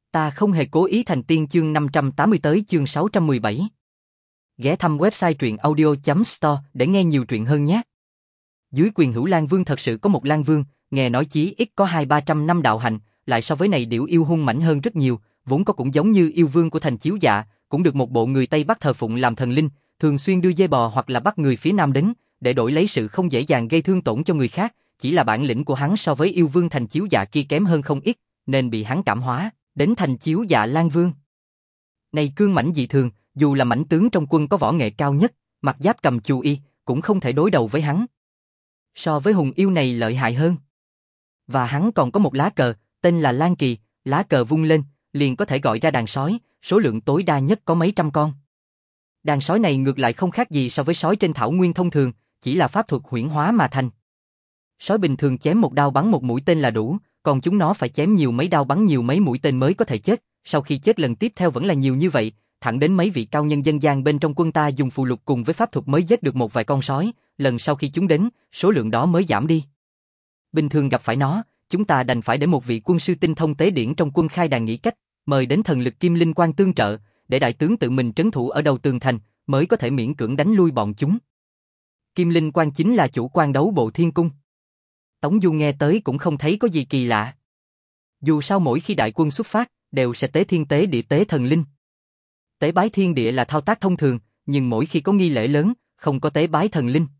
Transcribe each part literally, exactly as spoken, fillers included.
Ta không hề cố ý thành tiên chương năm trăm tám mươi tới chương sáu trăm mười bảy. Ghé thăm website truyện audio chấm store để nghe nhiều truyện hơn nhé. Dưới quyền hữu Lan Vương thật sự có một Lan Vương, nghe nói chí ít có hai ba trăm năm đạo hành, lại so với này điểu yêu hung mãnh hơn rất nhiều, vốn có cũng giống như yêu vương của thành Chiếu Dạ, cũng được một bộ người Tây Bắc thờ phụng làm thần linh, thường xuyên đưa dê bò hoặc là bắt người phía Nam đến, để đổi lấy sự không dễ dàng gây thương tổn cho người khác, chỉ là bản lĩnh của hắn so với yêu vương thành Chiếu Dạ kia kém hơn không ít, nên bị hắn cảm hóa, đến thành Chiếu Dạ Lan Vương. Này cương mãnh dị thường, dù là mãnh tướng trong quân có võ nghệ cao nhất, mặc giáp cầm chu y, cũng không thể đối đầu với hắn. So với hùng yêu này lợi hại hơn. Và hắn còn có một lá cờ, tên là Lan Kỳ, lá cờ vung lên, liền có thể gọi ra đàn sói, số lượng tối đa nhất có mấy trăm con. Đàn sói này ngược lại không khác gì so với sói trên thảo nguyên thông thường, chỉ là pháp thuật huyễn hóa mà thành. Sói bình thường chém một đao bắn một mũi tên là đủ, còn chúng nó phải chém nhiều mấy đao bắn nhiều mấy mũi tên mới có thể chết, sau khi chết lần tiếp theo vẫn là nhiều như vậy, thẳng đến mấy vị cao nhân dân gian bên trong quân ta dùng phù lục cùng với pháp thuật mới giết được một vài con sói, lần sau khi chúng đến, số lượng đó mới giảm đi. Bình thường gặp phải nó, chúng ta đành phải để một vị quân sư tinh thông tế điển trong quân khai đàn nghĩ cách, mời đến thần lực Kim Linh Quan tương trợ, để đại tướng tự mình trấn thủ ở đầu tường thành, mới có thể miễn cưỡng đánh lui bọn chúng. Kim Linh Quan chính là chủ quan đấu bộ thiên cung. Tống Du nghe tới cũng không thấy có gì kỳ lạ. Dù sao mỗi khi đại quân xuất phát, đều sẽ tế thiên tế địa tế thần linh. Tế bái thiên địa là thao tác thông thường, nhưng mỗi khi có nghi lễ lớn, không có tế bái thần linh.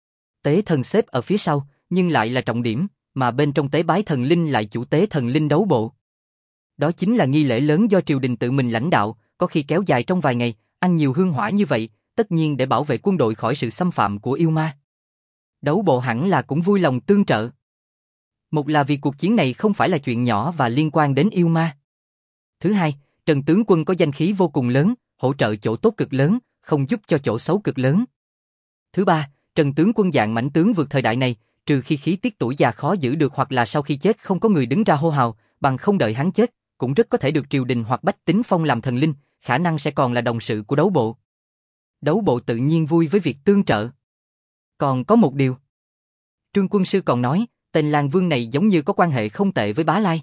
Tế thần xếp ở phía sau, nhưng lại là trọng điểm, mà bên trong tế bái thần linh lại chủ tế thần linh đấu bộ. Đó chính là nghi lễ lớn do triều đình tự mình lãnh đạo, có khi kéo dài trong vài ngày, ăn nhiều hương hỏa như vậy, tất nhiên để bảo vệ quân đội khỏi sự xâm phạm của yêu ma. Đấu bộ hẳn là cũng vui lòng tương trợ. Một là vì cuộc chiến này không phải là chuyện nhỏ và liên quan đến yêu ma. Thứ hai, Trần tướng quân có danh khí vô cùng lớn, hỗ trợ chỗ tốt cực lớn, không giúp cho chỗ xấu cực lớn. Thứ ba, Trần tướng quân dạng mãnh tướng vượt thời đại này, trừ khi khí tiết tuổi già khó giữ được hoặc là sau khi chết không có người đứng ra hô hào, bằng không đợi hắn chết, cũng rất có thể được triều đình hoặc bách tính phong làm thần linh, khả năng sẽ còn là đồng sự của đấu bộ. Đấu bộ tự nhiên vui với việc tương trợ. Còn có một điều. Trương quân sư còn nói, tên Lan Vương này giống như có quan hệ không tệ với Bá Lai.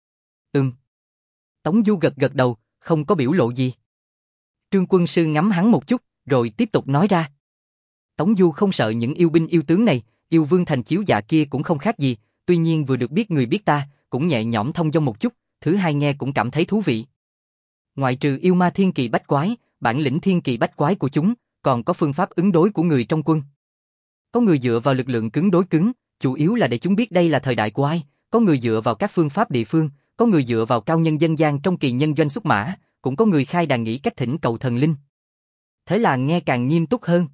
Ừm. Tống Du gật gật đầu, không có biểu lộ gì. Trương quân sư ngắm hắn một chút, rồi tiếp tục nói ra. Tống Du không sợ những yêu binh yêu tướng này, yêu vương thành Chiếu Dạ kia cũng không khác gì, tuy nhiên vừa được biết người biết ta, cũng nhẹ nhõm thông dong một chút, thứ hai nghe cũng cảm thấy thú vị. Ngoại trừ yêu ma thiên kỳ bách quái, bản lĩnh thiên kỳ bách quái của chúng, còn có phương pháp ứng đối của người trong quân. Có người dựa vào lực lượng cứng đối cứng, chủ yếu là để chúng biết đây là thời đại của ai, có người dựa vào các phương pháp địa phương, có người dựa vào cao nhân dân gian trong kỳ nhân doanh xuất mã, cũng có người khai đàn nghĩ cách thỉnh cầu thần linh. Thế là nghe càng nghiêm túc hơn.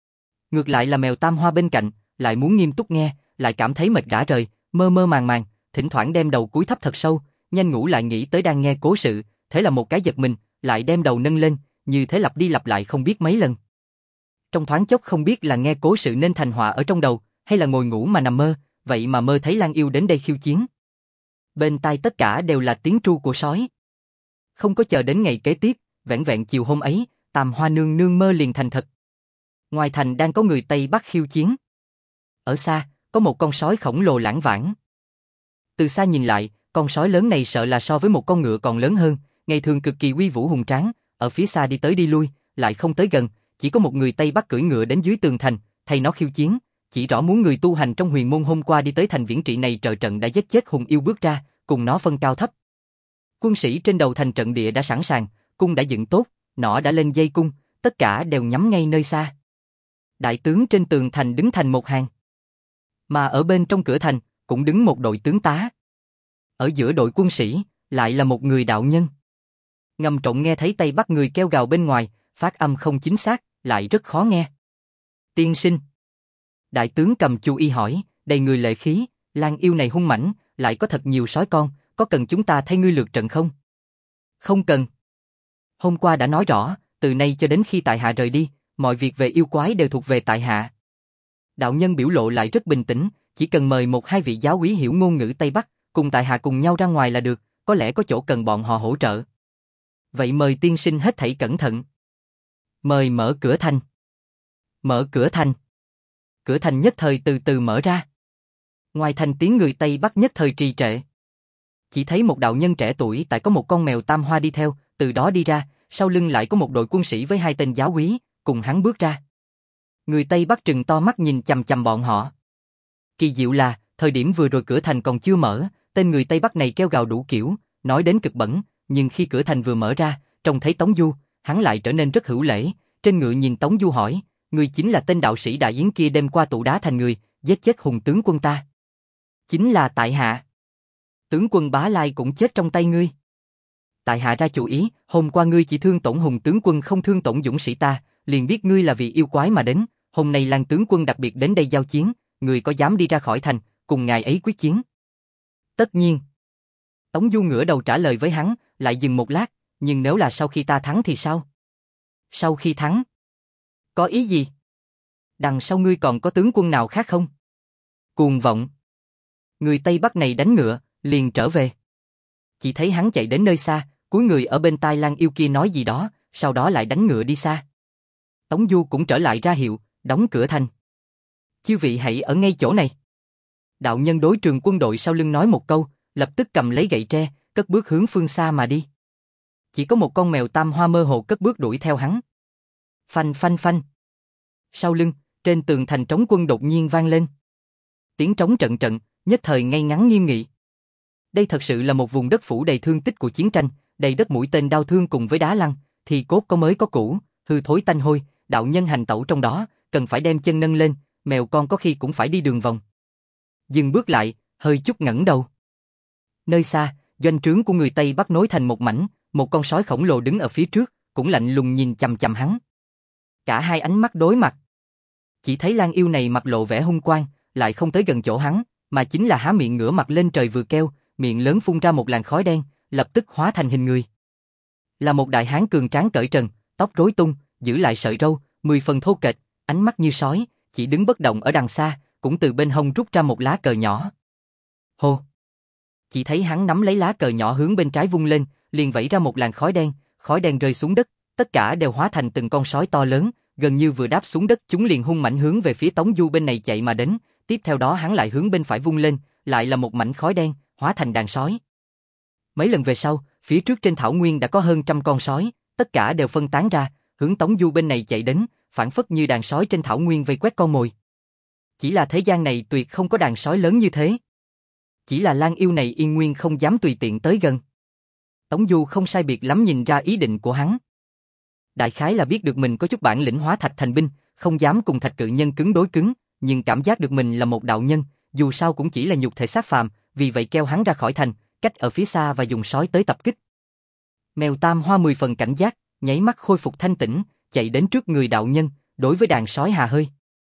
Ngược lại là mèo Tam Hoa bên cạnh, lại muốn nghiêm túc nghe, lại cảm thấy mệt rã rời, mơ mơ màng màng, thỉnh thoảng đem đầu cúi thấp thật sâu, nhanh ngủ lại nghĩ tới đang nghe cố sự, thế là một cái giật mình, lại đem đầu nâng lên, như thế lặp đi lặp lại không biết mấy lần. Trong thoáng chốc không biết là nghe cố sự nên thành họa ở trong đầu, hay là ngồi ngủ mà nằm mơ, vậy mà mơ thấy Lan yêu đến đây khiêu chiến. Bên tai tất cả đều là tiếng tru của sói. Không có chờ đến ngày kế tiếp, vẻn vẹn chiều hôm ấy, Tam Hoa nương nương mơ liền thành thật. Ngoài thành đang có người Tây Bắc khiêu chiến. Ở xa, có một con sói khổng lồ lãng vãng. Từ xa nhìn lại, con sói lớn này sợ là so với một con ngựa còn lớn hơn, ngày thường cực kỳ uy vũ hùng tráng, ở phía xa đi tới đi lui, lại không tới gần, chỉ có một người Tây Bắc cưỡi ngựa đến dưới tường thành, thay nó khiêu chiến, chỉ rõ muốn người tu hành trong huyền môn hôm qua đi tới thành Viễn Trị này trợ trận đã giết chết hùng yêu bước ra, cùng nó phân cao thấp. Quân sĩ trên đầu thành trận địa đã sẵn sàng, cung đã dựng tốt, nỏ đã lên dây cung, tất cả đều nhắm ngay nơi xa. Đại tướng trên tường thành đứng thành một hàng. Mà ở bên trong cửa thành, cũng đứng một đội tướng tá. Ở giữa đội quân sĩ, lại là một người đạo nhân. Ngầm trộn nghe thấy Tây Bắc người kêu gào bên ngoài, phát âm không chính xác, lại rất khó nghe. Tiên sinh. Đại tướng cầm chu y hỏi, đầy người lệ khí, Lan yêu này hung mãnh, lại có thật nhiều sói con, có cần chúng ta thay ngươi lượt trận không? Không cần. Hôm qua đã nói rõ, từ nay cho đến khi tại hạ rời đi, mọi việc về yêu quái đều thuộc về tại hạ. Đạo nhân biểu lộ lại rất bình tĩnh, chỉ cần mời một hai vị giáo úy hiểu ngôn ngữ Tây Bắc, cùng tại hạ cùng nhau ra ngoài là được, có lẽ có chỗ cần bọn họ hỗ trợ. Vậy mời tiên sinh hết thảy cẩn thận. Mời mở cửa thành. Mở cửa thành. Cửa thành nhất thời từ từ mở ra. Ngoài thành tiếng người Tây Bắc nhất thời trì trệ. Chỉ thấy một đạo nhân trẻ tuổi tại có một con mèo tam hoa đi theo, từ đó đi ra, sau lưng lại có một đội quân sĩ với hai tên giáo úy, cùng hắn bước ra. Người Tây Bắc trừng to mắt nhìn chằm chằm bọn họ. Kỳ diệu là, thời điểm vừa rồi cửa thành còn chưa mở, tên người Tây Bắc này kêu gào đủ kiểu, nói đến cực bẩn, nhưng khi cửa thành vừa mở ra, trông thấy Tống Du, hắn lại trở nên rất hữu lễ, trên ngựa nhìn Tống Du hỏi, người chính là tên đạo sĩ Đại Yến kia đêm qua tụ đá thành người, giết chết Hùng tướng quân ta. Chính là tại hạ. Tướng quân Bá Lai cũng chết trong tay ngươi. Tại hạ ra chủ ý, hôm qua ngươi chỉ thương tổn Hùng tướng quân không thương tổn dũng sĩ ta, liền biết ngươi là vì yêu quái mà đến, hôm nay Lan tướng quân đặc biệt đến đây giao chiến, ngươi có dám đi ra khỏi thành, cùng ngài ấy quyết chiến? Tất nhiên. Tống Du ngửa đầu trả lời với hắn, lại dừng một lát, nhưng nếu là sau khi ta thắng thì sao? Sau khi thắng? Có ý gì? Đằng sau ngươi còn có tướng quân nào khác không? Cuồng vọng. Người Tây Bắc này đánh ngựa, liền trở về. Chỉ thấy hắn chạy đến nơi xa, cúi người ở bên tai Lan yêu kia nói gì đó, sau đó lại đánh ngựa đi xa. Tống Du cũng trở lại ra hiệu, đóng cửa thành. Chư vị hãy ở ngay chỗ này. Đạo nhân đối trường quân đội sau lưng nói một câu, lập tức cầm lấy gậy tre, cất bước hướng phương xa mà đi. Chỉ có một con mèo tam hoa mơ hồ cất bước đuổi theo hắn. Phanh phanh phanh. Sau lưng, trên tường thành trống quân đột nhiên vang lên. Tiếng trống trận trận, nhất thời ngay ngắn nghiêm nghị. Đây thật sự là một vùng đất phủ đầy thương tích của chiến tranh, đầy đất mũi tên đao thương cùng với đá lăn, thì cốt có mới có cũ, hư thối tanh hôi, đạo nhân hành tẩu trong đó, cần phải đem chân nâng lên, mèo con có khi cũng phải đi đường vòng. Dừng bước lại, hơi chút ngẩng đầu. Nơi xa, doanh trướng của người Tây Bắc nối thành một mảnh, một con sói khổng lồ đứng ở phía trước, cũng lạnh lùng nhìn chằm chằm hắn. Cả hai ánh mắt đối mặt. Chỉ thấy Lan yêu này mặt lộ vẻ hung quang, lại không tới gần chỗ hắn, mà chính là há miệng ngửa mặt lên trời vừa kêu, miệng lớn phun ra một làn khói đen, lập tức hóa thành hình người. Là một đại hán cường tráng cởi trần, tóc rối tung, giữ lại sợi râu, mười phần thô kệch, ánh mắt như sói, chỉ đứng bất động ở đằng xa, cũng từ bên hông rút ra một lá cờ nhỏ. Hô! Chỉ thấy hắn nắm lấy lá cờ nhỏ hướng bên trái vung lên, liền vẩy ra một làn khói đen, khói đen rơi xuống đất, tất cả đều hóa thành từng con sói to lớn, gần như vừa đáp xuống đất chúng liền hung mãnh hướng về phía Tống Du bên này chạy mà đến, tiếp theo đó hắn lại hướng bên phải vung lên, lại là một mảnh khói đen, hóa thành đàn sói. Mấy lần về sau, phía trước trên thảo nguyên đã có hơn trăm con sói, tất cả đều phân tán ra, hướng Tống Du bên này chạy đến, phản phất như đàn sói trên thảo nguyên vây quét con mồi. Chỉ là thế gian này tuyệt không có đàn sói lớn như thế. Chỉ là Lan yêu này yên nguyên không dám tùy tiện tới gần. Tống Du không sai biệt lắm nhìn ra ý định của hắn. Đại khái là biết được mình có chút bản lĩnh hóa thạch thành binh, không dám cùng thạch cự nhân cứng đối cứng, nhưng cảm giác được mình là một đạo nhân, dù sao cũng chỉ là nhục thể xác phàm, vì vậy kêu hắn ra khỏi thành, cách ở phía xa và dùng sói tới tập kích. Mèo tam hoa mười phần cảnh giác, nháy mắt khôi phục thanh tĩnh, chạy đến trước người đạo nhân, đối với đàn sói hà hơi.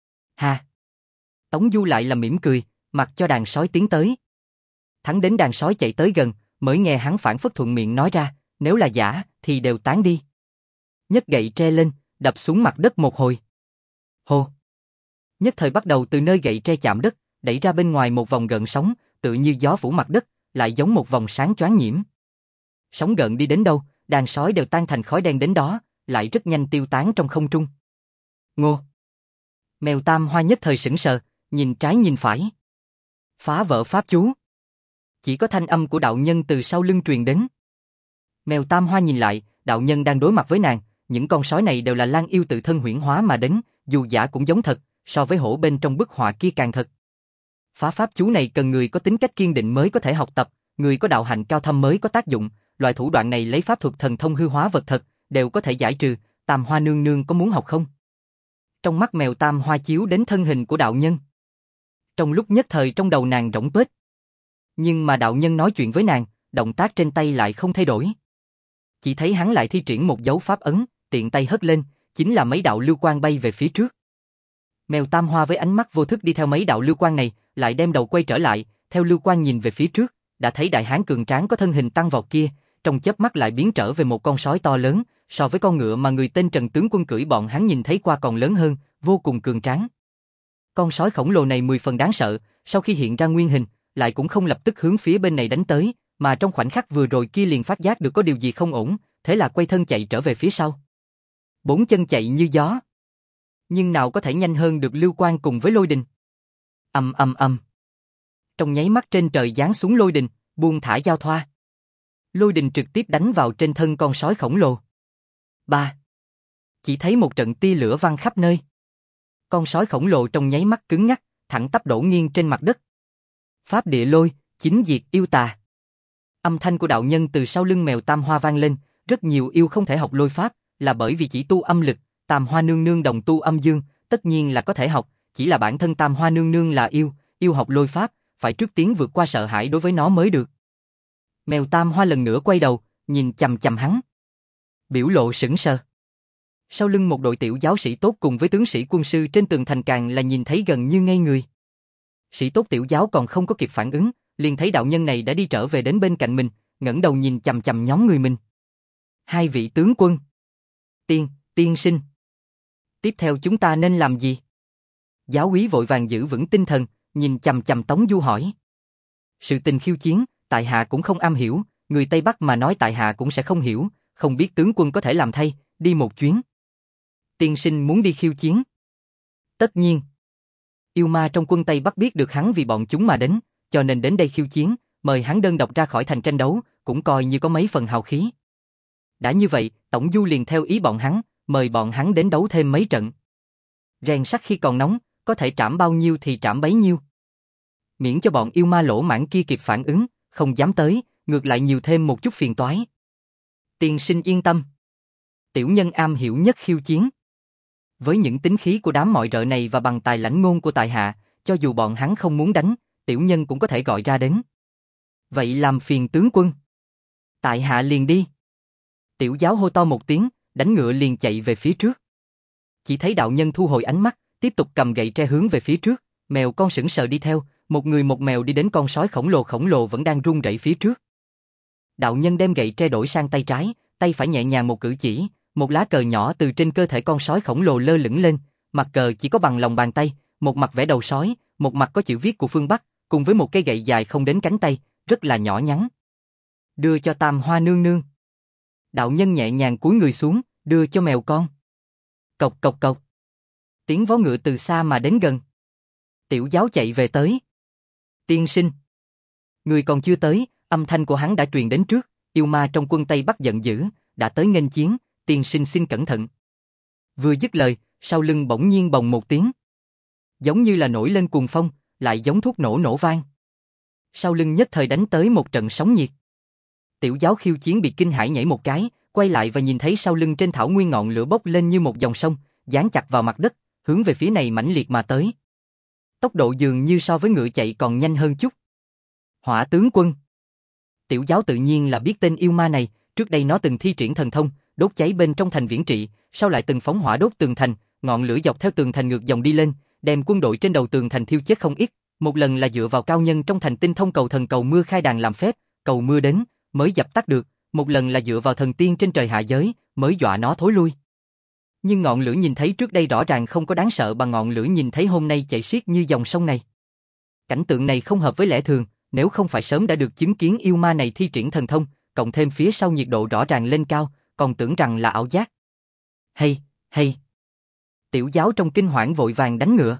Hà! Tống Du lại là mỉm cười, mặc cho đàn sói tiến tới. Thẳng đến đàn sói chạy tới gần, mới nghe hắn phản phất thuận miệng nói ra, nếu là giả, thì đều tán đi. Nhấc gậy tre lên, đập xuống mặt đất một hồi. Hô! Nhất thời bắt đầu từ nơi gậy tre chạm đất, đẩy ra bên ngoài một vòng gợn sóng, tự như gió phủ mặt đất, lại giống một vòng sáng choáng nhiễm. Sóng gợn đi đến đâu, đàn sói đều tan thành khói đen đến đó, lại rất nhanh tiêu tán trong không trung. Ngô! Mèo tam hoa nhất thời sững sờ, nhìn trái nhìn phải. Phá vỡ pháp chú. Chỉ có thanh âm của đạo nhân từ sau lưng truyền đến. Mèo tam hoa nhìn lại, đạo nhân đang đối mặt với nàng, những con sói này đều là Lan yêu tự thân huyễn hóa mà đến, dù giả cũng giống thật, so với hổ bên trong bức họa kia càng thật. Phá pháp chú này cần người có tính cách kiên định mới có thể học tập, người có đạo hạnh cao thâm mới có tác dụng, loại thủ đoạn này lấy pháp thuật thần thông hư hóa vật thật, đều có thể giải trừ, Tam Hoa nương nương có muốn học không? Trong mắt mèo tam hoa chiếu đến thân hình của đạo nhân. Trong lúc nhất thời trong đầu nàng rỗng tuếch. Nhưng mà đạo nhân nói chuyện với nàng, động tác trên tay lại không thay đổi. Chỉ thấy hắn lại thi triển một dấu pháp ấn, tiện tay hất lên, chính là mấy đạo lưu quang bay về phía trước. Mèo tam hoa với ánh mắt vô thức đi theo mấy đạo lưu quang này, lại đem đầu quay trở lại, theo lưu quang nhìn về phía trước, đã thấy đại hán cường tráng có thân hình tăng vọt kia, trong chớp mắt lại biến trở về một con sói to lớn, so với con ngựa mà người tên Trần tướng quân cưỡi bọn hắn nhìn thấy qua còn lớn hơn, vô cùng cường tráng. Con sói khổng lồ này mười phần đáng sợ, sau khi hiện ra nguyên hình, lại cũng không lập tức hướng phía bên này đánh tới, mà trong khoảnh khắc vừa rồi kia liền phát giác được có điều gì không ổn, thế là quay thân chạy trở về phía sau. Bốn chân chạy như gió, nhưng nào có thể nhanh hơn được lưu quang cùng với lôi đình. Ầm ầm ầm. Trong nháy mắt trên trời giáng xuống lôi đình, buông thả giao thoa. Lôi đình trực tiếp đánh vào trên thân con sói khổng lồ. Ba. Chỉ thấy một trận tia lửa văng khắp nơi. Con sói khổng lồ trong nháy mắt cứng ngắc, thẳng tắp đổ nghiêng trên mặt đất. Pháp địa lôi, chính diệt yêu tà. Âm thanh của đạo nhân từ sau lưng mèo Tam Hoa vang lên, rất nhiều yêu không thể học lôi pháp, là bởi vì chỉ tu âm lực, Tam Hoa nương nương đồng tu âm dương, tất nhiên là có thể học, chỉ là bản thân Tam Hoa nương nương là yêu, yêu học lôi pháp, phải trước tiên vượt qua sợ hãi đối với nó mới được. Mèo Tam Hoa lần nữa quay đầu, nhìn chằm chằm hắn. Biểu lộ sững sờ. Sau lưng một đội tiểu giáo sĩ tốt cùng với tướng sĩ quân sư trên tường thành càng là nhìn thấy gần như ngây người. Sĩ tốt tiểu giáo còn không có kịp phản ứng, liền thấy đạo nhân này đã đi trở về đến bên cạnh mình, ngẩng đầu nhìn chằm chằm nhóm người mình. Hai vị tướng quân. Tiên, tiên sinh. Tiếp theo chúng ta nên làm gì? Giáo úy vội vàng giữ vững tinh thần, nhìn chằm chằm Tống Du hỏi. Sự tình khiêu chiến, tại hạ cũng không am hiểu, người Tây Bắc mà nói tại hạ cũng sẽ không hiểu, không biết tướng quân có thể làm thay, đi một chuyến. Tiên sinh muốn đi khiêu chiến? Tất nhiên. Yêu ma trong quân Tây Bắc biết được hắn vì bọn chúng mà đến, cho nên đến đây khiêu chiến, mời hắn đơn độc ra khỏi thành tranh đấu, cũng coi như có mấy phần hào khí. Đã như vậy, Tổng Du liền theo ý bọn hắn, mời bọn hắn đến đấu thêm mấy trận. Rèn sắt khi còn nóng, có thể trảm bao nhiêu thì trảm bấy nhiêu. Miễn cho bọn yêu ma lỗ mãng kia kịp phản ứng, không dám tới, ngược lại nhiều thêm một chút phiền toái. Tiên sinh yên tâm. Tiểu nhân am hiểu nhất khiêu chiến. Với những tính khí của đám mọi rợ này và bằng tài lãnh ngôn của tại hạ, cho dù bọn hắn không muốn đánh, tiểu nhân cũng có thể gọi ra đến. Vậy làm phiền tướng quân. Tại hạ liền đi. Tiểu giáo hô to một tiếng, đánh ngựa liền chạy về phía trước. Chỉ thấy đạo nhân thu hồi ánh mắt, tiếp tục cầm gậy tre hướng về phía trước, mèo con sững sờ đi theo, một người một mèo đi đến con sói khổng lồ khổng lồ vẫn đang run rẩy phía trước. Đạo nhân đem gậy tre đổi sang tay trái, tay phải nhẹ nhàng một cử chỉ, một lá cờ nhỏ từ trên cơ thể con sói khổng lồ lơ lửng lên, mặt cờ chỉ có bằng lòng bàn tay, một mặt vẽ đầu sói, một mặt có chữ viết của phương Bắc, cùng với một cây gậy dài không đến cánh tay, rất là nhỏ nhắn. Đưa cho Tam Hoa nương nương. Đạo nhân nhẹ nhàng cúi người xuống, đưa cho mèo con. Cộc cộc cộc. Tiếng vó ngựa từ xa mà đến gần. Tiểu giáo chạy về tới. Tiên sinh. Người còn chưa tới, âm thanh của hắn đã truyền đến trước, yêu ma trong quân Tây Bắc giận dữ, đã tới nghênh chiến, tiên sinh xin cẩn thận. Vừa dứt lời, sau lưng bỗng nhiên bồng một tiếng. Giống như là nổi lên cuồng phong, lại giống thuốc nổ nổ vang. Sau lưng nhất thời đánh tới một trận sóng nhiệt. Tiểu giáo khiêu chiến bị kinh hãi nhảy một cái, quay lại và nhìn thấy sau lưng trên thảo nguyên ngọn lửa bốc lên như một dòng sông, dán chặt vào mặt đất, hướng về phía này mãnh liệt mà tới. Tốc độ dường như so với ngựa chạy còn nhanh hơn chút. Hỏa tướng quân. Tiểu giáo tự nhiên là biết tên yêu ma này, trước đây nó từng thi triển thần thông, đốt cháy bên trong thành Viễn Trị, sau lại từng phóng hỏa đốt tường thành, ngọn lửa dọc theo tường thành ngược dòng đi lên, đem quân đội trên đầu tường thành thiêu chết không ít, một lần là dựa vào cao nhân trong thành tinh thông cầu thần cầu mưa khai đàn làm phép, cầu mưa đến mới dập tắt được, một lần là dựa vào thần tiên trên trời hạ giới mới dọa nó thối lui. Nhưng ngọn lửa nhìn thấy trước đây rõ ràng không có đáng sợ bằng ngọn lửa nhìn thấy hôm nay chạy xiết như dòng sông này. Cảnh tượng này không hợp với lẽ thường, nếu không phải sớm đã được chứng kiến yêu ma này thi triển thần thông, cộng thêm phía sau nhiệt độ rõ ràng lên cao, còn tưởng rằng là ảo giác. Hay, hay. Tiểu giáo trong kinh hoảng vội vàng đánh ngựa.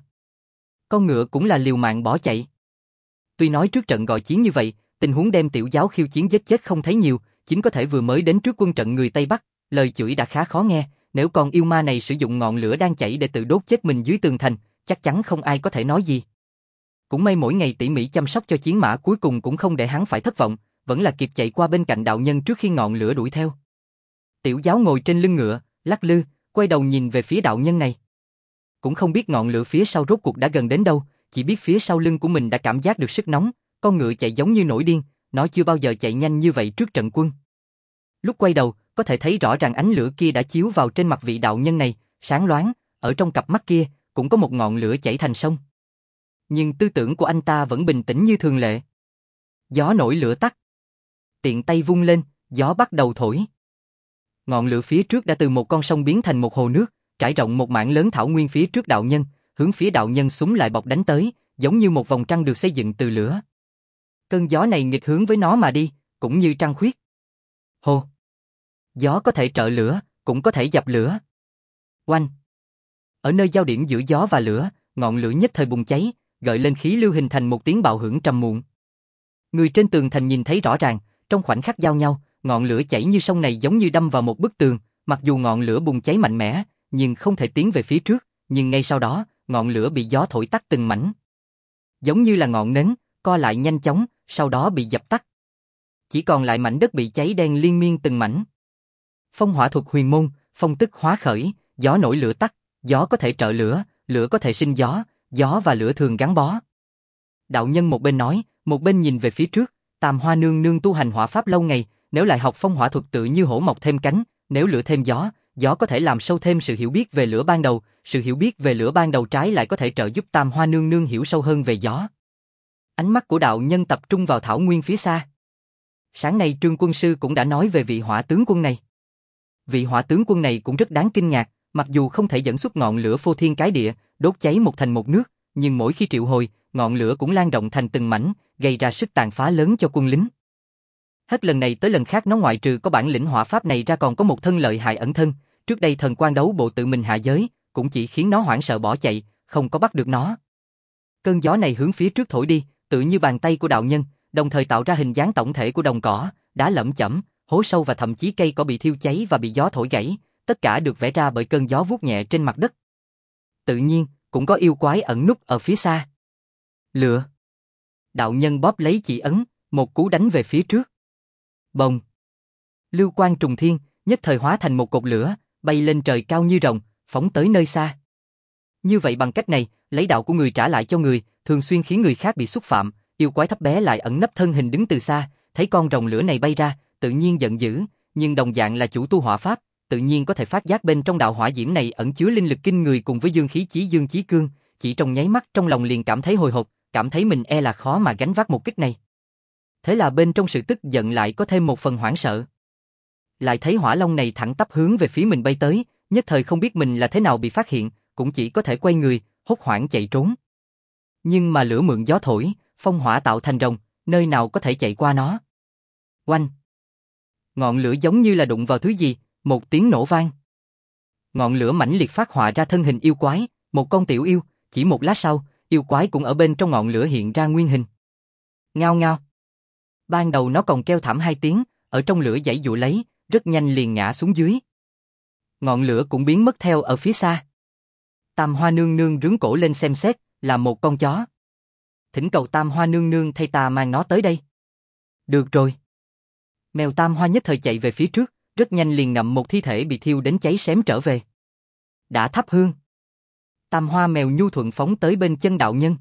Con ngựa cũng là liều mạng bỏ chạy. Tuy nói trước trận gọi chiến như vậy, tình huống đem tiểu giáo khiêu chiến giết chết không thấy nhiều, chính có thể vừa mới đến trước quân trận người Tây Bắc, lời chửi đã khá khó nghe, nếu con yêu ma này sử dụng ngọn lửa đang chảy để tự đốt chết mình dưới tường thành, chắc chắn không ai có thể nói gì. Cũng may mỗi ngày tỉ mỉ chăm sóc cho chiến mã cuối cùng cũng không để hắn phải thất vọng, vẫn là kịp chạy qua bên cạnh đạo nhân trước khi ngọn lửa đuổi theo. Tiểu giáo ngồi trên lưng ngựa, lắc lư, quay đầu nhìn về phía đạo nhân này. Cũng không biết ngọn lửa phía sau rốt cuộc đã gần đến đâu, chỉ biết phía sau lưng của mình đã cảm giác được sức nóng, con ngựa chạy giống như nổi điên, nó chưa bao giờ chạy nhanh như vậy trước trận quân. Lúc quay đầu, có thể thấy rõ ràng ánh lửa kia đã chiếu vào trên mặt vị đạo nhân này, sáng loáng, ở trong cặp mắt kia cũng có một ngọn lửa chảy thành sông. Nhưng tư tưởng của anh ta vẫn bình tĩnh như thường lệ. Gió nổi lửa tắt. Tiện tay vung lên, gió bắt đầu thổi. Ngọn lửa phía trước đã từ một con sông biến thành một hồ nước, trải rộng một mảng lớn thảo nguyên phía trước đạo nhân, hướng phía đạo nhân súng lại bọc đánh tới, giống như một vòng trăng được xây dựng từ lửa. Cơn gió này nghịch hướng với nó mà đi, cũng như trăng khuyết. Hồ. Gió có thể trợ lửa, cũng có thể dập lửa. Oanh. Ở nơi giao điểm giữa gió và lửa, ngọn lửa nhất thời bùng cháy, gợi lên khí lưu hình thành một tiếng bạo hưởng trầm muộn. Người trên tường thành nhìn thấy rõ ràng, trong khoảnh khắc giao nhau, ngọn lửa chảy như sông này giống như đâm vào một bức tường, mặc dù ngọn lửa bùng cháy mạnh mẽ, nhưng không thể tiến về phía trước, nhưng ngay sau đó, ngọn lửa bị gió thổi tắt từng mảnh. Giống như là ngọn nến, co lại nhanh chóng, sau đó bị dập tắt. Chỉ còn lại mảnh đất bị cháy đen liên miên từng mảnh. Phong hỏa thuật huyền môn, phong tức hóa khởi, gió nổi lửa tắt, gió có thể trợ lửa, lửa có thể sinh gió, gió và lửa thường gắn bó. Đạo nhân một bên nói, một bên nhìn về phía trước, Tam Hoa nương nương tu hành hỏa pháp lâu ngày, nếu lại học phong hỏa thuật tự như hổ mọc thêm cánh, nếu lửa thêm gió, gió có thể làm sâu thêm sự hiểu biết về lửa ban đầu, sự hiểu biết về lửa ban đầu trái lại có thể trợ giúp Tam Hoa nương nương hiểu sâu hơn về gió. Ánh mắt của đạo nhân tập trung vào thảo nguyên phía xa. Sáng nay Trương quân sư cũng đã nói về vị hỏa tướng quân này. Vị hỏa tướng quân này cũng rất đáng kinh ngạc, mặc dù không thể dẫn xuất ngọn lửa phô thiên cái địa, đốt cháy một thành một nước, nhưng mỗi khi triệu hồi, ngọn lửa cũng lan rộng thành từng mảnh, gây ra sức tàn phá lớn cho quân lính. Hết lần này tới lần khác nó ngoại trừ có bản lĩnh hỏa pháp này ra còn có một thân lợi hại ẩn thân, trước đây thần quan đấu bộ tự mình hạ giới, cũng chỉ khiến nó hoảng sợ bỏ chạy, không có bắt được nó. Cơn gió này hướng phía trước thổi đi, tự như bàn tay của đạo nhân, đồng thời tạo ra hình dáng tổng thể của đồng cỏ, đá lởm chởm, hố sâu và thậm chí cây cỏ bị thiêu cháy và bị gió thổi gãy, tất cả được vẽ ra bởi cơn gió vuốt nhẹ trên mặt đất. Tự nhiên, cũng có yêu quái ẩn núp ở phía xa. Lửa. Đạo nhân bóp lấy chỉ ấn, một cú đánh về phía trước. Bồng. Lưu quang trùng thiên, nhất thời hóa thành một cột lửa, bay lên trời cao như rồng, phóng tới nơi xa. Như vậy bằng cách này, lấy đạo của người trả lại cho người, thường xuyên khiến người khác bị xúc phạm, yêu quái thấp bé lại ẩn nấp thân hình đứng từ xa, thấy con rồng lửa này bay ra, tự nhiên giận dữ, nhưng đồng dạng là chủ tu hỏa pháp, tự nhiên có thể phát giác bên trong đạo hỏa diễm này ẩn chứa linh lực kinh người cùng với dương khí chí dương chí cương, chỉ trong nháy mắt trong lòng liền cảm thấy hồi hộp, cảm thấy mình e là khó mà gánh vác một kích này. Thế là bên trong sự tức giận lại có thêm một phần hoảng sợ. Lại thấy hỏa long này thẳng tắp hướng về phía mình bay tới, nhất thời không biết mình là thế nào bị phát hiện, cũng chỉ có thể quay người, hốt hoảng chạy trốn. Nhưng mà lửa mượn gió thổi, phong hỏa tạo thành rồng, nơi nào có thể chạy qua nó. Oanh! Ngọn lửa giống như là đụng vào thứ gì, một tiếng nổ vang. Ngọn lửa mãnh liệt phát họa ra thân hình yêu quái, một con tiểu yêu, chỉ một lát sau, yêu quái cũng ở bên trong ngọn lửa hiện ra nguyên hình. Ngao ngao! Ban đầu nó còn kêu thảm hai tiếng, ở trong lửa giãy giụa lấy, rất nhanh liền ngã xuống dưới. Ngọn lửa cũng biến mất theo ở phía xa. Tam Hoa nương nương rướn cổ lên xem xét, là một con chó. Thỉnh cầu Tam Hoa nương nương thay ta mang nó tới đây. Được rồi. Mèo Tam Hoa nhất thời chạy về phía trước, rất nhanh liền ngậm một thi thể bị thiêu đến cháy xém trở về. Đã thắp hương. Tam Hoa mèo nhu thuận phóng tới bên chân đạo nhân.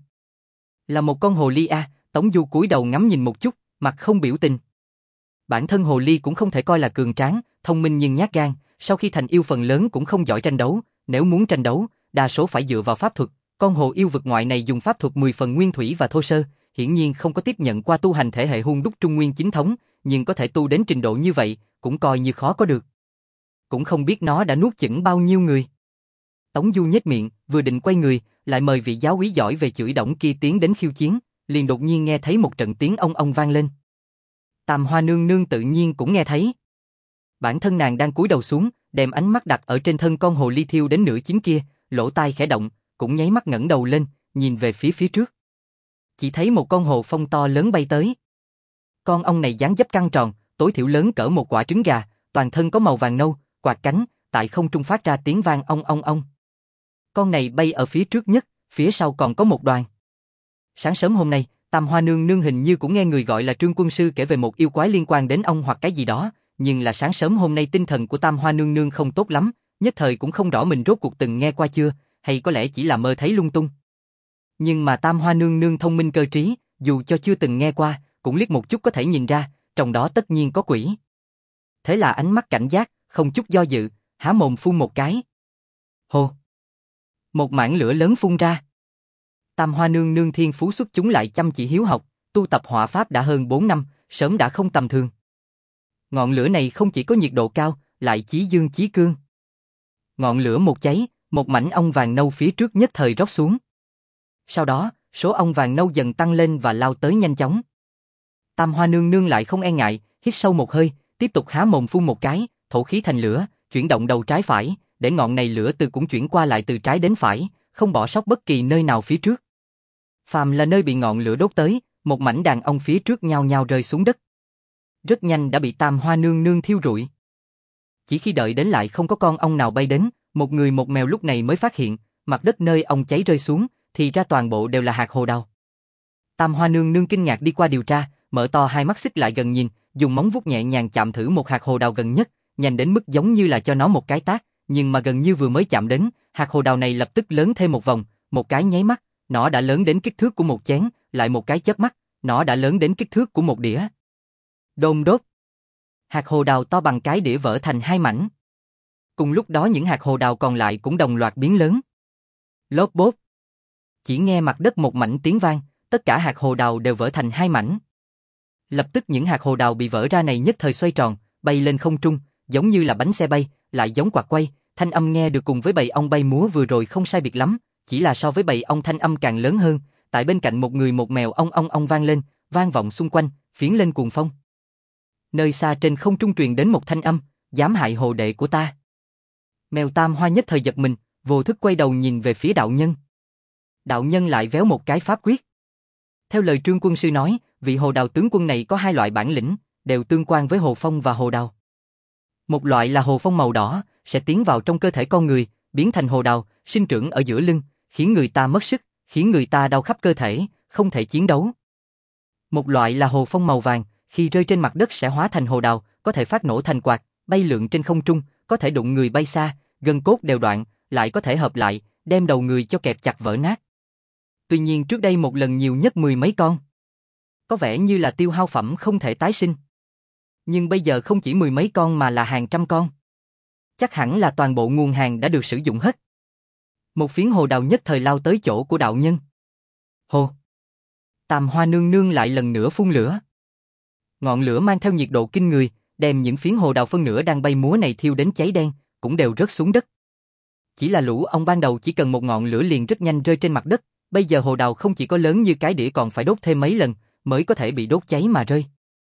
Là một con hồ ly a, Tống Du cúi đầu ngắm nhìn một chút, mặt không biểu tình. Bản thân hồ ly cũng không thể coi là cường tráng, thông minh nhưng nhát gan, sau khi thành yêu phần lớn cũng không giỏi tranh đấu, nếu muốn tranh đấu, đa số phải dựa vào pháp thuật. Con hồ yêu vực ngoại này dùng pháp thuật mười phần nguyên thủy và thô sơ, hiển nhiên không có tiếp nhận qua tu hành thể hệ Hun Đúc Trung Nguyên chính thống, nhưng có thể tu đến trình độ như vậy, cũng coi như khó có được. Cũng không biết nó đã nuốt chửng bao nhiêu người. Tống Du nhếch miệng, vừa định quay người, lại mời vị giáo úy giỏi về chửi đổng kia tiến đến khiêu chiến, liền đột nhiên nghe thấy một trận tiếng ong ong vang lên. Tam Hoa nương nương tự nhiên cũng nghe thấy. Bản thân nàng đang cúi đầu xuống, đem ánh mắt đặt ở trên thân con hồ ly thiêu đến nửa chín kia, lỗ tai khẽ động, cũng nháy mắt ngẩng đầu lên, nhìn về phía phía trước. Chỉ thấy một con hồ phong to lớn bay tới. Con ong này dáng dấp căng tròn, tối thiểu lớn cỡ một quả trứng gà, toàn thân có màu vàng nâu, quạt cánh, tại không trung phát ra tiếng vang ong ong ong. Con này bay ở phía trước nhất, phía sau còn có một đoàn. Sáng sớm hôm nay, Tam Hoa nương nương hình như cũng nghe người gọi là Trương quân sư kể về một yêu quái liên quan đến ong hoặc cái gì đó, nhưng là sáng sớm hôm nay tinh thần của Tam Hoa nương nương không tốt lắm, nhất thời cũng không rõ mình rốt cuộc từng nghe qua chưa, hay có lẽ chỉ là mơ thấy lung tung. Nhưng mà Tam Hoa nương nương thông minh cơ trí, dù cho chưa từng nghe qua, cũng liếc một chút có thể nhìn ra, trong đó tất nhiên có quỷ. Thế là ánh mắt cảnh giác, không chút do dự, há mồm phun một cái. Hồ! Một mảng lửa lớn phun ra. Tam Hoa nương nương thiên phú xuất chúng lại chăm chỉ hiếu học, tu tập hỏa pháp đã hơn bốn năm, sớm đã không tầm thường. Ngọn lửa này không chỉ có nhiệt độ cao, lại chí dương chí cương. Ngọn lửa một cháy, một mảnh ong vàng nâu phía trước nhất thời rót xuống. Sau đó, số ong vàng nâu dần tăng lên và lao tới nhanh chóng. Tam Hoa nương nương lại không e ngại, hít sâu một hơi, tiếp tục há mồm phun một cái, thổ khí thành lửa, chuyển động đầu trái phải, để ngọn này lửa từ cũng chuyển qua lại từ trái đến phải, không bỏ sót bất kỳ nơi nào phía trước. Phàm là nơi bị ngọn lửa đốt tới, một mảnh đàn ông phía trước nhao nhao rơi xuống đất. Rất nhanh đã bị Tam Hoa nương nương thiêu rụi. Chỉ khi đợi đến lại không có con ong nào bay đến, một người một mèo lúc này mới phát hiện, mặt đất nơi ong cháy rơi xuống, thì ra toàn bộ đều là hạt hồ đào. Tam Hoa nương nương kinh ngạc đi qua điều tra, mở to hai mắt xích lại gần nhìn, dùng móng vuốt nhẹ nhàng chạm thử một hạt hồ đào gần nhất, nhanh đến mức giống như là cho nó một cái tát, nhưng mà gần như vừa mới chạm đến, hạt hồ đào này lập tức lớn thêm một vòng, một cái nháy mắt, nó đã lớn đến kích thước của một chén, lại một cái chớp mắt, nó đã lớn đến kích thước của một đĩa. Đôn đốt. Hạt hồ đào to bằng cái đĩa vỡ thành hai mảnh. Cùng lúc đó những hạt hồ đào còn lại cũng đồng loạt biến lớn. Lốp bốp. Chỉ nghe mặt đất một mảnh tiếng vang, tất cả hạt hồ đào đều vỡ thành hai mảnh. Lập tức những hạt hồ đào bị vỡ ra này nhất thời xoay tròn, bay lên không trung, giống như là bánh xe bay, lại giống quạt quay, thanh âm nghe được cùng với bầy ong bay múa vừa rồi không sai biệt lắm, chỉ là so với bầy ong thanh âm càng lớn hơn, tại bên cạnh một người một mèo ong ong ong vang lên, vang vọng xung quanh, phiến lên cuồng phong. Nơi xa trên không trung truyền đến một thanh âm, dám hại hồ đệ của ta. Mèo Tam Hoa nhất thời giật mình, vô thức quay đầu nhìn về phía đạo nhân. Đạo nhân lại véo một cái pháp quyết. Theo lời Trương quân sư nói, vị hồ đào tướng quân này có hai loại bản lĩnh, đều tương quan với hồ phong và hồ đào. Một loại là hồ phong màu đỏ, sẽ tiến vào trong cơ thể con người, biến thành hồ đào, sinh trưởng ở giữa lưng, khiến người ta mất sức, khiến người ta đau khắp cơ thể, không thể chiến đấu. Một loại là hồ phong màu vàng, khi rơi trên mặt đất sẽ hóa thành hồ đào, có thể phát nổ thành quạt, bay lượn trên không trung, có thể đụng người bay xa, gân cốt đều đoạn, lại có thể hợp lại, đem đầu người cho kẹp chặt vỡ nát. Tuy nhiên trước đây một lần nhiều nhất mười mấy con. Có vẻ như là tiêu hao phẩm không thể tái sinh. Nhưng bây giờ không chỉ mười mấy con mà là hàng trăm con. Chắc hẳn là toàn bộ nguồn hàng đã được sử dụng hết. Một phiến hồ đào nhất thời lao tới chỗ của đạo nhân. Hồ! Tam Hoa nương nương lại lần nữa phun lửa. Ngọn lửa mang theo nhiệt độ kinh người, đem những phiến hồ đào phân nửa đang bay múa này thiêu đến cháy đen, cũng đều rớt xuống đất. Chỉ là lũ ong ban đầu chỉ cần một ngọn lửa liền rất nhanh rơi trên mặt đất, bây giờ hồ đào không chỉ có lớn như cái đĩa còn phải đốt thêm mấy lần, mới có thể bị đốt cháy mà rơi.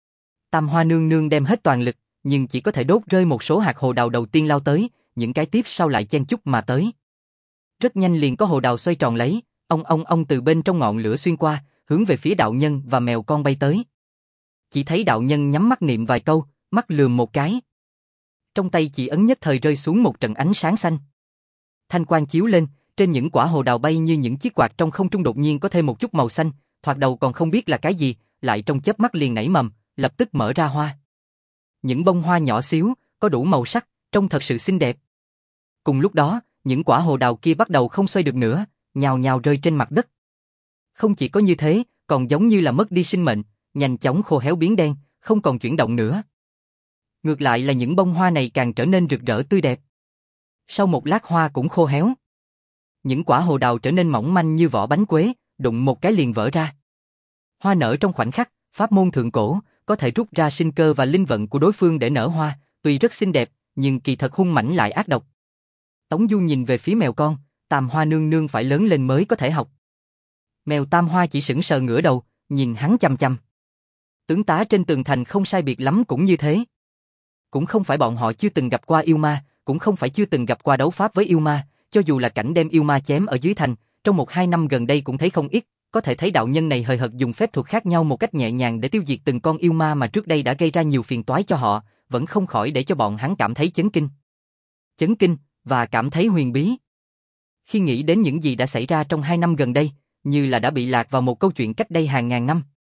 Tam Hoa nương nương đem hết toàn lực, nhưng chỉ có thể đốt rơi một số hạt hồ đào đầu tiên lao tới, những cái tiếp sau lại chen chúc mà tới. Rất nhanh liền có hồ đào xoay tròn lấy, ong ong ong từ bên trong ngọn lửa xuyên qua, hướng về phía đạo nhân và mèo con bay tới. Chỉ thấy đạo nhân nhắm mắt niệm vài câu, mắt lườm một cái. Trong tay chỉ ấn nhất thời rơi xuống một trận ánh sáng xanh. Thanh quang chiếu lên, trên những quả hồ đào bay như những chiếc quạt trong không trung đột nhiên có thêm một chút màu xanh, thoạt đầu còn không biết là cái gì, lại trong chớp mắt liền nảy mầm, lập tức mở ra hoa. Những bông hoa nhỏ xíu, có đủ màu sắc, trông thật sự xinh đẹp. Cùng lúc đó, những quả hồ đào kia bắt đầu không xoay được nữa, nhào nhào rơi trên mặt đất. Không chỉ có như thế, còn giống như là mất đi sinh mệnh, nhanh chóng khô héo biến đen, không còn chuyển động nữa. Ngược lại là những bông hoa này càng trở nên rực rỡ tươi đẹp. Sau một lát hoa cũng khô héo. Những quả hồ đào trở nên mỏng manh như vỏ bánh quế, đụng một cái liền vỡ ra. Hoa nở trong khoảnh khắc, pháp môn thượng cổ, có thể rút ra sinh cơ và linh vận của đối phương để nở hoa, tuy rất xinh đẹp, nhưng kỳ thật hung mãnh lại ác độc. Tống Du nhìn về phía mèo con, Tam Hoa nương nương phải lớn lên mới có thể học. Mèo Tam Hoa chỉ sững sờ ngửa đầu, nhìn hắn chăm chăm. Tướng tá trên tường thành không sai biệt lắm cũng như thế. Cũng không phải bọn họ chưa từng gặp qua yêu ma, cũng không phải chưa từng gặp qua đấu pháp với yêu ma, cho dù là cảnh đem yêu ma chém ở dưới thành, trong một hai năm gần đây cũng thấy không ít, có thể thấy đạo nhân này hời hợt dùng phép thuật khác nhau một cách nhẹ nhàng để tiêu diệt từng con yêu ma mà trước đây đã gây ra nhiều phiền toái cho họ, vẫn không khỏi để cho bọn hắn cảm thấy chấn kinh. Chấn kinh, và cảm thấy huyền bí. Khi nghĩ đến những gì đã xảy ra trong hai năm gần đây, như là đã bị lạc vào một câu chuyện cách đây hàng ngàn năm.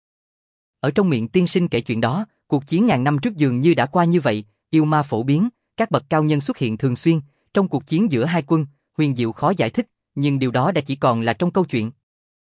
Ở trong miệng tiên sinh kể chuyện đó, cuộc chiến ngàn năm trước dường như đã qua như vậy, yêu ma phổ biến, các bậc cao nhân xuất hiện thường xuyên, trong cuộc chiến giữa hai quân, huyền diệu khó giải thích, nhưng điều đó đã chỉ còn là trong câu chuyện.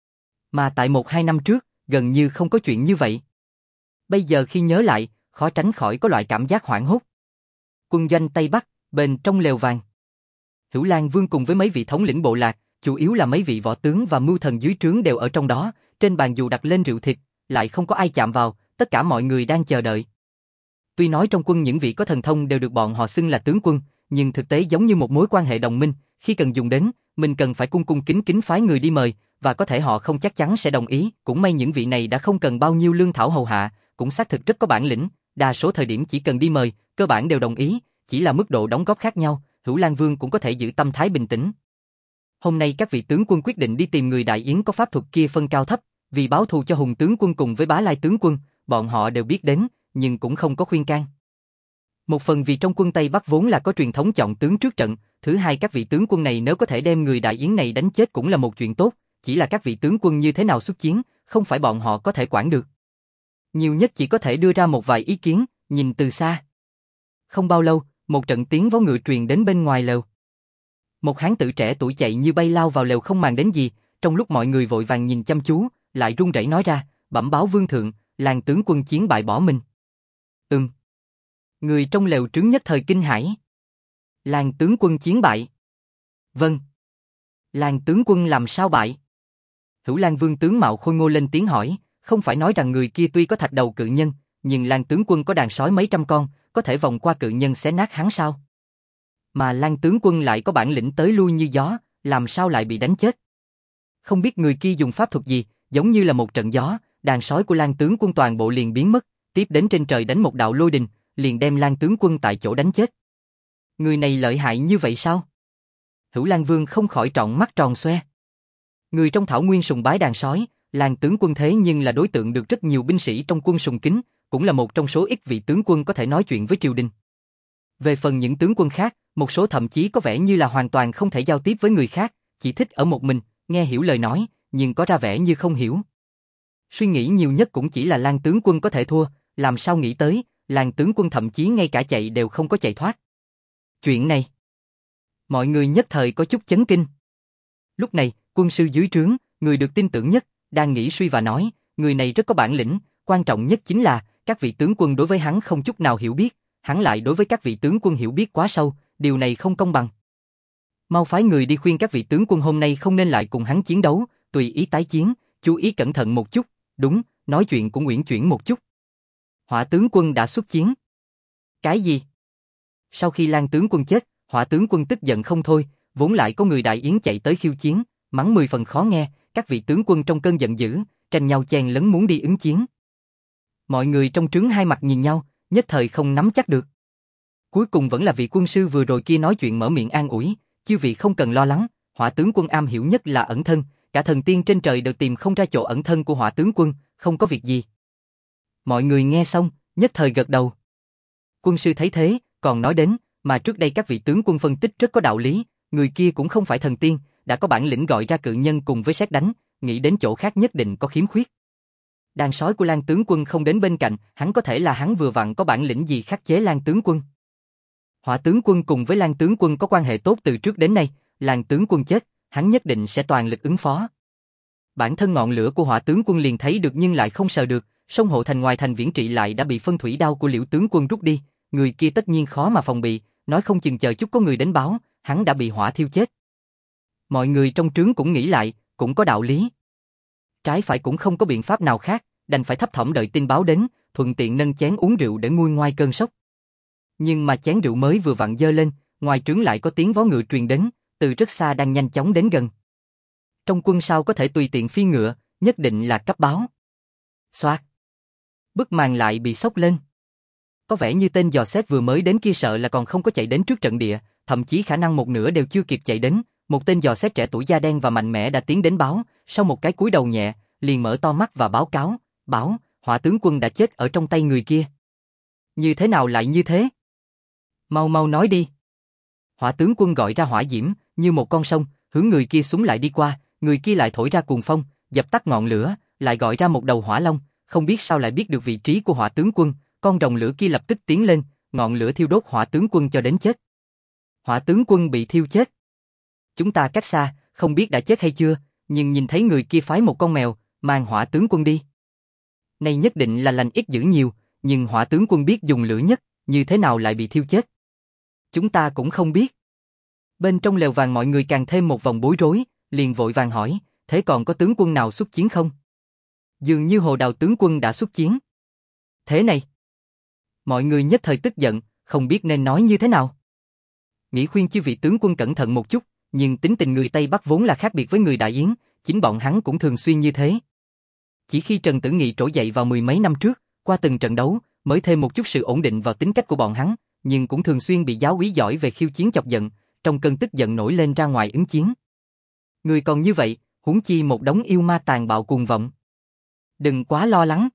Mà tại một hai năm trước, gần như không có chuyện như vậy. Bây giờ khi nhớ lại, khó tránh khỏi có loại cảm giác hoảng hốt. Quân doanh Tây Bắc, bên trong lều vàng. Hữu Lang Vương cùng với mấy vị thống lĩnh bộ lạc, chủ yếu là mấy vị võ tướng và mưu thần dưới trướng đều ở trong đó, trên bàn dù đặt lên rượu thịt, lại không có ai chạm vào, tất cả mọi người đang chờ đợi. Tuy nói trong quân những vị có thần thông đều được bọn họ xưng là tướng quân, nhưng thực tế giống như một mối quan hệ đồng minh, khi cần dùng đến, mình cần phải cung cung kính kính phái người đi mời, và có thể họ không chắc chắn sẽ đồng ý, cũng may những vị này đã không cần bao nhiêu lương thảo hầu hạ, cũng xác thực rất có bản lĩnh, đa số thời điểm chỉ cần đi mời, cơ bản đều đồng ý, chỉ là mức độ đóng góp khác nhau, Hữu Lang Vương cũng có thể giữ tâm thái bình tĩnh. Hôm nay các vị tướng quân quyết định đi tìm người đại yến có pháp thuật kia phân cao thấp, Vì báo thù cho Hùng tướng quân cùng với Bá Lai tướng quân, bọn họ đều biết đến, nhưng cũng không có khuyên can. Một phần vì trong quân Tây Bắc vốn là có truyền thống chọn tướng trước trận, thứ hai các vị tướng quân này nếu có thể đem người Đại Yến này đánh chết cũng là một chuyện tốt, chỉ là các vị tướng quân như thế nào xuất chiến, không phải bọn họ có thể quản được. Nhiều nhất chỉ có thể đưa ra một vài ý kiến, nhìn từ xa. Không bao lâu, một trận tiếng vó ngựa truyền đến bên ngoài lều. Một hán tử trẻ tuổi chạy như bay lao vào lều không màng đến gì, trong lúc mọi người vội vàng nhìn chăm chú, lại run rẩy nói ra, bẩm báo vương thượng, Lang tướng quân chiến bại bỏ mình. Ừm. Người trong lều trướng nhất thời kinh hãi. Lang tướng quân chiến bại. Vâng. Lang tướng quân làm sao bại? Hữu Lang vương tướng mạo khôi ngô lên tiếng hỏi, không phải nói rằng người kia tuy có thạch đầu cự nhân, nhưng Lang tướng quân có đàn sói mấy trăm con, có thể vòng qua cự nhân xé nát hắn sao? Mà Lang tướng quân lại có bản lĩnh tới lui như gió, làm sao lại bị đánh chết? Không biết người kia dùng pháp thuật gì, giống như là một trận gió, đàn sói của Lang tướng quân toàn bộ liền biến mất, tiếp đến trên trời đánh một đạo lôi đình, liền đem Lang tướng quân tại chỗ đánh chết. Người này lợi hại như vậy sao? Hữu Lang vương không khỏi trọn mắt tròn xoe. Người trong thảo nguyên sùng bái đàn sói, Lang tướng quân thế nhưng là đối tượng được rất nhiều binh sĩ trong quân sùng kính, cũng là một trong số ít vị tướng quân có thể nói chuyện với triều đình. Về phần những tướng quân khác, một số thậm chí có vẻ như là hoàn toàn không thể giao tiếp với người khác, chỉ thích ở một mình, nghe hiểu lời nói, nhưng có ra vẻ như không hiểu. Suy nghĩ nhiều nhất cũng chỉ là Lang tướng quân có thể thua, làm sao nghĩ tới, Lang tướng quân thậm chí ngay cả chạy đều không có chạy thoát. Chuyện này, mọi người nhất thời có chút chấn kinh. Lúc này, quân sư dưới trướng, người được tin tưởng nhất, đang nghĩ suy và nói, người này rất có bản lĩnh, quan trọng nhất chính là, các vị tướng quân đối với hắn không chút nào hiểu biết, hắn lại đối với các vị tướng quân hiểu biết quá sâu, điều này không công bằng. Mau phái người đi khuyên các vị tướng quân hôm nay không nên lại cùng hắn chiến đấu, tùy ý tái chiến, chú ý cẩn thận một chút, đúng, nói chuyện cũng uyển chuyển một chút. Hỏa tướng quân đã xuất chiến. Cái gì? Sau khi Lang tướng quân chết, Hỏa tướng quân tức giận không thôi, vốn lại có người Đại Yến chạy tới khiêu chiến, mắng mười phần khó nghe, các vị tướng quân trong cơn giận dữ, tranh nhau chen lấn muốn đi ứng chiến. Mọi người trong trướng hai mặt nhìn nhau, nhất thời không nắm chắc được. Cuối cùng vẫn là vị quân sư vừa rồi kia nói chuyện mở miệng an ủi, chư vị không cần lo lắng, Hỏa tướng quân am hiểu nhất là ẩn thân, cả thần tiên trên trời đều tìm không ra chỗ ẩn thân của Hỏa tướng quân, không có việc gì. Mọi người nghe xong, nhất thời gật đầu. Quân sư thấy thế, còn nói đến, mà trước đây các vị tướng quân phân tích rất có đạo lý, người kia cũng không phải thần tiên, đã có bản lĩnh gọi ra cự nhân cùng với sét đánh, nghĩ đến chỗ khác nhất định có khiếm khuyết. Đàn sói của Lang tướng quân không đến bên cạnh, hắn có thể là hắn vừa vặn có bản lĩnh gì khắc chế Lang tướng quân. Hỏa tướng quân cùng với Lang tướng quân có quan hệ tốt từ trước đến nay, Lang tướng quân chết, hắn nhất định sẽ toàn lực ứng phó. Bản thân ngọn lửa của Hỏa tướng quân liền thấy được nhưng lại không sờ được, sông hộ thành ngoài thành Viễn Trị lại đã bị phân thủy đao của Liễu tướng quân rút đi, người kia tất nhiên khó mà phòng bị, nói không chừng chờ chút có người đến báo, hắn đã bị hỏa thiêu chết. Mọi người trong trướng cũng nghĩ lại, cũng có đạo lý. Trái phải cũng không có biện pháp nào khác, đành phải thấp thỏm đợi tin báo đến, thuận tiện nâng chén uống rượu để nguôi ngoai cơn sốc. Nhưng mà chén rượu mới vừa vặn dơ lên, ngoài trướng lại có tiếng vó ngựa truyền đến, từ rất xa đang nhanh chóng đến gần. Trong quân sao có thể tùy tiện phi ngựa, nhất định là cấp báo. Xoạt. Bức màn lại bị xốc lên. Có vẻ như tên dò xét vừa mới đến kia sợ là còn không có chạy đến trước trận địa, thậm chí khả năng một nửa đều chưa kịp chạy đến. Một tên dò xét trẻ tuổi da đen và mạnh mẽ đã tiến đến báo, sau một cái cúi đầu nhẹ, liền mở to mắt và báo cáo, báo, Hỏa tướng quân đã chết ở trong tay người kia. Như thế nào lại như thế? Mau mau nói đi. Hỏa tướng quân gọi ra hỏa diễm, như một con sông, hướng người kia súng lại đi qua, người kia lại thổi ra cuồng phong, dập tắt ngọn lửa, lại gọi ra một đầu hỏa long, không biết sao lại biết được vị trí của Hỏa tướng quân, con rồng lửa kia lập tức tiến lên, ngọn lửa thiêu đốt Hỏa tướng quân cho đến chết. Hỏa tướng quân bị thiêu chết. Chúng ta cách xa, không biết đã chết hay chưa, nhưng nhìn thấy người kia phái một con mèo, mang Hỏa tướng quân đi. Này nhất định là lành ít dữ nhiều, nhưng Hỏa tướng quân biết dùng lửa nhất, như thế nào lại bị thiêu chết? Chúng ta cũng không biết. Bên trong lều vàng mọi người càng thêm một vòng bối rối, liền vội vàng hỏi, thế còn có tướng quân nào xuất chiến không? Dường như Hồ Đào tướng quân đã xuất chiến. Thế này, mọi người nhất thời tức giận, không biết nên nói như thế nào. Nghĩ khuyên chư vị tướng quân cẩn thận một chút, nhưng tính tình người Tây Bắc vốn là khác biệt với người Đại Yến, chính bọn hắn cũng thường xuyên như thế. Chỉ khi Trần Tử Nghị trỗi dậy vào mười mấy năm trước, qua từng trận đấu, mới thêm một chút sự ổn định vào tính cách của bọn hắn, nhưng cũng thường xuyên bị giáo úy giỏi về khiêu chiến chọc giận, trong cơn tức giận nổi lên ra ngoài ứng chiến. Người còn như vậy, huống chi một đống yêu ma tàn bạo cuồng vọng. Đừng quá lo lắng.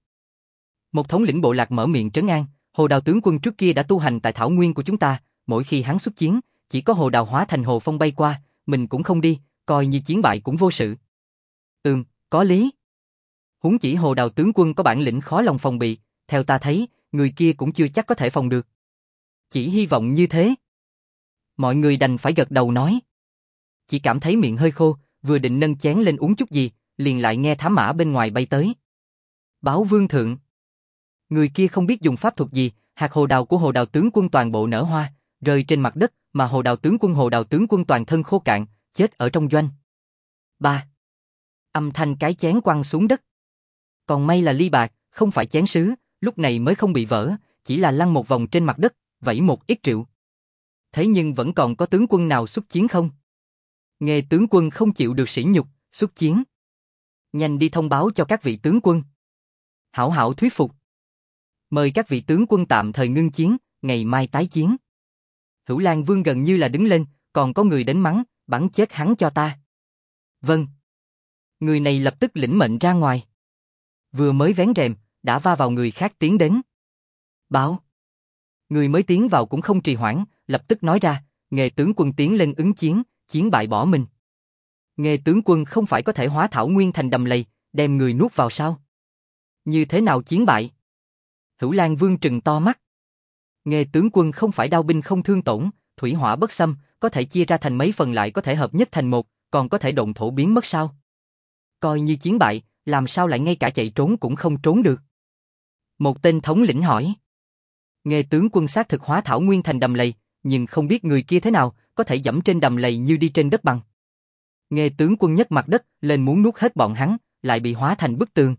Một thống lĩnh bộ lạc mở miệng trấn an, Hồ Đào tướng quân trước kia đã tu hành tại thảo nguyên của chúng ta, mỗi khi hắn xuất chiến, chỉ có Hồ Đào hóa thành hồ phong bay qua, mình cũng không đi, coi như chiến bại cũng vô sự. Ừm, có lý. Huống chỉ Hồ Đào tướng quân có bản lĩnh khó lòng phòng bị, theo ta thấy, người kia cũng chưa chắc có thể phòng được. Chỉ hy vọng như thế. Mọi người đành phải gật đầu nói. Chỉ cảm thấy miệng hơi khô, vừa định nâng chén lên uống chút gì, liền lại nghe thám mã bên ngoài bay tới. Báo vương thượng. Người kia không biết dùng pháp thuật gì, hạt hồ đào của Hồ Đào tướng quân toàn bộ nở hoa, rơi trên mặt đất, mà Hồ Đào tướng quân Hồ Đào tướng quân toàn thân khô cạn, chết ở trong doanh. Ba. Âm thanh cái chén quăng xuống đất. Còn may là ly bạc, không phải chén sứ, lúc này mới không bị vỡ, chỉ là lăn một vòng trên mặt đất, vẩy một ít rượu. Thế nhưng vẫn còn có tướng quân nào xuất chiến không? Nghe tướng quân không chịu được sỉ nhục, xuất chiến. Nhanh đi thông báo cho các vị tướng quân. Hảo hảo thuyết phục. Mời các vị tướng quân tạm thời ngưng chiến, ngày mai tái chiến. Hữu Lan Vương gần như là đứng lên, còn có người đến mắng, bắn chết hắn cho ta. Vâng. Người này lập tức lĩnh mệnh ra ngoài. Vừa mới vén rèm, đã va vào người khác tiến đến. Báo. Người mới tiến vào cũng không trì hoãn, lập tức nói ra, Nghê tướng quân tiến lên ứng chiến, chiến bại bỏ mình. Nghê tướng quân không phải có thể hóa thảo nguyên thành đầm lầy, đem người nuốt vào sao? Như thế nào chiến bại? Hữu Lan Vương trừng to mắt. Nghê tướng quân không phải đao binh không thương tổn, thủy hỏa bất xâm, có thể chia ra thành mấy phần lại có thể hợp nhất thành một, còn có thể động thổ biến mất sao? Coi như chiến bại, làm sao lại ngay cả chạy trốn cũng không trốn được? Một tên thống lĩnh hỏi. Nghê tướng quân xác thực hóa thảo nguyên thành đầm lầy, nhưng không biết người kia thế nào, có thể dẫm trên đầm lầy như đi trên đất bằng. Nghê tướng quân nhấc mặt đất lên muốn nuốt hết bọn hắn, lại bị hóa thành bức tường.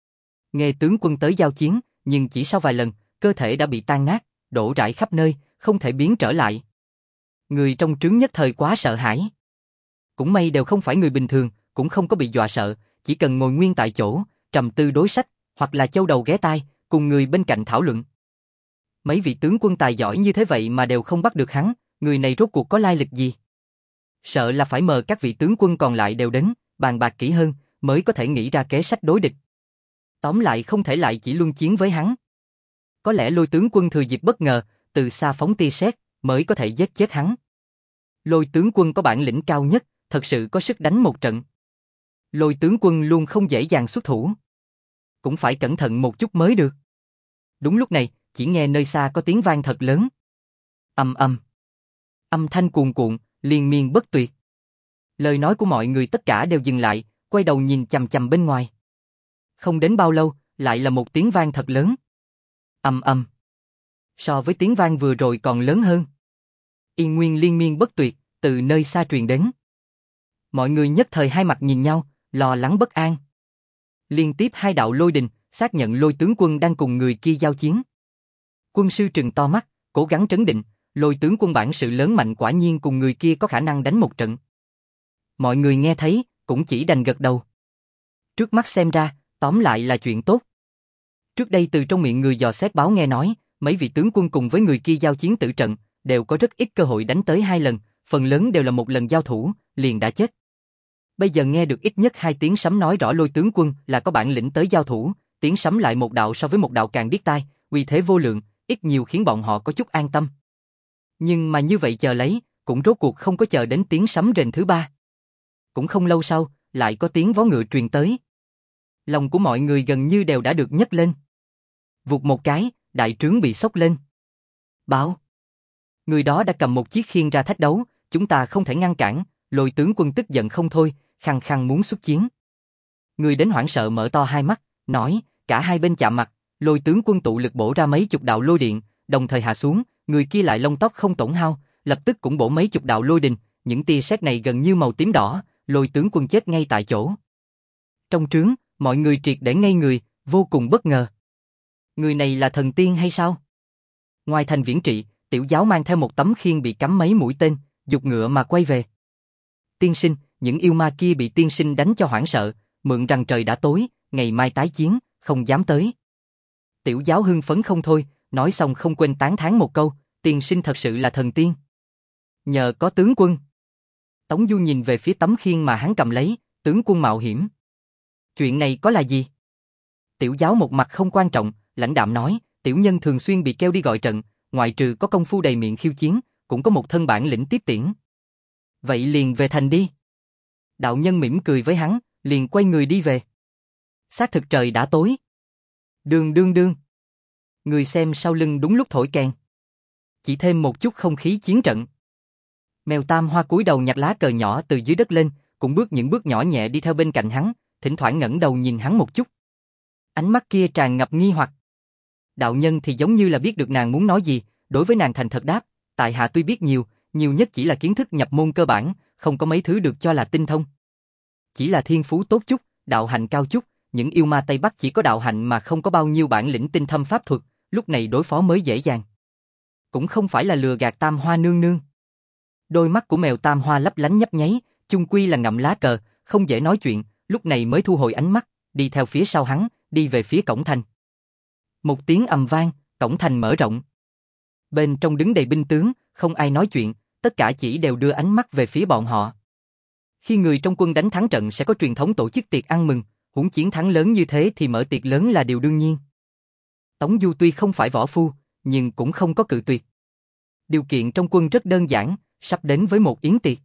Nghê tướng quân tới giao chiến, nhưng chỉ sau vài lần, cơ thể đã bị tan nát, đổ rải khắp nơi, không thể biến trở lại. Người trong trướng nhất thời quá sợ hãi. Cũng may đều không phải người bình thường, cũng không có bị dọa sợ, chỉ cần ngồi nguyên tại chỗ, trầm tư đối sách, hoặc là châu đầu ghé tai, cùng người bên cạnh thảo luận. Mấy vị tướng quân tài giỏi như thế vậy mà đều không bắt được hắn, người này rốt cuộc có lai lịch gì? Sợ là phải mời các vị tướng quân còn lại đều đến, bàn bạc kỹ hơn, mới có thể nghĩ ra kế sách đối địch. Tóm lại không thể lại chỉ luân chiến với hắn. Có lẽ Lôi tướng quân thừa dịp bất ngờ, từ xa phóng tia sét, mới có thể giết chết hắn. Lôi tướng quân có bản lĩnh cao nhất, thật sự có sức đánh một trận. Lôi tướng quân luôn không dễ dàng xuất thủ. Cũng phải cẩn thận một chút mới được. Đúng lúc này, chỉ nghe nơi xa có tiếng vang thật lớn. Ầm ầm. Âm thanh cuồn cuộn, liên miên bất tuyệt. Lời nói của mọi người tất cả đều dừng lại, quay đầu nhìn chằm chằm bên ngoài. Không đến bao lâu, lại là một tiếng vang thật lớn. Ầm ầm. So với tiếng vang vừa rồi còn lớn hơn. Yên nguyên liên miên bất tuyệt, từ nơi xa truyền đến. Mọi người nhất thời hai mặt nhìn nhau, lo lắng bất an. Liên tiếp hai đạo lôi đình, xác nhận Lôi tướng quân đang cùng người kia giao chiến. Quân sư trừng to mắt, cố gắng trấn định, Lôi tướng quân bản sự lớn mạnh quả nhiên cùng người kia có khả năng đánh một trận. Mọi người nghe thấy, cũng chỉ đành gật đầu. Trước mắt xem ra, tóm lại là chuyện tốt. Trước đây từ trong miệng người dò xét báo nghe nói, mấy vị tướng quân cùng với người kia giao chiến tử trận, đều có rất ít cơ hội đánh tới hai lần, phần lớn đều là một lần giao thủ, liền đã chết. Bây giờ nghe được ít nhất hai tiếng sấm nói rõ Lôi tướng quân là có bản lĩnh tới giao thủ, tiếng sấm lại một đạo so với một đạo càng điếc tai, uy thế vô lượng, ít nhiều khiến bọn họ có chút an tâm. Nhưng mà như vậy chờ lấy, cũng rốt cuộc không có chờ đến tiếng sấm rền thứ ba. Cũng không lâu sau, lại có tiếng vó ngựa truyền tới. Lòng của mọi người gần như đều đã được nhấc lên. Vụt một cái, đại trướng bị xốc lên. Báo. Người đó đã cầm một chiếc khiên ra thách đấu, chúng ta không thể ngăn cản, Lôi tướng quân tức giận không thôi, khăng khăng muốn xuất chiến. Người đến hoảng sợ mở to hai mắt, nói, cả hai bên chạm mặt, Lôi tướng quân tụ lực bổ ra mấy chục đạo lôi điện, đồng thời hạ xuống, người kia lại lông tóc không tổn hao, lập tức cũng bổ mấy chục đạo lôi đình, những tia sét này gần như màu tím đỏ, Lôi tướng quân chết ngay tại chỗ. Trong trướng, mọi người triệt để ngây người, vô cùng bất ngờ. Người này là thần tiên hay sao? Ngoài thành Viễn Trị, Tiểu Giáo mang theo một tấm khiên bị cắm mấy mũi tên, giục ngựa mà quay về. Tiên sinh, những yêu ma kia bị tiên sinh đánh cho hoảng sợ, mượn rằng trời đã tối, ngày mai tái chiến, không dám tới. Tiểu Giáo hưng phấn không thôi, nói xong không quên tán thán một câu, tiên sinh thật sự là thần tiên. Nhờ có tướng quân. Tống Du nhìn về phía tấm khiên mà hắn cầm lấy, tướng quân mạo hiểm. Chuyện này có là gì? Tiểu Giáo một mặt không quan trọng, lãnh đạm nói, tiểu nhân thường xuyên bị kêu đi gọi trận, ngoại trừ có công phu đầy miệng khiêu chiến, cũng có một thân bản lĩnh tiếp tiễn. Vậy liền về thành đi. Đạo nhân mỉm cười với hắn, liền quay người đi về. Xác thực trời đã tối. Đương đương đương. Người xem sau lưng đúng lúc thổi kèn. Chỉ thêm một chút không khí chiến trận. Mèo Tam Hoa cúi đầu nhặt lá cờ nhỏ từ dưới đất lên, cũng bước những bước nhỏ nhẹ đi theo bên cạnh hắn, thỉnh thoảng ngẩng đầu nhìn hắn một chút. Ánh mắt kia tràn ngập nghi hoặc. Đạo nhân thì giống như là biết được nàng muốn nói gì, đối với nàng thành thật đáp, tại hạ tuy biết nhiều, nhiều nhất chỉ là kiến thức nhập môn cơ bản, không có mấy thứ được cho là tinh thông. Chỉ là thiên phú tốt chút, đạo hạnh cao chút, những yêu ma Tây Bắc chỉ có đạo hạnh mà không có bao nhiêu bản lĩnh tinh thâm pháp thuật, lúc này đối phó mới dễ dàng. Cũng không phải là lừa gạt Tam Hoa nương nương. Đôi mắt của mèo Tam Hoa lấp lánh nhấp nháy, chung quy là ngậm lá cờ, không dễ nói chuyện, lúc này mới thu hồi ánh mắt, đi theo phía sau hắn, đi về phía cổng thành. Một tiếng ầm vang, cổng thành mở rộng. Bên trong đứng đầy binh tướng, không ai nói chuyện, tất cả chỉ đều đưa ánh mắt về phía bọn họ. Khi người trong quân đánh thắng trận sẽ có truyền thống tổ chức tiệc ăn mừng, huống chiến thắng lớn như thế thì mở tiệc lớn là điều đương nhiên. Tống Du tuy không phải võ phu, nhưng cũng không có cự tuyệt. Điều kiện trong quân rất đơn giản, sắp đến với một yến tiệc.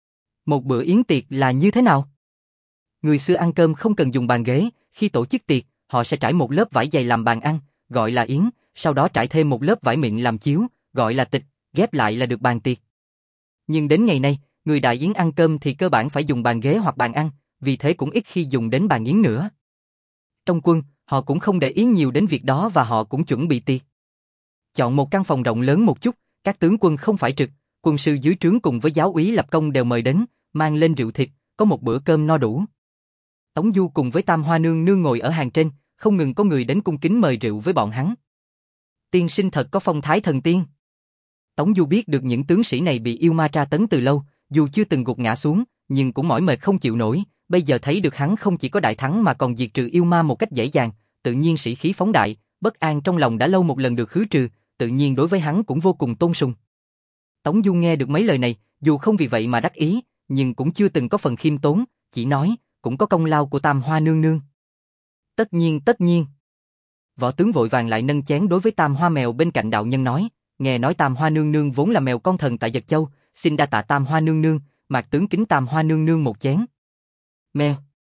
Một bữa yến tiệc là như thế nào? Người xưa ăn cơm không cần dùng bàn ghế, khi tổ chức tiệc, họ sẽ trải một lớp vải dày làm bàn ăn, gọi là yến, sau đó trải thêm một lớp vải mịn làm chiếu, gọi là tịch, ghép lại là được bàn tiệc. Nhưng đến ngày nay, người đại yến ăn cơm thì cơ bản phải dùng bàn ghế hoặc bàn ăn, vì thế cũng ít khi dùng đến bàn yến nữa. Trong quân, họ cũng không để ý nhiều đến việc đó và họ cũng chuẩn bị tiệc. Chọn một căn phòng rộng lớn một chút, các tướng quân không phải trực, quân sư dưới trướng cùng với giáo úy lập công đều mời đến, mang lên rượu thịt, có một bữa cơm no đủ. Tống Du cùng với Tam Hoa nương nương ngồi ở hàng trên, không ngừng có người đến cung kính mời rượu với bọn hắn. Tiên sinh thật có phong thái thần tiên. Tống Du biết được những tướng sĩ này bị yêu ma tra tấn từ lâu, dù chưa từng gục ngã xuống, nhưng cũng mỏi mệt không chịu nổi, bây giờ thấy được hắn không chỉ có đại thắng mà còn diệt trừ yêu ma một cách dễ dàng, tự nhiên sĩ khí phóng đại, bất an trong lòng đã lâu một lần được khứ trừ, tự nhiên đối với hắn cũng vô cùng tôn sùng. Tống Du nghe được mấy lời này, dù không vì vậy mà đắc ý, nhưng cũng chưa từng có phần khiêm tốn, chỉ nói, cũng có công lao của Tam Hoa nương nương. Tất nhiên, tất nhiên. Võ tướng vội vàng lại nâng chén đối với Tam Hoa mèo bên cạnh đạo nhân nói, nghe nói Tam Hoa nương nương vốn là mèo con thần tại Dật Châu, xin đa tạ Tam Hoa nương nương, mạc tướng kính Tam Hoa nương nương một chén. Mèo.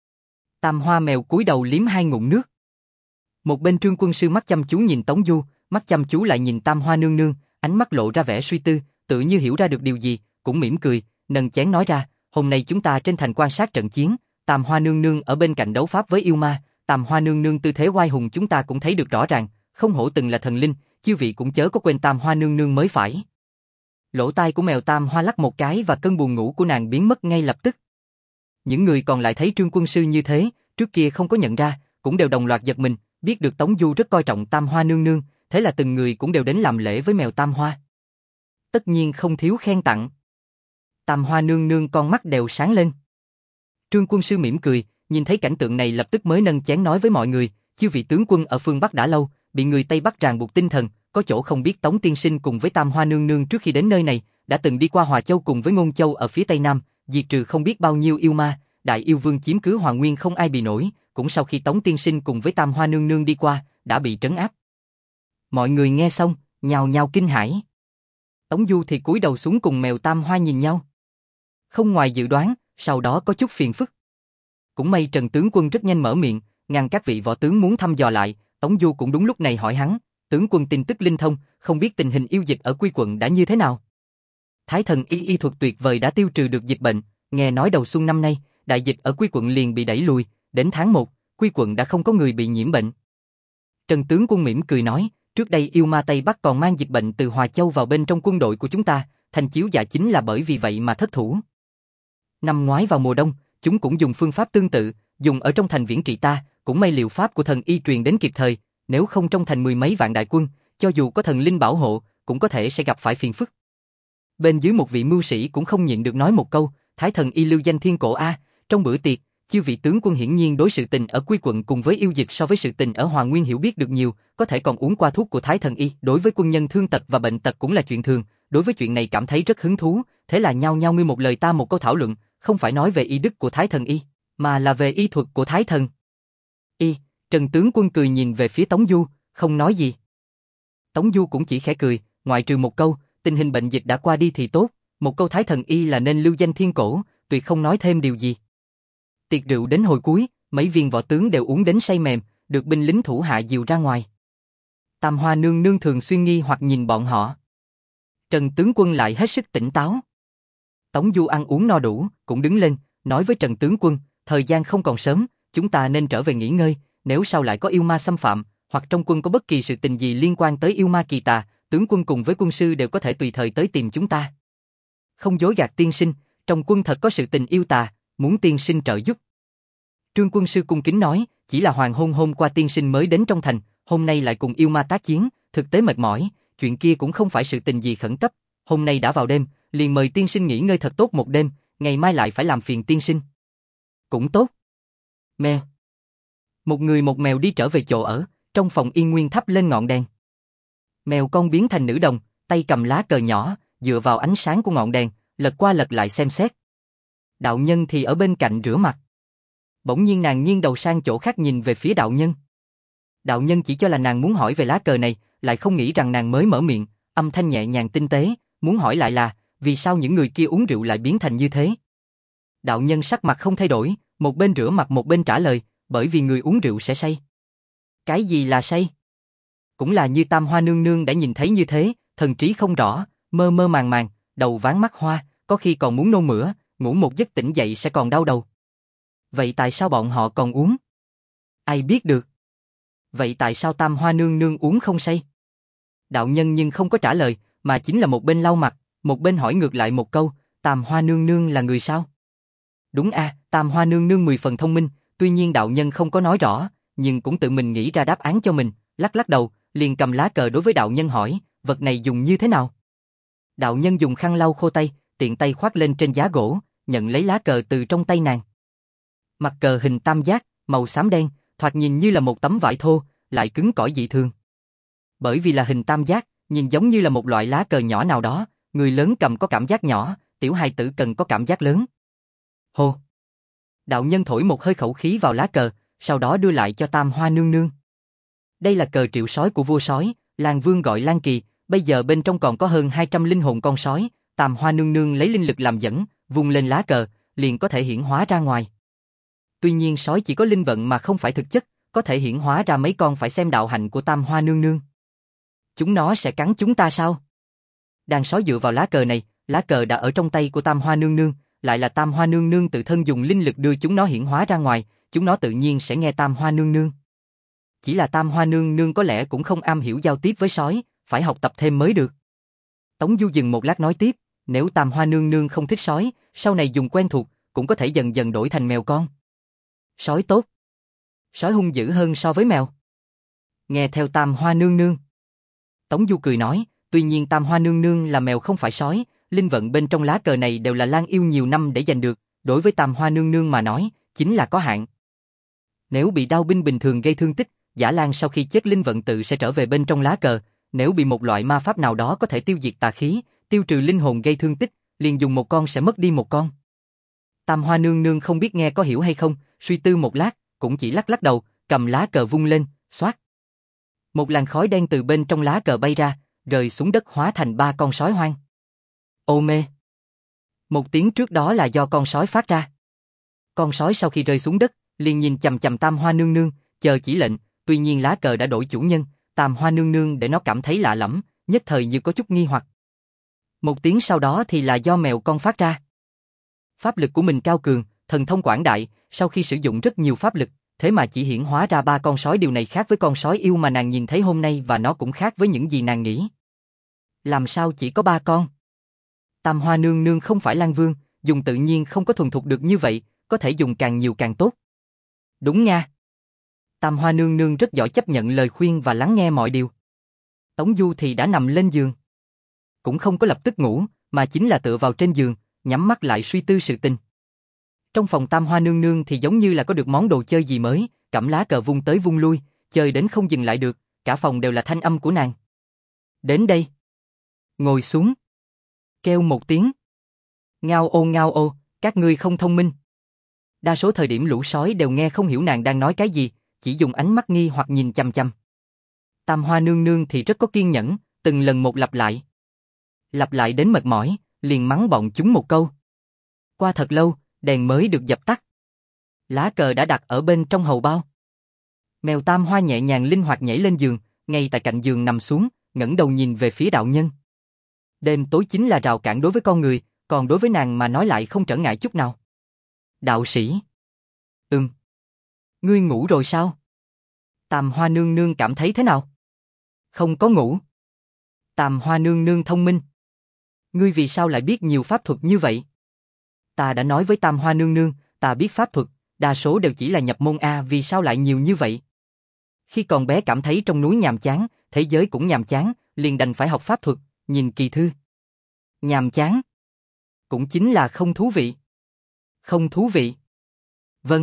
Tam Hoa mèo cúi đầu liếm hai ngụm nước. Một bên Trương quân sư mắt chăm chú nhìn Tống Du, mắt chăm chú lại nhìn Tam Hoa nương nương, ánh mắt lộ ra vẻ suy tư, tự như hiểu ra được điều gì, cũng mỉm cười, nâng chén nói ra, hôm nay chúng ta trên thành quan sát trận chiến, Tam Hoa nương nương ở bên cạnh đấu pháp với yêu ma, Tam Hoa nương nương tư thế oai hùng chúng ta cũng thấy được rõ ràng, không hổ từng là thần linh, chư vị cũng chớ có quên Tam Hoa nương nương mới phải. Lỗ tai của mèo Tam Hoa lắc một cái và cơn buồn ngủ của nàng biến mất ngay lập tức. Những người còn lại thấy Trương quân sư như thế, trước kia không có nhận ra, cũng đều đồng loạt giật mình, biết được Tống Du rất coi trọng Tam Hoa nương nương, thế là từng người cũng đều đến làm lễ với mèo Tam Hoa. Tất nhiên không thiếu khen tặng. Tam Hoa nương nương con mắt đều sáng lên. Trương quân sư mỉm cười, nhìn thấy cảnh tượng này lập tức mới nâng chén nói với mọi người, chư vị tướng quân ở phương Bắc đã lâu, bị người Tây Bắc ràng buộc tinh thần, có chỗ không biết Tống tiên sinh cùng với Tam Hoa nương nương trước khi đến nơi này, đã từng đi qua Hòa Châu cùng với Ngôn Châu ở phía Tây Nam, diệt trừ không biết bao nhiêu yêu ma, đại yêu vương chiếm cứ Hoàng Nguyên không ai bị nổi, cũng sau khi Tống tiên sinh cùng với Tam Hoa nương nương đi qua, đã bị trấn áp. Mọi người nghe xong, nhào nhào kinh hãi. Tống Du thì cúi đầu xuống cùng mèo Tam Hoa nhìn nhau. Không ngoài dự đoán, sau đó có chút phiền phức. Cũng may Trần tướng quân rất nhanh mở miệng, ngăn các vị võ tướng muốn thăm dò lại, Tống Du cũng đúng lúc này hỏi hắn, tướng quân tin tức linh thông, không biết tình hình yêu dịch ở Quy quận đã như thế nào. Thái thần y y thuật tuyệt vời đã tiêu trừ được dịch bệnh, nghe nói đầu xuân năm nay, đại dịch ở Quy quận liền bị đẩy lùi, đến tháng một, Quy quận đã không có người bị nhiễm bệnh. Trần tướng quân mỉm cười nói, trước đây yêu ma Tây Bắc còn mang dịch bệnh từ Hòa Châu vào bên trong quân đội của chúng ta, thành chiếu dạ chính là bởi vì vậy mà thất thủ. Năm ngoái vào mùa đông, chúng cũng dùng phương pháp tương tự, dùng ở trong thành viễn trị ta, cũng may liệu pháp của thần y truyền đến kịp thời, nếu không trong thành mười mấy vạn đại quân, cho dù có thần linh bảo hộ, cũng có thể sẽ gặp phải phiền phức. Bên dưới một vị mưu sĩ cũng không nhịn được nói một câu, Thái thần y lưu danh thiên cổ a, trong bữa tiệc, chư vị tướng quân hiển nhiên đối sự tình ở Quy quận cùng với yêu dịch so với sự tình ở Hoàng Nguyên hiểu biết được nhiều, có thể còn uống qua thuốc của Thái thần y, đối với quân nhân thương tật và bệnh tật cũng là chuyện thường, đối với chuyện này cảm thấy rất hứng thú, thế là nhao nhao ngươi một lời ta một câu thảo luận, không phải nói về y đức của Thái thần y, mà là về y thuật của Thái thần y. Trần tướng quân cười nhìn về phía Tống Du, không nói gì. Tống Du cũng chỉ khẽ cười, ngoại trừ một câu, tình hình bệnh dịch đã qua đi thì tốt, một câu Thái Thần Y là nên lưu danh thiên cổ, tuyệt không nói thêm điều gì. Tiệc rượu đến hồi cuối, mấy viên võ tướng đều uống đến say mềm, được binh lính thủ hạ dìu ra ngoài. Tam Hoa nương nương thường xuyên nghi hoặc nhìn bọn họ. Trần tướng quân lại hết sức tỉnh táo. Tống Du ăn uống no đủ, cũng đứng lên, nói với Trần tướng quân, thời gian không còn sớm, chúng ta nên trở về nghỉ ngơi, nếu sau lại có yêu ma xâm phạm, hoặc trong quân có bất kỳ sự tình gì liên quan tới yêu ma kỳ tà, tướng quân cùng với quân sư đều có thể tùy thời tới tìm chúng ta. Không dối gạt tiên sinh, trong quân thật có sự tình yêu tà, muốn tiên sinh trợ giúp. Trương quân sư cung kính nói, chỉ là hoàng hôn hôm qua tiên sinh mới đến trong thành, hôm nay lại cùng yêu ma tác chiến, thực tế mệt mỏi, chuyện kia cũng không phải sự tình gì khẩn cấp, hôm nay đã vào đêm, liền mời tiên sinh nghỉ ngơi thật tốt một đêm, ngày mai lại phải làm phiền tiên sinh. Cũng tốt. Mèo. Một người một mèo đi trở về chỗ ở, trong phòng yên nguyên thắp lên ngọn đèn. Mèo con biến thành nữ đồng, tay cầm lá cờ nhỏ, dựa vào ánh sáng của ngọn đèn, lật qua lật lại xem xét. Đạo nhân thì ở bên cạnh rửa mặt. Bỗng nhiên nàng nghiêng đầu sang chỗ khác nhìn về phía đạo nhân. Đạo nhân chỉ cho là nàng muốn hỏi về lá cờ này, lại không nghĩ rằng nàng mới mở miệng, âm thanh nhẹ nhàng tinh tế, muốn hỏi lại là, vì sao những người kia uống rượu lại biến thành như thế? Đạo nhân sắc mặt không thay đổi, một bên rửa mặt một bên trả lời, bởi vì người uống rượu sẽ say. Cái gì là say? Cũng là như Tam Hoa nương nương đã nhìn thấy như thế, thần trí không rõ, mơ mơ màng màng, đầu váng mắt hoa, có khi còn muốn nôn mửa, ngủ một giấc tỉnh dậy sẽ còn đau đầu. Vậy tại sao bọn họ còn uống? Ai biết được? Vậy tại sao Tam Hoa nương nương uống không say? Đạo nhân nhưng không có trả lời, mà chính là một bên lau mặt, một bên hỏi ngược lại một câu, Tam Hoa nương nương là người sao? Đúng a, à, Tam Hoa nương nương mười phần thông minh, tuy nhiên đạo nhân không có nói rõ, nhưng cũng tự mình nghĩ ra đáp án cho mình, lắc lắc đầu, liền cầm lá cờ đối với đạo nhân hỏi, vật này dùng như thế nào? Đạo nhân dùng khăn lau khô tay, tiện tay khoác lên trên giá gỗ, nhận lấy lá cờ từ trong tay nàng. Mặt cờ hình tam giác, màu xám đen, thoạt nhìn như là một tấm vải thô, lại cứng cỏi dị thường. Bởi vì là hình tam giác, nhìn giống như là một loại lá cờ nhỏ nào đó, người lớn cầm có cảm giác nhỏ, tiểu hài tử cần có cảm giác lớn. Hô! Đạo nhân thổi một hơi khẩu khí vào lá cờ, sau đó đưa lại cho Tam Hoa nương nương. Đây là cờ triệu sói của vua sói, Lan Vương gọi Lan Kỳ, bây giờ bên trong còn có hơn hai trăm linh hồn con sói, Tam Hoa nương nương lấy linh lực làm dẫn, vung lên lá cờ, liền có thể hiển hóa ra ngoài. Tuy nhiên sói chỉ có linh vận mà không phải thực chất, có thể hiển hóa ra mấy con phải xem đạo hạnh của Tam Hoa nương nương. Chúng nó sẽ cắn chúng ta sao? Đàn sói dựa vào lá cờ này, lá cờ đã ở trong tay của Tam Hoa nương nương, lại là Tam Hoa nương nương tự thân dùng linh lực đưa chúng nó hiển hóa ra ngoài, chúng nó tự nhiên sẽ nghe Tam Hoa nương nương. Chỉ là Tam Hoa nương nương có lẽ cũng không am hiểu giao tiếp với sói, phải học tập thêm mới được. Tống Du dừng một lát nói tiếp, nếu Tam Hoa nương nương không thích sói, sau này dùng quen thuộc, cũng có thể dần dần đổi thành mèo con. Sói tốt. Sói hung dữ hơn so với mèo. Nghe theo Tam Hoa nương nương. Tống Du cười nói, tuy nhiên Tam Hoa nương nương là mèo không phải sói, linh vận bên trong lá cờ này đều là Lan yêu nhiều năm để giành được, đối với Tam Hoa nương nương mà nói, chính là có hạn. Nếu bị đao binh bình thường gây thương tích, Giả Lan sau khi chết linh vận tự sẽ trở về bên trong lá cờ, nếu bị một loại ma pháp nào đó có thể tiêu diệt tà khí, tiêu trừ linh hồn gây thương tích, liền dùng một con sẽ mất đi một con. Tam Hoa nương nương không biết nghe có hiểu hay không, suy tư một lát, cũng chỉ lắc lắc đầu, cầm lá cờ vung lên, xoát. Một làn khói đen từ bên trong lá cờ bay ra, rơi xuống đất hóa thành ba con sói hoang. Ô mê. Một tiếng trước đó là do con sói phát ra. Con sói sau khi rơi xuống đất, liền nhìn chằm chằm Tam Hoa nương nương, chờ chỉ lệnh, tuy nhiên lá cờ đã đổi chủ nhân, Tam Hoa nương nương để nó cảm thấy lạ lẫm, nhất thời như có chút nghi hoặc. Một tiếng sau đó thì là do mèo con phát ra. Pháp lực của mình cao cường, thần thông quảng đại, sau khi sử dụng rất nhiều pháp lực, thế mà chỉ hiển hóa ra ba con sói, điều này khác với con sói yêu mà nàng nhìn thấy hôm nay và nó cũng khác với những gì nàng nghĩ. Làm sao chỉ có ba con? Tam Hoa nương nương không phải Lan Vương, dùng tự nhiên không có thuần thục được như vậy, có thể dùng càng nhiều càng tốt. Đúng nha. Tam Hoa nương nương rất giỏi chấp nhận lời khuyên và lắng nghe mọi điều. Tống Du thì đã nằm lên giường. Cũng không có lập tức ngủ, mà chính là tựa vào trên giường, nhắm mắt lại suy tư sự tình. Trong phòng Tam Hoa nương nương thì giống như là có được món đồ chơi gì mới, cẩm lá cờ vung tới vung lui, chơi đến không dừng lại được, cả phòng đều là thanh âm của nàng. Đến đây. Ngồi xuống. Kêu một tiếng. Ngao ô ngao ô, các ngươi không thông minh. Đa số thời điểm lũ sói đều nghe không hiểu nàng đang nói cái gì, chỉ dùng ánh mắt nghi hoặc nhìn chằm chằm. Tam Hoa nương nương thì rất có kiên nhẫn, từng lần một lặp lại. Lặp lại đến mệt mỏi, liền mắng bọn chúng một câu. Qua thật lâu, đèn mới được dập tắt. Lá cờ đã đặt ở bên trong hầu bao. Mèo Tam Hoa nhẹ nhàng linh hoạt nhảy lên giường, ngay tại cạnh giường nằm xuống, ngẩng đầu nhìn về phía đạo nhân. Đêm tối chính là rào cản đối với con người, còn đối với nàng mà nói lại không trở ngại chút nào. Đạo sĩ. Ừm. Ngươi ngủ rồi sao? Tam Hoa nương nương cảm thấy thế nào? Không có ngủ. Tam Hoa nương nương thông minh. Ngươi vì sao lại biết nhiều pháp thuật như vậy? Ta đã nói với Tam Hoa nương nương, ta biết pháp thuật, đa số đều chỉ là nhập môn A, vì sao lại nhiều như vậy? Khi còn bé cảm thấy trong núi nhàm chán, thế giới cũng nhàm chán, liền đành phải học pháp thuật, nhìn kỳ thư. Nhàm chán. Cũng chính là không thú vị. Không thú vị. Vâng.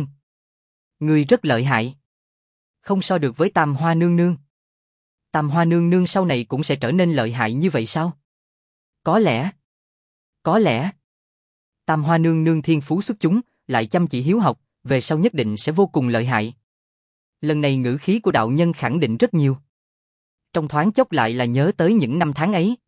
Ngươi rất lợi hại. Không so được với Tam Hoa nương nương. Tam Hoa nương nương sau này cũng sẽ trở nên lợi hại như vậy sao? Có lẽ. Có lẽ. Tam Hoa nương nương thiên phú xuất chúng, lại chăm chỉ hiếu học, về sau nhất định sẽ vô cùng lợi hại. Lần này ngữ khí của đạo nhân khẳng định rất nhiều. Trong thoáng chốc lại là nhớ tới những năm tháng ấy.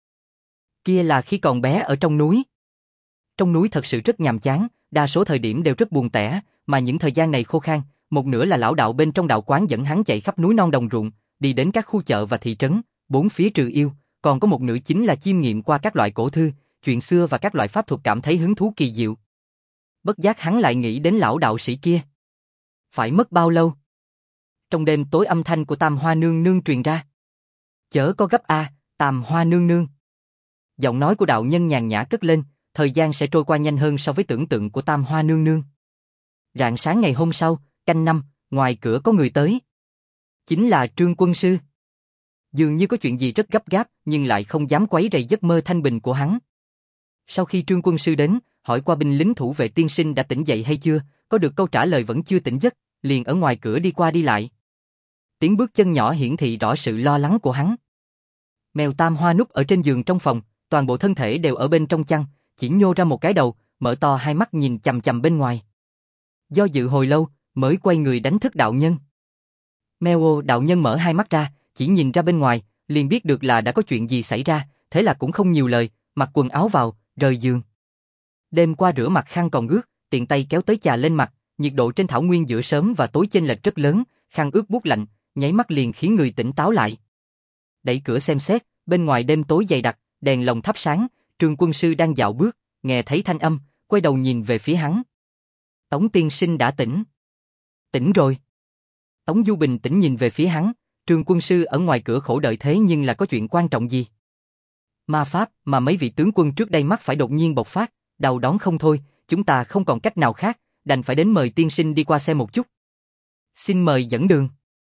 Kia là khi còn bé ở trong núi. Trong núi thật sự rất nhàm chán, đa số thời điểm đều rất buồn tẻ, mà những thời gian này khô khan, một nửa là lão đạo bên trong đạo quán dẫn hắn chạy khắp núi non đồng ruộng, đi đến các khu chợ và thị trấn, bốn phía trừ yêu, còn có một nửa chính là chiêm nghiệm qua các loại cổ thư, chuyện xưa và các loại pháp thuật cảm thấy hứng thú kỳ diệu. Bất giác hắn lại nghĩ đến lão đạo sĩ kia. Phải mất bao lâu? Trong đêm tối âm thanh của Tam Hoa nương nương truyền ra. Chớ có gấp a, Tam Hoa nương nương. Giọng nói của đạo nhân nhàn nhã cất lên, thời gian sẽ trôi qua nhanh hơn so với tưởng tượng của Tam Hoa nương nương. Rạng sáng ngày hôm sau, canh năm, ngoài cửa có người tới. Chính là Trương Quân Sư. Dường như có chuyện gì rất gấp gáp, nhưng lại không dám quấy rầy giấc mơ thanh bình của hắn. Sau khi Trương Quân Sư đến, hỏi qua binh lính thủ vệ tiên sinh đã tỉnh dậy hay chưa, có được câu trả lời vẫn chưa tỉnh giấc, liền ở ngoài cửa đi qua đi lại. Tiếng bước chân nhỏ hiển thị rõ sự lo lắng của hắn. Mèo Tam Hoa núp ở trên giường trong phòng, toàn bộ thân thể đều ở bên trong chăn, chỉ nhô ra một cái đầu, mở to hai mắt nhìn chằm chằm bên ngoài. Do dự hồi lâu, mới quay người đánh thức đạo nhân. Mèo ô, đạo nhân mở hai mắt ra, chỉ nhìn ra bên ngoài, liền biết được là đã có chuyện gì xảy ra, thế là cũng không nhiều lời, mặc quần áo vào, rời giường. Đêm qua rửa mặt khăn còn ướt, tiện tay kéo tới chà lên mặt, nhiệt độ trên thảo nguyên giữa sớm và tối chênh lệch rất lớn, khăn ướt buốt lạnh, nháy mắt liền khiến người tỉnh táo lại. Đẩy cửa xem xét, bên ngoài đêm tối dày đặc, đèn lồng thắp sáng, Trương Quân Sư đang dạo bước, nghe thấy thanh âm, quay đầu nhìn về phía hắn. Tống tiên sinh đã tỉnh. Tỉnh rồi. Tống Du bình tĩnh nhìn về phía hắn, Trương Quân Sư ở ngoài cửa khổ đợi thế nhưng là có chuyện quan trọng gì? Ma pháp mà mấy vị tướng quân trước đây mắc phải đột nhiên bộc phát, đau đớn không thôi, chúng ta không còn cách nào khác, đành phải đến mời tiên sinh đi qua xem một chút. Xin mời dẫn đường.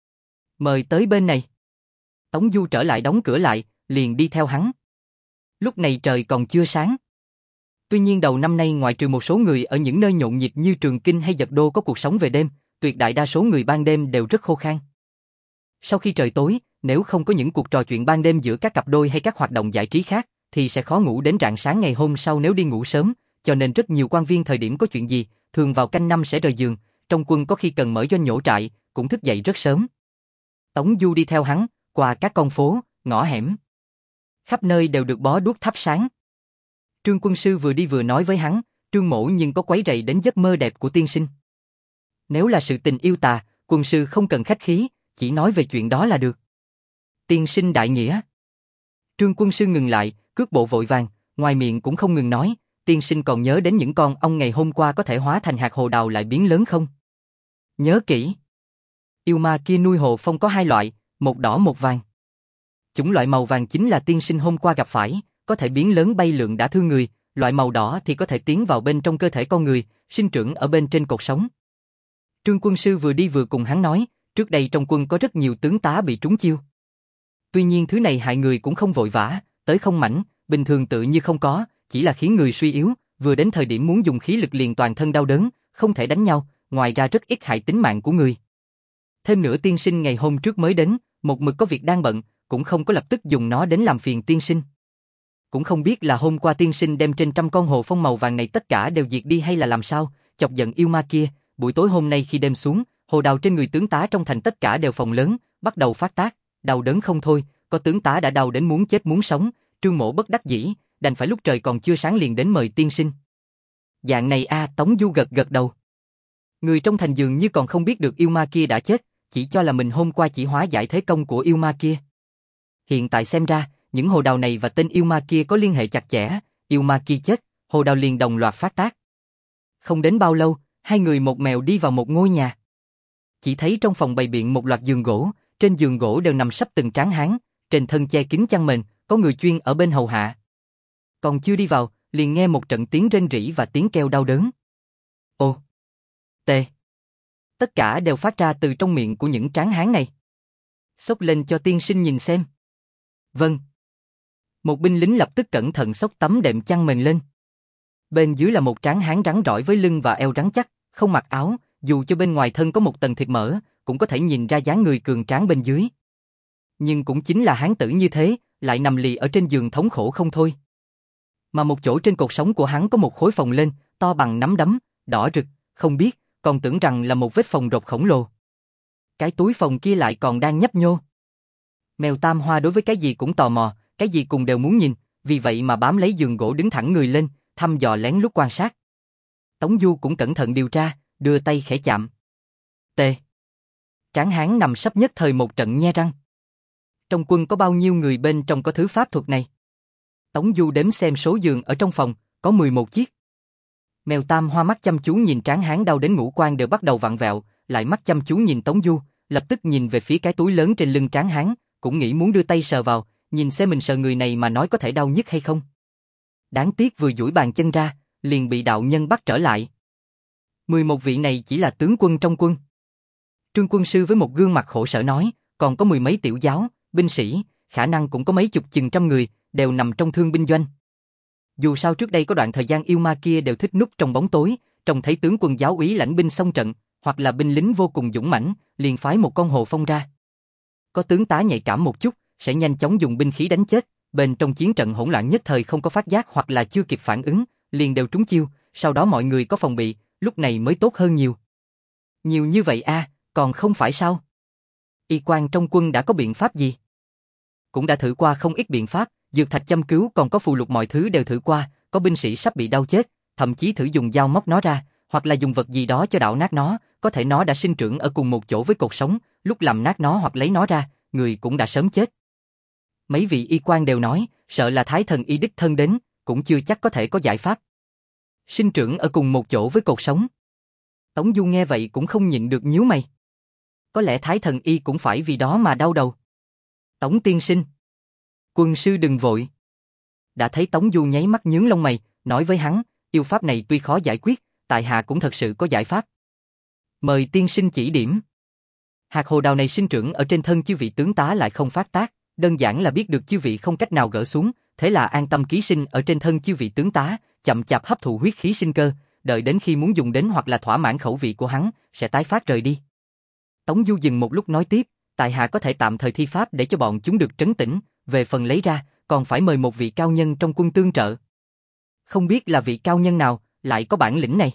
Mời tới bên này. Tống Du trở lại đóng cửa lại, liền đi theo hắn. Lúc này trời còn chưa sáng. Tuy nhiên đầu năm nay ngoại trừ một số người ở những nơi nhộn nhịp như Trường Kinh hay Dật Đô có cuộc sống về đêm, tuyệt đại đa số người ban đêm đều rất khô khan. Sau khi trời tối, nếu không có những cuộc trò chuyện ban đêm giữa các cặp đôi hay các hoạt động giải trí khác, thì sẽ khó ngủ đến rạng sáng ngày hôm sau nếu đi ngủ sớm, cho nên rất nhiều quan viên thời điểm có chuyện gì, thường vào canh năm sẽ rời giường, trong quân có khi cần mở doanh nhổ trại, cũng thức dậy rất sớm. Tống Du đi theo hắn, qua các con phố, ngõ hẻm. Khắp nơi đều được bó đuốc thắp sáng. Trương Quân Sư vừa đi vừa nói với hắn, Trương Mỗ nhưng có quấy rầy đến giấc mơ đẹp của tiên sinh. Nếu là sự tình yêu tà, Quân Sư không cần khách khí, chỉ nói về chuyện đó là được. Tiên sinh đại nghĩa. Trương Quân Sư ngừng lại, cước bộ vội vàng, ngoài miệng cũng không ngừng nói, tiên sinh còn nhớ đến những con ong ngày hôm qua có thể hóa thành hạt hồ đào lại biến lớn không? Nhớ kỹ. Yêu ma kia nuôi hồ phong có hai loại, một đỏ một vàng. Chủng loại màu vàng chính là tiên sinh hôm qua gặp phải, có thể biến lớn bay lượn đã thương người, loại màu đỏ thì có thể tiến vào bên trong cơ thể con người, sinh trưởng ở bên trên cột sống. Trương Quân Sư vừa đi vừa cùng hắn nói, trước đây trong quân có rất nhiều tướng tá bị trúng chiêu. Tuy nhiên thứ này hại người cũng không vội vã, tới không mảnh, bình thường tự như không có, chỉ là khiến người suy yếu, vừa đến thời điểm muốn dùng khí lực liền toàn thân đau đớn, không thể đánh nhau, ngoài ra rất ít hại tính mạng của người. Thêm nữa tiên sinh ngày hôm trước mới đến, một mực có việc đang bận, cũng không có lập tức dùng nó đến làm phiền tiên sinh. Cũng không biết là hôm qua tiên sinh đem trên trăm con hồ phong màu vàng này tất cả đều diệt đi hay là làm sao, chọc giận yêu ma kia, buổi tối hôm nay khi đêm xuống, hồ đào trên người tướng tá trong thành tất cả đều phồng lớn, bắt đầu phát tác, đau đớn không thôi, có tướng tá đã đau đến muốn chết muốn sống, Trương Mỗ bất đắc dĩ, đành phải lúc trời còn chưa sáng liền đến mời tiên sinh. Dạng này a, Tống Du gật gật đầu. Người trong thành dường như còn không biết được yêu ma kia đã chết, chỉ cho là mình hôm qua chỉ hóa giải thế công của yêu ma kia. Hiện tại xem ra, những hồ đào này và tên yêu ma kia có liên hệ chặt chẽ, yêu ma kia chết, hồ đào liền đồng loạt phát tác. Không đến bao lâu, hai người một mèo đi vào một ngôi nhà. Chỉ thấy trong phòng bày biện một loạt giường gỗ, trên giường gỗ đều nằm sấp từng tráng hán, trên thân che kín chăn mền, có người chuyên ở bên hầu hạ. Còn chưa đi vào, liền nghe một trận tiếng rên rỉ và tiếng kêu đau đớn. Ồ! Tê! Tất cả đều phát ra từ trong miệng của những tráng hán này. Xốc lên cho tiên sinh nhìn xem. Vâng. Một binh lính lập tức cẩn thận xốc tấm đệm chăn mền lên. Bên dưới là một tráng hán rắn rỏi với lưng và eo rắn chắc, không mặc áo, dù cho bên ngoài thân có một tầng thịt mỡ, cũng có thể nhìn ra dáng người cường tráng bên dưới. Nhưng cũng chính là hán tử như thế, lại nằm lì ở trên giường thống khổ không thôi. Mà một chỗ trên cột sống của hắn có một khối phồng lên, to bằng nắm đấm, đỏ rực, không biết, còn tưởng rằng là một vết phồng rộp khổng lồ. Cái túi phồng kia lại còn đang nhấp nhô. Mèo Tam Hoa đối với cái gì cũng tò mò, cái gì cùng đều muốn nhìn, vì vậy mà bám lấy giường gỗ đứng thẳng người lên, thăm dò lén lút quan sát. Tống Du cũng cẩn thận điều tra, đưa tay khẽ chạm. Tê! Tráng hán nằm sấp nhất thời một trận nhe răng. Trong quân có bao nhiêu người bên trong có thứ pháp thuật này? Tống Du đếm xem số giường ở trong phòng, có mười một chiếc. Mèo Tam Hoa mắt chăm chú nhìn tráng hán đau đến ngũ quan đều bắt đầu vặn vẹo, lại mắt chăm chú nhìn Tống Du, lập tức nhìn về phía cái túi lớn trên lưng tráng hán, cũng nghĩ muốn đưa tay sờ vào, nhìn xem mình sờ người này mà nói có thể đau nhất hay không. Đáng tiếc vừa duỗi bàn chân ra, liền bị đạo nhân bắt trở lại. mười một vị này chỉ là tướng quân trong quân. Trương quân sư với một gương mặt khổ sở nói, còn có mười mấy tiểu giáo, binh sĩ, khả năng cũng có mấy chục chừng trăm người, đều nằm trong thương binh doanh. Dù sao trước đây có đoạn thời gian yêu ma kia đều thích núp trong bóng tối, trông thấy tướng quân giáo úy lãnh binh xông trận, hoặc là binh lính vô cùng dũng mãnh, liền phái một con hồ phong ra. Có tướng tá nhạy cảm một chút, sẽ nhanh chóng dùng binh khí đánh chết, bên trong chiến trận hỗn loạn nhất thời không có phát giác hoặc là chưa kịp phản ứng, liền đều trúng chiêu, sau đó mọi người có phòng bị, lúc này mới tốt hơn nhiều. Nhiều như vậy a, à, còn không phải sao? Y quan trong quân đã có biện pháp gì? Cũng đã thử qua không ít biện pháp, dược thạch châm cứu còn có phù lục mọi thứ đều thử qua, có binh sĩ sắp bị đau chết, thậm chí thử dùng dao móc nó ra, hoặc là dùng vật gì đó cho đảo nát nó, có thể nó đã sinh trưởng ở cùng một chỗ với cột sống, lúc làm nát nó hoặc lấy nó ra, người cũng đã sớm chết. Mấy vị y quan đều nói, sợ là thái thần y đích thân đến, cũng chưa chắc có thể có giải pháp. Sinh trưởng ở cùng một chỗ với cột sống. Tống Du nghe vậy cũng không nhịn được nhíu mày. Có lẽ thái thần y cũng phải vì đó mà đau đầu. Tống tiên sinh. Quân sư đừng vội. Đã thấy Tống Du nháy mắt nhướng lông mày, nói với hắn, yêu pháp này tuy khó giải quyết, tại hạ cũng thật sự có giải pháp. Mời tiên sinh chỉ điểm. Hạt hồ đào này sinh trưởng ở trên thân chư vị tướng tá lại không phát tác, đơn giản là biết được chư vị không cách nào gỡ xuống, thế là an tâm ký sinh ở trên thân chư vị tướng tá, chậm chạp hấp thụ huyết khí sinh cơ, đợi đến khi muốn dùng đến hoặc là thỏa mãn khẩu vị của hắn, sẽ tái phát rời đi. Tống Du dừng một lúc nói tiếp, tại hạ có thể tạm thời thi pháp để cho bọn chúng được trấn tĩnh, về phần lấy ra, còn phải mời một vị cao nhân trong quân tương trợ. Không biết là vị cao nhân nào, lại có bản lĩnh này.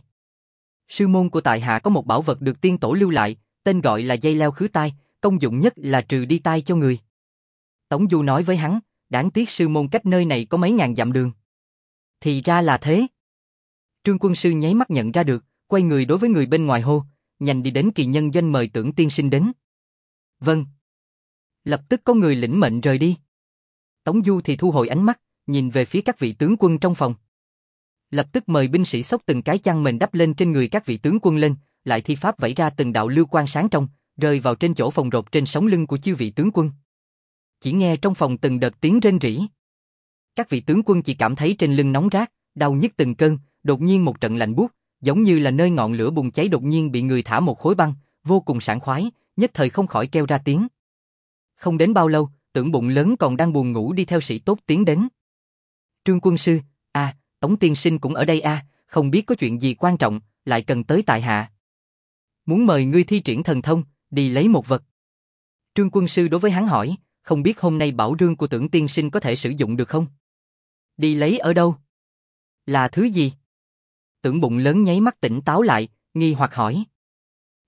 Sư môn của tại hạ có một bảo vật được tiên tổ lưu lại, tên gọi là dây leo khứ tai, công dụng nhất là trừ đi tai cho người. Tống Du nói với hắn, đáng tiếc sư môn cách nơi này có mấy ngàn dặm đường. Thì ra là thế. Trương quân sư nháy mắt nhận ra được, quay người đối với người bên ngoài hô, nhanh đi đến kỳ nhân doanh mời Tưởng tiên sinh đến. Vâng. Lập tức có người lĩnh mệnh rời đi. Tống Du thì thu hồi ánh mắt, nhìn về phía các vị tướng quân trong phòng. Lập tức mời binh sĩ xốc từng cái chăn mền đắp lên trên người các vị tướng quân lên, lại thi pháp vẫy ra từng đạo lưu quang sáng trong, rơi vào trên chỗ phồng rộp trên sống lưng của chư vị tướng quân. Chỉ nghe trong phòng từng đợt tiếng rên rỉ. Các vị tướng quân chỉ cảm thấy trên lưng nóng rát, đau nhức từng cơn, đột nhiên một trận lạnh buốt, giống như là nơi ngọn lửa bùng cháy đột nhiên bị người thả một khối băng, vô cùng sảng khoái, nhất thời không khỏi kêu ra tiếng. Không đến bao lâu, Tưởng bụng lớn còn đang buồn ngủ đi theo sĩ tốt tiến đến. Trương quân sư, à, Tống tiên sinh cũng ở đây à, không biết có chuyện gì quan trọng, lại cần tới tại hạ. Muốn mời ngươi thi triển thần thông, đi lấy một vật. Trương quân sư đối với hắn hỏi, không biết hôm nay bảo rương của Tưởng tiên sinh có thể sử dụng được không? Đi lấy ở đâu? Là thứ gì? Tưởng bụng lớn nháy mắt tỉnh táo lại, nghi hoặc hỏi.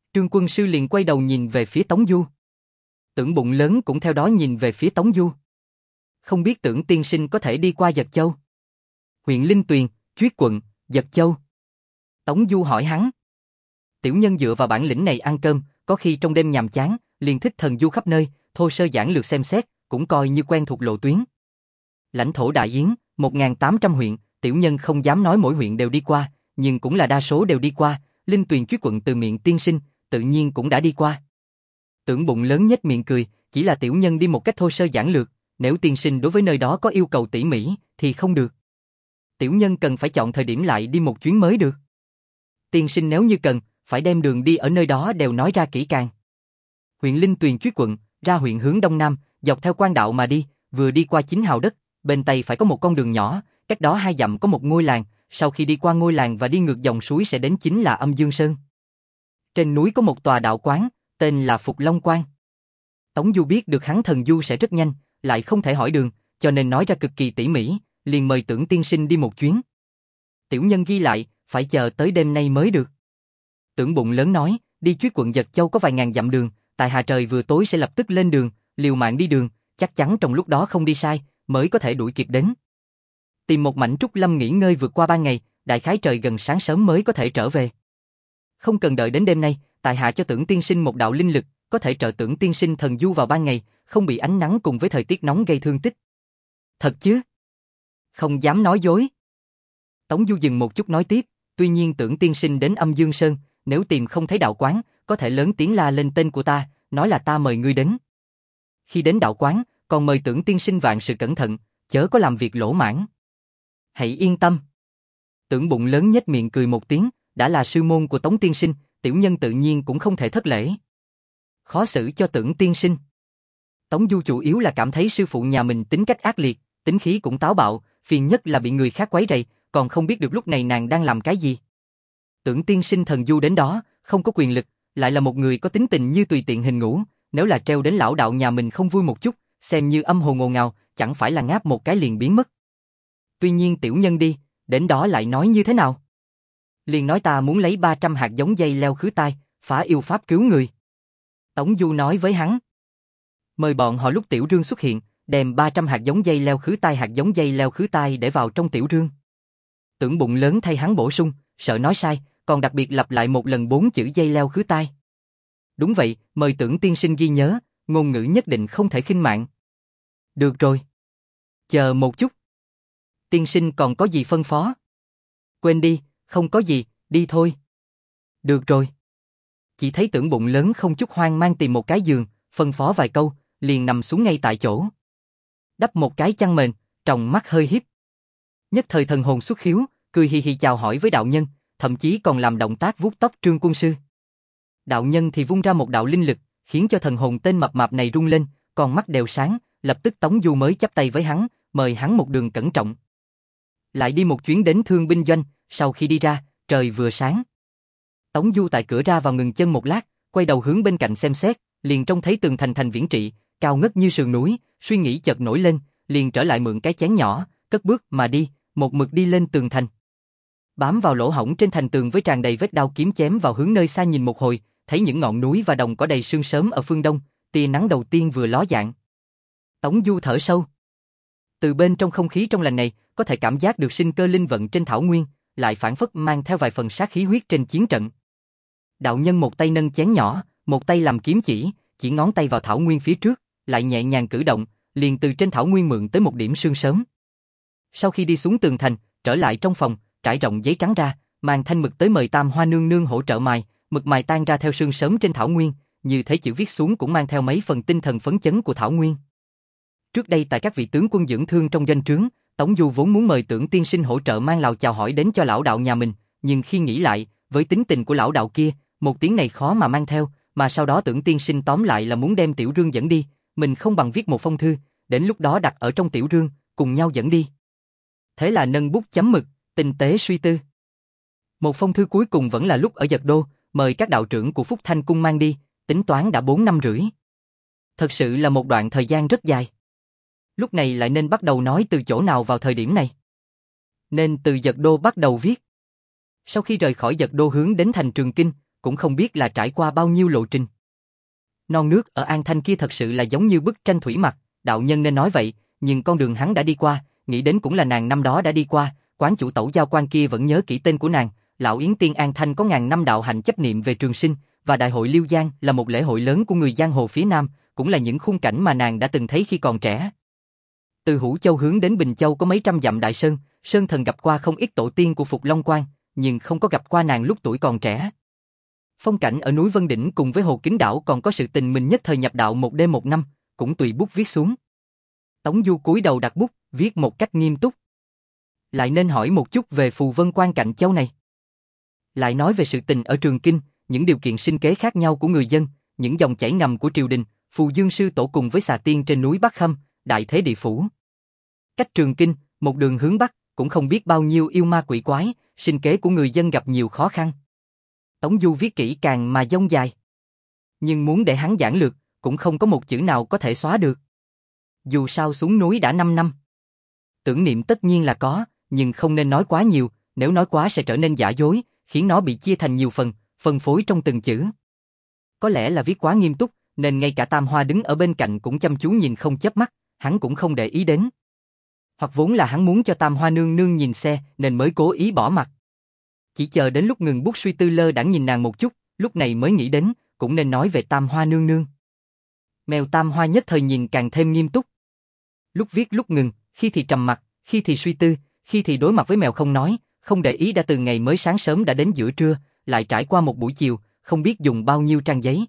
Trương Quân Sư liền quay đầu nhìn về phía Tống Du. Tưởng Bụng Lớn cũng theo đó nhìn về phía Tống Du. Không biết Tưởng tiên sinh có thể đi qua Dật Châu. Huyện Linh Tuyền, Chuyết quận, Dật Châu. Tống Du hỏi hắn. Tiểu nhân dựa vào bản lĩnh này ăn cơm, có khi trong đêm nhàm chán, liền thích thần du khắp nơi, thô sơ giản lược xem xét, cũng coi như quen thuộc lộ tuyến. Lãnh thổ Đại Yến, một nghìn tám trăm huyện, tiểu nhân không dám nói mỗi huyện đều đi qua, nhưng cũng là đa số đều đi qua, Linh Tuyền Chuyết quận từ miệng tiên sinh, tự nhiên cũng đã đi qua. Tưởng Bụng Lớn nhếch miệng cười, chỉ là tiểu nhân đi một cách thô sơ giản lược, nếu tiên sinh đối với nơi đó có yêu cầu tỉ mỉ, thì không được. Tiểu nhân cần phải chọn thời điểm lại đi một chuyến mới được. Tiên sinh nếu như cần, phải đem đường đi ở nơi đó đều nói ra kỹ càng. Huyện Linh Tuyền Chuyết quận, ra huyện hướng đông nam, dọc theo quan đạo mà đi, vừa đi qua chính hào đất, bên tây phải có một con đường nhỏ, cách đó hai dặm có một ngôi làng, sau khi đi qua ngôi làng và đi ngược dòng suối sẽ đến chính là Âm Dương Sơn. Trên núi có một tòa đạo quán, tên là Phục Long Quan. Tống Du biết được hắn thần du sẽ rất nhanh, lại không thể hỏi đường, cho nên nói ra cực kỳ tỉ mỉ, liền mời Tưởng tiên sinh đi một chuyến. Tiểu nhân ghi lại, phải chờ tới đêm nay mới được. Tưởng Bụng Lớn nói, đi Chuyết quận Dật Châu có vài ngàn dặm đường, tại hạ trời vừa tối sẽ lập tức lên đường, liều mạng đi đường, chắc chắn trong lúc đó không đi sai, mới có thể đuổi kịp đến. Tìm một mảnh trúc lâm nghỉ ngơi vượt qua ba ngày, đại khái trời gần sáng sớm mới có thể trở về. Không cần đợi đến đêm nay, tại hạ cho Tưởng tiên sinh một đạo linh lực, có thể trợ Tưởng tiên sinh thần du vào ban ngày, không bị ánh nắng cùng với thời tiết nóng gây thương tích. Thật chứ? Không dám nói dối. Tống Du dừng một chút nói tiếp, tuy nhiên Tưởng tiên sinh đến Âm Dương Sơn, nếu tìm không thấy đạo quán, có thể lớn tiếng la lên tên của ta, nói là ta mời ngươi đến. Khi đến đạo quán, còn mời Tưởng tiên sinh vạn sự cẩn thận, chớ có làm việc lỗ mãng. Hãy yên tâm. Tưởng Bụng Lớn nhếch miệng cười một tiếng, đã là sư môn của Tống tiên sinh, tiểu nhân tự nhiên cũng không thể thất lễ. Khó xử cho Tưởng tiên sinh. Tống Du chủ yếu là cảm thấy sư phụ nhà mình tính cách ác liệt, tính khí cũng táo bạo, phiền nhất là bị người khác quấy rầy, còn không biết được lúc này nàng đang làm cái gì. Tưởng tiên sinh thần du đến đó, không có quyền lực, lại là một người có tính tình như tùy tiện hình ngũ, nếu là treo đến lão đạo nhà mình không vui một chút, xem như âm hồn ồn ào, chẳng phải là ngáp một cái liền biến mất. Tuy nhiên tiểu nhân đi, đến đó lại nói như thế nào? Liền nói ta muốn lấy ba trăm hạt giống dây leo khứ tai, phá yêu pháp cứu người. Tống Du nói với hắn. Mời bọn họ lúc tiểu rương xuất hiện, đem ba trăm hạt giống dây leo khứ tai hạt giống dây leo khứ tai để vào trong tiểu rương. Tưởng Bụng Lớn thay hắn bổ sung, sợ nói sai, còn đặc biệt lặp lại một lần bốn chữ dây leo khứ tai. Đúng vậy, mời Tưởng tiên sinh ghi nhớ, ngôn ngữ nhất định không thể khinh mạn. Được rồi. Chờ một chút. Tiên sinh còn có gì phân phó? Quên đi, không có gì, đi thôi. Được rồi. Chỉ thấy Tưởng Bụng Lớn không chút hoang mang tìm một cái giường, phân phó vài câu, liền nằm xuống ngay tại chỗ. Đắp một cái chăn mền, tròng mắt hơi híp. Nhất thời thần hồn xuất khiếu, cười hì hì chào hỏi với đạo nhân, thậm chí còn làm động tác vuốt tóc Trương Quân Sư. Đạo nhân thì vung ra một đạo linh lực, khiến cho thần hồn tên mập mạp này rung lên, còn mắt đều sáng, lập tức Tống Du mới chắp tay với hắn, mời hắn một đường cẩn trọng. Lại đi một chuyến đến thương binh doanh, sau khi đi ra, trời vừa sáng. Tống Du tại cửa ra vào ngừng chân một lát, quay đầu hướng bên cạnh xem xét, liền trông thấy tường thành thành viễn trị, cao ngất như sườn núi, suy nghĩ chợt nổi lên, liền trở lại mượn cái chén nhỏ, cất bước mà đi, một mực đi lên tường thành. Bám vào lỗ hổng trên thành tường với tràn đầy vết đao kiếm chém vào hướng nơi xa nhìn một hồi, thấy những ngọn núi và đồng cỏ đầy sương sớm ở phương đông, tia nắng đầu tiên vừa ló dạng. Tống Du thở sâu. Từ bên trong không khí trong lành này, có thể cảm giác được sinh cơ linh vận trên thảo nguyên, lại phản phất mang theo vài phần sát khí huyết trên chiến trận. Đạo nhân một tay nâng chén nhỏ, một tay làm kiếm chỉ, chỉ ngón tay vào thảo nguyên phía trước, lại nhẹ nhàng cử động, liền từ trên thảo nguyên mượn tới một điểm sương sớm. Sau khi đi xuống tường thành, trở lại trong phòng, trải rộng giấy trắng ra, mang thanh mực tới mời Tam Hoa nương nương hỗ trợ mài, mực mài tan ra theo sương sớm trên thảo nguyên, như thế chữ viết xuống cũng mang theo mấy phần tinh thần phấn chấn của thảo nguyên. Trước đây tại các vị tướng quân dưỡng thương trong doanh trướng, Tống Du vốn muốn mời Tưởng tiên sinh hỗ trợ mang lào chào hỏi đến cho lão đạo nhà mình, nhưng khi nghĩ lại, với tính tình của lão đạo kia, một tiếng này khó mà mang theo, mà sau đó Tưởng tiên sinh tóm lại là muốn đem tiểu rương dẫn đi, mình không bằng viết một phong thư, đến lúc đó đặt ở trong tiểu rương, cùng nhau dẫn đi. Thế là nâng bút chấm mực, tinh tế suy tư. Một phong thư cuối cùng vẫn là lúc ở Dật Đô, mời các đạo trưởng của Phúc Thanh cung mang đi, tính toán đã bốn năm rưỡi. Thật sự là một đoạn thời gian rất dài. Lúc này lại nên bắt đầu nói từ chỗ nào vào thời điểm này. Nên từ Dật Đô bắt đầu viết. Sau khi rời khỏi Dật Đô hướng đến thành Trường Kinh, cũng không biết là trải qua bao nhiêu lộ trình. Non nước ở An Thanh kia thật sự là giống như bức tranh thủy mặc, đạo nhân nên nói vậy, nhưng con đường hắn đã đi qua, nghĩ đến cũng là nàng năm đó đã đi qua, quán chủ Tẩu Giao Quan kia vẫn nhớ kỹ tên của nàng, lão Yến Tiên An Thanh có ngàn năm đạo hạnh chấp niệm về trường sinh, và đại hội Liêu Giang là một lễ hội lớn của người giang hồ phía Nam, cũng là những khung cảnh mà nàng đã từng thấy khi còn trẻ. Từ Hữu Châu hướng đến Bình Châu có mấy trăm dặm đại sơn, Sơn Thần gặp qua không ít tổ tiên của Phục Long Quan, nhưng không có gặp qua nàng lúc tuổi còn trẻ. Phong cảnh ở núi Vân Đỉnh cùng với Hồ Kính Đảo còn có sự tình mình nhất thời nhập đạo một đêm một năm, cũng tùy bút viết xuống. Tống Du cúi đầu đặt bút, viết một cách nghiêm túc. Lại nên hỏi một chút về Phù Vân Quan Cạnh Châu này. Lại nói về sự tình ở Trường Kinh, những điều kiện sinh kế khác nhau của người dân, những dòng chảy ngầm của triều đình, Phù Dương Sư Tổ cùng với xà tiên trên núi Bắc Khâm, đại thế địa phủ. Cách Trường Kinh, một đường hướng Bắc, cũng không biết bao nhiêu yêu ma quỷ quái, sinh kế của người dân gặp nhiều khó khăn. Tống Du viết kỹ càng mà dông dài. Nhưng muốn để hắn giản lược, cũng không có một chữ nào có thể xóa được. Dù sao xuống núi đã năm năm. Tưởng niệm tất nhiên là có, nhưng không nên nói quá nhiều, nếu nói quá sẽ trở nên giả dối, khiến nó bị chia thành nhiều phần, phân phối trong từng chữ. Có lẽ là viết quá nghiêm túc, nên ngay cả Tam Hoa đứng ở bên cạnh cũng chăm chú nhìn không chớp mắt, hắn cũng không để ý đến. Hoặc vốn là hắn muốn cho Tam Hoa nương nương nhìn xe, nên mới cố ý bỏ mặt. Chỉ chờ đến lúc ngừng bút suy tư lơ đãng nhìn nàng một chút, lúc này mới nghĩ đến, cũng nên nói về Tam Hoa nương nương. Mèo Tam Hoa nhất thời nhìn càng thêm nghiêm túc. Lúc viết lúc ngừng, khi thì trầm mặc, khi thì suy tư, khi thì đối mặt với mèo không nói, không để ý đã từ ngày mới sáng sớm đã đến giữa trưa, lại trải qua một buổi chiều, không biết dùng bao nhiêu trang giấy.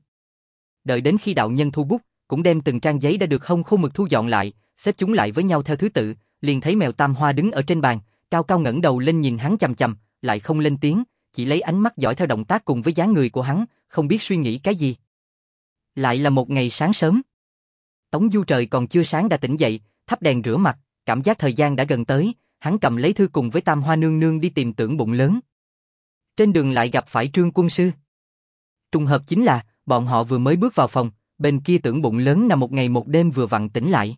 Đợi đến khi đạo nhân thu bút, cũng đem từng trang giấy đã được hông khô mực thu dọn lại, xếp chúng lại với nhau theo thứ tự, liền thấy mèo Tam Hoa đứng ở trên bàn, cao cao ngẩng đầu lên nhìn hắn chằm chằm, lại không lên tiếng, chỉ lấy ánh mắt dõi theo động tác cùng với dáng người của hắn, không biết suy nghĩ cái gì. Lại là một ngày sáng sớm. Tống Du trời còn chưa sáng đã tỉnh dậy, thắp đèn rửa mặt, cảm giác thời gian đã gần tới, hắn cầm lấy thư cùng với Tam Hoa nương nương đi tìm Tưởng Bụng Lớn. Trên đường lại gặp phải Trương Quân Sư. Trùng hợp chính là, bọn họ vừa mới bước vào phòng, bên kia Tưởng Bụng Lớn nằm một ngày một đêm vừa vặn tỉnh lại.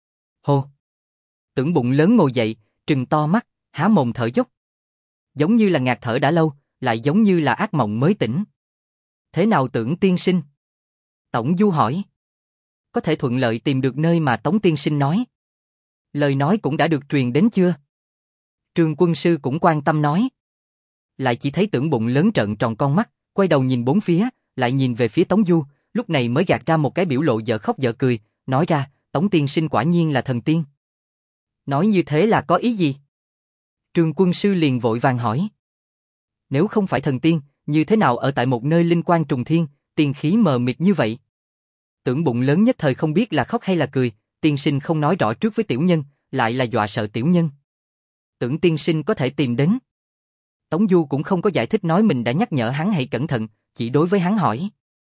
Hô! Tưởng Bụng Lớn ngồi dậy, trừng to mắt, há mồm thở dốc. Giống như là ngạt thở đã lâu, lại giống như là ác mộng mới tỉnh. Thế nào Tưởng tiên sinh? Tổng Du hỏi. Có thể thuận lợi tìm được nơi mà Tống tiên sinh nói. Lời nói cũng đã được truyền đến chưa? Trương Quân Sư cũng quan tâm nói. Lại chỉ thấy Tưởng Bụng Lớn trợn tròn con mắt, quay đầu nhìn bốn phía, lại nhìn về phía Tống Du, lúc này mới gạt ra một cái biểu lộ dở khóc dở cười, nói ra, Tống tiên sinh quả nhiên là thần tiên. Nói như thế là có ý gì? Trương Quân Sư liền vội vàng hỏi. Nếu không phải thần tiên, như thế nào ở tại một nơi linh quang trùng thiên, tiên khí mờ mịt như vậy? Tưởng Bụng Lớn nhất thời không biết là khóc hay là cười, tiên sinh không nói rõ trước với tiểu nhân, lại là dọa sợ tiểu nhân. Tưởng tiên sinh có thể tìm đến. Tống Du cũng không có giải thích nói mình đã nhắc nhở hắn hãy cẩn thận, chỉ đối với hắn hỏi.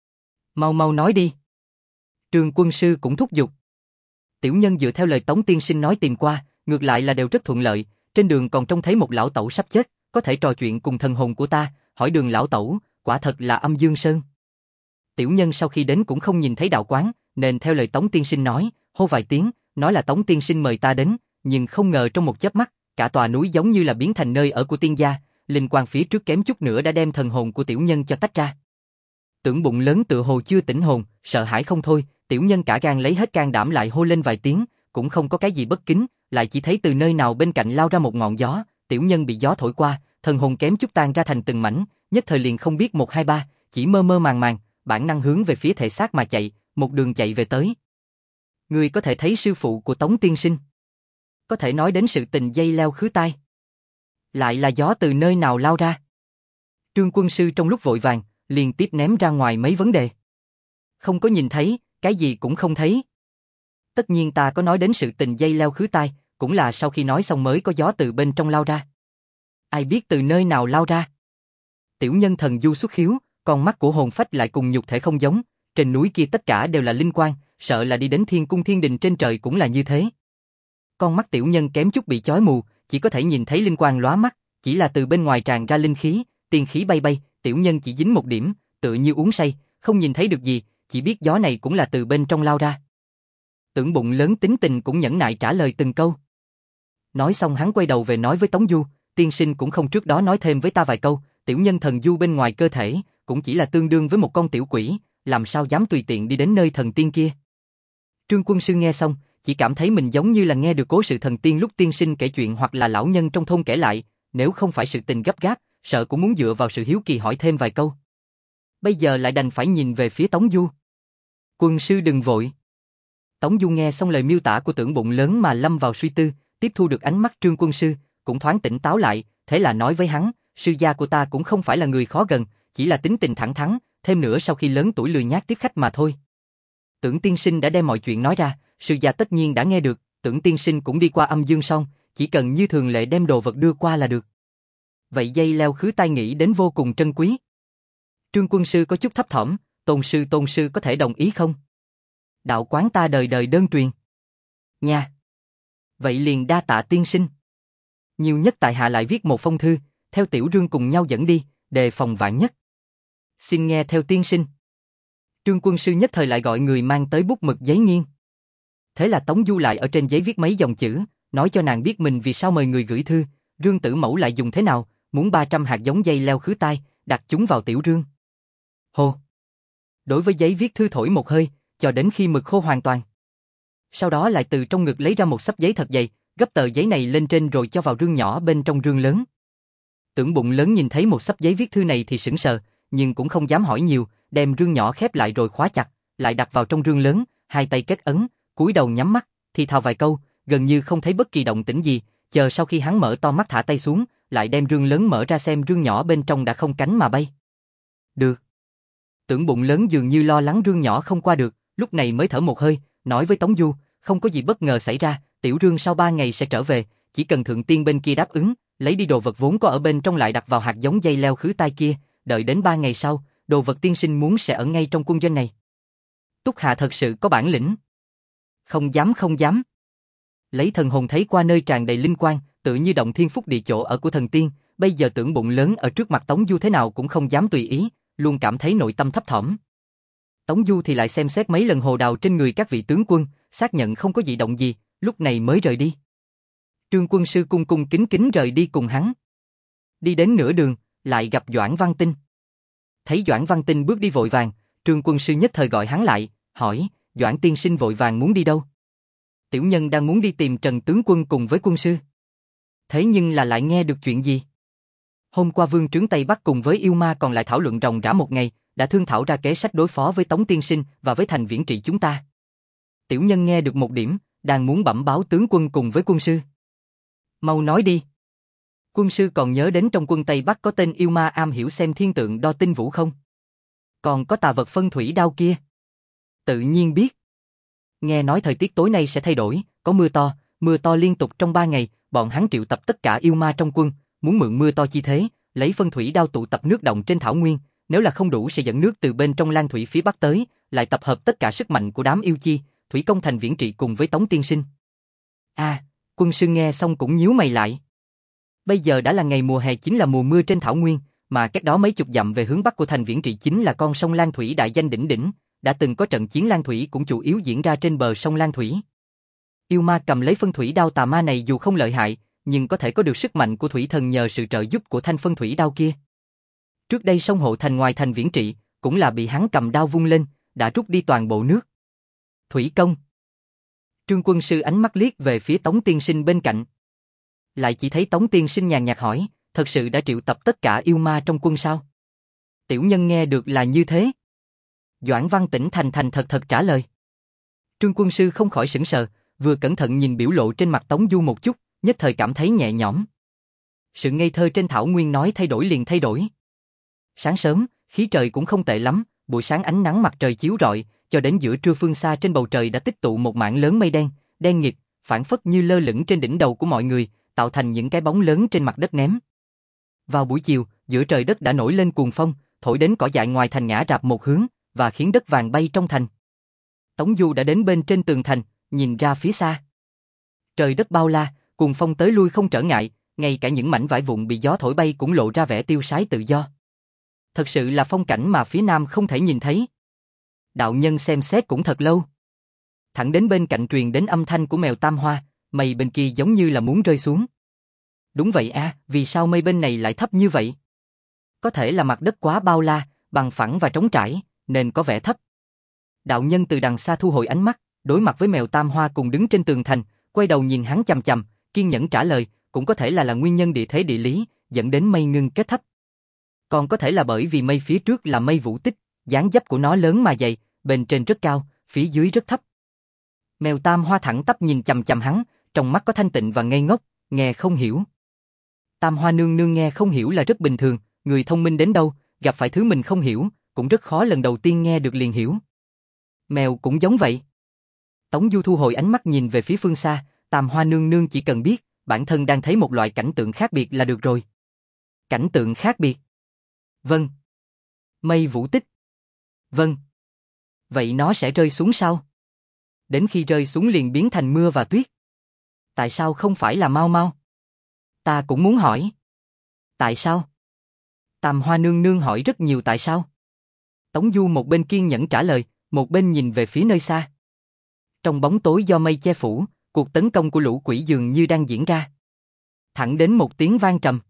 Mau mau nói đi. Trương Quân Sư cũng thúc giục. Tiểu nhân dựa theo lời Tống tiên sinh nói tìm qua, ngược lại là đều rất thuận lợi, trên đường còn trông thấy một lão tẩu sắp chết, có thể trò chuyện cùng thần hồn của ta, hỏi đường lão tẩu, quả thật là Âm Dương Sơn. Tiểu nhân sau khi đến cũng không nhìn thấy đạo quán, nên theo lời Tống tiên sinh nói, hô vài tiếng, nói là Tống tiên sinh mời ta đến, nhưng không ngờ trong một chớp mắt, cả tòa núi giống như là biến thành nơi ở của tiên gia, linh quang phía trước kém chút nữa đã đem thần hồn của tiểu nhân cho tách ra. Tưởng Bụng Lớn tựa hồ chưa tỉnh hồn, sợ hãi không thôi, tiểu nhân cả gan lấy hết can đảm lại hô lên vài tiếng, cũng không có cái gì bất kính, lại chỉ thấy từ nơi nào bên cạnh lao ra một ngọn gió, tiểu nhân bị gió thổi qua, thần hồn kém chút tan ra thành từng mảnh, nhất thời liền không biết một hai ba, chỉ mơ mơ màng màng, bản năng hướng về phía thể xác mà chạy, một đường chạy về tới. Ngươi có thể thấy sư phụ của Tống tiên sinh, có thể nói đến sự tình dây leo khứ tai. Lại là gió từ nơi nào lao ra? Trương Quân Sư trong lúc vội vàng, liên tiếp ném ra ngoài mấy vấn đề. Không có nhìn thấy, cái gì cũng không thấy. Tất nhiên ta có nói đến sự tình dây leo khứ tai, cũng là sau khi nói xong mới có gió từ bên trong lao ra. Ai biết từ nơi nào lao ra? Tiểu nhân thần du xuất khiếu, con mắt của hồn phách lại cùng nhục thể không giống, trên núi kia tất cả đều là linh quang, sợ là đi đến thiên cung thiên đình trên trời cũng là như thế. Con mắt tiểu nhân kém chút bị chói mù, chỉ có thể nhìn thấy linh quang lóa mắt, chỉ là từ bên ngoài tràn ra linh khí, tiên khí bay bay, tiểu nhân chỉ dính một điểm, tựa như uống say, không nhìn thấy được gì, chỉ biết gió này cũng là từ bên trong lao ra. Tưởng Bụng Lớn tính tình cũng nhẫn nại trả lời từng câu. Nói xong hắn quay đầu về nói với Tống Du, tiên sinh cũng không trước đó nói thêm với ta vài câu, tiểu nhân thần du bên ngoài cơ thể, cũng chỉ là tương đương với một con tiểu quỷ, làm sao dám tùy tiện đi đến nơi thần tiên kia. Trương Quân Sư nghe xong, chỉ cảm thấy mình giống như là nghe được cố sự thần tiên lúc tiên sinh kể chuyện hoặc là lão nhân trong thôn kể lại, nếu không phải sự tình gấp gáp, sợ cũng muốn dựa vào sự hiếu kỳ hỏi thêm vài câu. Bây giờ lại đành phải nhìn về phía Tống Du. Quân sư đừng vội. Tống Du nghe xong lời miêu tả của Tưởng Bụng Lớn mà lâm vào suy tư, tiếp thu được ánh mắt Trương Quân Sư, cũng thoáng tỉnh táo lại, thế là nói với hắn, sư gia của ta cũng không phải là người khó gần, chỉ là tính tình thẳng thắn, thêm nữa sau khi lớn tuổi lười nhác tiếp khách mà thôi. Tưởng tiên sinh đã đem mọi chuyện nói ra, sư gia tất nhiên đã nghe được, Tưởng tiên sinh cũng đi qua Âm Dương Song, chỉ cần như thường lệ đem đồ vật đưa qua là được. Vậy dây leo khứ tai nghĩ đến vô cùng trân quý. Trương Quân Sư có chút thấp thỏm, tôn sư tôn sư có thể đồng ý không? Đạo quán ta đời đời đơn truyền. Nha. Vậy liền đa tạ tiên sinh. Nhiều nhất tại hạ lại viết một phong thư, theo Tiểu Rương cùng nhau dẫn đi, đề phòng vạn nhất. Xin nghe theo tiên sinh. Trương Quân Sư nhất thời lại gọi người mang tới bút mực giấy nghiêng. Thế là Tống Du lại ở trên giấy viết mấy dòng chữ, nói cho nàng biết mình vì sao mời người gửi thư, Rương Tử Mẫu lại dùng thế nào, muốn ba trăm hạt giống dây leo khứ tai, đặt chúng vào Tiểu Rương. Hồ. Đối với giấy viết thư thổi một hơi, cho đến khi mực khô hoàn toàn. Sau đó lại từ trong ngực lấy ra một xấp giấy thật dày, gấp tờ giấy này lên trên rồi cho vào rương nhỏ bên trong rương lớn. Tưởng Bụng Lớn nhìn thấy một xấp giấy viết thư này thì sững sờ, nhưng cũng không dám hỏi nhiều, đem rương nhỏ khép lại rồi khóa chặt, lại đặt vào trong rương lớn, hai tay kết ấn, cúi đầu nhắm mắt, thì thào vài câu, gần như không thấy bất kỳ động tĩnh gì, chờ sau khi hắn mở to mắt thả tay xuống, lại đem rương lớn mở ra xem rương nhỏ bên trong đã không cánh mà bay. Được. Tưởng Bụng Lớn dường như lo lắng rương nhỏ không qua được, lúc này mới thở một hơi, nói với Tống Du, không có gì bất ngờ xảy ra, Tiểu Rương sau ba ngày sẽ trở về, chỉ cần thượng tiên bên kia đáp ứng, lấy đi đồ vật vốn có ở bên trong lại đặt vào hạt giống dây leo khứ tai kia, đợi đến ba ngày sau, đồ vật tiên sinh muốn sẽ ở ngay trong quân doanh này. Túc Hạ thật sự có bản lĩnh. Không dám không dám. Lấy thần hồn thấy qua nơi tràn đầy linh quang, tự như động thiên phúc địa chỗ ở của thần tiên, bây giờ Tưởng Bụng Lớn ở trước mặt Tống Du thế nào cũng không dám tùy ý, luôn cảm thấy nội tâm thấp thỏm. Tống Du thì lại xem xét mấy lần hồ đào trên người các vị tướng quân, xác nhận không có dị động gì, lúc này mới rời đi. Trương Quân Sư cung cung kính kính rời đi cùng hắn. Đi đến nửa đường, lại gặp Doãn Văn Tinh. Thấy Doãn Văn Tinh bước đi vội vàng, Trương Quân Sư nhất thời gọi hắn lại, hỏi, Doãn tiên sinh vội vàng muốn đi đâu? Tiểu nhân đang muốn đi tìm Trần tướng quân cùng với quân sư. Thế nhưng là lại nghe được chuyện gì? Hôm qua Vương Trướng Tây Bắc cùng với yêu ma còn lại thảo luận ròng rã một ngày, đã thương thảo ra kế sách đối phó với Tống tiên sinh và với thành viễn trị chúng ta. Tiểu nhân nghe được một điểm, đang muốn bẩm báo tướng quân cùng với quân sư. Mau nói đi. Quân sư còn nhớ đến trong quân Tây Bắc có tên yêu ma am hiểu xem thiên tượng đo tinh vũ không? Còn có tà vật phân thủy đao kia. Tự nhiên biết. Nghe nói thời tiết tối nay sẽ thay đổi, có mưa to, mưa to liên tục trong ba ngày, bọn hắn triệu tập tất cả yêu ma trong quân, muốn mượn mưa to chi thế, lấy phân thủy đao tụ tập nước động trên thảo nguyên, nếu là không đủ sẽ dẫn nước từ bên trong lan thủy phía bắc tới, lại tập hợp tất cả sức mạnh của đám yêu chi, thủy công thành viễn trị cùng với Tống tiên sinh. A, à, quân sư nghe xong cũng nhíu mày lại. Bây giờ đã là ngày mùa hè chính là mùa mưa trên thảo nguyên, mà cách đó mấy chục dặm về hướng bắc của thành viễn trị chính là con sông Lan Thủy đại danh đỉnh đỉnh, đã từng có trận chiến Lan Thủy cũng chủ yếu diễn ra trên bờ sông Lan Thủy. Yêu ma cầm lấy phân thủy đao tà ma này dù không lợi hại, nhưng có thể có được sức mạnh của thủy thần nhờ sự trợ giúp của thanh phân thủy đao kia. Trước đây sông Hộ Thành ngoài thành viễn trị, cũng là bị hắn cầm đao vung lên, đã rút đi toàn bộ nước. Thủy công. Trương Quân Sư ánh mắt liếc về phía Tống tiên sinh bên cạnh. Lại chỉ thấy Tống tiên sinh nhàn nhạt hỏi, thật sự đã triệu tập tất cả yêu ma trong quân sao? Tiểu nhân nghe được là như thế. Doãn Văn Tĩnh thành thành thật thật trả lời. Trương Quân Sư không khỏi sững sờ, vừa cẩn thận nhìn biểu lộ trên mặt Tống Du một chút, nhất thời cảm thấy nhẹ nhõm. Sự ngây thơ trên thảo nguyên nói thay đổi liền thay đổi. Sáng sớm, khí trời cũng không tệ lắm, buổi sáng ánh nắng mặt trời chiếu rọi, cho đến giữa trưa phương xa trên bầu trời đã tích tụ một mảng lớn mây đen, đen nghịt, phảng phất như lơ lửng trên đỉnh đầu của mọi người, tạo thành những cái bóng lớn trên mặt đất ném. Vào buổi chiều, giữa trời đất đã nổi lên cuồng phong, thổi đến cỏ dại ngoài thành ngã rạp một hướng, và khiến đất vàng bay trong thành. Tống Du đã đến bên trên tường thành, nhìn ra phía xa. Trời đất bao la, cuồng phong tới lui không trở ngại, ngay cả những mảnh vải vụn bị gió thổi bay cũng lộ ra vẻ tiêu sái tự do. Thật sự là phong cảnh mà phía nam không thể nhìn thấy. Đạo nhân xem xét cũng thật lâu. Thẳng đến bên cạnh truyền đến âm thanh của mèo tam hoa, mây bên kia giống như là muốn rơi xuống. Đúng vậy a, à, vì sao mây bên này lại thấp như vậy? Có thể là mặt đất quá bao la, bằng phẳng và trống trải, nên có vẻ thấp. Đạo nhân từ đằng xa thu hồi ánh mắt, đối mặt với mèo Tam Hoa cùng đứng trên tường thành, quay đầu nhìn hắn chằm chằm, kiên nhẫn trả lời, cũng có thể là là nguyên nhân địa thế địa lý, dẫn đến mây ngưng kết thấp. Còn có thể là bởi vì mây phía trước là mây vũ tích, dáng dấp của nó lớn mà dày, bên trên rất cao, phía dưới rất thấp. Mèo Tam Hoa thẳng tắp nhìn chằm chằm hắn, trong mắt có thanh tịnh và ngây ngốc, nghe không hiểu. Tam Hoa nương nương nghe không hiểu là rất bình thường, người thông minh đến đâu, gặp phải thứ mình không hiểu, cũng rất khó lần đầu tiên nghe được liền hiểu. Mèo cũng giống vậy. Tống Du thu hồi ánh mắt nhìn về phía phương xa, Tam Hoa nương nương chỉ cần biết, bản thân đang thấy một loại cảnh tượng khác biệt là được rồi. Cảnh tượng khác biệt? Vâng. Mây vũ tích? Vâng. Vậy nó sẽ rơi xuống sao? Đến khi rơi xuống liền biến thành mưa và tuyết. Tại sao không phải là mau mau? Ta cũng muốn hỏi. Tại sao? Tam Hoa nương nương hỏi rất nhiều tại sao. Tống Du một bên kiên nhẫn trả lời, một bên nhìn về phía nơi xa. Trong bóng tối do mây che phủ, cuộc tấn công của lũ quỷ dường như đang diễn ra. Thẳng đến một tiếng vang trầm.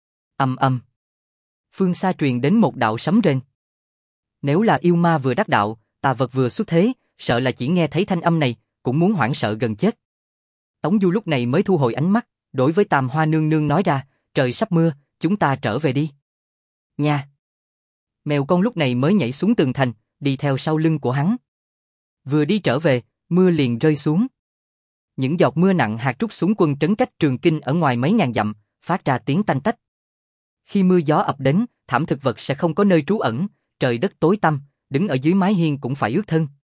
Ầm ầm. Phương xa truyền đến một đạo sấm rền. Nếu là yêu ma vừa đắc đạo, tà vật vừa xuất thế, sợ là chỉ nghe thấy thanh âm này, cũng muốn hoảng sợ gần chết. Tống Du lúc này mới thu hồi ánh mắt, đối với Tam Hoa nương nương nói ra, trời sắp mưa, chúng ta trở về đi. Nha. Mèo con lúc này mới nhảy xuống tường thành, đi theo sau lưng của hắn. Vừa đi trở về, mưa liền rơi xuống. Những giọt mưa nặng hạt trút xuống quân trấn cách Trường Kinh ở ngoài mấy ngàn dặm, phát ra tiếng tanh tách. Khi mưa gió ập đến, thảm thực vật sẽ không có nơi trú ẩn, trời đất tối tăm, đứng ở dưới mái hiên cũng phải ướt thân.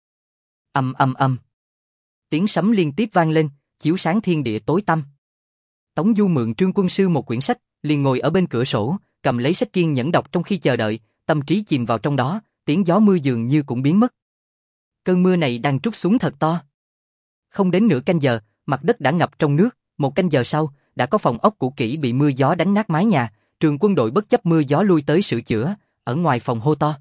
Ầm ầm ầm. Tiếng sấm liên tiếp vang lên, chiếu sáng thiên địa tối tăm. Tống Du mượn Trương Quân Sư một quyển sách, liền ngồi ở bên cửa sổ, cầm lấy sách kiên nhẫn đọc trong khi chờ đợi, tâm trí chìm vào trong đó, tiếng gió mưa dường như cũng biến mất. Cơn mưa này đang trút xuống thật to. Không đến nửa canh giờ, mặt đất đã ngập trong nước, một canh giờ sau, đã có phòng ốc cũ kỹ bị mưa gió đánh nát mái nhà, Trường quân đội bất chấp mưa gió lui tới sửa chữa, ở ngoài phòng hô to.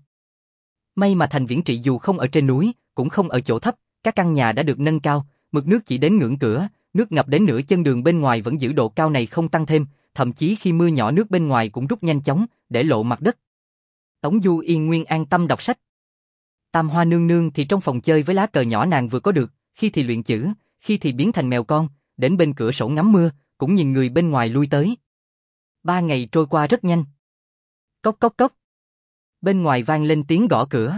May mà Thành Viễn Trị dù không ở trên núi, cũng không ở chỗ thấp, các căn nhà đã được nâng cao, mực nước chỉ đến ngưỡng cửa, nước ngập đến nửa chân đường bên ngoài vẫn giữ độ cao này không tăng thêm, thậm chí khi mưa nhỏ nước bên ngoài cũng rút nhanh chóng, để lộ mặt đất. Tống Du yên nguyên an tâm đọc sách. Tam Hoa nương nương thì trong phòng chơi với lá cờ nhỏ nàng vừa có được, khi thì luyện chữ, khi thì biến thành mèo con, đến bên cửa sổ ngắm mưa, cũng nhìn người bên ngoài lui tới. Ba ngày trôi qua rất nhanh. Cốc cốc cốc. Bên ngoài vang lên tiếng gõ cửa.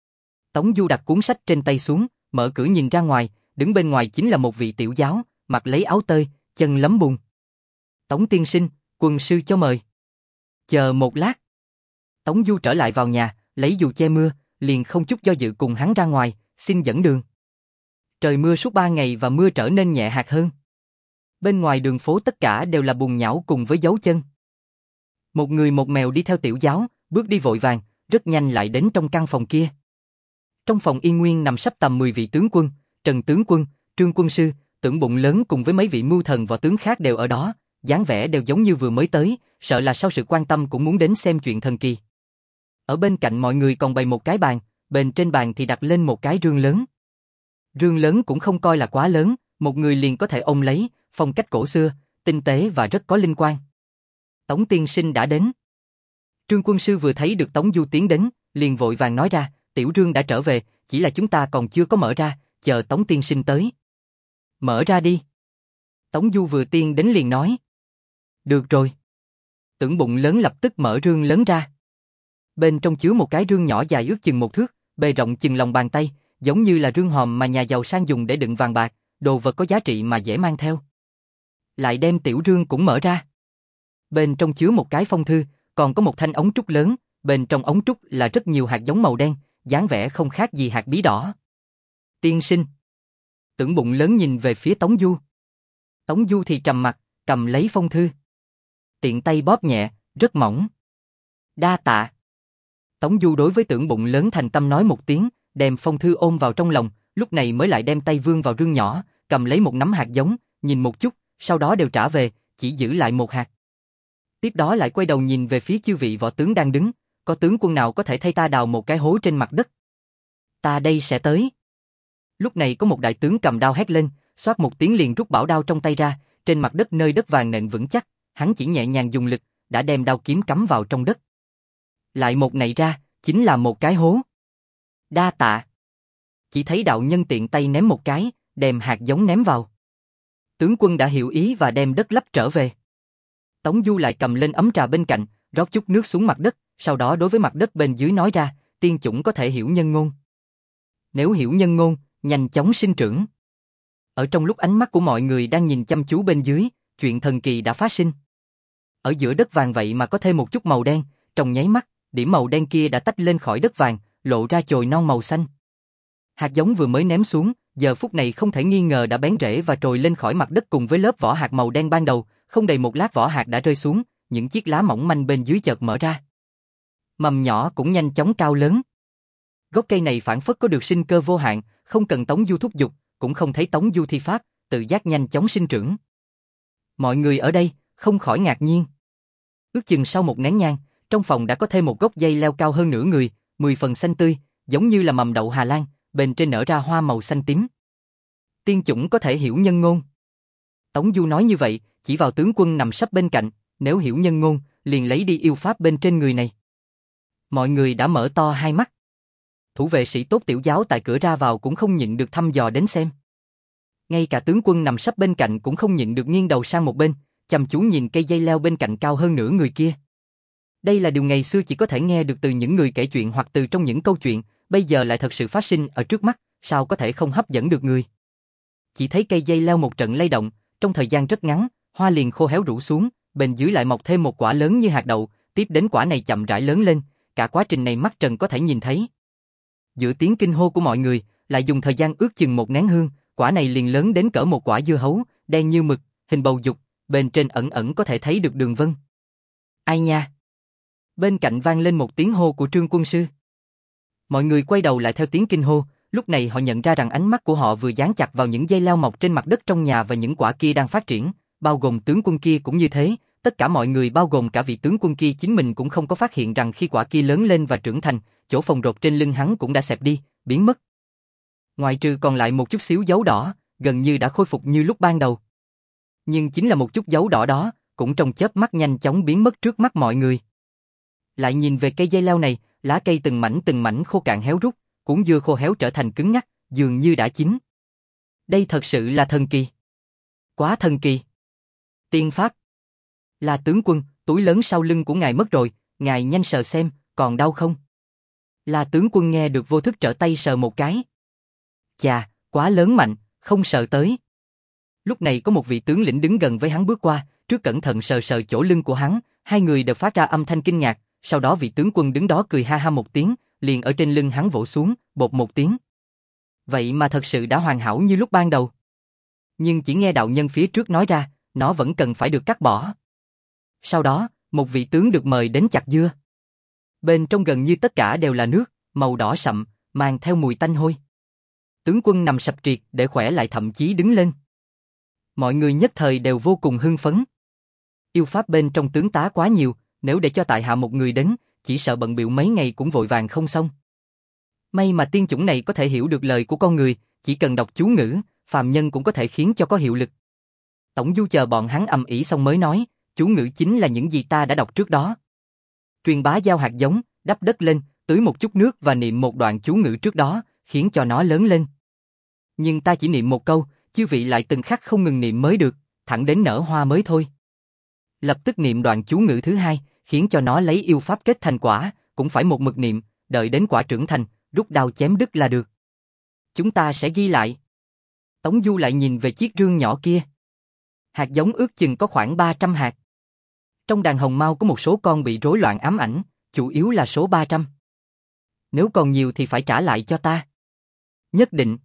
Tống Du đặt cuốn sách trên tay xuống, mở cửa nhìn ra ngoài, đứng bên ngoài chính là một vị tiểu giáo, mặc lấy áo tơi, chân lấm bùn. Tống tiên sinh, quân sư cho mời. Chờ một lát. Tống Du trở lại vào nhà, lấy dù che mưa, liền không chút do dự cùng hắn ra ngoài, xin dẫn đường. Trời mưa suốt ba ngày và mưa trở nên nhẹ hạt hơn. Bên ngoài đường phố tất cả đều là bùn nhão cùng với dấu chân. Một người một mèo đi theo tiểu giáo, bước đi vội vàng, rất nhanh lại đến trong căn phòng kia. Trong phòng yên nguyên nằm sắp tầm mười vị tướng quân, Trần tướng quân, Trương quân sư, Tưởng Bụng Lớn cùng với mấy vị mưu thần võ tướng khác đều ở đó, dáng vẻ đều giống như vừa mới tới, sợ là sau sự quan tâm cũng muốn đến xem chuyện thần kỳ. Ở bên cạnh mọi người còn bày một cái bàn, bên trên bàn thì đặt lên một cái rương lớn. Rương lớn cũng không coi là quá lớn, một người liền có thể ôm lấy, phong cách cổ xưa, tinh tế và rất có linh quan. Tống tiên sinh đã đến. Trương quân sư vừa thấy được Tống Du tiến đến, liền vội vàng nói ra, tiểu rương đã trở về, chỉ là chúng ta còn chưa có mở ra, chờ Tống tiên sinh tới. Mở ra đi. Tống Du vừa tiên đến liền nói. Được rồi. Tưởng Bụng Lớn lập tức mở rương lớn ra. Bên trong chứa một cái rương nhỏ dài ước chừng một thước, bề rộng chừng lòng bàn tay, giống như là rương hòm mà nhà giàu sang dùng để đựng vàng bạc, đồ vật có giá trị mà dễ mang theo. Lại đem tiểu rương cũng mở ra. Bên trong chứa một cái phong thư, còn có một thanh ống trúc lớn, bên trong ống trúc là rất nhiều hạt giống màu đen, dáng vẻ không khác gì hạt bí đỏ. Tiên sinh. Tưởng Bụng Lớn nhìn về phía Tống Du. Tống Du thì trầm mặt, cầm lấy phong thư. Tiện tay bóp nhẹ, rất mỏng. Đa tạ. Tống Du đối với Tưởng Bụng Lớn thành tâm nói một tiếng, đem phong thư ôm vào trong lòng, lúc này mới lại đem tay vươn vào rương nhỏ, cầm lấy một nắm hạt giống, nhìn một chút, sau đó đều trả về, chỉ giữ lại một hạt. Tiếp đó lại quay đầu nhìn về phía chư vị võ tướng đang đứng, có tướng quân nào có thể thay ta đào một cái hố trên mặt đất? Ta đây sẽ tới. Lúc này có một đại tướng cầm đao hét lên, xoát một tiếng liền rút bảo đao trong tay ra, trên mặt đất nơi đất vàng nện vững chắc, hắn chỉ nhẹ nhàng dùng lực, đã đem đao kiếm cắm vào trong đất. Lại một nảy ra, chính là một cái hố. Đa tạ. Chỉ thấy đạo nhân tiện tay ném một cái, đem hạt giống ném vào. Tướng quân đã hiểu ý và đem đất lấp trở về. Tống Du lại cầm lên ấm trà bên cạnh, rót chút nước xuống mặt đất, sau đó đối với mặt đất bên dưới nói ra, tiên chủng có thể hiểu nhân ngôn. Nếu hiểu nhân ngôn, nhanh chóng sinh trưởng. Ở trong lúc ánh mắt của mọi người đang nhìn chăm chú bên dưới, chuyện thần kỳ đã phát sinh. Ở giữa đất vàng vậy mà có thêm một chút màu đen, trong nháy mắt, điểm màu đen kia đã tách lên khỏi đất vàng, lộ ra chồi non màu xanh. Hạt giống vừa mới ném xuống, giờ phút này không thể nghi ngờ đã bén rễ và trồi lên khỏi mặt đất cùng với lớp vỏ hạt màu đen ban đầu, không đầy một lát vỏ hạt đã rơi xuống, những chiếc lá mỏng manh bên dưới chợt mở ra. Mầm nhỏ cũng nhanh chóng cao lớn. Gốc cây này phảng phất có được sinh cơ vô hạn, không cần Tống Du thúc giục, cũng không thấy Tống Du thi pháp, tự giác nhanh chóng sinh trưởng. Mọi người ở đây không khỏi ngạc nhiên. Ước chừng sau một nén nhang, trong phòng đã có thêm một gốc dây leo cao hơn nửa người, mười phần xanh tươi, giống như là mầm đậu Hà Lan, bên trên nở ra hoa màu xanh tím. Tiên chủng có thể hiểu nhân ngôn. Tống Du nói như vậy, chỉ vào tướng quân nằm sấp bên cạnh, nếu hiểu nhân ngôn, liền lấy đi yêu pháp bên trên người này. Mọi người đã mở to hai mắt. Thủ vệ sĩ tốt tiểu giáo tại cửa ra vào cũng không nhịn được thăm dò đến xem. Ngay cả tướng quân nằm sấp bên cạnh cũng không nhịn được nghiêng đầu sang một bên, chăm chú nhìn cây dây leo bên cạnh cao hơn nửa người kia. Đây là điều ngày xưa chỉ có thể nghe được từ những người kể chuyện hoặc từ trong những câu chuyện, bây giờ lại thật sự phát sinh ở trước mắt, sao có thể không hấp dẫn được người. Chỉ thấy cây dây leo một trận lay động, trong thời gian rất ngắn, hoa liền khô héo rũ xuống, bên dưới lại mọc thêm một quả lớn như hạt đậu, tiếp đến quả này chậm rãi lớn lên, cả quá trình này mắt trần có thể nhìn thấy. Giữa tiếng kinh hô của mọi người, lại dùng thời gian ước chừng một nén hương, quả này liền lớn đến cỡ một quả dưa hấu, đen như mực, hình bầu dục, bên trên ẩn ẩn có thể thấy được đường vân. Ai nha? Bên cạnh vang lên một tiếng hô của Trương quân sư. Mọi người quay đầu lại theo tiếng kinh hô, lúc này họ nhận ra rằng ánh mắt của họ vừa dán chặt vào những dây leo mọc trên mặt đất trong nhà và những quả kia đang phát triển, bao gồm tướng quân kia cũng như thế, tất cả mọi người bao gồm cả vị tướng quân kia chính mình cũng không có phát hiện rằng khi quả kia lớn lên và trưởng thành, chỗ phồng rộp trên lưng hắn cũng đã xẹp đi, biến mất. Ngoại trừ còn lại một chút xíu dấu đỏ, gần như đã khôi phục như lúc ban đầu. Nhưng chính là một chút dấu đỏ đó, cũng trong chớp mắt nhanh chóng biến mất trước mắt mọi người. Lại nhìn về cây dây leo này, lá cây từng mảnh từng mảnh khô cạn héo rút, cuống dưa khô héo trở thành cứng ngắc, dường như đã chín. Đây thật sự là thần kỳ. Quá thần kỳ. Tiên pháp. Là tướng quân, túi lớn sau lưng của ngài mất rồi, ngài nhanh sờ xem, còn đau không? Là tướng quân nghe được vô thức trở tay sờ một cái. Chà, quá lớn mạnh, không sờ tới. Lúc này có một vị tướng lĩnh đứng gần với hắn bước qua, trước cẩn thận sờ sờ chỗ lưng của hắn, hai người đều phát ra âm thanh kinh ngạc, sau đó vị tướng quân đứng đó cười ha ha một tiếng, liền ở trên lưng hắn vỗ xuống, bột một tiếng. Vậy mà thật sự đã hoàn hảo như lúc ban đầu. Nhưng chỉ nghe đạo nhân phía trước nói ra, nó vẫn cần phải được cắt bỏ. Sau đó, một vị tướng được mời đến chặt dưa. Bên trong gần như tất cả đều là nước, màu đỏ sậm, mang theo mùi tanh hôi. Tướng quân nằm sập triệt để khỏe lại thậm chí đứng lên. Mọi người nhất thời đều vô cùng hưng phấn. Yêu pháp bên trong tướng tá quá nhiều, nếu để cho tại hạ một người đến, chỉ sợ bận bịu mấy ngày cũng vội vàng không xong. May mà tiên chủng này có thể hiểu được lời của con người, chỉ cần đọc chú ngữ, phàm nhân cũng có thể khiến cho có hiệu lực. Tổng Du chờ bọn hắn ầm ĩ xong mới nói, chú ngữ chính là những gì ta đã đọc trước đó. Truyền bá giao hạt giống, đắp đất lên, tưới một chút nước và niệm một đoạn chú ngữ trước đó, khiến cho nó lớn lên. Nhưng ta chỉ niệm một câu, chư vị lại từng khắc không ngừng niệm mới được, thẳng đến nở hoa mới thôi. Lập tức niệm đoạn chú ngữ thứ hai, khiến cho nó lấy yêu pháp kết thành quả, cũng phải một mực niệm, đợi đến quả trưởng thành, rút đao chém đứt là được. Chúng ta sẽ ghi lại. Tống Du lại nhìn về chiếc rương nhỏ kia. Hạt giống ước chừng có khoảng ba trăm hạt. Trong đàn hồng mao có một số con bị rối loạn ám ảnh, chủ yếu là số ba trăm. Nếu còn nhiều thì phải trả lại cho ta. Nhất định.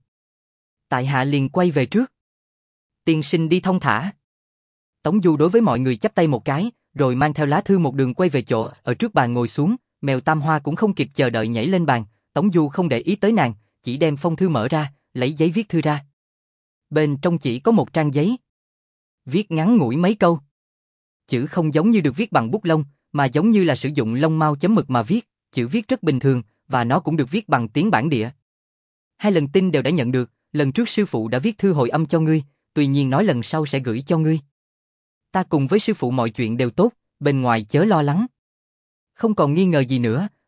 Tại hạ liền quay về trước. Tiên sinh đi thong thả. Tống Du đối với mọi người chắp tay một cái, rồi mang theo lá thư một đường quay về chỗ ở trước bàn ngồi xuống, mèo Tam Hoa cũng không kịp chờ đợi nhảy lên bàn, Tống Du không để ý tới nàng, chỉ đem phong thư mở ra, lấy giấy viết thư ra. Bên trong chỉ có một trang giấy. Viết ngắn ngủi mấy câu. Chữ không giống như được viết bằng bút lông, mà giống như là sử dụng lông mao chấm mực mà viết, chữ viết rất bình thường, và nó cũng được viết bằng tiếng bản địa. Hai lần tin đều đã nhận được, lần trước sư phụ đã viết thư hồi âm cho ngươi, tuy nhiên nói lần sau sẽ gửi cho ngươi. Ta cùng với sư phụ mọi chuyện đều tốt, bên ngoài chớ lo lắng. Không còn nghi ngờ gì nữa,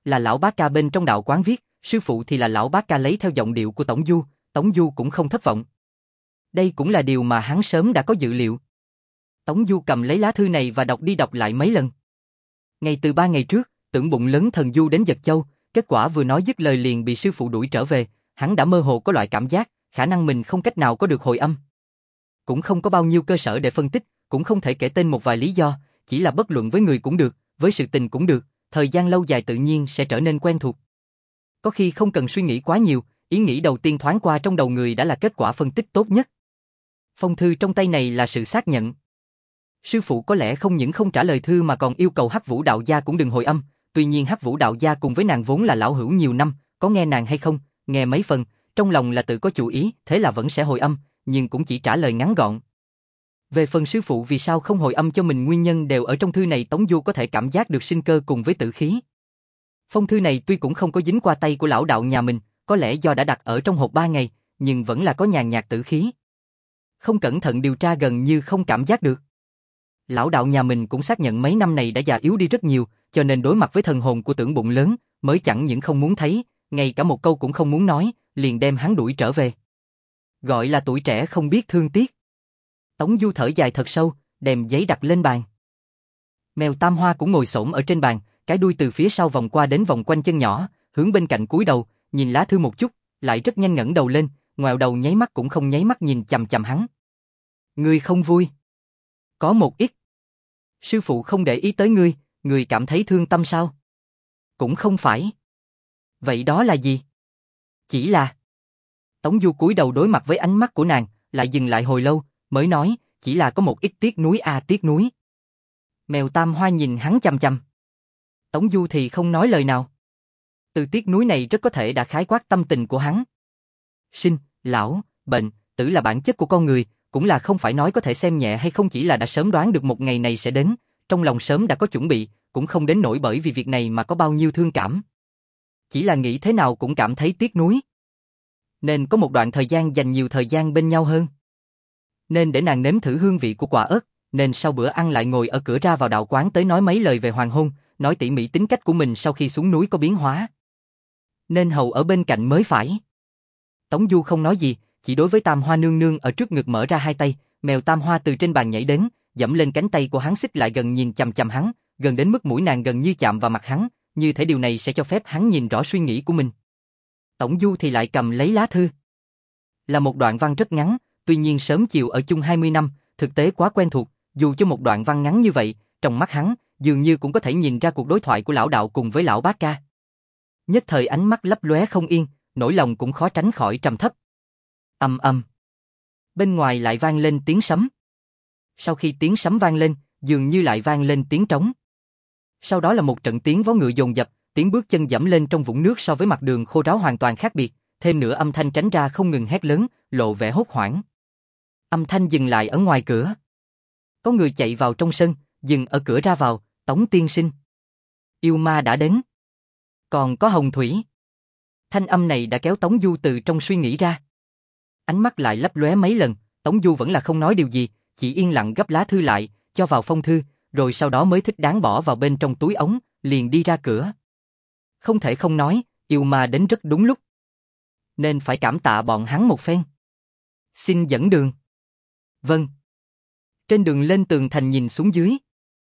là lão bá ca bên trong đạo quán viết, sư phụ thì là lão bá ca lấy theo giọng điệu của Tống Du, Tống Du cũng không thất vọng. Đây cũng là điều mà hắn sớm đã có dự liệu. Tống Du cầm lấy lá thư này và đọc đi đọc lại mấy lần. Ngày từ ba ngày trước, tưởng bụng lớn thần Du đến Dật Châu, kết quả vừa nói dứt lời liền bị sư phụ đuổi trở về, hắn đã mơ hồ có loại cảm giác, khả năng mình không cách nào có được hồi âm. Cũng không có bao nhiêu cơ sở để phân tích, cũng không thể kể tên một vài lý do, chỉ là bất luận với người cũng được, với sự tình cũng được, thời gian lâu dài tự nhiên sẽ trở nên quen thuộc. Có khi không cần suy nghĩ quá nhiều, ý nghĩ đầu tiên thoáng qua trong đầu người đã là kết quả phân tích tốt nhất. Phong thư trong tay này là sự xác nhận. Sư phụ có lẽ không những không trả lời thư mà còn yêu cầu Hắc Vũ đạo gia cũng đừng hồi âm, tuy nhiên Hắc Vũ đạo gia cùng với nàng vốn là lão hữu nhiều năm, có nghe nàng hay không, nghe mấy phần, trong lòng là tự có chủ ý, thế là vẫn sẽ hồi âm, nhưng cũng chỉ trả lời ngắn gọn. Về phần sư phụ vì sao không hồi âm cho mình nguyên nhân đều ở trong thư này, Tống Du có thể cảm giác được sinh cơ cùng với tử khí. Phong thư này tuy cũng không có dính qua tay của lão đạo nhà mình, có lẽ do đã đặt ở trong hộp ba ngày, nhưng vẫn là có nhàn nhạt tử khí. Không cẩn thận điều tra gần như không cảm giác được. Lão đạo nhà mình cũng xác nhận mấy năm này đã già yếu đi rất nhiều, cho nên đối mặt với thần hồn của tưởng bụng lớn, mới chẳng những không muốn thấy, ngay cả một câu cũng không muốn nói, liền đem hắn đuổi trở về. Gọi là tuổi trẻ không biết thương tiếc. Tống Du thở dài thật sâu, đem giấy đặt lên bàn. Mèo Tam Hoa cũng ngồi xổm ở trên bàn, cái đuôi từ phía sau vòng qua đến vòng quanh chân nhỏ, hướng bên cạnh cúi đầu, nhìn lá thư một chút, lại rất nhanh ngẩng đầu lên, ngoẹo đầu nháy mắt cũng không nháy mắt nhìn chằm chằm hắn. Ngươi không vui? Có một ít. Sư phụ không để ý tới ngươi, ngươi cảm thấy thương tâm sao? Cũng không phải. Vậy đó là gì? Chỉ là... Tống Du cúi đầu đối mặt với ánh mắt của nàng, lại dừng lại hồi lâu, mới nói, chỉ là có một ít tiếc nuối a à, tiếc nuối. Mèo Tam Hoa nhìn hắn chằm chằm. Tống Du thì không nói lời nào. Từ tiếc nuối này rất có thể đã khái quát tâm tình của hắn. Sinh, lão, bệnh, tử là bản chất của con người, cũng là không phải nói có thể xem nhẹ hay không, chỉ là đã sớm đoán được một ngày này sẽ đến, trong lòng sớm đã có chuẩn bị, cũng không đến nỗi bởi vì việc này mà có bao nhiêu thương cảm. Chỉ là nghĩ thế nào cũng cảm thấy tiếc nuối. Nên có một đoạn thời gian dành nhiều thời gian bên nhau hơn. Nên để nàng nếm thử hương vị của quả ớt, nên sau bữa ăn lại ngồi ở cửa ra vào đạo quán tới nói mấy lời về hoàng hôn, nói tỉ mỉ tính cách của mình sau khi xuống núi có biến hóa. Nên hầu ở bên cạnh mới phải. Tống Du không nói gì, chỉ đối với Tam Hoa nương nương ở trước ngực mở ra hai tay, mèo Tam Hoa từ trên bàn nhảy đến, dẫm lên cánh tay của hắn, xích lại gần nhìn chằm chằm hắn, gần đến mức mũi nàng gần như chạm vào mặt hắn, như thể điều này sẽ cho phép hắn nhìn rõ suy nghĩ của mình. Tống Du thì lại cầm lấy lá thư. Là một đoạn văn rất ngắn, tuy nhiên sớm chiều ở chung hai mươi năm, thực tế quá quen thuộc, dù cho một đoạn văn ngắn như vậy, trong mắt hắn, dường như cũng có thể nhìn ra cuộc đối thoại của lão đạo cùng với lão bác ca. Nhất thời ánh mắt lấp lóe không yên, nỗi lòng cũng khó tránh khỏi trầm thấp. Ầm ầm. Bên ngoài lại vang lên tiếng sấm. Sau khi tiếng sấm vang lên, dường như lại vang lên tiếng trống. Sau đó là một trận tiếng vó ngựa dồn dập, tiếng bước chân dẫm lên trong vũng nước so với mặt đường khô ráo hoàn toàn khác biệt, thêm nữa âm thanh tránh ra không ngừng hét lớn, lộ vẻ hốt hoảng. Âm thanh dừng lại ở ngoài cửa. Có người chạy vào trong sân, dừng ở cửa ra vào, Tống tiên sinh. Yêu ma đã đến. Còn có hồng thủy. Thanh âm này đã kéo Tống Du từ trong suy nghĩ ra. Ánh mắt lại lấp lóe mấy lần, Tống Du vẫn là không nói điều gì, chỉ yên lặng gấp lá thư lại, cho vào phong thư, rồi sau đó mới thích đáng bỏ vào bên trong túi ống, liền đi ra cửa. Không thể không nói, yêu ma đến rất đúng lúc. Nên phải cảm tạ bọn hắn một phen. Xin dẫn đường. Vâng. Trên đường lên tường thành nhìn xuống dưới.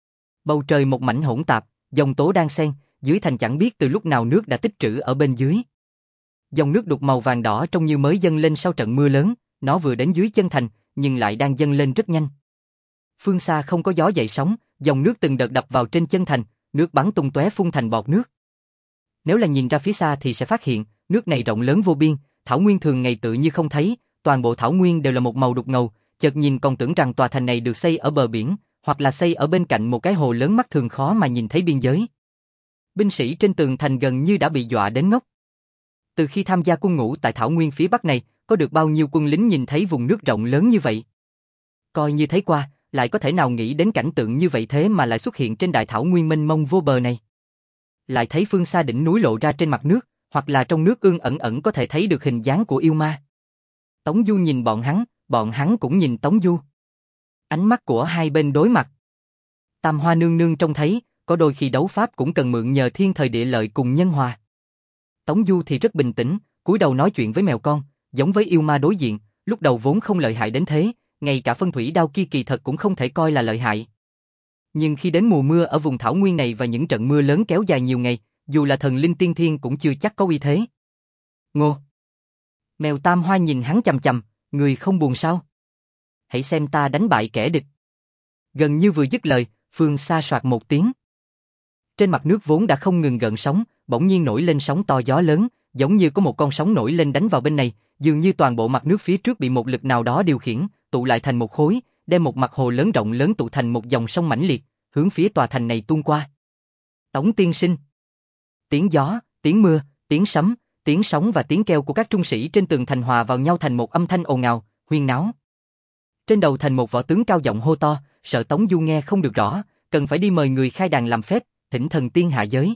Bầu trời một mảnh hỗn tạp, dòng tố đang xen, dưới thành chẳng biết từ lúc nào nước đã tích trữ ở bên dưới. Dòng nước đục màu vàng đỏ trông như mới dâng lên sau trận mưa lớn, nó vừa đến dưới chân thành, nhưng lại đang dâng lên rất nhanh. Phương xa không có gió dậy sóng, dòng nước từng đợt đập vào trên chân thành, nước bắn tung tóe phun thành bọt nước. Nếu là nhìn ra phía xa thì sẽ phát hiện, nước này rộng lớn vô biên, thảo nguyên thường ngày tự như không thấy, toàn bộ thảo nguyên đều là một màu đục ngầu, chợt nhìn còn tưởng rằng tòa thành này được xây ở bờ biển, hoặc là xây ở bên cạnh một cái hồ lớn, mắt thường khó mà nhìn thấy biên giới. Binh sĩ trên tường thành gần như đã bị dọa đến ngốc. Từ khi tham gia quân ngũ tại thảo nguyên phía bắc này, có được bao nhiêu quân lính nhìn thấy vùng nước rộng lớn như vậy. Coi như thấy qua, lại có thể nào nghĩ đến cảnh tượng như vậy thế mà lại xuất hiện trên đại thảo nguyên mênh mông vô bờ này. Lại thấy phương xa đỉnh núi lộ ra trên mặt nước, hoặc là trong nước ương ẩn ẩn có thể thấy được hình dáng của yêu ma. Tống Du nhìn bọn hắn, bọn hắn cũng nhìn Tống Du. Ánh mắt của hai bên đối mặt. Tam Hoa nương nương trông thấy, có đôi khi đấu pháp cũng cần mượn nhờ thiên thời địa lợi cùng nhân hòa. Tống Du thì rất bình tĩnh, cúi đầu nói chuyện với mèo con, giống với yêu ma đối diện, lúc đầu vốn không lợi hại đến thế, ngay cả phân thủy đao kia kỳ thật cũng không thể coi là lợi hại. Nhưng khi đến mùa mưa ở vùng thảo nguyên này và những trận mưa lớn kéo dài nhiều ngày, dù là thần linh tiên thiên cũng chưa chắc có uy thế. Ngô. Mèo Tam Hoa nhìn hắn chằm chằm, người không buồn sao? Hãy xem ta đánh bại kẻ địch. Gần như vừa dứt lời, phương xa soạt một tiếng. Trên mặt nước vốn đã không ngừng gợn sóng, bỗng nhiên nổi lên sóng to gió lớn, giống như có một con sóng nổi lên đánh vào bên này, dường như toàn bộ mặt nước phía trước bị một lực nào đó điều khiển, tụ lại thành một khối, đem một mặt hồ lớn rộng lớn tụ thành một dòng sông mãnh liệt, hướng phía tòa thành này tuôn qua. Tống tiên sinh. Tiếng gió, tiếng mưa, tiếng sấm, tiếng sóng và tiếng kêu của các trung sĩ trên tường thành hòa vào nhau thành một âm thanh ồn ào, huyên náo. Trên đầu thành một võ tướng cao giọng hô to, sợ Tống Du nghe không được rõ, cần phải đi mời người khai đàn làm phép, thỉnh thần tiên hạ giới.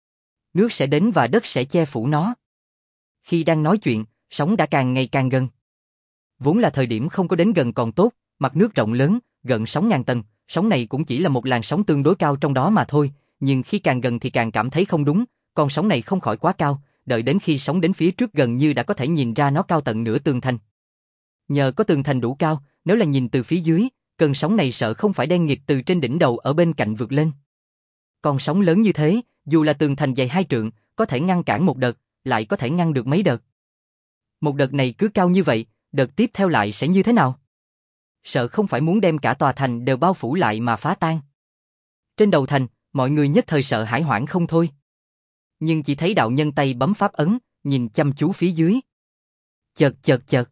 Nước sẽ đến và đất sẽ che phủ nó. Khi đang nói chuyện, sóng đã càng ngày càng gần. Vốn là thời điểm không có đến gần còn tốt, mặt nước rộng lớn, gần sóng ngàn tầng, sóng này cũng chỉ là một làn sóng tương đối cao trong đó mà thôi, nhưng khi càng gần thì càng cảm thấy không đúng, con sóng này không khỏi quá cao, đợi đến khi sóng đến phía trước gần như đã có thể nhìn ra nó cao tận nửa tường thành. Nhờ có tường thành đủ cao, nếu là nhìn từ phía dưới, cơn sóng này sợ không phải đen nghịt từ trên đỉnh đầu ở bên cạnh vượt lên. Con sóng lớn như thế, dù là tường thành dày hai trượng, có thể ngăn cản một đợt, lại có thể ngăn được mấy đợt. Một đợt này cứ cao như vậy, đợt tiếp theo lại sẽ như thế nào? Sợ không phải muốn đem cả tòa thành đều bao phủ lại mà phá tan. Trên đầu thành, mọi người nhất thời sợ hãi hoảng không thôi. Nhưng chỉ thấy đạo nhân tay bấm pháp ấn, nhìn chăm chú phía dưới. Chợt chợt chợt.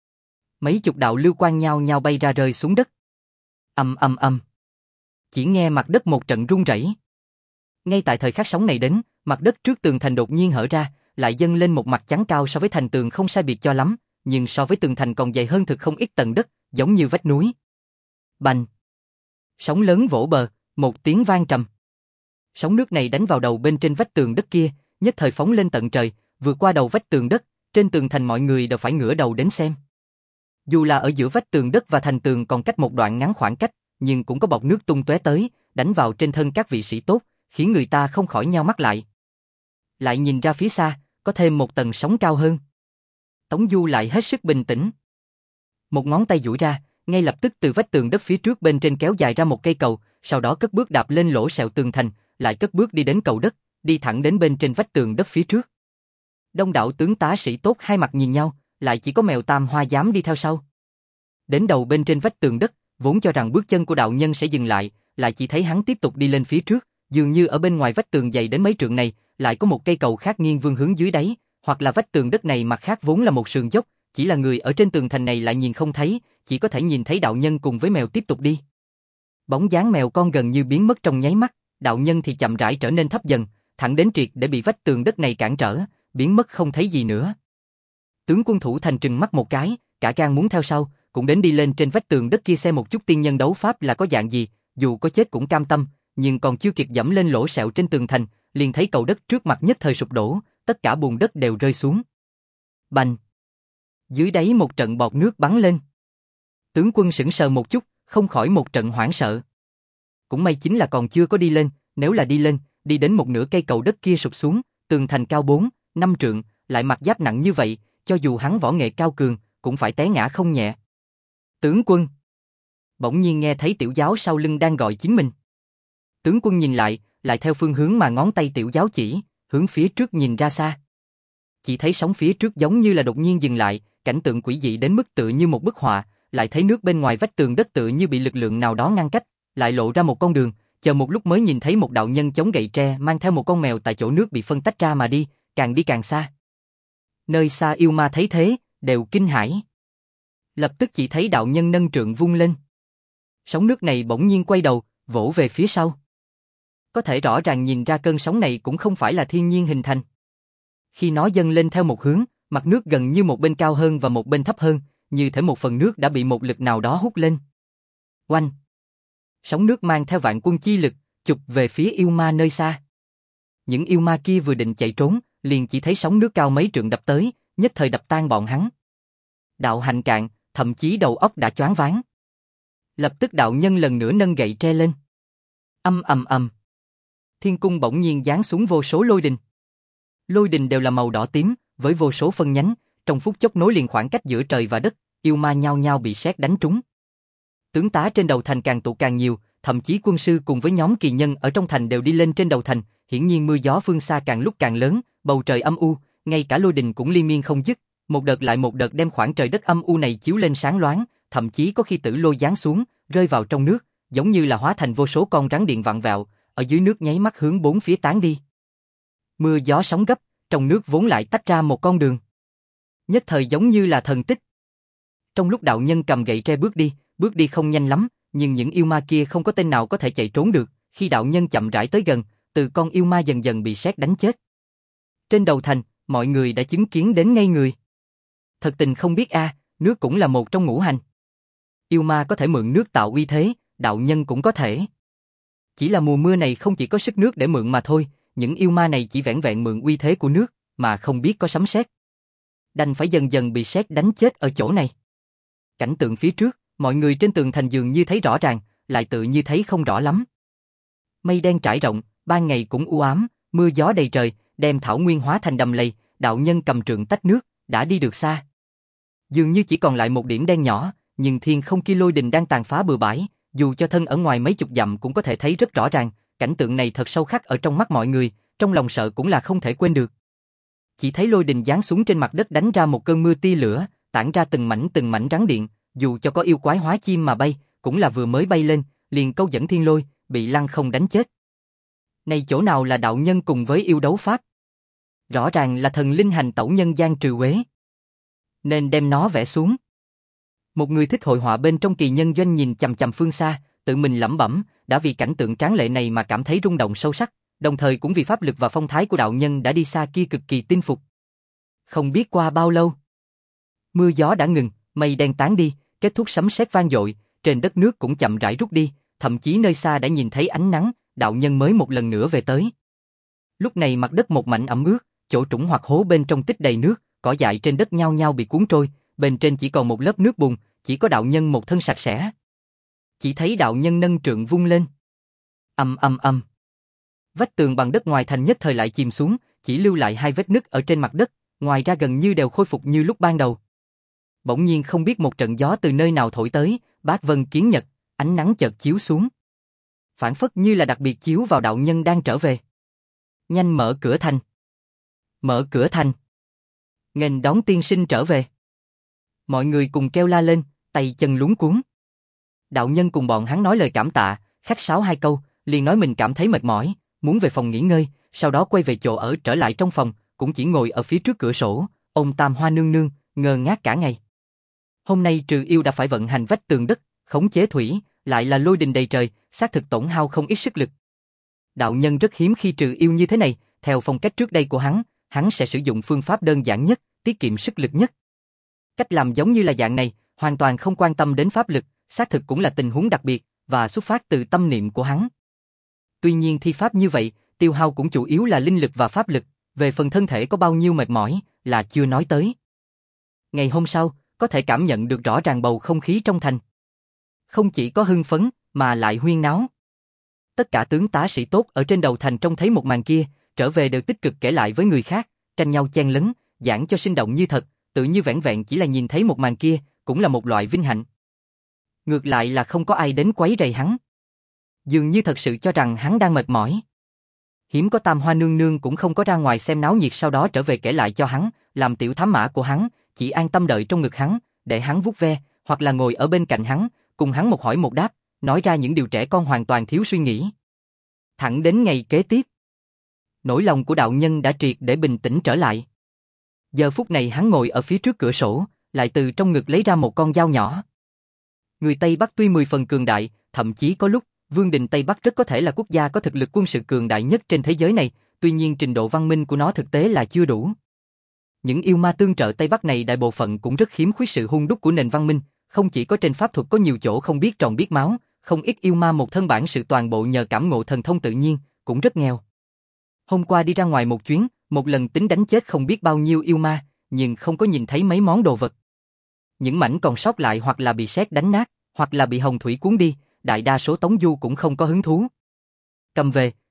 Mấy chục đạo lưu quang nhao nhao bay ra rơi xuống đất. Ầm ầm ầm. Chỉ nghe mặt đất một trận rung rẩy. Ngay tại thời khắc sóng này đến, mặt đất trước tường thành đột nhiên hở ra, lại dâng lên một mặt chắn cao so với thành tường không sai biệt cho lắm, nhưng so với tường thành còn dày hơn thực không ít tầng đất, giống như vách núi. Bành! Sóng lớn vỗ bờ, một tiếng vang trầm. Sóng nước này đánh vào đầu bên trên vách tường đất kia, nhất thời phóng lên tận trời, vượt qua đầu vách tường đất, trên tường thành mọi người đều phải ngửa đầu đến xem. Dù là ở giữa vách tường đất và thành tường còn cách một đoạn ngắn khoảng cách, nhưng cũng có bọt nước tung tóe tới, đánh vào trên thân các vị sĩ tốt, khiến người ta không khỏi nheo mắt lại. Lại nhìn ra phía xa, có thêm một tầng sóng cao hơn. Tống Du lại hết sức bình tĩnh. Một ngón tay duỗi ra, ngay lập tức từ vách tường đất phía trước bên trên kéo dài ra một cây cầu, sau đó cất bước đạp lên lỗ sẹo tường thành, lại cất bước đi đến cầu đất, đi thẳng đến bên trên vách tường đất phía trước. Đông đảo tướng tá sĩ tốt hai mặt nhìn nhau, lại chỉ có mèo Tam Hoa dám đi theo sau. Đến đầu bên trên vách tường đất, vốn cho rằng bước chân của đạo nhân sẽ dừng lại, lại chỉ thấy hắn tiếp tục đi lên phía trước, dường như ở bên ngoài vách tường dày đến mấy trượng này, lại có một cây cầu khác nghiêng vương hướng dưới đáy, hoặc là vách tường đất này mặt khác vốn là một sườn dốc, chỉ là người ở trên tường thành này lại nhìn không thấy, chỉ có thể nhìn thấy đạo nhân cùng với mèo tiếp tục đi. Bóng dáng mèo con gần như biến mất trong nháy mắt, đạo nhân thì chậm rãi trở nên thấp dần, thẳng đến triệt để bị vách tường đất này cản trở, biến mất không thấy gì nữa. Tướng quân thủ thành trừng mắt một cái, cả gan muốn theo sau, cũng đến đi lên trên vách tường đất kia xem một chút tiên nhân đấu pháp là có dạng gì, dù có chết cũng cam tâm, nhưng còn chưa kịp dẫm lên lỗ sẹo trên tường thành, liền thấy cầu đất trước mặt nhất thời sụp đổ, tất cả bùn đất đều rơi xuống. Bành! Dưới đáy một trận bọt nước bắn lên. Tướng quân sững sờ một chút, không khỏi một trận hoảng sợ. Cũng may chính là còn chưa có đi lên, nếu là đi lên, đi đến một nửa cây cầu đất kia sụp xuống, tường thành cao bốn, năm trượng, lại mặc giáp nặng như vậy, cho dù hắn võ nghệ cao cường, cũng phải té ngã không nhẹ. Tướng quân! Bỗng nhiên nghe thấy tiểu giáo sau lưng đang gọi chính mình. Tướng quân nhìn lại, lại theo phương hướng mà ngón tay tiểu giáo chỉ, hướng phía trước nhìn ra xa. Chỉ thấy sóng phía trước giống như là đột nhiên dừng lại, cảnh tượng quỷ dị đến mức tựa như một bức họa, lại thấy nước bên ngoài vách tường đất tựa như bị lực lượng nào đó ngăn cách, lại lộ ra một con đường, chờ một lúc mới nhìn thấy một đạo nhân chống gậy tre mang theo một con mèo tại chỗ nước bị phân tách ra mà đi, càng đi càng xa. Nơi xa yêu ma thấy thế, đều kinh hãi. Lập tức chỉ thấy đạo nhân nâng trượng vung lên. Sóng nước này bỗng nhiên quay đầu, vỗ về phía sau. Có thể rõ ràng nhìn ra cơn sóng này cũng không phải là thiên nhiên hình thành. Khi nó dâng lên theo một hướng, mặt nước gần như một bên cao hơn và một bên thấp hơn, như thể một phần nước đã bị một lực nào đó hút lên. Oanh! Sóng nước mang theo vạn quân chi lực, chụp về phía yêu ma nơi xa. Những yêu ma kia vừa định chạy trốn, liền chỉ thấy sóng nước cao mấy trượng đập tới, nhất thời đập tan bọn hắn. Đạo hành cạn, thậm chí đầu óc đã choáng váng. Lập tức đạo nhân lần nữa nâng gậy tre lên. Âm ầm ầm. thiên cung bỗng nhiên giáng xuống vô số lôi đình. Lôi đình đều là màu đỏ tím, với vô số phân nhánh, trong phút chốc nối liền khoảng cách giữa trời và đất, yêu ma nhao nhao bị sét đánh trúng. Tướng tá trên đầu thành càng tụ càng nhiều, thậm chí quân sư cùng với nhóm kỳ nhân ở trong thành đều đi lên trên đầu thành, hiển nhiên mưa gió phương xa càng lúc càng lớn, bầu trời âm u, ngay cả lôi đình cũng liên miên không dứt, một đợt lại một đợt đem khoảng trời đất âm u này chiếu lên sáng loáng, thậm chí có khi tử lôi giáng xuống, rơi vào trong nước, giống như là hóa thành vô số con rắn điện vặn vẹo, ở dưới nước nháy mắt hướng bốn phía tán đi. Mưa gió sóng gấp, trong nước vốn lại tách ra một con đường. Nhất thời giống như là thần tích. Trong lúc đạo nhân cầm gậy tre bước đi, bước đi không nhanh lắm, nhưng những yêu ma kia không có tên nào có thể chạy trốn được, khi đạo nhân chậm rãi tới gần, từ con yêu ma dần dần bị sét đánh chết. Trên đầu thành, mọi người đã chứng kiến đến ngây người. Thật tình không biết a, à, nước cũng là một trong ngũ hành. Yêu ma có thể mượn nước tạo uy thế, đạo nhân cũng có thể. Chỉ là mùa mưa này không chỉ có sức nước để mượn mà thôi, những yêu ma này chỉ vẻn vẹn mượn uy thế của nước, mà không biết có sấm sét. Đành phải dần dần bị sét đánh chết ở chỗ này. Cảnh tượng phía trước, mọi người trên tường thành dường như thấy rõ ràng, lại tự như thấy không rõ lắm. Mây đen trải rộng, ban ngày cũng u ám, mưa gió đầy trời, đem thảo nguyên hóa thành đầm lầy, đạo nhân cầm trượng tách nước, đã đi được xa. Dường như chỉ còn lại một điểm đen nhỏ, nhưng thiên không kia lôi đình đang tàn phá bừa bãi, dù cho thân ở ngoài mấy chục dặm cũng có thể thấy rất rõ ràng, cảnh tượng này thật sâu khắc ở trong mắt mọi người, trong lòng sợ cũng là không thể quên được. Chỉ thấy lôi đình giáng xuống trên mặt đất đánh ra một cơn mưa tia lửa, tản ra từng mảnh từng mảnh rắn điện, dù cho có yêu quái hóa chim mà bay, cũng là vừa mới bay lên, liền câu dẫn thiên lôi, bị lăng không đánh chết. Này chỗ nào là đạo nhân cùng với yêu đấu pháp? Rõ ràng là thần linh hành tẩu nhân gian trừ uế. Nên đem nó vẽ xuống. Một người thích hội họa bên trong kỳ nhân doanh nhìn chằm chằm phương xa, tự mình lẩm bẩm, đã vì cảnh tượng tráng lệ này mà cảm thấy rung động sâu sắc, đồng thời cũng vì pháp lực và phong thái của đạo nhân đã đi xa kia cực kỳ tin phục. Không biết qua bao lâu, mưa gió đã ngừng, mây đen tán đi, kết thúc sấm sét vang dội, trên đất nước cũng chậm rãi rút đi, thậm chí nơi xa đã nhìn thấy ánh nắng, đạo nhân mới một lần nữa về tới. Lúc này mặt đất một mảnh ẩm ướt, chỗ trũng hoặc hố bên trong tích đầy nước, cỏ dại trên đất nhao nhao bị cuốn trôi, bên trên chỉ còn một lớp nước bùn, chỉ có đạo nhân một thân sạch sẽ. Chỉ thấy đạo nhân nâng trượng vung lên. Ầm ầm ầm. Vách tường bằng đất ngoài thành nhất thời lại chìm xuống, chỉ lưu lại hai vết nứt ở trên mặt đất, ngoài ra gần như đều khôi phục như lúc ban đầu. Bỗng nhiên không biết một trận gió từ nơi nào thổi tới, bát vân kiến nhật, ánh nắng chợt chiếu xuống. Phản phất như là đặc biệt chiếu vào đạo nhân đang trở về. Nhanh mở cửa thành. Mở cửa thành. Nghênh đón tiên sinh trở về. Mọi người cùng kêu la lên, tay chân luống cuống. Đạo nhân cùng bọn hắn nói lời cảm tạ, khách sáo hai câu, liền nói mình cảm thấy mệt mỏi, muốn về phòng nghỉ ngơi, sau đó quay về chỗ ở trở lại trong phòng, cũng chỉ ngồi ở phía trước cửa sổ, ôm Tam Hoa nương nương, ngơ ngác cả ngày. Hôm nay trừ yêu đã phải vận hành vách tường đất, khống chế thủy, lại là lôi đình đầy trời, xác thực tổn hao không ít sức lực. Đạo nhân rất hiếm khi trừ yêu như thế này, theo phong cách trước đây của hắn, hắn sẽ sử dụng phương pháp đơn giản nhất, tiết kiệm sức lực nhất. Cách làm giống như là dạng này, hoàn toàn không quan tâm đến pháp lực, xác thực cũng là tình huống đặc biệt, và xuất phát từ tâm niệm của hắn. Tuy nhiên thi pháp như vậy, tiêu hao cũng chủ yếu là linh lực và pháp lực, về phần thân thể có bao nhiêu mệt mỏi, là chưa nói tới. Ngày hôm sau, có thể cảm nhận được rõ ràng bầu không khí trong thành. Không chỉ có hưng phấn, mà lại huyên náo. Tất cả tướng tá sĩ tốt ở trên đầu thành trông thấy một màn kia, trở về đều tích cực kể lại với người khác, tranh nhau chen lấn, giảng cho sinh động như thật, tự như vẻn vẹn chỉ là nhìn thấy một màn kia, cũng là một loại vinh hạnh. Ngược lại là không có ai đến quấy rầy hắn. Dường như thật sự cho rằng hắn đang mệt mỏi. Hiếm có Tam Hoa nương nương cũng không có ra ngoài xem náo nhiệt sau đó trở về kể lại cho hắn, làm tiểu thám mã của hắn, chỉ an tâm đợi trong ngực hắn, để hắn vuốt ve, hoặc là ngồi ở bên cạnh hắn, cùng hắn một hỏi một đáp, nói ra những điều trẻ con hoàn toàn thiếu suy nghĩ. Thẳng đến ngày kế tiếp, nỗi lòng của đạo nhân đã triệt để bình tĩnh trở lại. Giờ phút này hắn ngồi ở phía trước cửa sổ, lại từ trong ngực lấy ra một con dao nhỏ. Người Tây Bắc tuy mười phần cường đại, thậm chí có lúc, Vương đình Tây Bắc rất có thể là quốc gia có thực lực quân sự cường đại nhất trên thế giới này, tuy nhiên trình độ văn minh của nó thực tế là chưa đủ. Những yêu ma tương trợ Tây Bắc này đại bộ phận cũng rất khiếm khuyết sự hung đúc của nền văn minh, không chỉ có trên pháp thuật có nhiều chỗ không biết tròn biết máu, không ít yêu ma một thân bản sự toàn bộ nhờ cảm ngộ thần thông tự nhiên, cũng rất nghèo. Hôm qua đi ra ngoài một chuyến, một lần tính đánh chết không biết bao nhiêu yêu ma, nhưng không có nhìn thấy mấy món đồ vật. Những mảnh còn sót lại hoặc là bị sét đánh nát, hoặc là bị hồng thủy cuốn đi, đại đa số Tống Du cũng không có hứng thú. Cầm về,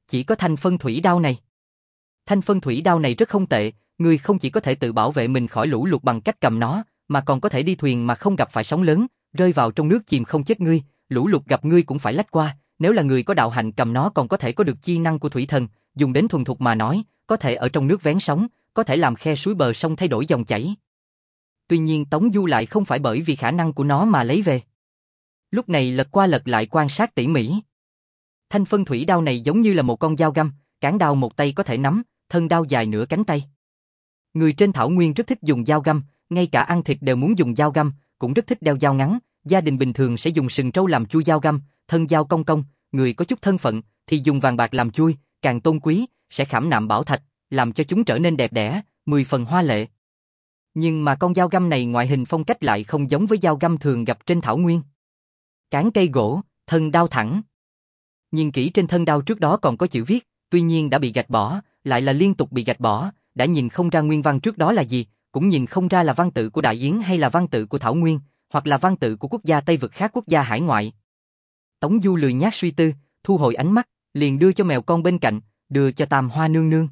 chỉ có thanh phân thủy đao này. Thanh phân thủy đao này rất không tệ, ngươi không chỉ có thể tự bảo vệ mình khỏi lũ lụt bằng cách cầm nó, mà còn có thể đi thuyền mà không gặp phải sóng lớn, rơi vào trong nước chìm không chết ngươi, lũ lụt gặp ngươi cũng phải lách qua, nếu là người có đạo hạnh cầm nó còn có thể có được chi năng của thủy thần, dùng đến thuần thục mà nói, có thể ở trong nước vén sóng, có thể làm khe suối bờ sông thay đổi dòng chảy. Tuy nhiên Tống Du lại không phải bởi vì khả năng của nó mà lấy về. Lúc này lật qua lật lại quan sát tỉ mỉ. Thanh phân thủy đao này giống như là một con dao găm, cán đao một tay có thể nắm, thân đao dài nửa cánh tay. Người trên thảo nguyên rất thích dùng dao găm, ngay cả ăn thịt đều muốn dùng dao găm, cũng rất thích đeo dao ngắn, gia đình bình thường sẽ dùng sừng trâu làm chui dao găm, thân dao cong cong, người có chút thân phận thì dùng vàng bạc làm chui, càng tôn quý, sẽ khảm nạm bảo thạch, làm cho chúng trở nên đẹp đẽ, mười phần hoa lệ. Nhưng mà con dao găm này ngoại hình phong cách lại không giống với dao găm thường gặp trên thảo nguyên. Cán cây gỗ, thân đao thẳng. Nhìn kỹ trên thân đao trước đó còn có chữ viết, tuy nhiên đã bị gạch bỏ, lại là liên tục bị gạch bỏ, đã nhìn không ra nguyên văn trước đó là gì, cũng nhìn không ra là văn tự của Đại Yến hay là văn tự của Thảo Nguyên, hoặc là văn tự của quốc gia Tây vực khác quốc gia hải ngoại. Tống Du lười nhác suy tư, thu hồi ánh mắt, liền đưa cho mèo con bên cạnh, đưa cho Tam Hoa nương nương.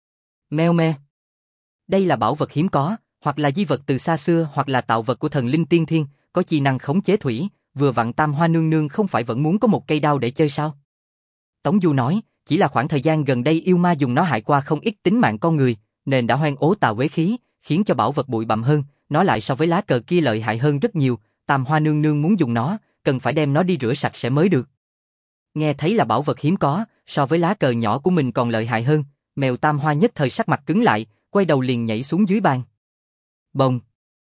Meo me. Đây là bảo vật hiếm có, hoặc là di vật từ xa xưa hoặc là tạo vật của thần linh tiên thiên, có chi năng khống chế thủy, vừa vặn Tam Hoa nương nương không phải vẫn muốn có một cây đao để chơi sao? Tống Du nói, chỉ là khoảng thời gian gần đây yêu ma dùng nó hại qua không ít tính mạng con người, nên đã hoen ố tà uế khí, khiến cho bảo vật bụi bặm hơn, nó lại so với lá cờ kia lợi hại hơn rất nhiều, Tam Hoa nương nương muốn dùng nó, cần phải đem nó đi rửa sạch sẽ mới được. Nghe thấy là bảo vật hiếm có, so với lá cờ nhỏ của mình còn lợi hại hơn, mèo Tam Hoa nhất thời sắc mặt cứng lại, quay đầu liền nhảy xuống dưới bàn. Bồng.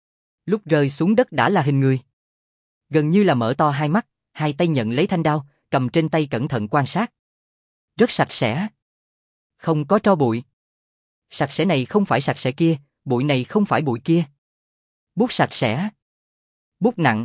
Lúc rơi xuống đất đã là hình người. Gần như là mở to hai mắt, hai tay nhận lấy thanh đao, cầm trên tay cẩn thận quan sát. Rất sạch sẽ. Không có tro bụi. Sạch sẽ này không phải sạch sẽ kia, bụi này không phải bụi kia. Bút sạch sẽ. Bút nặng.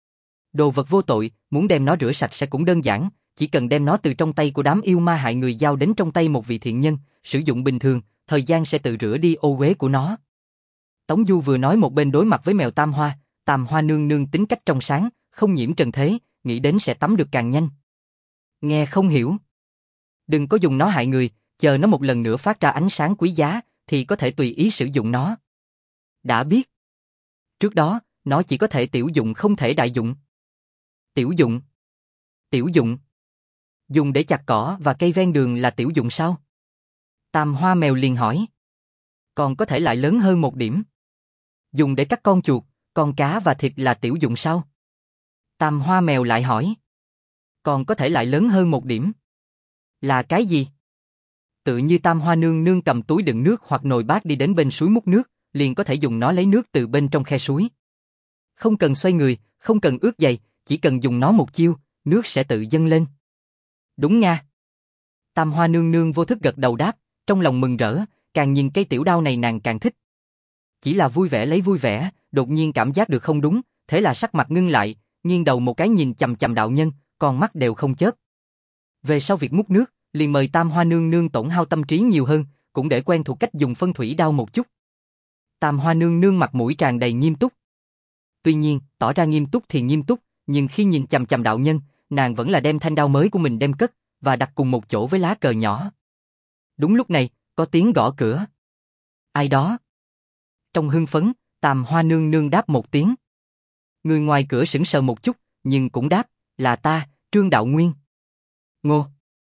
Đồ vật vô tội, muốn đem nó rửa sạch sẽ cũng đơn giản, chỉ cần đem nó từ trong tay của đám yêu ma hại người giao đến trong tay một vị thiện nhân, sử dụng bình thường, thời gian sẽ tự rửa đi ô uế của nó. Tống Du vừa nói một bên đối mặt với mèo Tam Hoa, Tam Hoa nương nương tính cách trong sáng, không nhiễm trần thế, nghĩ đến sẽ tắm được càng nhanh. Nghe không hiểu. Đừng có dùng nó hại người, chờ nó một lần nữa phát ra ánh sáng quý giá, thì có thể tùy ý sử dụng nó. Đã biết. Trước đó, nó chỉ có thể tiểu dụng không thể đại dụng. Tiểu dụng. Tiểu dụng. Dùng để chặt cỏ và cây ven đường là tiểu dụng sao? Tam Hoa mèo liền hỏi. Còn có thể lại lớn hơn một điểm. Dùng để cắt con chuột, con cá và thịt là tiểu dụng sao? Tam Hoa mèo lại hỏi. Còn có thể lại lớn hơn một điểm. Là cái gì? Tự như Tam Hoa nương nương cầm túi đựng nước hoặc nồi bát đi đến bên suối múc nước, liền có thể dùng nó lấy nước từ bên trong khe suối. Không cần xoay người, không cần ướt giày, chỉ cần dùng nó một chiêu, nước sẽ tự dâng lên. Đúng nha. Tam Hoa nương nương vô thức gật đầu đáp, trong lòng mừng rỡ, càng nhìn cây tiểu đao này nàng càng thích. Chỉ là vui vẻ lấy vui vẻ, đột nhiên cảm giác được không đúng, thế là sắc mặt ngưng lại, nghiêng đầu một cái nhìn chằm chằm đạo nhân, con mắt đều không chớp. Về sau việc múc nước, liền mời Tam Hoa nương nương tổn hao tâm trí nhiều hơn, cũng để quen thuộc cách dùng phân thủy đao một chút. Tam Hoa nương nương mặt mũi tràn đầy nghiêm túc. Tuy nhiên, tỏ ra nghiêm túc thì nghiêm túc, nhưng khi nhìn chằm chằm đạo nhân, nàng vẫn là đem thanh đao mới của mình đem cất, và đặt cùng một chỗ với lá cờ nhỏ. Đúng lúc này, có tiếng gõ cửa. Ai đó? Trong hưng phấn, Tam Hoa nương nương đáp một tiếng. Người ngoài cửa sững sờ một chút, nhưng cũng đáp, là ta, Trương Đạo Nguyên. Ngô.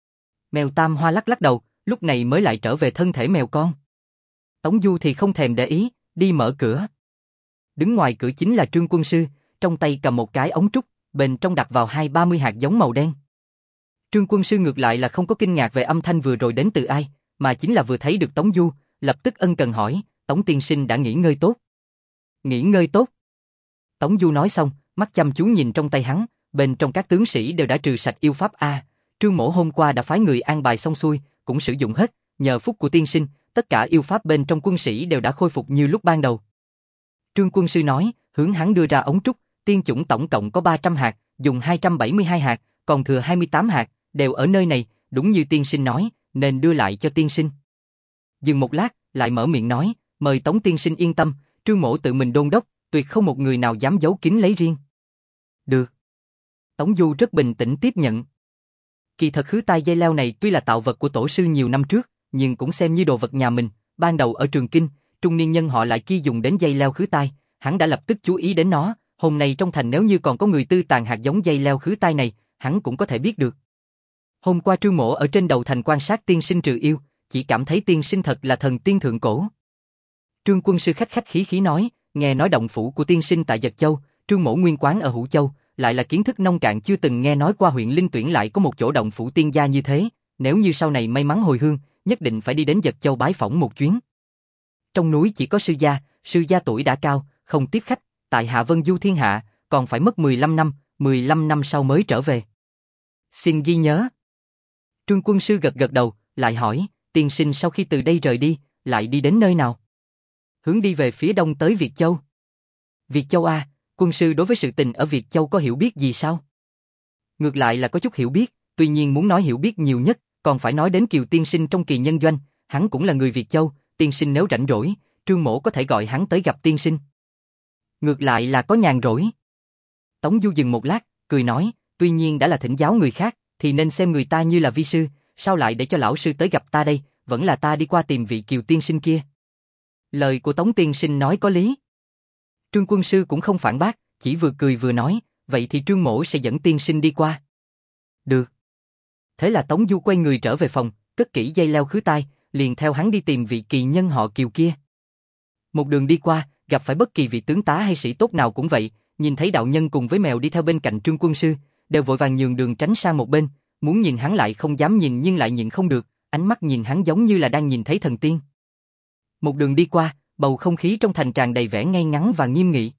Mèo Tam Hoa lắc lắc đầu, lúc này mới lại trở về thân thể mèo con. Tống Du thì không thèm để ý, đi mở cửa. Đứng ngoài cửa chính là Trương Quân Sư, trong tay cầm một cái ống trúc, bên trong đặt vào hai ba mươi hạt giống màu đen. Trương Quân Sư ngược lại là không có kinh ngạc về âm thanh vừa rồi đến từ ai, mà chính là vừa thấy được Tống Du, lập tức ân cần hỏi, Tống tiên sinh đã nghỉ ngơi tốt. Nghỉ ngơi tốt. Tống Du nói xong, mắt chăm chú nhìn trong tay hắn, bên trong các tướng sĩ đều đã trừ sạch yêu pháp a. Trương Mỗ hôm qua đã phái người an bài xong xuôi, cũng sử dụng hết, nhờ phúc của tiên sinh, tất cả yêu pháp bên trong quân sĩ đều đã khôi phục như lúc ban đầu. Trương Quân Sư nói, hướng hắn đưa ra ống trúc, tiên chủng tổng cộng có ba trăm hạt, dùng hai trăm bảy mươi hai hạt, còn thừa hai mươi tám hạt, đều ở nơi này, đúng như tiên sinh nói, nên đưa lại cho tiên sinh. Dừng một lát, lại mở miệng nói, mời Tống tiên sinh yên tâm, Trương Mỗ tự mình đôn đốc, tuyệt không một người nào dám giấu kín lấy riêng. Được. Tống Du rất bình tĩnh tiếp nhận. Kỳ thật khứ tai dây leo này tuy là tạo vật của tổ sư nhiều năm trước, nhưng cũng xem như đồ vật nhà mình. Ban đầu ở Trường Kinh, trung niên nhân họ Lại kia dùng đến dây leo khứ tai, hắn đã lập tức chú ý đến nó. Hôm nay trong thành nếu như còn có người tư tàn hạt giống dây leo khứ tai này, hắn cũng có thể biết được. Hôm qua Trương Mỗ ở trên đầu thành quan sát tiên sinh trừ yêu, chỉ cảm thấy tiên sinh thật là thần tiên thượng cổ. Trương quân sư khách khách khí khí nói, nghe nói động phủ của tiên sinh tại Dật Châu, Trương Mỗ nguyên quán ở Hữu Châu, lại là kiến thức nông cạn chưa từng nghe nói qua huyện Linh Tuyển lại có một chỗ động phủ tiên gia như thế, nếu như sau này may mắn hồi hương, nhất định phải đi đến Dật Châu bái phỏng một chuyến. Trong núi chỉ có sư gia, sư gia tuổi đã cao, không tiếp khách, tại Hạ Vân du thiên hạ, còn phải mất mười lăm năm, mười lăm năm sau mới trở về. Xin ghi nhớ. Trương quân sư gật gật đầu, lại hỏi, tiên sinh sau khi từ đây rời đi, lại đi đến nơi nào? Hướng đi về phía đông tới Việt Châu. Việt Châu à, quân sư đối với sự tình ở Việt Châu có hiểu biết gì sao? Ngược lại là có chút hiểu biết, tuy nhiên muốn nói hiểu biết nhiều nhất, còn phải nói đến Kiều tiên sinh trong Kỳ Nhân Doanh, hắn cũng là người Việt Châu, tiên sinh nếu rảnh rỗi, Trương Mỗ có thể gọi hắn tới gặp tiên sinh. Ngược lại là có nhàn rỗi. Tống Du dừng một lát, cười nói, tuy nhiên đã là thỉnh giáo người khác, thì nên xem người ta như là vi sư, sao lại để cho lão sư tới gặp ta đây, vẫn là ta đi qua tìm vị Kiều tiên sinh kia. Lời của Tống tiên sinh nói có lý. Trương quân sư cũng không phản bác, chỉ vừa cười vừa nói, vậy thì Trương Mỗ sẽ dẫn tiên sinh đi qua. Được. Thế là Tống Du quay người trở về phòng, cất kỹ dây leo khứ tai, liền theo hắn đi tìm vị kỳ nhân họ Kiều kia. Một đường đi qua, gặp phải bất kỳ vị tướng tá hay sĩ tốt nào cũng vậy, nhìn thấy đạo nhân cùng với mèo đi theo bên cạnh Trương quân sư, đều vội vàng nhường đường tránh sang một bên, muốn nhìn hắn lại không dám nhìn nhưng lại nhịn không được, ánh mắt nhìn hắn giống như là đang nhìn thấy thần tiên. Một đường đi qua, bầu không khí trong thành tràn đầy vẻ ngay ngắn và nghiêm nghị.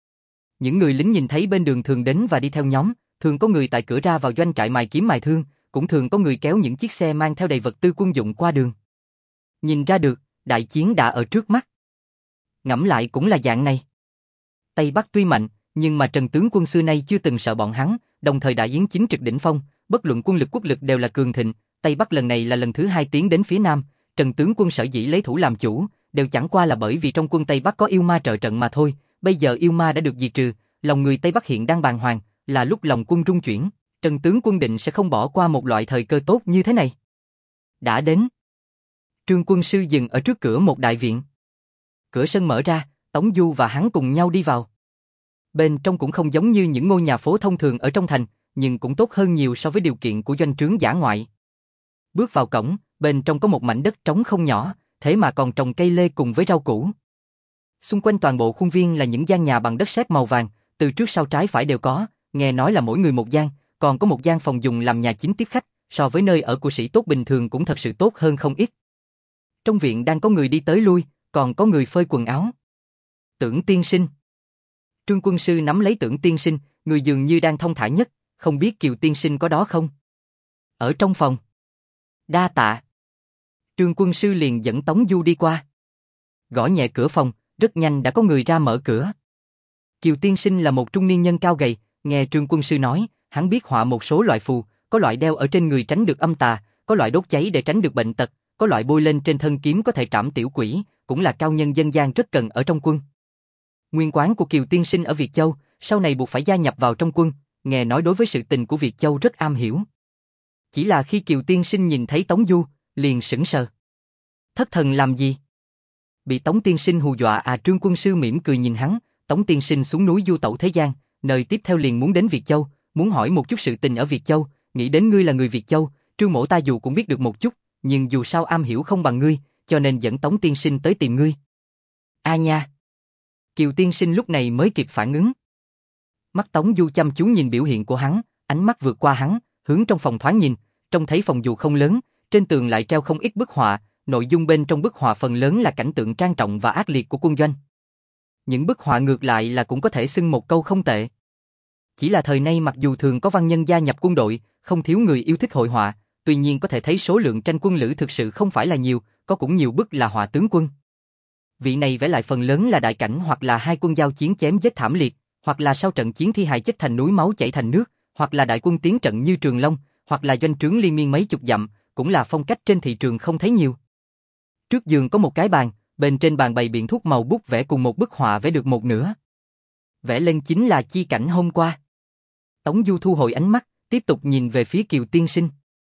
Những người lính nhìn thấy bên đường thường đến và đi theo nhóm, thường có người tại cửa ra vào doanh trại mài kiếm mài thương, cũng thường có người kéo những chiếc xe mang theo đầy vật tư quân dụng qua đường. Nhìn ra được, đại chiến đã ở trước mắt. Ngẫm lại cũng là dạng này. Tây Bắc tuy mạnh, nhưng mà Trần tướng quân xưa nay chưa từng sợ bọn hắn, đồng thời đại yến chính trực đỉnh phong, bất luận quân lực quốc lực đều là cường thịnh. Tây Bắc lần này là lần thứ hai tiến đến phía Nam, Trần tướng quân sở dĩ lấy thủ làm chủ, đều chẳng qua là bởi vì trong quân Tây Bắc có yêu ma trợ trận mà thôi. Bây giờ yêu ma đã được diệt trừ, lòng người Tây Bắc hiện đang bàng hoàng, là lúc lòng quân rung chuyển. Trần tướng quân định sẽ không bỏ qua một loại thời cơ tốt như thế này. Đã đến. Trương quân sư dừng ở trước cửa một đại viện. Cửa sân mở ra, Tống Du và hắn cùng nhau đi vào. Bên trong cũng không giống như những ngôi nhà phố thông thường ở trong thành, nhưng cũng tốt hơn nhiều so với điều kiện của doanh trướng dã ngoại. Bước vào cổng, bên trong có một mảnh đất trống không nhỏ, thế mà còn trồng cây lê cùng với rau củ. Xung quanh toàn bộ khuôn viên là những gian nhà bằng đất sét màu vàng, từ trước sau trái phải đều có, nghe nói là mỗi người một gian, còn có một gian phòng dùng làm nhà chính tiếp khách, so với nơi ở của sĩ tốt bình thường cũng thật sự tốt hơn không ít. Trong viện đang có người đi tới lui, còn có người phơi quần áo. Tưởng tiên sinh. Trương quân sư nắm lấy Tưởng tiên sinh, người dường như đang thông thả nhất, không biết Kiều tiên sinh có đó không? Ở trong phòng. Đa tạ. Trương quân sư liền dẫn Tống Du đi qua. Gõ nhẹ cửa phòng, rất nhanh đã có người ra mở cửa. Kiều tiên sinh là một trung niên nhân cao gầy, nghe Trương quân sư nói, hắn biết họa một số loại phù, có loại đeo ở trên người tránh được âm tà, có loại đốt cháy để tránh được bệnh tật, có loại bôi lên trên thân kiếm có thể trảm tiểu quỷ, cũng là cao nhân dân gian rất cần ở trong quân. Nguyên quán của Kiều tiên sinh ở Việt Châu, sau này buộc phải gia nhập vào trong quân, nghe nói đối với sự tình của Việt Châu rất am hiểu. Chỉ là khi Kiều tiên sinh nhìn thấy Tống Du, liền sững sờ. Thất thần làm gì? Bị Tống tiên sinh hù dọa à? Trương quân sư mỉm cười nhìn hắn, Tống tiên sinh xuống núi du tẩu thế gian, nơi tiếp theo liền muốn đến Việt Châu, muốn hỏi một chút sự tình ở Việt Châu, nghĩ đến ngươi là người Việt Châu, Trương mỗ ta dù cũng biết được một chút, nhưng dù sao am hiểu không bằng ngươi, cho nên dẫn Tống tiên sinh tới tìm ngươi. A à nha. Kiều tiên sinh lúc này mới kịp phản ứng. Mắt Tống Du chăm chú nhìn biểu hiện của hắn, ánh mắt vượt qua hắn, hướng trong phòng thoáng nhìn, trông thấy phòng dù không lớn, trên tường lại treo không ít bức họa, nội dung bên trong bức họa phần lớn là cảnh tượng trang trọng và ác liệt của quân doanh. Những bức họa ngược lại là cũng có thể xưng một câu không tệ. Chỉ là thời nay mặc dù thường có văn nhân gia nhập quân đội, không thiếu người yêu thích hội họa, tuy nhiên có thể thấy số lượng tranh quân lữ thực sự không phải là nhiều, có cũng nhiều bức là họa tướng quân. Vị này vẽ lại phần lớn là đại cảnh hoặc là hai quân giao chiến chém giết thảm liệt, hoặc là sau trận chiến thi hài chết thành núi máu chảy thành nước, hoặc là đại quân tiến trận như Trường Long, hoặc là doanh trướng liên miên mấy chục dặm, cũng là phong cách trên thị trường không thấy nhiều. Trước giường có một cái bàn, bên trên bàn bày biện thuốc màu bút vẽ cùng một bức họa vẽ được một nửa. Vẽ lên chính là chi cảnh hôm qua. Tống Du thu hồi ánh mắt, tiếp tục nhìn về phía Kiều tiên sinh.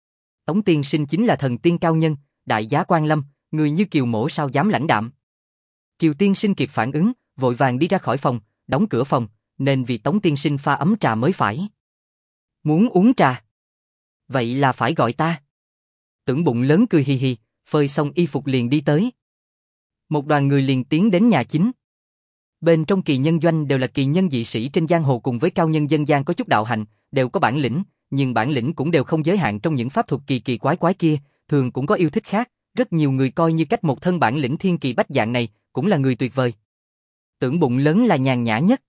Tống tiên sinh chính là thần tiên cao nhân, đại giá quan lâm, người như Kiều mỗ sao dám lãnh đạm. Kiều tiên sinh kịp phản ứng, vội vàng đi ra khỏi phòng, đóng cửa phòng, nên vì Tống tiên sinh pha ấm trà mới phải. Muốn uống trà? Vậy là phải gọi ta. Tưởng Bụng lớn cười hì hì, phơi xong y phục liền đi tới. Một đoàn người liền tiến đến nhà chính. Bên trong kỳ nhân doanh đều là kỳ nhân dị sĩ trên giang hồ cùng với cao nhân dân gian có chút đạo hạnh, đều có bản lĩnh, nhưng bản lĩnh cũng đều không giới hạn trong những pháp thuật kỳ kỳ quái quái kia, thường cũng có yêu thích khác, rất nhiều người coi như cách một thân bản lĩnh thiên kỳ bách dạng này, cũng là người tuyệt vời. Tưởng Bụng lớn là nhàn nhã nhất.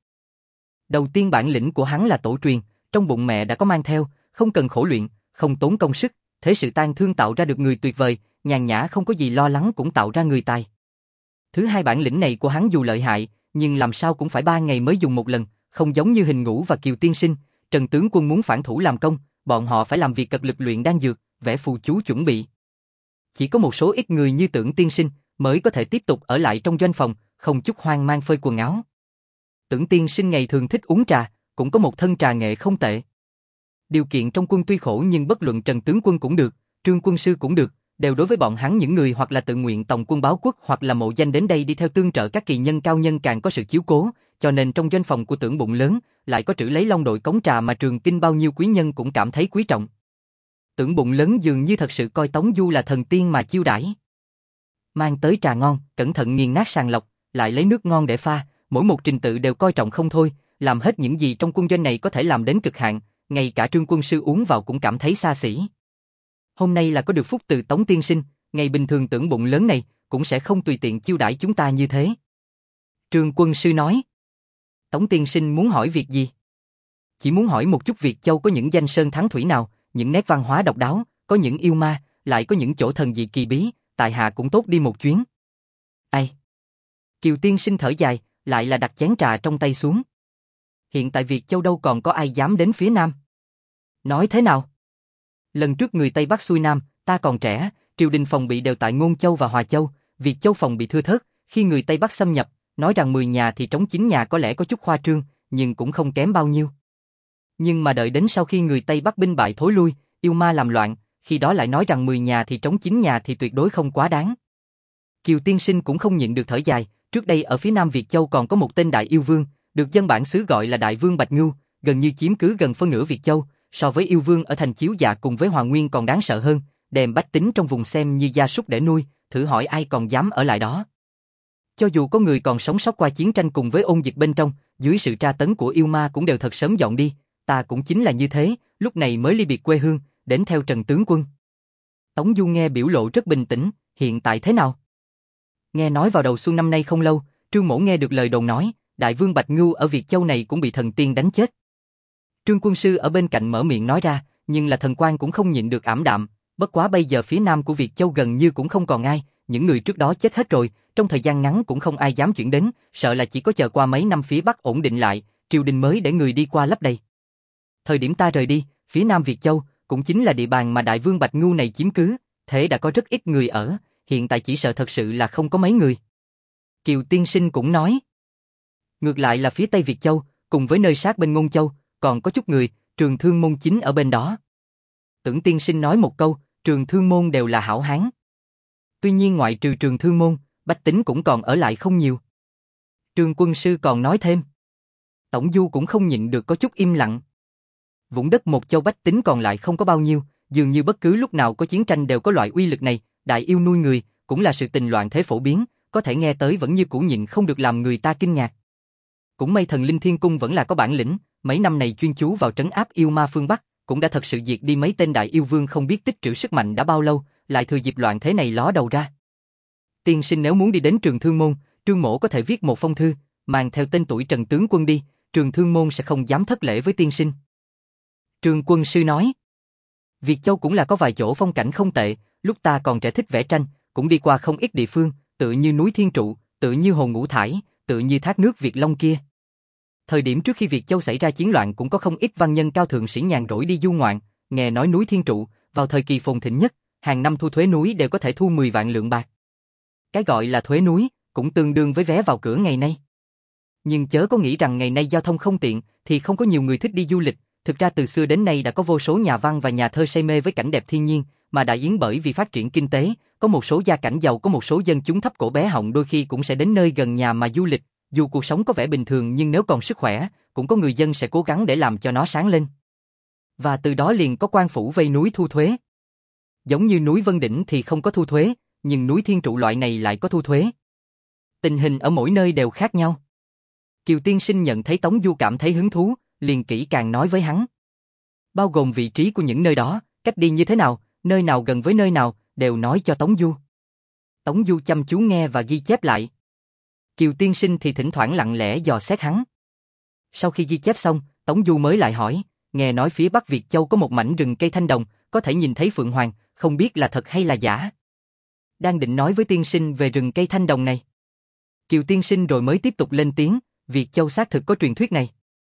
Đầu tiên bản lĩnh của hắn là tổ truyền, trong bụng mẹ đã có mang theo, không cần khổ luyện, không tốn công sức, thế sự tan thương tạo ra được người tuyệt vời, nhàn nhã không có gì lo lắng cũng tạo ra người tài. Thứ hai bản lĩnh này của hắn dù lợi hại, nhưng làm sao cũng phải ba ngày mới dùng một lần, không giống như Hình Ngũ và Kiều tiên sinh, Trần tướng quân muốn phản thủ làm công, bọn họ phải làm việc cật lực luyện đan dược, vẽ phù chú chuẩn bị. Chỉ có một số ít người như Tưởng tiên sinh mới có thể tiếp tục ở lại trong doanh phòng, không chút hoang mang phơi quần áo. Tưởng tiên sinh ngày thường thích uống trà, cũng có một thân trà nghệ không tệ. Điều kiện trong quân tuy khổ nhưng bất luận Trần tướng quân cũng được, Trương quân sư cũng được, đều đối với bọn hắn những người hoặc là tự nguyện tòng quân báo quốc hoặc là mộ danh đến đây đi theo tương trợ các kỳ nhân cao nhân càng có sự chiếu cố, cho nên trong doanh phòng của Tưởng Bụng lớn lại có trữ lấy long đội cống trà mà Trường Kinh bao nhiêu quý nhân cũng cảm thấy quý trọng. Tưởng Bụng lớn dường như thật sự coi Tống Du là thần tiên mà chiêu đãi. Mang tới trà ngon, cẩn thận nghiền nát sàng lọc, lại lấy nước ngon để pha, mỗi một trình tự đều coi trọng không thôi, làm hết những gì trong quân doanh này có thể làm đến cực hạn, ngay cả Trương quân sư uống vào cũng cảm thấy xa xỉ. Hôm nay là có được phúc từ Tống tiên sinh, ngày bình thường Tưởng Bụng lớn này cũng sẽ không tùy tiện chiêu đãi chúng ta như thế. Trương quân sư nói. Tống tiên sinh muốn hỏi việc gì? Chỉ muốn hỏi một chút Việt Châu có những danh sơn thắng thủy nào, những nét văn hóa độc đáo, có những yêu ma, lại có những chỗ thần dị kỳ bí, tại hạ cũng tốt đi một chuyến. Ai? Kiều tiên sinh thở dài, lại là đặt chén trà trong tay xuống. Hiện tại Việt Châu đâu còn có ai dám đến phía Nam. Nói thế nào? Lần trước người Tây Bắc xuôi Nam, ta còn trẻ, triều đình phòng bị đều tại Ngôn Châu và Hòa Châu, Việt Châu phòng bị thưa thớt, khi người Tây Bắc xâm nhập, nói rằng mười nhà thì trống chín nhà có lẽ có chút khoa trương, nhưng cũng không kém bao nhiêu. Nhưng mà đợi đến sau khi người Tây Bắc binh bại thối lui, yêu ma làm loạn, khi đó lại nói rằng mười nhà thì trống chín nhà thì tuyệt đối không quá đáng. Kiều tiên sinh cũng không nhịn được thở dài, trước đây ở phía Nam Việt Châu còn có một tên đại yêu vương, được dân bản xứ gọi là Đại Vương Bạch Ngưu, gần như chiếm cứ gần phân nửa Việt Châu, so với yêu vương ở thành Chiếu Dạ cùng với Hoàng Nguyên còn đáng sợ hơn, đem bách tính trong vùng xem như gia súc để nuôi, thử hỏi ai còn dám ở lại đó. Cho dù có người còn sống sót qua chiến tranh cùng với ôn dịch bên trong, dưới sự tra tấn của yêu ma cũng đều thật sớm dọn đi, ta cũng chính là như thế, lúc này mới ly biệt quê hương, đến theo Trần tướng quân. Tống Du nghe biểu lộ rất bình tĩnh, hiện tại thế nào? Nghe nói vào đầu xuân năm nay không lâu, Trương Mỗ nghe được lời đồn nói, Đại Vương Bạch Ngưu ở Việt Châu này cũng bị thần tiên đánh chết. Trương quân sư ở bên cạnh mở miệng nói ra, nhưng là thần quan cũng không nhịn được ảm đạm, bất quá bây giờ phía Nam của Việt Châu gần như cũng không còn ai, những người trước đó chết hết rồi, trong thời gian ngắn cũng không ai dám chuyển đến, sợ là chỉ có chờ qua mấy năm phía Bắc ổn định lại, triều đình mới để người đi qua lấp đầy. Thời điểm ta rời đi, phía Nam Việt Châu cũng chính là địa bàn mà Đại Vương Bạch Ngưu này chiếm cứ, thế đã có rất ít người ở, hiện tại chỉ sợ thật sự là không có mấy người. Kiều tiên sinh cũng nói, ngược lại là phía Tây Việt Châu, cùng với nơi sát bên Ngôn Châu, còn có chút người, Trường Thương Môn chính ở bên đó. Tưởng tiên sinh nói một câu, Trường Thương Môn đều là hảo hán. Tuy nhiên ngoại trừ Trường Thương Môn, bách tính cũng còn ở lại không nhiều. Trương quân sư còn nói thêm. Tổng Du cũng không nhịn được có chút im lặng. Vũng đất một châu bách tính còn lại không có bao nhiêu, dường như bất cứ lúc nào có chiến tranh đều có loại uy lực này, đại yêu nuôi người, cũng là sự tình loạn thế phổ biến, có thể nghe tới vẫn như cũ nhịn không được làm người ta kinh ngạc. Cũng may thần Linh Thiên Cung vẫn là có bản lĩnh, mấy năm này chuyên chú vào trấn áp yêu ma phương Bắc, cũng đã thật sự diệt đi mấy tên đại yêu vương không biết tích trữ sức mạnh đã bao lâu, lại thừa dịp loạn thế này ló đầu ra. Tiên sinh nếu muốn đi đến Trường Thương Môn, Trương Mỗ có thể viết một phong thư, mang theo tên tuổi Trần tướng quân đi, Trường Thương Môn sẽ không dám thất lễ với tiên sinh. Trương quân sư nói, Việt Châu cũng là có vài chỗ phong cảnh không tệ, lúc ta còn trẻ thích vẽ tranh, cũng đi qua không ít địa phương, tự như núi Thiên Trụ, tự như hồ Ngũ Thải, tự như thác nước Việt Long kia. Thời điểm trước khi Việt Châu xảy ra chiến loạn cũng có không ít văn nhân cao thượng sĩ nhàn rỗi đi du ngoạn, nghe nói núi Thiên Trụ, vào thời kỳ phồn thịnh nhất, hàng năm thu thuế núi đều có thể thu mười vạn lượng bạc. Cái gọi là thuế núi, cũng tương đương với vé vào cửa ngày nay. Nhưng chớ có nghĩ rằng ngày nay giao thông không tiện, thì không có nhiều người thích đi du lịch, thực ra từ xưa đến nay đã có vô số nhà văn và nhà thơ say mê với cảnh đẹp thiên nhiên, mà Đại Yến bởi vì phát triển kinh tế, có một số gia cảnh giàu có một số dân chúng thấp cổ bé họng đôi khi cũng sẽ đến nơi gần nhà mà du lịch, dù cuộc sống có vẻ bình thường nhưng nếu còn sức khỏe, cũng có người dân sẽ cố gắng để làm cho nó sáng lên. Và từ đó liền có quan phủ vây núi thu thuế. Giống như núi Vân Đỉnh thì không có thu thuế, nhưng núi Thiên Trụ loại này lại có thu thuế. Tình hình ở mỗi nơi đều khác nhau. Kiều Tiên Sinh nhận thấy Tống Du cảm thấy hứng thú, liền kỹ càng nói với hắn. Bao gồm vị trí của những nơi đó, cách đi như thế nào, nơi nào gần với nơi nào, đều nói cho Tống Du. Tống Du chăm chú nghe và ghi chép lại. Kiều Tiên Sinh thì thỉnh thoảng lặng lẽ dò xét hắn. Sau khi ghi chép xong, Tống Du mới lại hỏi, nghe nói phía Bắc Việt Châu có một mảnh rừng cây thanh đồng, có thể nhìn thấy phượng hoàng, không biết là thật hay là giả. Đang định nói với tiên sinh về rừng cây thanh đồng này. Kiều Tiên Sinh rồi mới tiếp tục lên tiếng, Việt Châu xác thực có truyền thuyết này.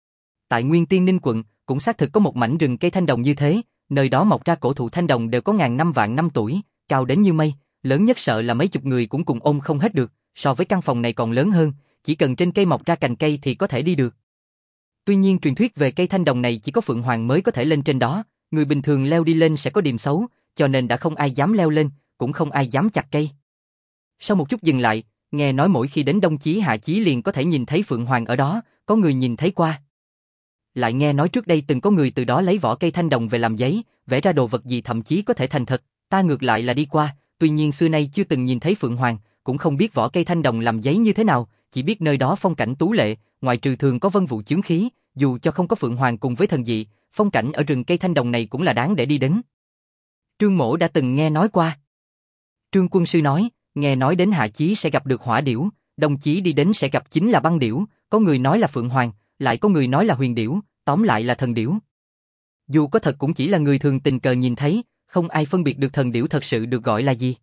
Tại Nguyên Tiên Ninh quận, cũng xác thực có một mảnh rừng cây thanh đồng như thế, nơi đó mọc ra cổ thụ thanh đồng đều có ngàn năm vạn năm tuổi, cao đến như mây, lớn nhất sợ là mấy chục người cũng cùng ôm không hết được, so với căn phòng này còn lớn hơn, chỉ cần trên cây mọc ra cành cây thì có thể đi được. Tuy nhiên truyền thuyết về cây thanh đồng này chỉ có phượng hoàng mới có thể lên trên đó, người bình thường leo đi lên sẽ có điềm xấu, cho nên đã không ai dám leo lên, cũng không ai dám chặt cây. Sau một chút dừng lại, nghe nói mỗi khi đến Đông Chí Hạ Chí liền có thể nhìn thấy phượng hoàng ở đó, có người nhìn thấy qua. Lại nghe nói trước đây từng có người từ đó lấy vỏ cây thanh đồng về làm giấy, vẽ ra đồ vật gì thậm chí có thể thành thật, ta ngược lại là đi qua, tuy nhiên xưa nay chưa từng nhìn thấy phượng hoàng, cũng không biết vỏ cây thanh đồng làm giấy như thế nào, chỉ biết nơi đó phong cảnh tú lệ, ngoài trừ thường có vân vụ chướng khí, dù cho không có phượng hoàng cùng với thần dị, phong cảnh ở rừng cây thanh đồng này cũng là đáng để đi đến. Trương Mỗ đã từng nghe nói qua. Trương Quân Sư nói, nghe nói đến Hạ Chí sẽ gặp được hỏa điểu, Đông Chí đi đến sẽ gặp chính là băng điểu, có người nói là phượng hoàng, lại có người nói là huyền điểu, tóm lại là thần điểu. Dù có thật cũng chỉ là người thường tình cờ nhìn thấy, không ai phân biệt được thần điểu thật sự được gọi là gì.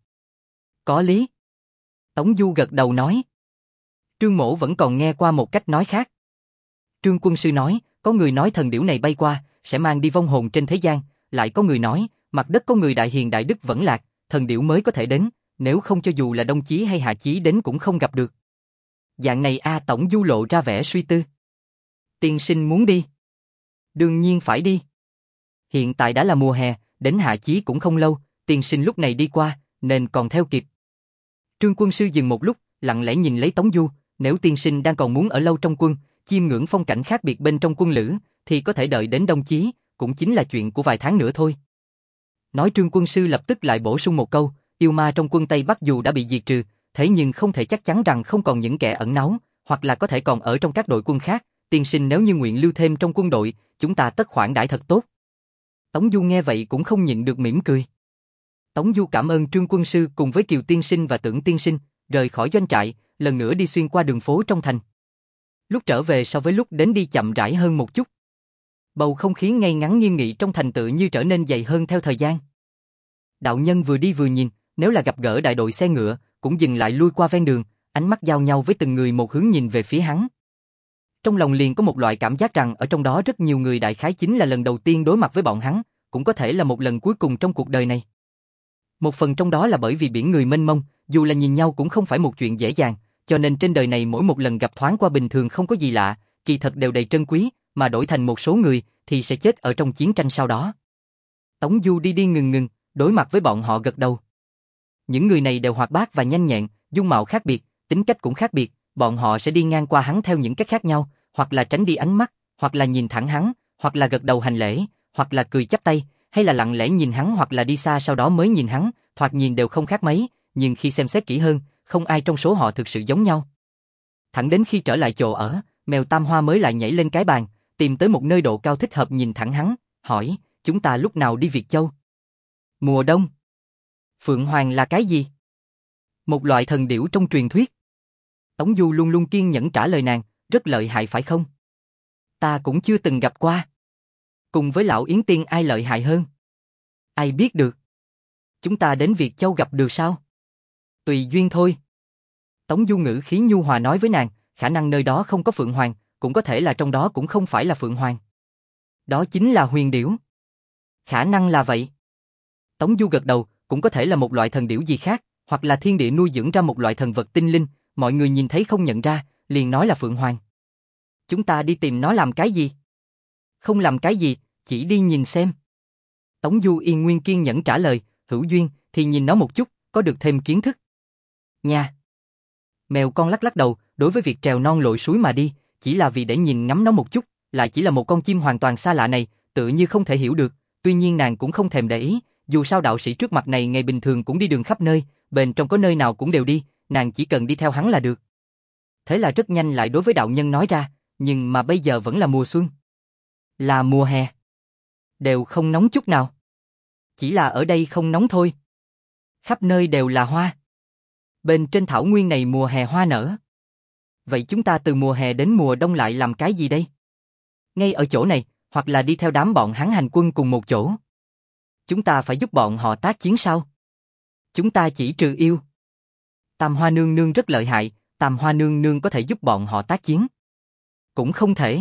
Có lý. Tống Du gật đầu nói. Trương Mỗ vẫn còn nghe qua một cách nói khác. Trương Quân Sư nói, có người nói thần điểu này bay qua, sẽ mang đi vong hồn trên thế gian, lại có người nói, mặt đất có người đại hiền đại đức vẫn lạc, thần điểu mới có thể đến, nếu không cho dù là Đông Chí hay Hạ Chí đến cũng không gặp được. Dạng này a Tổng Du lộ ra vẻ suy tư. Tiên sinh muốn đi? Đương nhiên phải đi. Hiện tại đã là mùa hè, đến Hạ Chí cũng không lâu, tiên sinh lúc này đi qua, nên còn theo kịp. Trương Quân Sư dừng một lúc, lặng lẽ nhìn lấy Tống Du, nếu tiên sinh đang còn muốn ở lâu trong quân, chiêm ngưỡng phong cảnh khác biệt bên trong quân lữ, thì có thể đợi đến Đông Chí, cũng chính là chuyện của vài tháng nữa thôi. Nói Trương Quân Sư lập tức lại bổ sung một câu, yêu ma trong quân Tây Bắc dù đã bị diệt trừ, thế nhưng không thể chắc chắn rằng không còn những kẻ ẩn náu, hoặc là có thể còn ở trong các đội quân khác, tiên sinh nếu như nguyện lưu thêm trong quân đội, chúng ta tất khoản đãi thật tốt. Tống Du nghe vậy cũng không nhịn được mỉm cười. Tống Du cảm ơn Trương Quân Sư cùng với Kiều Tiên Sinh và Tưởng Tiên Sinh, rời khỏi doanh trại, lần nữa đi xuyên qua đường phố trong thành. Lúc trở về so với lúc đến đi chậm rãi hơn một chút. Bầu không khí ngay ngắn nghiêm nghị trong thành tự như trở nên dày hơn theo thời gian. Đạo nhân vừa đi vừa nhìn, nếu là gặp gỡ đại đội xe ngựa, cũng dừng lại lui qua ven đường, ánh mắt giao nhau với từng người một hướng nhìn về phía hắn. Trong lòng liền có một loại cảm giác rằng ở trong đó rất nhiều người đại khái chính là lần đầu tiên đối mặt với bọn hắn, cũng có thể là một lần cuối cùng trong cuộc đời này. Một phần trong đó là bởi vì biển người mênh mông, dù là nhìn nhau cũng không phải một chuyện dễ dàng, cho nên trên đời này mỗi một lần gặp thoáng qua bình thường không có gì lạ, kỳ thật đều đầy trân quý, mà đổi thành một số người thì sẽ chết ở trong chiến tranh sau đó. Tống Du đi đi ngừng ngừng, đối mặt với bọn họ gật đầu. Những người này đều hoạt bát và nhanh nhẹn, dung mạo khác biệt, tính cách cũng khác biệt, bọn họ sẽ đi ngang qua hắn theo những cách khác nhau, hoặc là tránh đi ánh mắt, hoặc là nhìn thẳng hắn, hoặc là gật đầu hành lễ, hoặc là cười chắp tay, hay là lặng lẽ nhìn hắn hoặc là đi xa sau đó mới nhìn hắn, thoạt nhìn đều không khác mấy, nhưng khi xem xét kỹ hơn, không ai trong số họ thực sự giống nhau. Thẳng đến khi trở lại chỗ ở, mèo Tam Hoa mới lại nhảy lên cái bàn, tìm tới một nơi độ cao thích hợp nhìn thẳng hắn, hỏi, chúng ta lúc nào đi Việt Châu? Mùa đông. Phượng Hoàng là cái gì? Một loại thần điểu trong truyền thuyết. Tống Du luôn luôn kiên nhẫn trả lời nàng, rất lợi hại phải không? Ta cũng chưa từng gặp qua. Cùng với lão Yến Tiên ai lợi hại hơn? Ai biết được? Chúng ta đến Việt Châu gặp được sao? Tùy duyên thôi. Tống Du ngữ khí nhu hòa nói với nàng, khả năng nơi đó không có Phượng Hoàng, cũng có thể là trong đó cũng không phải là Phượng Hoàng. Đó chính là huyền điểu. Khả năng là vậy. Tống Du gật đầu, cũng có thể là một loại thần điểu gì khác, hoặc là thiên địa nuôi dưỡng ra một loại thần vật tinh linh, mọi người nhìn thấy không nhận ra, liền nói là Phượng Hoàng. Chúng ta đi tìm nó làm cái gì? Không làm cái gì, chỉ đi nhìn xem. Tống Du yên nguyên kiên nhẫn trả lời, hữu duyên, thì nhìn nó một chút, có được thêm kiến thức. Nha! Mèo con lắc lắc đầu, đối với việc trèo non lội suối mà đi, chỉ là vì để nhìn ngắm nó một chút, lại chỉ là một con chim hoàn toàn xa lạ này, tự như không thể hiểu được, tuy nhiên nàng cũng không thèm để ý, dù sao đạo sĩ trước mặt này ngày bình thường cũng đi đường khắp nơi, bên trong có nơi nào cũng đều đi, nàng chỉ cần đi theo hắn là được. Thế là rất nhanh lại đối với đạo nhân nói ra, nhưng mà bây giờ vẫn là mùa xuân. Là mùa hè. Đều không nóng chút nào. Chỉ là ở đây không nóng thôi. Khắp nơi đều là hoa. Bên trên thảo nguyên này mùa hè hoa nở. Vậy chúng ta từ mùa hè đến mùa đông lại làm cái gì đây? Ngay ở chỗ này, hoặc là đi theo đám bọn hắn hành quân cùng một chỗ. Chúng ta phải giúp bọn họ tác chiến sao? Chúng ta chỉ trừ yêu. Tam Hoa Nương Nương rất lợi hại, Tam Hoa Nương Nương có thể giúp bọn họ tác chiến. Cũng không thể.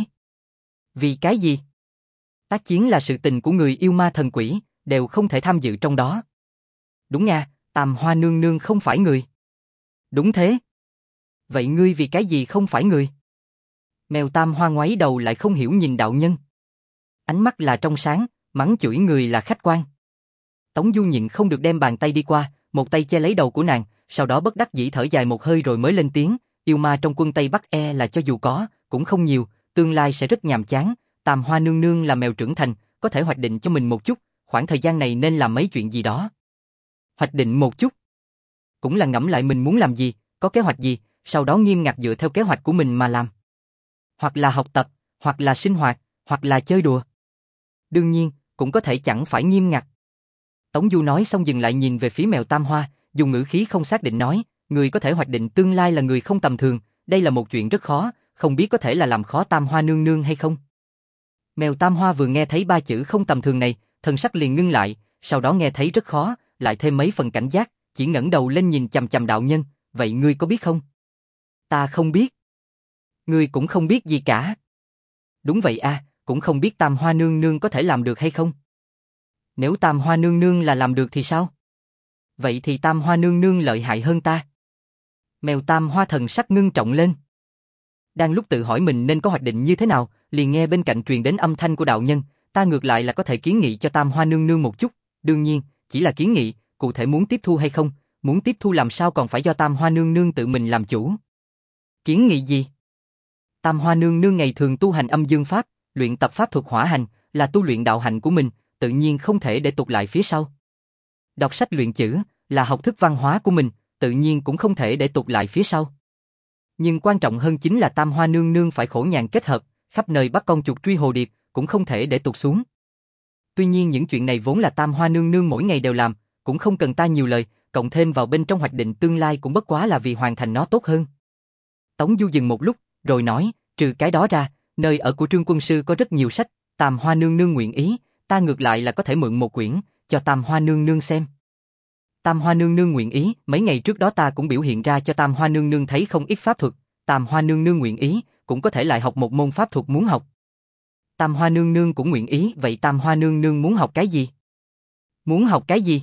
Vì cái gì? Tác chiến là sự tình của người yêu ma thần quỷ, đều không thể tham dự trong đó. Đúng nha, Tam Hoa Nương Nương không phải người. Đúng thế. Vậy ngươi vì cái gì không phải người? Mèo Tam Hoa ngoáy đầu lại không hiểu nhìn đạo nhân. Ánh mắt là trong sáng, mắng chửi người là khách quan. Tống Du nhịn không được đem bàn tay đi qua, một tay che lấy đầu của nàng, sau đó bất đắc dĩ thở dài một hơi rồi mới lên tiếng, yêu ma trong quân Tây Bắc e là cho dù có, cũng không nhiều, tương lai sẽ rất nhàm chán, Tam Hoa Nương Nương là mèo trưởng thành, có thể hoạch định cho mình một chút, khoảng thời gian này nên làm mấy chuyện gì đó. Hoạch định một chút. Cũng là ngẫm lại mình muốn làm gì, có kế hoạch gì, sau đó nghiêm ngặt dựa theo kế hoạch của mình mà làm. Hoặc là học tập, hoặc là sinh hoạt, hoặc là chơi đùa. Đương nhiên, cũng có thể chẳng phải nghiêm ngặt. Tống Du nói xong dừng lại nhìn về phía mèo Tam Hoa, dùng ngữ khí không xác định nói, người có thể hoạch định tương lai là người không tầm thường, đây là một chuyện rất khó, không biết có thể là làm khó Tam Hoa Nương Nương hay không. Mèo Tam Hoa vừa nghe thấy ba chữ không tầm thường này, thần sắc liền ngưng lại, sau đó nghe thấy rất khó, lại thêm mấy phần cảnh giác, chỉ ngẩng đầu lên nhìn chằm chằm đạo nhân, vậy ngươi có biết không? Ta không biết. Ngươi cũng không biết gì cả. Đúng vậy a, à, cũng không biết Tam Hoa Nương Nương có thể làm được hay không. Nếu Tam Hoa Nương Nương là làm được thì sao? Vậy thì Tam Hoa Nương Nương lợi hại hơn ta. Mèo Tam Hoa thần sắc ngưng trọng lên. Đang lúc tự hỏi mình nên có hoạch định như thế nào, liền nghe bên cạnh truyền đến âm thanh của đạo nhân, ta ngược lại là có thể kiến nghị cho Tam Hoa Nương Nương một chút, đương nhiên, chỉ là kiến nghị, cụ thể muốn tiếp thu hay không, muốn tiếp thu làm sao còn phải do Tam Hoa Nương Nương tự mình làm chủ. Kiến nghị gì? Tam Hoa Nương Nương ngày thường tu hành âm dương pháp, luyện tập pháp thuật hỏa hành, là tu luyện đạo hạnh của mình, tự nhiên không thể để tụt lại phía sau. Đọc sách luyện chữ, là học thức văn hóa của mình, tự nhiên cũng không thể để tụt lại phía sau. Nhưng quan trọng hơn chính là Tam Hoa Nương Nương phải khổ nhàn kết hợp, khắp nơi bắt con chuột truy hồ điệp, cũng không thể để tụt xuống. Tuy nhiên những chuyện này vốn là Tam Hoa Nương Nương mỗi ngày đều làm, cũng không cần ta nhiều lời, cộng thêm vào bên trong hoạch định tương lai cũng bất quá là vì hoàn thành nó tốt hơn. Tống Du dừng một lúc, rồi nói, trừ cái đó ra, nơi ở của Trương Quân Sư có rất nhiều sách, Tam Hoa Nương Nương nguyện ý, ta ngược lại là có thể mượn một quyển, cho Tam Hoa Nương Nương xem. Tam Hoa Nương Nương nguyện ý, mấy ngày trước đó ta cũng biểu hiện ra cho Tam Hoa Nương Nương thấy không ít pháp thuật, Tam Hoa Nương Nương nguyện ý, cũng có thể lại học một môn pháp thuật muốn học. Tam Hoa Nương Nương cũng nguyện ý, vậy Tam Hoa Nương Nương muốn học cái gì? Muốn học cái gì?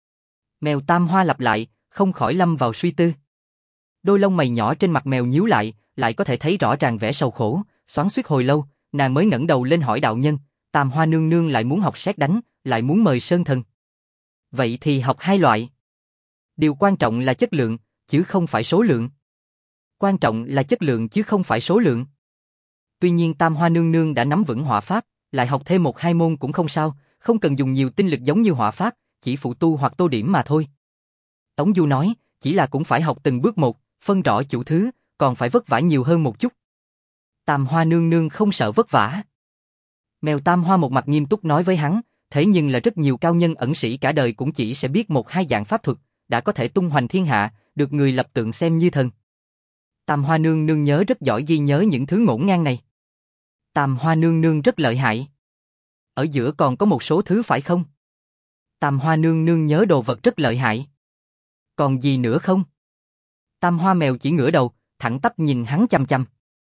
Mèo Tam Hoa lặp lại, không khỏi lâm vào suy tư. Đôi lông mày nhỏ trên mặt mèo nhíu lại, lại có thể thấy rõ ràng vẻ sầu khổ, xoắn xuýt hồi lâu, nàng mới ngẩng đầu lên hỏi đạo nhân, Tam Hoa Nương Nương lại muốn học sét đánh, lại muốn mời sơn thần. Vậy thì học hai loại. Điều quan trọng là chất lượng, chứ không phải số lượng. Quan trọng là chất lượng chứ không phải số lượng. Tuy nhiên Tam Hoa Nương Nương đã nắm vững hỏa pháp, lại học thêm một hai môn cũng không sao, không cần dùng nhiều tinh lực giống như hỏa pháp, chỉ phụ tu hoặc tô điểm mà thôi. Tống Du nói, chỉ là cũng phải học từng bước một, phân rõ chủ thứ, còn phải vất vả nhiều hơn một chút. Tam Hoa Nương Nương không sợ vất vả. Mèo Tam Hoa một mặt nghiêm túc nói với hắn, thế nhưng là rất nhiều cao nhân ẩn sĩ cả đời cũng chỉ sẽ biết một hai dạng pháp thuật, đã có thể tung hoành thiên hạ, được người lập tượng xem như thần. Tam Hoa Nương Nương nhớ rất giỏi ghi nhớ những thứ ngổn ngang này. Tam Hoa Nương Nương rất lợi hại. Ở giữa còn có một số thứ phải không? Tam Hoa Nương Nương nhớ đồ vật rất lợi hại. Còn gì nữa không? Tam Hoa mèo chỉ ngửa đầu, thẳng tắp nhìn hắn chăm chăm.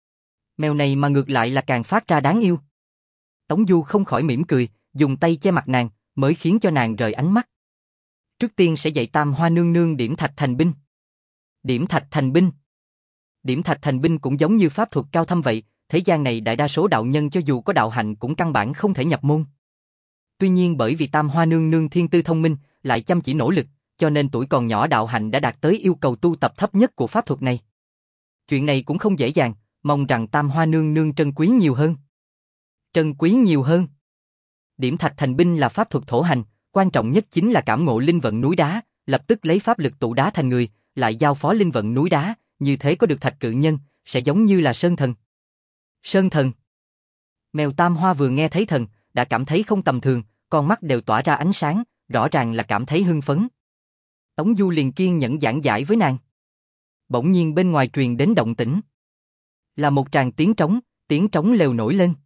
Mèo này mà ngược lại là càng phát ra đáng yêu. Tống Du không khỏi mỉm cười, dùng tay che mặt nàng, mới khiến cho nàng rời ánh mắt. Trước tiên sẽ dạy Tam Hoa Nương Nương điểm thạch thành binh. Điểm thạch thành binh. Điểm thạch thành binh cũng giống như pháp thuật cao thâm vậy, thế gian này đại đa số đạo nhân cho dù có đạo hạnh cũng căn bản không thể nhập môn. Tuy nhiên bởi vì Tam Hoa Nương Nương thiên tư thông minh, lại chăm chỉ nỗ lực, cho nên tuổi còn nhỏ đạo hạnh đã đạt tới yêu cầu tu tập thấp nhất của pháp thuật này. Chuyện này cũng không dễ dàng, mong rằng Tam Hoa nương nương trân quý nhiều hơn. Trân quý nhiều hơn. Điểm thạch thành binh là pháp thuật thổ hành, quan trọng nhất chính là cảm ngộ linh vận núi đá, lập tức lấy pháp lực tụ đá thành người, lại giao phó linh vận núi đá, như thế có được thạch cự nhân, sẽ giống như là sơn thần. Sơn thần. Mèo Tam Hoa vừa nghe thấy thần, đã cảm thấy không tầm thường, con mắt đều tỏa ra ánh sáng, rõ ràng là cảm thấy hưng phấn. Tống Du liền kiên nhẫn giảng giải với nàng. Bỗng nhiên bên ngoài truyền đến động tĩnh. Là một tràng tiếng trống, tiếng trống lều nổi lên.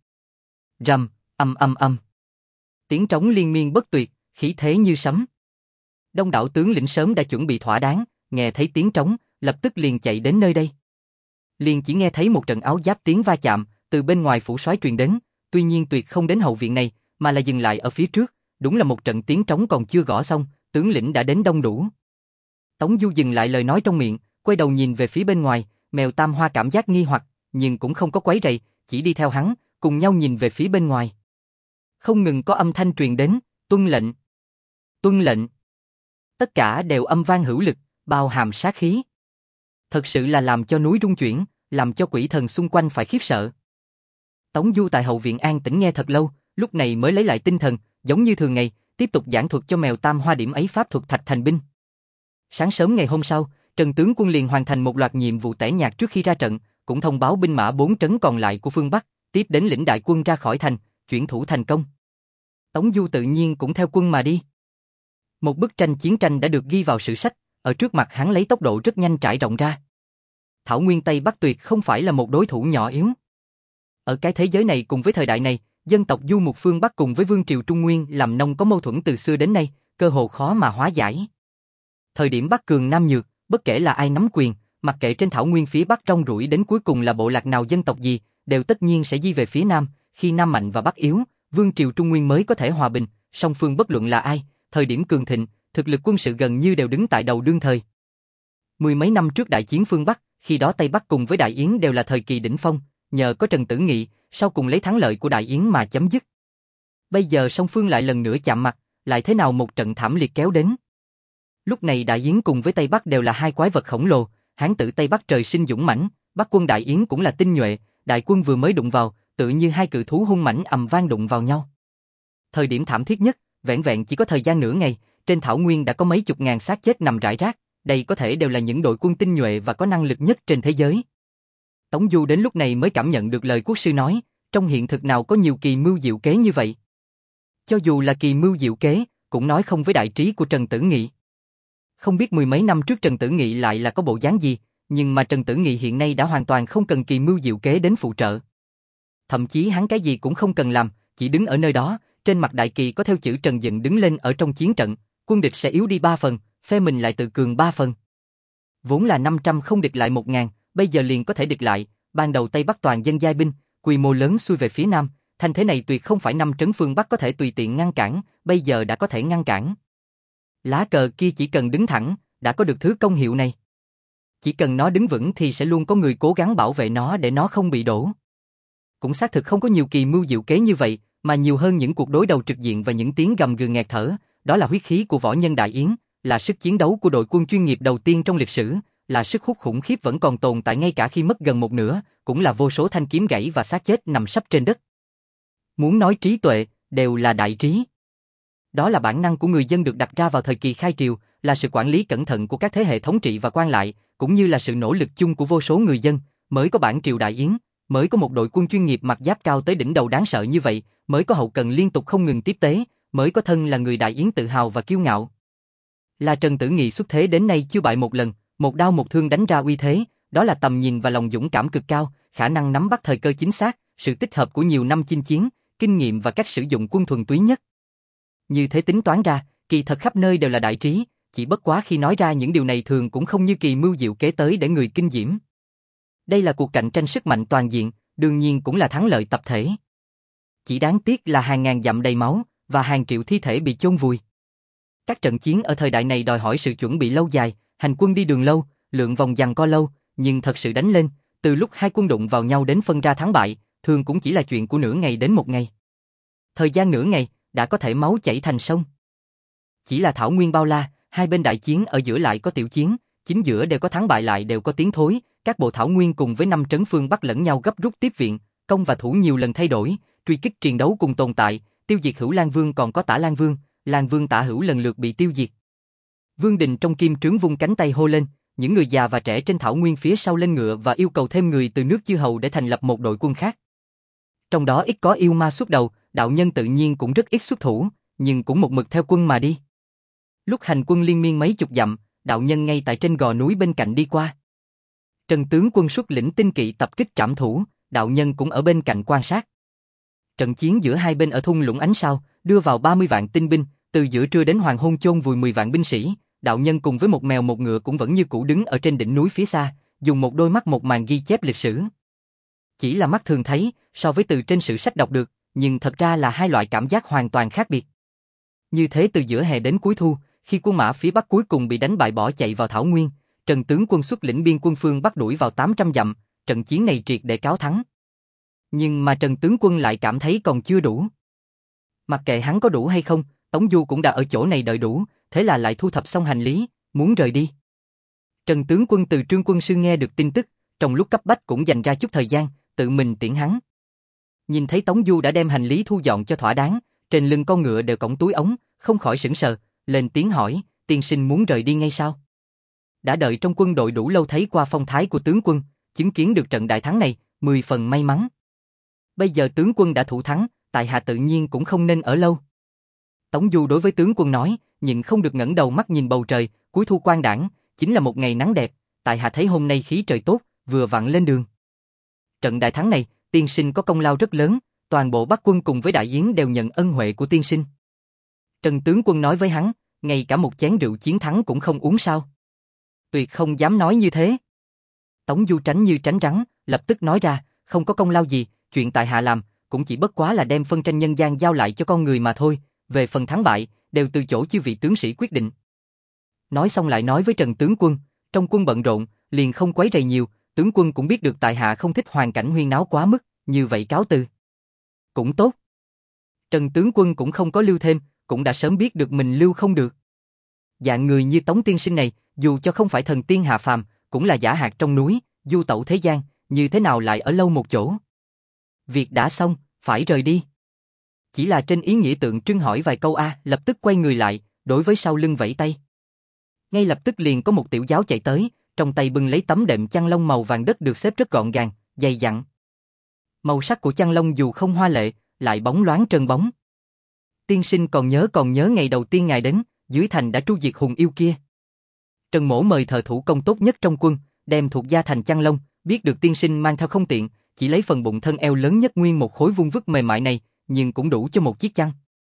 Rầm, âm âm âm. Tiếng trống liên miên bất tuyệt, khí thế như sấm. Đông đảo tướng lĩnh sớm đã chuẩn bị thỏa đáng, nghe thấy tiếng trống, lập tức liền chạy đến nơi đây. Liền chỉ nghe thấy một trận áo giáp tiếng va chạm, từ bên ngoài phủ soái truyền đến, tuy nhiên tuyệt không đến hậu viện này, mà là dừng lại ở phía trước, đúng là một trận tiếng trống còn chưa gõ xong, tướng lĩnh đã đến đông đủ. Tống Du dừng lại lời nói trong miệng, quay đầu nhìn về phía bên ngoài, mèo Tam Hoa cảm giác nghi hoặc, nhưng cũng không có quấy rầy, chỉ đi theo hắn, cùng nhau nhìn về phía bên ngoài. Không ngừng có âm thanh truyền đến, tuân lệnh, tuân lệnh. Tất cả đều âm vang hữu lực, bao hàm sát khí. Thật sự là làm cho núi rung chuyển, làm cho quỷ thần xung quanh phải khiếp sợ. Tống Du tại hậu viện an tĩnh nghe thật lâu, lúc này mới lấy lại tinh thần, giống như thường ngày, tiếp tục giảng thuật cho mèo Tam Hoa điểm ấy pháp thuật thạch thành binh. Sáng sớm ngày hôm sau, Trần tướng quân liền hoàn thành một loạt nhiệm vụ tẻ nhạt trước khi ra trận, cũng thông báo binh mã bốn trấn còn lại của phương Bắc, tiếp đến lĩnh đại quân ra khỏi thành, chuyển thủ thành công. Tống Du tự nhiên cũng theo quân mà đi. Một bức tranh chiến tranh đã được ghi vào sử sách, ở trước mặt hắn lấy tốc độ rất nhanh trải rộng ra. Thảo Nguyên Tây Bắc tuyệt không phải là một đối thủ nhỏ yếu. Ở cái thế giới này cùng với thời đại này, dân tộc du mục phương Bắc cùng với vương triều Trung Nguyên làm nông có mâu thuẫn từ xưa đến nay, cơ hồ khó mà hóa giải. Thời điểm Bắc cường Nam nhược, bất kể là ai nắm quyền, mặc kệ trên Thảo Nguyên phía Bắc rong ruổi đến cuối cùng là bộ lạc nào dân tộc gì, đều tất nhiên sẽ di về phía Nam, khi Nam mạnh và Bắc yếu, vương triều Trung Nguyên mới có thể hòa bình, song phương bất luận là ai, thời điểm cường thịnh, thực lực quân sự gần như đều đứng tại đầu đương thời. Mười mấy năm trước đại chiến phương Bắc, khi đó Tây Bắc cùng với Đại Yến đều là thời kỳ đỉnh phong, nhờ có Trần Tử Nghị, sau cùng lấy thắng lợi của Đại Yến mà chấm dứt. Bây giờ song phương lại lần nữa chạm mặt, lại thế nào một trận thảm liệt kéo đến. Lúc này Đại Yến cùng với Tây Bắc đều là hai quái vật khổng lồ, hán tử Tây Bắc trời sinh dũng mãnh, Bắc quân Đại Yến cũng là tinh nhuệ, đại quân vừa mới đụng vào, tự như hai cự thú hung mãnh ầm vang đụng vào nhau. Thời điểm thảm thiết nhất, vẻn vẹn chỉ có thời gian nửa ngày, trên Thảo Nguyên đã có mấy chục ngàn xác chết nằm rải rác, đây có thể đều là những đội quân tinh nhuệ và có năng lực nhất trên thế giới. Tống Du đến lúc này mới cảm nhận được lời quốc sư nói, trong hiện thực nào có nhiều kỳ mưu diệu kế như vậy. Cho dù là kỳ mưu diệu kế, cũng nói không với đại trí của Trần Tử Nghị. Không biết mười mấy năm trước Trần Tử Nghị lại là có bộ dáng gì, nhưng mà Trần Tử Nghị hiện nay đã hoàn toàn không cần kỳ mưu diệu kế đến phụ trợ. Thậm chí hắn cái gì cũng không cần làm, chỉ đứng ở nơi đó, trên mặt đại kỳ có theo chữ Trần dựng đứng lên ở trong chiến trận, quân địch sẽ yếu đi ba phần, phe mình lại tự cường ba phần. Vốn là năm trăm không địch lại một ngàn, bây giờ liền có thể địch lại, ban đầu Tây Bắc toàn dân giai binh, quy mô lớn xuôi về phía Nam, thành thế này tuyệt không phải năm trấn phương Bắc có thể tùy tiện ngăn cản, bây giờ đã có thể ngăn cản. Lá cờ kia chỉ cần đứng thẳng, đã có được thứ công hiệu này. Chỉ cần nó đứng vững thì sẽ luôn có người cố gắng bảo vệ nó để nó không bị đổ. Cũng xác thực không có nhiều kỳ mưu diệu kế như vậy, mà nhiều hơn những cuộc đối đầu trực diện và những tiếng gầm gừ nghẹt thở, đó là huyết khí của võ nhân Đại Yến, là sức chiến đấu của đội quân chuyên nghiệp đầu tiên trong lịch sử, là sức hút khủng khiếp vẫn còn tồn tại ngay cả khi mất gần một nửa, cũng là vô số thanh kiếm gãy và xác chết nằm sấp trên đất. Muốn nói trí tuệ, đều là đại trí. Đó là bản năng của người dân được đặt ra vào thời kỳ khai triều, là sự quản lý cẩn thận của các thế hệ thống trị và quan lại, cũng như là sự nỗ lực chung của vô số người dân, mới có bản triều Đại Yến, mới có một đội quân chuyên nghiệp mặc giáp cao tới đỉnh đầu đáng sợ như vậy, mới có hậu cần liên tục không ngừng tiếp tế, mới có thân là người Đại Yến tự hào và kiêu ngạo. Là Trần Tử Nghị xuất thế đến nay chưa bại một lần, một đao một thương đánh ra uy thế, đó là tầm nhìn và lòng dũng cảm cực cao, khả năng nắm bắt thời cơ chính xác, sự tích hợp của nhiều năm chinh chiến, kinh nghiệm và cách sử dụng quân thuần túy nhất. Như thế tính toán ra, kỳ thật khắp nơi đều là đại trí, chỉ bất quá khi nói ra những điều này thường cũng không như kỳ mưu diệu kế tới để người kinh diễm. Đây là cuộc cạnh tranh sức mạnh toàn diện, đương nhiên cũng là thắng lợi tập thể. Chỉ đáng tiếc là hàng ngàn dặm đầy máu, và hàng triệu thi thể bị chôn vùi. Các trận chiến ở thời đại này đòi hỏi sự chuẩn bị lâu dài, hành quân đi đường lâu, lượng vòng giằng co lâu, nhưng thật sự đánh lên, từ lúc hai quân đụng vào nhau đến phân ra thắng bại, thường cũng chỉ là chuyện của nửa ngày đến một ngày. Thời gian nửa ngày, đã có thể máu chảy thành sông. Chỉ là thảo nguyên bao la, hai bên đại chiến ở giữa lại có tiểu chiến, chính giữa đều có thắng bại lại đều có tiếng thối, các bộ thảo nguyên cùng với năm trấn phương Bắc lẫn nhau gấp rút tiếp viện, công và thủ nhiều lần thay đổi, truy kích triền đấu cùng tồn tại, tiêu diệt Hữu Lan Vương còn có Tả Lan Vương, Lan Vương Tả Hữu lần lượt bị tiêu diệt. Vương Đình trong kim trướng vung cánh tay hô lên, những người già và trẻ trên thảo nguyên phía sau lên ngựa và yêu cầu thêm người từ nước chư hầu để thành lập một đội quân khác. Trong đó ít có yêu ma xuất đầu, đạo nhân tự nhiên cũng rất ít xuất thủ, nhưng cũng một mực theo quân mà đi. Lúc hành quân liên miên mấy chục dặm, đạo nhân ngay tại trên gò núi bên cạnh đi qua. Trần tướng quân xuất lĩnh tinh kỵ tập kích trảm thủ, đạo nhân cũng ở bên cạnh quan sát. Trận chiến giữa hai bên ở thung lũng ánh sao, đưa vào ba mươi vạn tinh binh, từ giữa trưa đến hoàng hôn chôn vùi mười vạn binh sĩ, đạo nhân cùng với một mèo một ngựa cũng vẫn như cũ đứng ở trên đỉnh núi phía xa, dùng một đôi mắt một màn ghi chép lịch sử. Chỉ là mắt thường thấy, so với từ trên sử sách đọc được, nhưng thật ra là hai loại cảm giác hoàn toàn khác biệt. Như thế từ giữa hè đến cuối thu, khi quân mã phía Bắc cuối cùng bị đánh bại bỏ chạy vào thảo nguyên, Trần tướng quân xuất lĩnh biên quân phương Bắc đuổi vào tám trăm dặm, trận chiến này triệt để cáo thắng. Nhưng mà Trần tướng quân lại cảm thấy còn chưa đủ. Mặc kệ hắn có đủ hay không, Tống Du cũng đã ở chỗ này đợi đủ, thế là lại thu thập xong hành lý, muốn rời đi. Trần tướng quân từ Trương quân sư nghe được tin tức, trong lúc cấp bách cũng dành ra chút thời gian, tự mình tiễn hắn. Nhìn thấy Tống Du đã đem hành lý thu dọn cho thỏa đáng, trên lưng con ngựa đều cõng túi ống, không khỏi sững sờ, lên tiếng hỏi, tiên sinh muốn rời đi ngay sao? Đã đợi trong quân đội đủ lâu thấy qua phong thái của tướng quân, chứng kiến được trận đại thắng này, mười phần may mắn. Bây giờ tướng quân đã thủ thắng, tại hạ tự nhiên cũng không nên ở lâu. Tống Du đối với tướng quân nói, nhịn không được ngẩng đầu mắt nhìn bầu trời, cuối thu quang đãng, chính là một ngày nắng đẹp, tại hạ thấy hôm nay khí trời tốt, vừa vặn lên đường. Trận đại thắng này, tiên sinh có công lao rất lớn, toàn bộ Bắc quân cùng với đại yến đều nhận ân huệ của tiên sinh. Trần tướng quân nói với hắn, ngay cả một chén rượu chiến thắng cũng không uống sao? Tuyệt không dám nói như thế. Tống Du tránh như tránh rắn, lập tức nói ra, không có công lao gì, chuyện tại hạ làm, cũng chỉ bất quá là đem phân tranh nhân gian giao lại cho con người mà thôi, về phần thắng bại, đều từ chỗ chư vị tướng sĩ quyết định. Nói xong lại nói với Trần tướng quân, trong quân bận rộn, liền không quấy rầy nhiều, tướng quân cũng biết được tại hạ không thích hoàn cảnh huyên náo quá mức, như vậy cáo từ. Cũng tốt. Trần tướng quân cũng không có lưu thêm, cũng đã sớm biết được mình lưu không được. Dạng người như Tống tiên sinh này, dù cho không phải thần tiên hạ phàm, cũng là giả hạt trong núi, du tẩu thế gian, như thế nào lại ở lâu một chỗ. Việc đã xong, phải rời đi. Chỉ là trên ý nghĩa tượng trưng hỏi vài câu a, lập tức quay người lại, đối với sau lưng vẫy tay. Ngay lập tức liền có một tiểu giáo chạy tới, trong tay bưng lấy tấm đệm chăn lông màu vàng đất được xếp rất gọn gàng, dày dặn. Màu sắc của chăn lông dù không hoa lệ, lại bóng loáng trơn bóng. Tiên sinh còn nhớ còn nhớ ngày đầu tiên ngài đến, dưới thành đã tru diệt hùng yêu kia. Trần Mỗ mời thợ thủ công tốt nhất trong quân, đem thuộc gia thành chăn lông, biết được tiên sinh mang theo không tiện, chỉ lấy phần bụng thân eo lớn nhất nguyên một khối vuông vức mềm mại này, nhưng cũng đủ cho một chiếc chăn.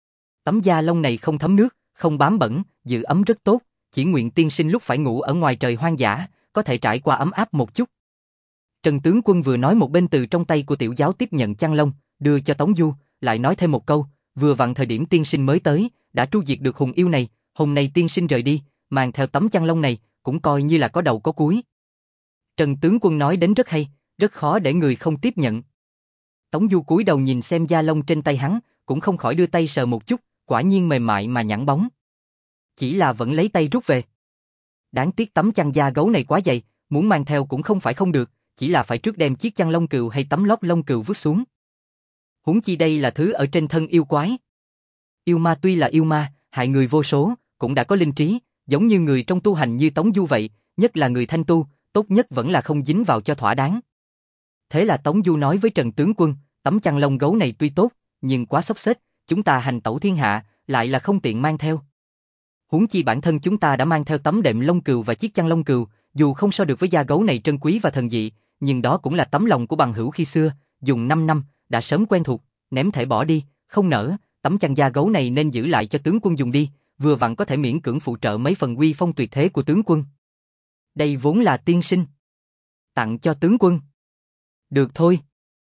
Tấm da lông này không thấm nước, không bám bẩn, giữ ấm rất tốt, chỉ nguyện tiên sinh lúc phải ngủ ở ngoài trời hoang dã, có thể trải qua ấm áp một chút. Trần tướng quân vừa nói một bên từ trong tay của tiểu giáo tiếp nhận chăn lông, đưa cho Tống Du, lại nói thêm một câu, vừa vặn thời điểm tiên sinh mới tới, đã tru diệt được hùng yêu này, hôm nay tiên sinh rời đi, mang theo tấm chăn lông này, cũng coi như là có đầu có cuối. Trần tướng quân nói đến rất hay, rất khó để người không tiếp nhận. Tống Du cúi đầu nhìn xem da lông trên tay hắn, cũng không khỏi đưa tay sờ một chút, quả nhiên mềm mại mà nhẵn bóng. Chỉ là vẫn lấy tay rút về. Đáng tiếc tấm chăn da gấu này quá dày, muốn mang theo cũng không phải không được, chỉ là phải trước đem chiếc chăn lông cừu hay tấm lót lông cừu vứt xuống. Huống chi đây là thứ ở trên thân yêu quái. Yêu ma tuy là yêu ma, hại người vô số, cũng đã có linh trí, giống như người trong tu hành như Tống Du vậy, nhất là người thanh tu, tốt nhất vẫn là không dính vào cho thỏa đáng. Thế là Tống Du nói với Trần tướng quân, tấm chăn lông gấu này tuy tốt, nhưng quá xốc xếch, chúng ta hành tẩu thiên hạ, lại là không tiện mang theo. Huống chi bản thân chúng ta đã mang theo tấm đệm lông cừu và chiếc chăn lông cừu, dù không so được với da gấu này trân quý và thần dị, nhưng đó cũng là tấm lòng của bằng hữu khi xưa, dùng năm năm, đã sớm quen thuộc, ném thể bỏ đi, không nỡ, tấm chăn da gấu này nên giữ lại cho tướng quân dùng đi, vừa vặn có thể miễn cưỡng phụ trợ mấy phần uy phong tuyệt thế của tướng quân. Đây vốn là tiên sinh tặng cho tướng quân. Được thôi.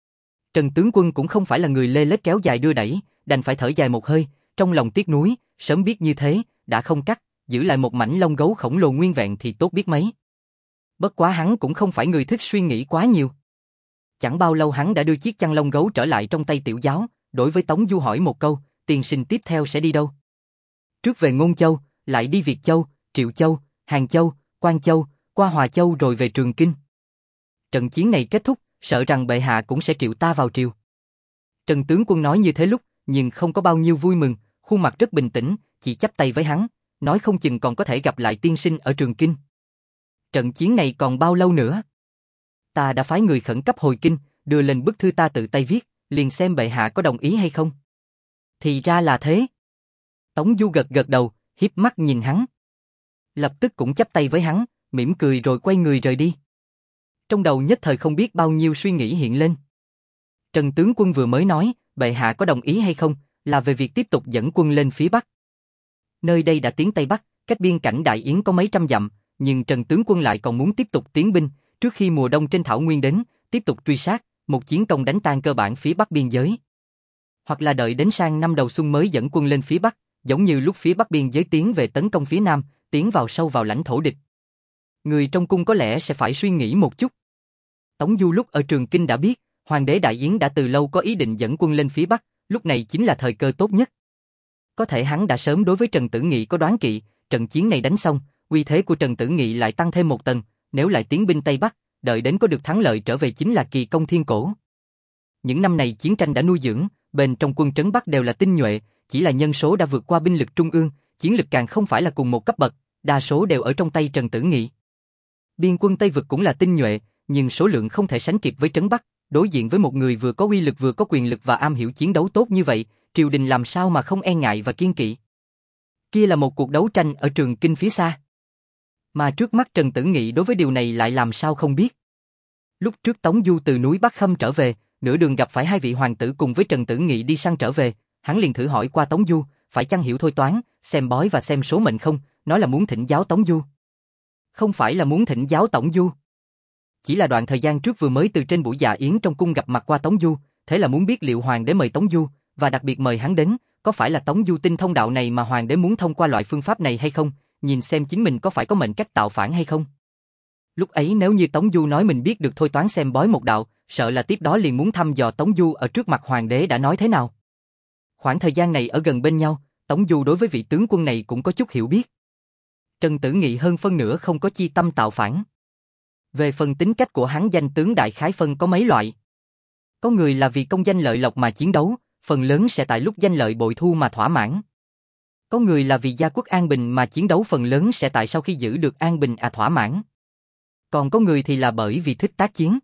Trần tướng quân cũng không phải là người lê lết kéo dài đưa đẩy, đành phải thở dài một hơi, trong lòng tiếc nuối, sớm biết như thế, đã không cắt, giữ lại một mảnh lông gấu khổng lồ nguyên vẹn thì tốt biết mấy. Bất quá hắn cũng không phải người thích suy nghĩ quá nhiều. Chẳng bao lâu hắn đã đưa chiếc chăn lông gấu trở lại trong tay tiểu giáo, đối với Tống Du hỏi một câu, tiên sinh tiếp theo sẽ đi đâu? Trước về Ngôn Châu, lại đi Việt Châu, Triệu Châu, Hàng Châu, Quan Châu, qua Hòa Châu rồi về Trường Kinh. Trận chiến này kết thúc, sợ rằng bệ hạ cũng sẽ triệu ta vào triều. Trần tướng quân nói như thế lúc, nhưng không có bao nhiêu vui mừng, khuôn mặt rất bình tĩnh, chỉ chắp tay với hắn, nói không chừng còn có thể gặp lại tiên sinh ở Trường Kinh. Trận chiến này còn bao lâu nữa? Ta đã phái người khẩn cấp hồi kinh, đưa lên bức thư ta tự tay viết, liền xem bệ hạ có đồng ý hay không. Thì ra là thế. Tống Du gật gật đầu, hiếp mắt nhìn hắn. Lập tức cũng chắp tay với hắn, mỉm cười rồi quay người rời đi. Trong đầu nhất thời không biết bao nhiêu suy nghĩ hiện lên. Trần tướng quân vừa mới nói, bệ hạ có đồng ý hay không, là về việc tiếp tục dẫn quân lên phía Bắc. Nơi đây đã tiến Tây Bắc, cách biên cảnh Đại Yến có mấy trăm dặm, nhưng Trần tướng quân lại còn muốn tiếp tục tiến binh, trước khi mùa đông trên thảo nguyên đến, tiếp tục truy sát, một chiến công đánh tan cơ bản phía Bắc biên giới. Hoặc là đợi đến sang năm đầu xuân mới dẫn quân lên phía Bắc, giống như lúc phía Bắc biên giới tiến về tấn công phía Nam, tiến vào sâu vào lãnh thổ địch. Người trong cung có lẽ sẽ phải suy nghĩ một chút. Tống Du lúc ở Trường Kinh đã biết, Hoàng đế Đại Yến đã từ lâu có ý định dẫn quân lên phía Bắc, lúc này chính là thời cơ tốt nhất. Có thể hắn đã sớm đối với Trần Tử Nghị có đoán kỵ, trận chiến này đánh xong, uy thế của Trần Tử Nghị lại tăng thêm một tầng, nếu lại tiến binh Tây Bắc, đợi đến có được thắng lợi trở về chính là kỳ công thiên cổ. Những năm này chiến tranh đã nuôi dưỡng, bên trong quân trấn Bắc đều là tinh nhuệ, chỉ là nhân số đã vượt qua binh lực trung ương, chiến lực càng không phải là cùng một cấp bậc, đa số đều ở trong tay Trần Tử Nghị. Biên quân Tây vực cũng là tinh nhuệ, nhưng số lượng không thể sánh kịp với trấn Bắc, đối diện với một người vừa có uy lực vừa có quyền lực và am hiểu chiến đấu tốt như vậy, triều đình làm sao mà không e ngại và kiên kỵ. Kia là một cuộc đấu tranh ở Trường Kinh phía xa. Mà trước mắt Trần Tử Nghị đối với điều này lại làm sao không biết. Lúc trước Tống Du từ núi Bắc Khâm trở về, nửa đường gặp phải hai vị hoàng tử cùng với Trần Tử Nghị đi săn trở về, hắn liền thử hỏi qua Tống Du, phải chăng hiểu thôi toán, xem bói và xem số mệnh không, nói là muốn thỉnh giáo Tống Du. Không phải là muốn thỉnh giáo Tống Du. Chỉ là đoạn thời gian trước vừa mới từ trên buổi dạ yến trong cung gặp mặt qua Tống Du, thế là muốn biết liệu hoàng đế mời Tống Du, và đặc biệt mời hắn đến, có phải là Tống Du tinh thông đạo này mà hoàng đế muốn thông qua loại phương pháp này hay không, nhìn xem chính mình có phải có mệnh cách tạo phản hay không. Lúc ấy nếu như Tống Du nói mình biết được thôi toán xem bói một đạo, sợ là tiếp đó liền muốn thăm dò Tống Du ở trước mặt hoàng đế đã nói thế nào. Khoảng thời gian này ở gần bên nhau, Tống Du đối với vị tướng quân này cũng có chút hiểu biết. Trần Tử Nghị hơn phân nửa không có chi tâm tạo phản. Về phần tính cách của hắn, danh tướng đại khái phân có mấy loại. Có người là vì công danh lợi lộc mà chiến đấu, phần lớn sẽ tại lúc danh lợi bội thu mà thỏa mãn. Có người là vì gia quốc an bình mà chiến đấu, phần lớn sẽ tại sau khi giữ được an bình à thỏa mãn. Còn có người thì là bởi vì thích tác chiến.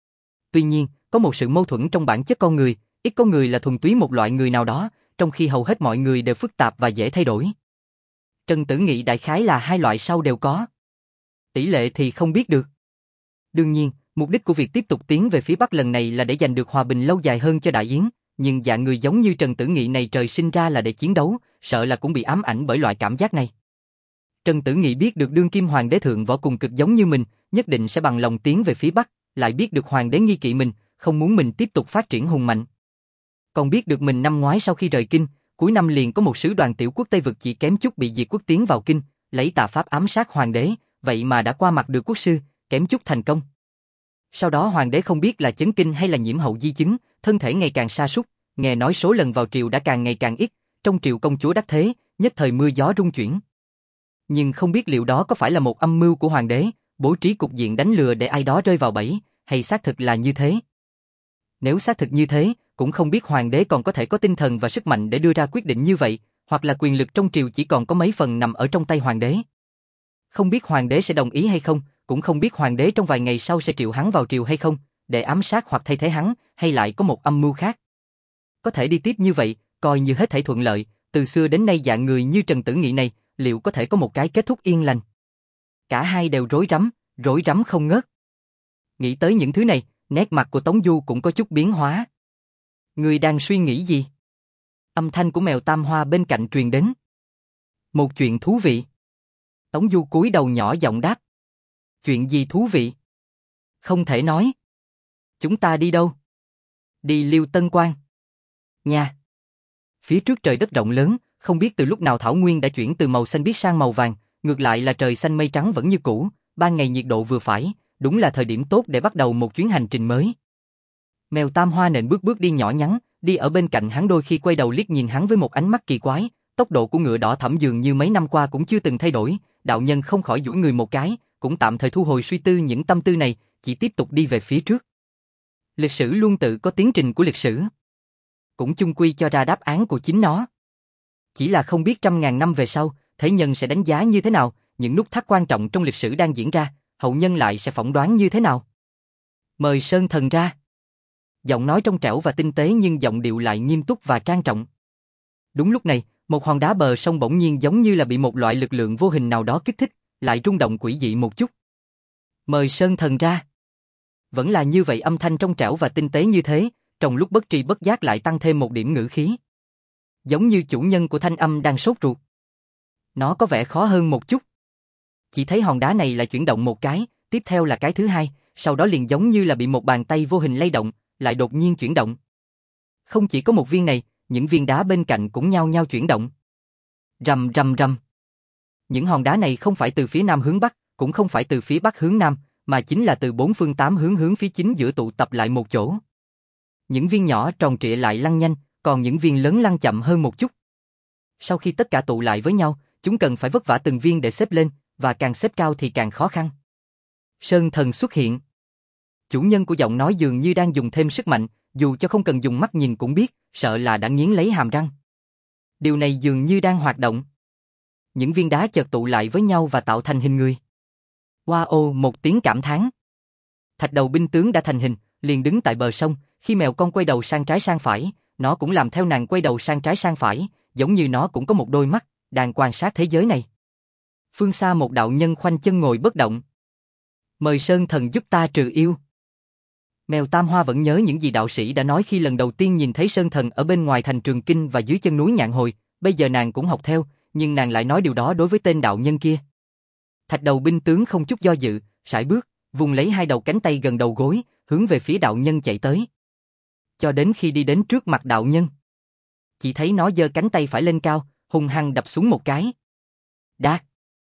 Tuy nhiên, có một sự mâu thuẫn trong bản chất con người, ít có người là thuần túy một loại người nào đó, trong khi hầu hết mọi người đều phức tạp và dễ thay đổi. Trần Tử Nghị đại khái là hai loại sau đều có. Tỷ lệ thì không biết được. Đương nhiên, mục đích của việc tiếp tục tiến về phía Bắc lần này là để giành được hòa bình lâu dài hơn cho Đại Yến, nhưng dạng người giống như Trần Tử Nghị này trời sinh ra là để chiến đấu, sợ là cũng bị ám ảnh bởi loại cảm giác này. Trần Tử Nghị biết được đương kim hoàng đế thượng võ cùng cực giống như mình, nhất định sẽ bằng lòng tiến về phía Bắc, lại biết được hoàng đế nghi kỵ mình, không muốn mình tiếp tục phát triển hùng mạnh. Còn biết được mình năm ngoái sau khi rời kinh, cuối năm liền có một sứ đoàn tiểu quốc Tây vực chỉ kém chút bị diệt quốc tiến vào kinh, lấy tà pháp ám sát hoàng đế, vậy mà đã qua mặt được quốc sư, kém chút thành công. Sau đó hoàng đế không biết là chấn kinh hay là nhiễm hậu di chứng, thân thể ngày càng sa sút, nghe nói số lần vào triều đã càng ngày càng ít, trong triều công chúa đắc thế, nhất thời mưa gió rung chuyển. Nhưng không biết liệu đó có phải là một âm mưu của hoàng đế, bố trí cục diện đánh lừa để ai đó rơi vào bẫy, hay xác thực là như thế. Nếu xác thực như thế, cũng không biết hoàng đế còn có thể có tinh thần và sức mạnh để đưa ra quyết định như vậy, hoặc là quyền lực trong triều chỉ còn có mấy phần nằm ở trong tay hoàng đế. Không biết hoàng đế sẽ đồng ý hay không, cũng không biết hoàng đế trong vài ngày sau sẽ triệu hắn vào triều hay không, để ám sát hoặc thay thế hắn, hay lại có một âm mưu khác. Có thể đi tiếp như vậy, coi như hết thảy thuận lợi, từ xưa đến nay dạng người như Trần Tử Nghị này, liệu có thể có một cái kết thúc yên lành? Cả hai đều rối rắm, rối rắm không ngớt. Nghĩ tới những thứ này, nét mặt của Tống Du cũng có chút biến hóa. Người đang suy nghĩ gì? Âm thanh của mèo Tam Hoa bên cạnh truyền đến. Một chuyện thú vị. Tống Du cúi đầu nhỏ giọng đáp. Chuyện gì thú vị? Không thể nói. Chúng ta đi đâu? Đi Liêu Tân Quan. Nha. Phía trước trời đất rộng lớn, không biết từ lúc nào thảo nguyên đã chuyển từ màu xanh biếc sang màu vàng, ngược lại là trời xanh mây trắng vẫn như cũ, ban ngày nhiệt độ vừa phải, đúng là thời điểm tốt để bắt đầu một chuyến hành trình mới. Mèo Tam Hoa nện bước bước đi nhỏ nhắn, đi ở bên cạnh hắn, đôi khi quay đầu liếc nhìn hắn với một ánh mắt kỳ quái, Tốc độ của ngựa đỏ thẫm dường như mấy năm qua cũng chưa từng thay đổi, đạo nhân không khỏi duỗi người một cái, cũng tạm thời thu hồi suy tư những tâm tư này, chỉ tiếp tục đi về phía trước. Lịch sử luôn tự có tiến trình của lịch sử, cũng chung quy cho ra đáp án của chính nó. Chỉ là không biết trăm ngàn năm về sau, thế nhân sẽ đánh giá như thế nào, những nút thắt quan trọng trong lịch sử đang diễn ra, hậu nhân lại sẽ phỏng đoán như thế nào. Mời Sơn Thần ra. Giọng nói trong trẻo và tinh tế nhưng giọng điệu lại nghiêm túc và trang trọng. Đúng lúc này, một hòn đá bờ sông bỗng nhiên giống như là bị một loại lực lượng vô hình nào đó kích thích, lại rung động quỷ dị một chút. Mời Sơn Thần ra. Vẫn là như vậy, âm thanh trong trẻo và tinh tế như thế, trong lúc bất tri bất giác lại tăng thêm một điểm ngữ khí. Giống như chủ nhân của thanh âm đang sốt ruột. Nó có vẻ khó hơn một chút. Chỉ thấy hòn đá này lại chuyển động một cái, tiếp theo là cái thứ hai, sau đó liền giống như là bị một bàn tay vô hình lay động, lại đột nhiên chuyển động. Không chỉ có một viên này, những viên đá bên cạnh cũng nhao nhao chuyển động. Rầm rầm rầm. Những hòn đá này không phải từ phía nam hướng bắc, cũng không phải từ phía bắc hướng nam, mà chính là từ bốn phương tám hướng hướng phía chính giữa tụ tập lại một chỗ. Những viên nhỏ tròn trịa lại lăn nhanh, còn những viên lớn lăn chậm hơn một chút. Sau khi tất cả tụ lại với nhau, chúng cần phải vất vả từng viên để xếp lên, và càng xếp cao thì càng khó khăn. Sơn Thần xuất hiện. Chủ nhân của giọng nói dường như đang dùng thêm sức mạnh, dù cho không cần dùng mắt nhìn cũng biết, sợ là đã nghiến lấy hàm răng. Điều này dường như đang hoạt động. Những viên đá chợt tụ lại với nhau và tạo thành hình người. Wow, một tiếng cảm thán. Thạch đầu binh tướng đã thành hình, liền đứng tại bờ sông, khi mèo con quay đầu sang trái sang phải, nó cũng làm theo nàng quay đầu sang trái sang phải, giống như nó cũng có một đôi mắt, đang quan sát thế giới này. Phương xa một đạo nhân khoanh chân ngồi bất động. Mời Sơn Thần giúp ta trừ yêu. Mèo Tam Hoa vẫn nhớ những gì đạo sĩ đã nói khi lần đầu tiên nhìn thấy Sơn Thần ở bên ngoài thành Trường Kinh và dưới chân núi Nhạn Hồi, bây giờ nàng cũng học theo, nhưng nàng lại nói điều đó đối với tên đạo nhân kia. Thạch đầu binh tướng không chút do dự, sải bước, vùng lấy hai đầu cánh tay gần đầu gối, hướng về phía đạo nhân chạy tới. Cho đến khi đi đến trước mặt đạo nhân, chỉ thấy nó giơ cánh tay phải lên cao, hung hăng đập xuống một cái. Đát!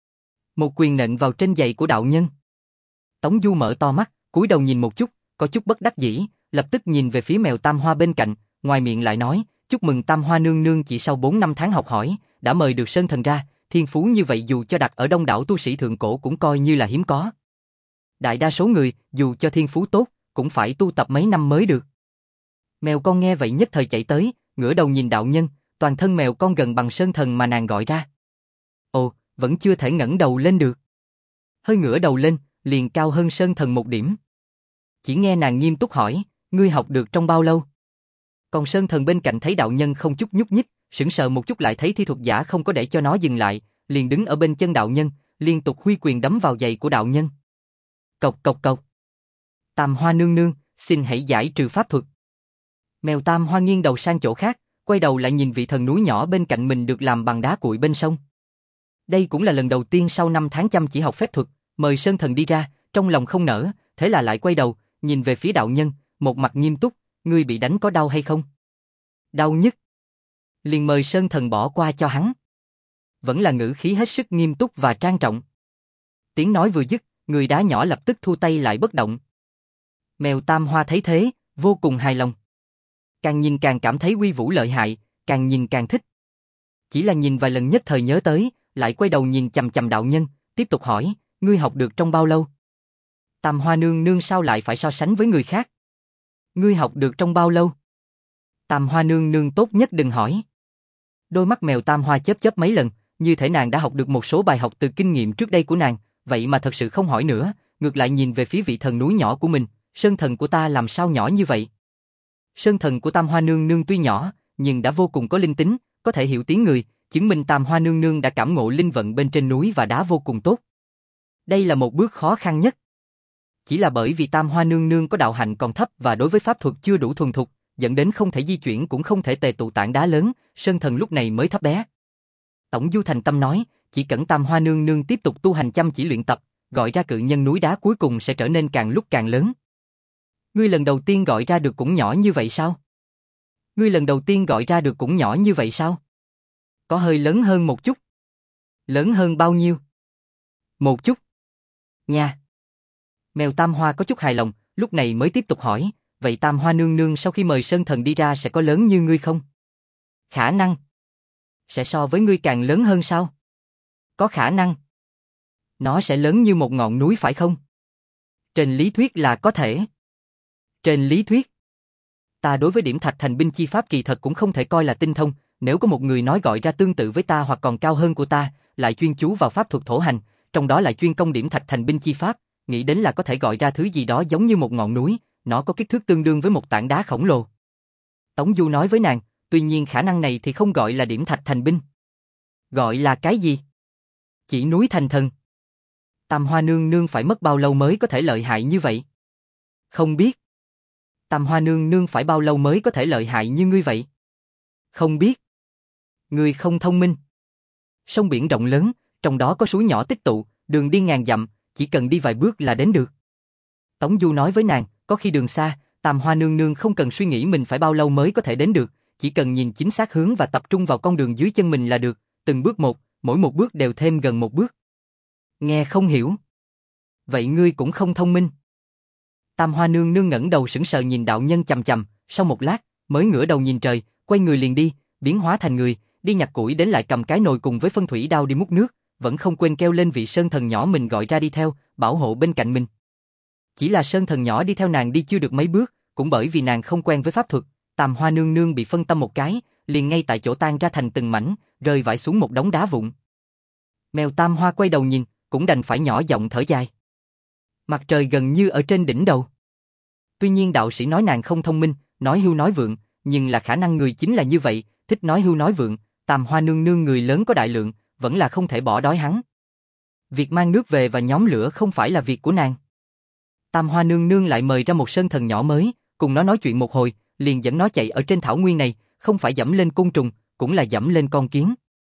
Một quyền nện vào trên giày của đạo nhân. Tống Du mở to mắt, cúi đầu nhìn một chút, có chút bất đắc dĩ, lập tức nhìn về phía mèo Tam Hoa bên cạnh, ngoài miệng lại nói, chúc mừng Tam Hoa nương nương chỉ sau bốn năm tháng học hỏi, đã mời được Sơn Thần ra, thiên phú như vậy dù cho đặt ở đông đảo tu sĩ thượng cổ cũng coi như là hiếm có. Đại đa số người, dù cho thiên phú tốt, cũng phải tu tập mấy năm mới được. Mèo con nghe vậy nhất thời chạy tới, ngửa đầu nhìn đạo nhân, toàn thân mèo con gần bằng Sơn Thần mà nàng gọi ra. Ồ, vẫn chưa thể ngẩng đầu lên được. Hơi ngửa đầu lên, liền cao hơn Sơn Thần một điểm. Chỉ nghe nàng nghiêm túc hỏi, ngươi học được trong bao lâu? Còn Sơn Thần bên cạnh thấy đạo nhân không chút nhúc nhích, sững sờ một chút lại thấy thi thuật giả không có để cho nó dừng lại, liền đứng ở bên chân đạo nhân, liên tục huy quyền đấm vào giày của đạo nhân. Cộc cộc cộc. Tam Hoa nương nương, xin hãy giải trừ pháp thuật. Mèo Tam Hoa nghiêng đầu sang chỗ khác, quay đầu lại nhìn vị thần núi nhỏ bên cạnh mình được làm bằng đá cuội bên sông. Đây cũng là lần đầu tiên sau năm tháng chăm chỉ học phép thuật, mời Sơn Thần đi ra, trong lòng không nỡ, thế là lại quay đầu, nhìn về phía đạo nhân, một mặt nghiêm túc, ngươi bị đánh có đau hay không? Đau nhất. Liền mời Sơn Thần bỏ qua cho hắn. Vẫn là ngữ khí hết sức nghiêm túc và trang trọng. Tiếng nói vừa dứt, người đá nhỏ lập tức thu tay lại bất động. Mèo Tam Hoa thấy thế, vô cùng hài lòng. Càng nhìn càng cảm thấy uy vũ lợi hại, càng nhìn càng thích. Chỉ là nhìn vài lần nhất thời nhớ tới, lại quay đầu nhìn chằm chằm đạo nhân, tiếp tục hỏi, ngươi học được trong bao lâu? Tam Hoa nương nương sao lại phải so sánh với người khác? Ngươi học được trong bao lâu? Tam Hoa nương nương tốt nhất đừng hỏi. Đôi mắt mèo Tam Hoa chớp chớp mấy lần, như thể nàng đã học được một số bài học từ kinh nghiệm trước đây của nàng, vậy mà thật sự không hỏi nữa, ngược lại nhìn về phía vị thần núi nhỏ của mình, Sơn Thần của ta làm sao nhỏ như vậy? Sơn Thần của Tam Hoa nương nương tuy nhỏ, nhưng đã vô cùng có linh tính, có thể hiểu tiếng người, chứng minh Tam Hoa nương nương đã cảm ngộ linh vận bên trên núi và đá vô cùng tốt. Đây là một bước khó khăn nhất. Chỉ là bởi vì Tam Hoa nương nương có đạo hạnh còn thấp và đối với pháp thuật chưa đủ thuần thục, dẫn đến không thể di chuyển cũng không thể tề tụ tảng đá lớn, Sơn Thần lúc này mới thấp bé. Tổng Du thành tâm nói, chỉ cần Tam Hoa nương nương tiếp tục tu hành chăm chỉ luyện tập, gọi ra cự nhân núi đá cuối cùng sẽ trở nên càng lúc càng lớn. Ngươi lần đầu tiên gọi ra được cũng nhỏ như vậy sao? Ngươi lần đầu tiên gọi ra được cũng nhỏ như vậy sao? Có hơi lớn hơn một chút. Lớn hơn bao nhiêu? Một chút. Nha. Mèo Tam Hoa có chút hài lòng, lúc này mới tiếp tục hỏi, vậy Tam Hoa nương nương sau khi mời Sơn Thần đi ra sẽ có lớn như ngươi không? Khả năng. Sẽ so với ngươi càng lớn hơn sao? Có khả năng. Nó sẽ lớn như một ngọn núi phải không? Trên lý thuyết là có thể. Trên lý thuyết. Ta đối với điểm thạch thành binh chi pháp kỳ thật cũng không thể coi là tinh thông, nếu có một người nói gọi ra tương tự với ta hoặc còn cao hơn của ta, lại chuyên chú vào pháp thuật thổ hành, trong đó lại chuyên công điểm thạch thành binh chi pháp, nghĩ đến là có thể gọi ra thứ gì đó giống như một ngọn núi, nó có kích thước tương đương với một tảng đá khổng lồ. Tống Du nói với nàng, tuy nhiên khả năng này thì không gọi là điểm thạch thành binh. Gọi là cái gì? Chỉ núi thành thần. Tam Hoa nương nương phải mất bao lâu mới có thể lợi hại như vậy? Không biết. Tam Hoa nương nương phải bao lâu mới có thể lợi hại như ngươi vậy? Không biết. Ngươi không thông minh. Sông biển rộng lớn, trong đó có suối nhỏ tích tụ, đường đi ngàn dặm, chỉ cần đi vài bước là đến được. Tống Du nói với nàng, có khi đường xa, Tam Hoa nương nương không cần suy nghĩ mình phải bao lâu mới có thể đến được, chỉ cần nhìn chính xác hướng và tập trung vào con đường dưới chân mình là được, từng bước một, mỗi một bước đều thêm gần một bước. Nghe không hiểu. Vậy ngươi cũng không thông minh. Tam Hoa nương nương ngẩng đầu sững sờ nhìn đạo nhân chằm chằm, sau một lát, mới ngửa đầu nhìn trời, quay người liền đi, biến hóa thành người, đi nhặt củi đến lại cầm cái nồi cùng với phân thủy đao đi múc nước, vẫn không quên kêu lên vị sơn thần nhỏ mình gọi ra đi theo, bảo hộ bên cạnh mình. Chỉ là sơn thần nhỏ đi theo nàng đi chưa được mấy bước, cũng bởi vì nàng không quen với pháp thuật, Tam Hoa nương nương bị phân tâm một cái, liền ngay tại chỗ tan ra thành từng mảnh, rơi vãi xuống một đống đá vụn. Mèo Tam Hoa quay đầu nhìn, cũng đành phải nhỏ giọng thở dài. Mặt trời gần như ở trên đỉnh đầu. Tuy nhiên đạo sĩ nói nàng không thông minh, nói hưu nói vượng, nhưng là khả năng người chính là như vậy, thích nói hưu nói vượng, Tam Hoa nương nương người lớn có đại lượng, vẫn là không thể bỏ đói hắn. Việc mang nước về và nhóm lửa không phải là việc của nàng. Tam Hoa nương nương lại mời ra một sơn thần nhỏ mới, cùng nó nói chuyện một hồi, liền dẫn nó chạy ở trên thảo nguyên này, không phải dẫm lên côn trùng, cũng là dẫm lên con kiến.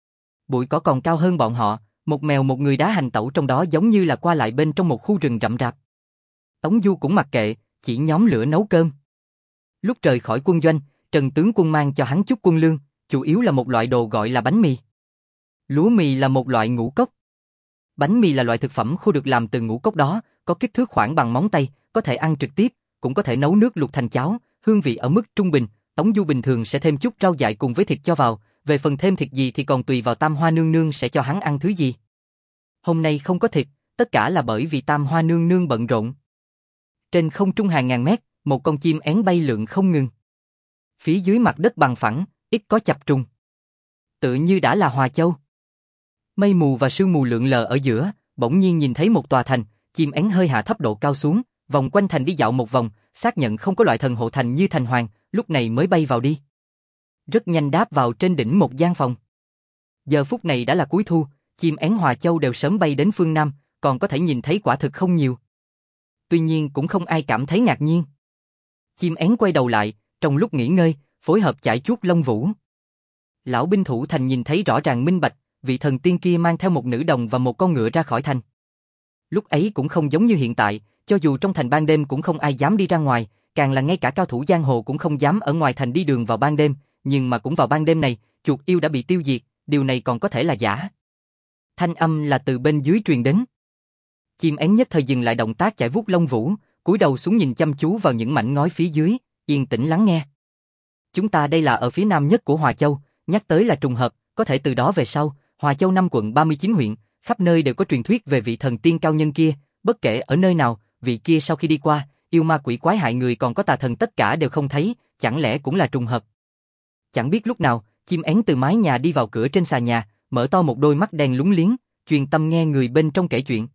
Bụi cỏ còn cao hơn bọn họ, một mèo một người đá hành tẩu trong đó giống như là qua lại bên trong một khu rừng rậm rạp. Tống Du cũng mặc kệ, chỉ nhóm lửa nấu cơm. Lúc rời khỏi quân doanh, Trần tướng quân mang cho hắn chút quân lương, chủ yếu là một loại đồ gọi là bánh mì. Lúa mì là một loại ngũ cốc. Bánh mì là loại thực phẩm khô được làm từ ngũ cốc đó, có kích thước khoảng bằng móng tay, có thể ăn trực tiếp, cũng có thể nấu nước luộc thành cháo, hương vị ở mức trung bình. Tống Du bình thường sẽ thêm chút rau dại cùng với thịt cho vào, về phần thêm thịt gì thì còn tùy vào Tam Hoa nương nương sẽ cho hắn ăn thứ gì. Hôm nay không có thịt, tất cả là bởi vì Tam Hoa nương nương bận rộn. Trên không trung hàng ngàn mét, một con chim én bay lượn không ngừng. Phía dưới mặt đất bằng phẳng, ít có chập trùng. Tự như đã là Hòa Châu. Mây mù và sương mù lượn lờ ở giữa, bỗng nhiên nhìn thấy một tòa thành, chim én hơi hạ thấp độ cao xuống, vòng quanh thành đi dạo một vòng, xác nhận không có loại thần hộ thành như thành hoàng, lúc này mới bay vào đi. Rất nhanh đáp vào trên đỉnh một gian phòng. Giờ phút này đã là cuối thu, chim én Hòa Châu đều sớm bay đến phương Nam, còn có thể nhìn thấy quả thực không nhiều. Tuy nhiên cũng không ai cảm thấy ngạc nhiên. Chim én quay đầu lại, trong lúc nghỉ ngơi, phối hợp chải chuốt lông vũ. Lão binh thủ thành nhìn thấy rõ ràng minh bạch, vị thần tiên kia mang theo một nữ đồng và một con ngựa ra khỏi thành. Lúc ấy cũng không giống như hiện tại, cho dù trong thành ban đêm cũng không ai dám đi ra ngoài, càng là ngay cả cao thủ giang hồ cũng không dám ở ngoài thành đi đường vào ban đêm, nhưng mà cũng vào ban đêm này, chuột yêu đã bị tiêu diệt, điều này còn có thể là giả. Thanh âm là từ bên dưới truyền đến. Chim én nhất thời dừng lại động tác chải vuốt lông vũ, cúi đầu xuống nhìn chăm chú vào những mảnh ngói phía dưới, yên tĩnh lắng nghe. Chúng ta đây là ở phía nam nhất của Hòa Châu, nhắc tới là trùng hợp, có thể từ đó về sau, Hòa Châu năm quận ba mươi chín huyện, khắp nơi đều có truyền thuyết về vị thần tiên cao nhân kia, bất kể ở nơi nào, vị kia sau khi đi qua, yêu ma quỷ quái hại người còn có tà thần tất cả đều không thấy, chẳng lẽ cũng là trùng hợp. Chẳng biết lúc nào, chim én từ mái nhà đi vào cửa trên xà nhà, mở to một đôi mắt đen lúng liếng, chuyên tâm nghe người bên trong kể chuyện.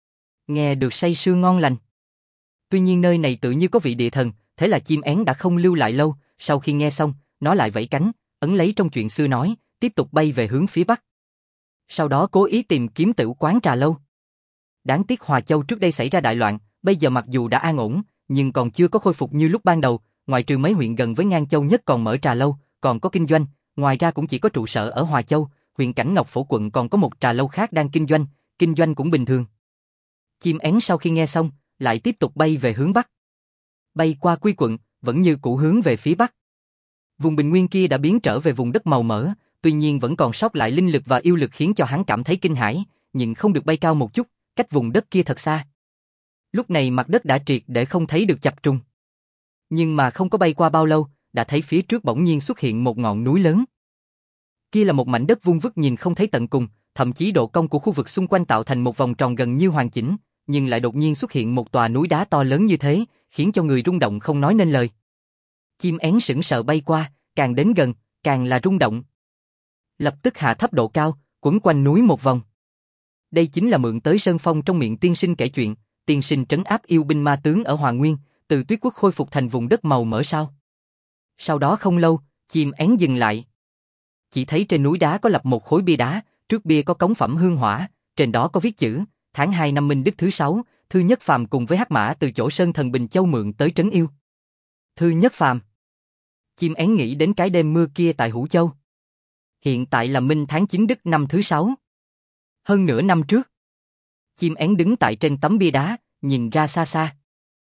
Nghe được say sưa ngon lành. Tuy nhiên nơi này tự như có vị địa thần, thế là chim én đã không lưu lại lâu, sau khi nghe xong, nó lại vẫy cánh, ấn lấy trong chuyện xưa nói, tiếp tục bay về hướng phía bắc. Sau đó cố ý tìm kiếm tửu quán trà lâu. Đáng tiếc Hòa Châu trước đây xảy ra đại loạn, bây giờ mặc dù đã an ổn, nhưng còn chưa có khôi phục như lúc ban đầu, ngoại trừ mấy huyện gần với Ngang Châu nhất còn mở trà lâu, còn có kinh doanh, ngoài ra cũng chỉ có trụ sở ở Hòa Châu, huyện Cảnh Ngọc Phổ quận còn có một trà lâu khác đang kinh doanh, kinh doanh cũng bình thường. Chim én sau khi nghe xong, lại tiếp tục bay về hướng bắc. Bay qua Quy quận, vẫn như cũ hướng về phía bắc. Vùng bình nguyên kia đã biến trở về vùng đất màu mỡ, tuy nhiên vẫn còn sót lại linh lực và yêu lực khiến cho hắn cảm thấy kinh hãi, nhưng không được bay cao một chút, cách vùng đất kia thật xa. Lúc này mặt đất đã triệt để không thấy được chập trùng. Nhưng mà không có bay qua bao lâu, đã thấy phía trước bỗng nhiên xuất hiện một ngọn núi lớn. Kia là một mảnh đất vuông vức nhìn không thấy tận cùng, thậm chí độ cong của khu vực xung quanh tạo thành một vòng tròn gần như hoàn chỉnh, nhưng lại đột nhiên xuất hiện một tòa núi đá to lớn như thế, khiến cho người rung động không nói nên lời. Chim én sững sờ bay qua, càng đến gần, càng là rung động. Lập tức hạ thấp độ cao, quấn quanh núi một vòng. Đây chính là mượn tới sơn phong trong miệng tiên sinh kể chuyện, tiên sinh trấn áp yêu binh ma tướng ở Hoàng Nguyên, từ Tuyết Quốc khôi phục thành vùng đất màu mỡ sao. Sau đó không lâu, chim én dừng lại. Chỉ thấy trên núi đá có lập một khối bia đá, trước bia có cống phẩm hương hỏa, trên đó có viết chữ, tháng hai năm Minh Đức thứ sáu, Thư Nhất Phàm cùng với Hắc Mã từ chỗ Sơn Thần Bình Châu mượn tới trấn yêu. Thư Nhất Phàm. Chim én nghĩ đến cái đêm mưa kia tại Hữu Châu. Hiện tại là Minh tháng chín Đức năm thứ sáu. Hơn nửa năm trước. Chim én đứng tại trên tấm bia đá, nhìn ra xa xa.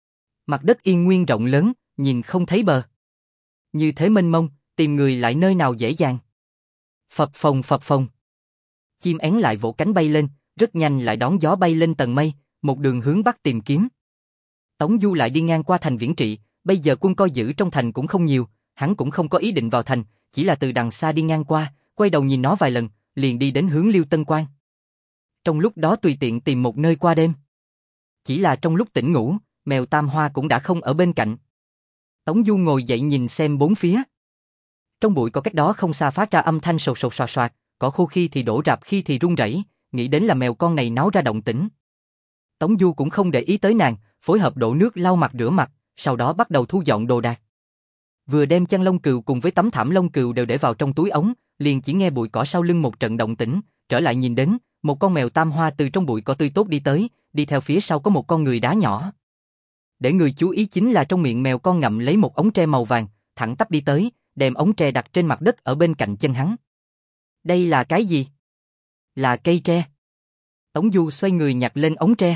Mặt đất yên nguyên rộng lớn, nhìn không thấy bờ. Như thế mênh mông, tìm người lại nơi nào dễ dàng. Phập phồng phập phồng. Chim én lại vỗ cánh bay lên, rất nhanh lại đón gió bay lên tầng mây, một đường hướng bắc tìm kiếm. Tống Du lại đi ngang qua thành Viễn Trị, bây giờ quân coi giữ trong thành cũng không nhiều, hắn cũng không có ý định vào thành, chỉ là từ đằng xa đi ngang qua, quay đầu nhìn nó vài lần, liền đi đến hướng Liêu Tân Quan. Trong lúc đó tùy tiện tìm một nơi qua đêm. Chỉ là trong lúc tỉnh ngủ, mèo Tam Hoa cũng đã không ở bên cạnh. Tống Du ngồi dậy nhìn xem bốn phía. Trong bụi có cách đó không xa phát ra âm thanh sột sột soạt soạt, cỏ khô khi thì đổ rạp khi thì rung rẩy, nghĩ đến là mèo con này náo ra động tĩnh. Tống Du cũng không để ý tới nàng, phối hợp đổ nước lau mặt rửa mặt, sau đó bắt đầu thu dọn đồ đạc. Vừa đem chăn lông cừu cùng với tấm thảm lông cừu đều để vào trong túi ống, liền chỉ nghe bụi cỏ sau lưng một trận động tĩnh, trở lại nhìn đến, một con mèo Tam Hoa từ trong bụi cỏ tươi tốt đi tới, đi theo phía sau có một con người đá nhỏ. Để người chú ý chính là trong miệng mèo con ngậm lấy một ống tre màu vàng, thẳng tắp đi tới, đem ống tre đặt trên mặt đất ở bên cạnh chân hắn. Đây là cái gì? Là cây tre. Tống Du xoay người nhặt lên ống tre.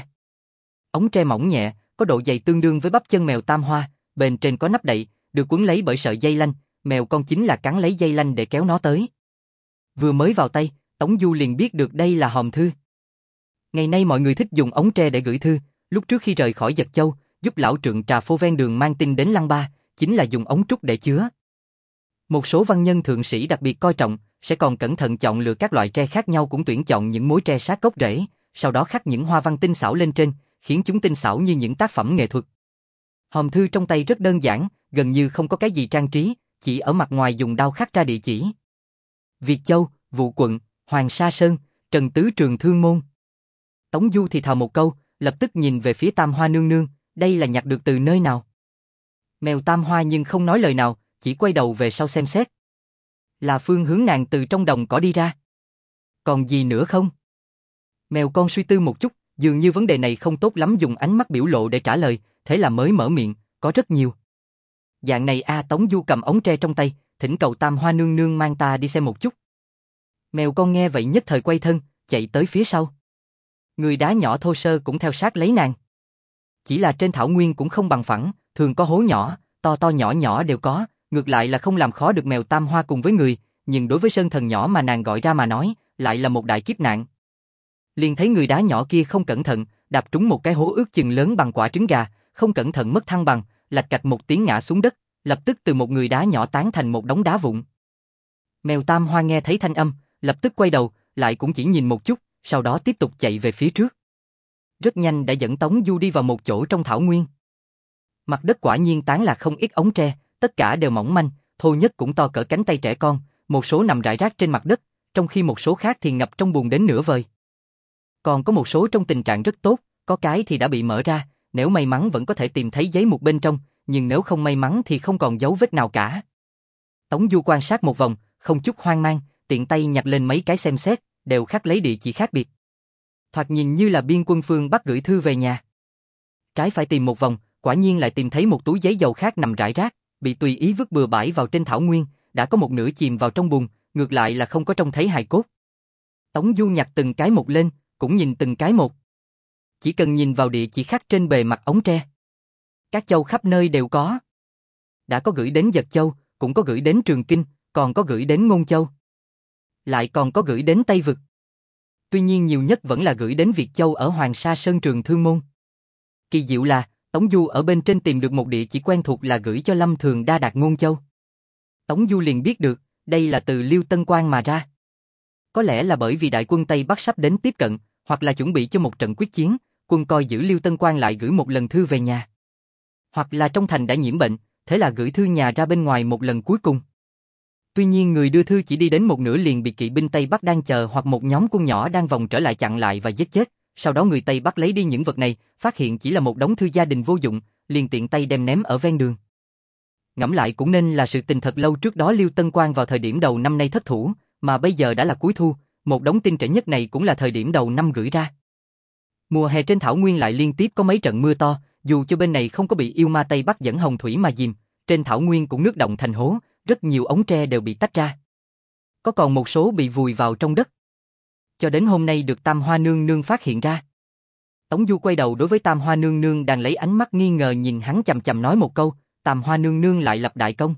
Ống tre mỏng nhẹ, có độ dày tương đương với bắp chân mèo Tam Hoa, bên trên có nắp đậy, được quấn lấy bởi sợi dây lanh, mèo con chính là cắn lấy dây lanh để kéo nó tới. Vừa mới vào tay, Tống Du liền biết được đây là hòm thư. Ngày nay mọi người thích dùng ống tre để gửi thư, lúc trước khi rời khỏi Dật Châu, giúp lão trượng trà phô ven đường mang tin đến Lăng Ba, chính là dùng ống trúc để chứa. Một số văn nhân thượng sĩ đặc biệt coi trọng, sẽ còn cẩn thận chọn lựa các loại tre khác nhau, cũng tuyển chọn những mối tre sát gốc rễ, sau đó khắc những hoa văn tinh xảo lên trên, khiến chúng tinh xảo như những tác phẩm nghệ thuật. Hòm thư trong tay rất đơn giản, gần như không có cái gì trang trí, chỉ ở mặt ngoài dùng đao khắc ra địa chỉ. Việt Châu, Vụ Quận, Hoàng Sa Sơn, Trần Tứ Trường Thương Môn. Tống Du thì thào một câu, lập tức nhìn về phía Tam Hoa nương nương, đây là nhặt được từ nơi nào? Mèo Tam Hoa nhưng không nói lời nào, chỉ quay đầu về sau xem xét. Là phương hướng nàng từ trong đồng cỏ đi ra. Còn gì nữa không? Mèo con suy tư một chút, dường như vấn đề này không tốt lắm dùng ánh mắt biểu lộ để trả lời, thế là mới mở miệng, có rất nhiều. Dạng này a Tống Du cầm ống tre trong tay, thỉnh cầu Tam Hoa nương nương mang ta đi xem một chút. Mèo con nghe vậy nhất thời quay thân, chạy tới phía sau. Người đá nhỏ thô sơ cũng theo sát lấy nàng. Chỉ là trên thảo nguyên cũng không bằng phẳng, thường có hố nhỏ, to to nhỏ nhỏ đều có, ngược lại là không làm khó được mèo Tam Hoa cùng với người, nhưng đối với sơn thần nhỏ mà nàng gọi ra mà nói, lại là một đại kiếp nạn. Liền thấy người đá nhỏ kia không cẩn thận, đạp trúng một cái hố ước chừng lớn bằng quả trứng gà, không cẩn thận mất thăng bằng, lạch cạch một tiếng ngã xuống đất, lập tức từ một người đá nhỏ tán thành một đống đá vụn. Mèo Tam Hoa nghe thấy thanh âm, lập tức quay đầu, lại cũng chỉ nhìn một chút, sau đó tiếp tục chạy về phía trước. Rất nhanh đã dẫn Tống Du đi vào một chỗ trong thảo nguyên. Mặt đất quả nhiên tán là không ít ống tre, tất cả đều mỏng manh, thô nhất cũng to cỡ cánh tay trẻ con, một số nằm rải rác trên mặt đất, trong khi một số khác thì ngập trong bùn đến nửa vời. Còn có một số trong tình trạng rất tốt, có cái thì đã bị mở ra, nếu may mắn vẫn có thể tìm thấy giấy mục bên trong, nhưng nếu không may mắn thì không còn dấu vết nào cả. Tống Du quan sát một vòng, không chút hoang mang, tiện tay nhặt lên mấy cái xem xét, đều khắc lấy địa chỉ khác biệt. Thoạt nhìn như là biên quân phương Bắc gửi thư về nhà. Trái phải tìm một vòng, quả nhiên lại tìm thấy một túi giấy dầu khác nằm rải rác, bị tùy ý vứt bừa bãi vào trên thảo nguyên, đã có một nửa chìm vào trong bùn, ngược lại là không có trông thấy hài cốt. Tống Du nhặt từng cái một lên, cũng nhìn từng cái một. Chỉ cần nhìn vào địa chỉ khắc trên bề mặt ống tre. Các châu khắp nơi đều có. Đã có gửi đến Dật Châu, cũng có gửi đến Trường Kinh, còn có gửi đến Ngôn Châu. Lại còn có gửi đến Tây Vực. Tuy nhiên nhiều nhất vẫn là gửi đến Việt Châu ở Hoàng Sa Sơn Trường Thương Môn. Kỳ diệu là, Tống Du ở bên trên tìm được một địa chỉ quen thuộc là gửi cho Lâm Thường Đa Đạt Ngôn Châu. Tống Du liền biết được, Đây là từ Liêu Tân Quan mà ra. Có lẽ là bởi vì đại quân Tây Bắc sắp đến tiếp cận, hoặc là chuẩn bị cho một trận quyết chiến, quân coi giữ Liêu Tân Quan lại gửi một lần thư về nhà. Hoặc là trong thành đã nhiễm bệnh, thế là gửi thư nhà ra bên ngoài một lần cuối cùng. Tuy nhiên người đưa thư chỉ đi đến một nửa liền bị kỵ binh Tây Bắc đang chờ hoặc một nhóm quân nhỏ đang vòng trở lại chặn lại và giết chết. Sau đó người Tây Bắc lấy đi những vật này, phát hiện chỉ là một đống thư gia đình vô dụng, liền tiện tay đem ném ở ven đường. Ngẫm lại cũng nên là sự tình thật lâu trước đó Liêu Tân Quan vào thời điểm đầu năm nay thất thủ, mà bây giờ đã là cuối thu, một đống tin trễ nhất này cũng là thời điểm đầu năm gửi ra. Mùa hè trên thảo nguyên lại liên tiếp có mấy trận mưa to, dù cho bên này không có bị yêu ma Tây Bắc dẫn hồng thủy mà dìm, trên thảo nguyên cũng nước động thành hố, rất nhiều ống tre đều bị tách ra. Có còn một số bị vùi vào trong đất. Cho đến hôm nay được Tam Hoa Nương Nương phát hiện ra. Tống Du quay đầu đối với Tam Hoa Nương Nương đang lấy ánh mắt nghi ngờ nhìn hắn chằm chằm nói một câu, Tam Hoa Nương Nương lại lập đại công.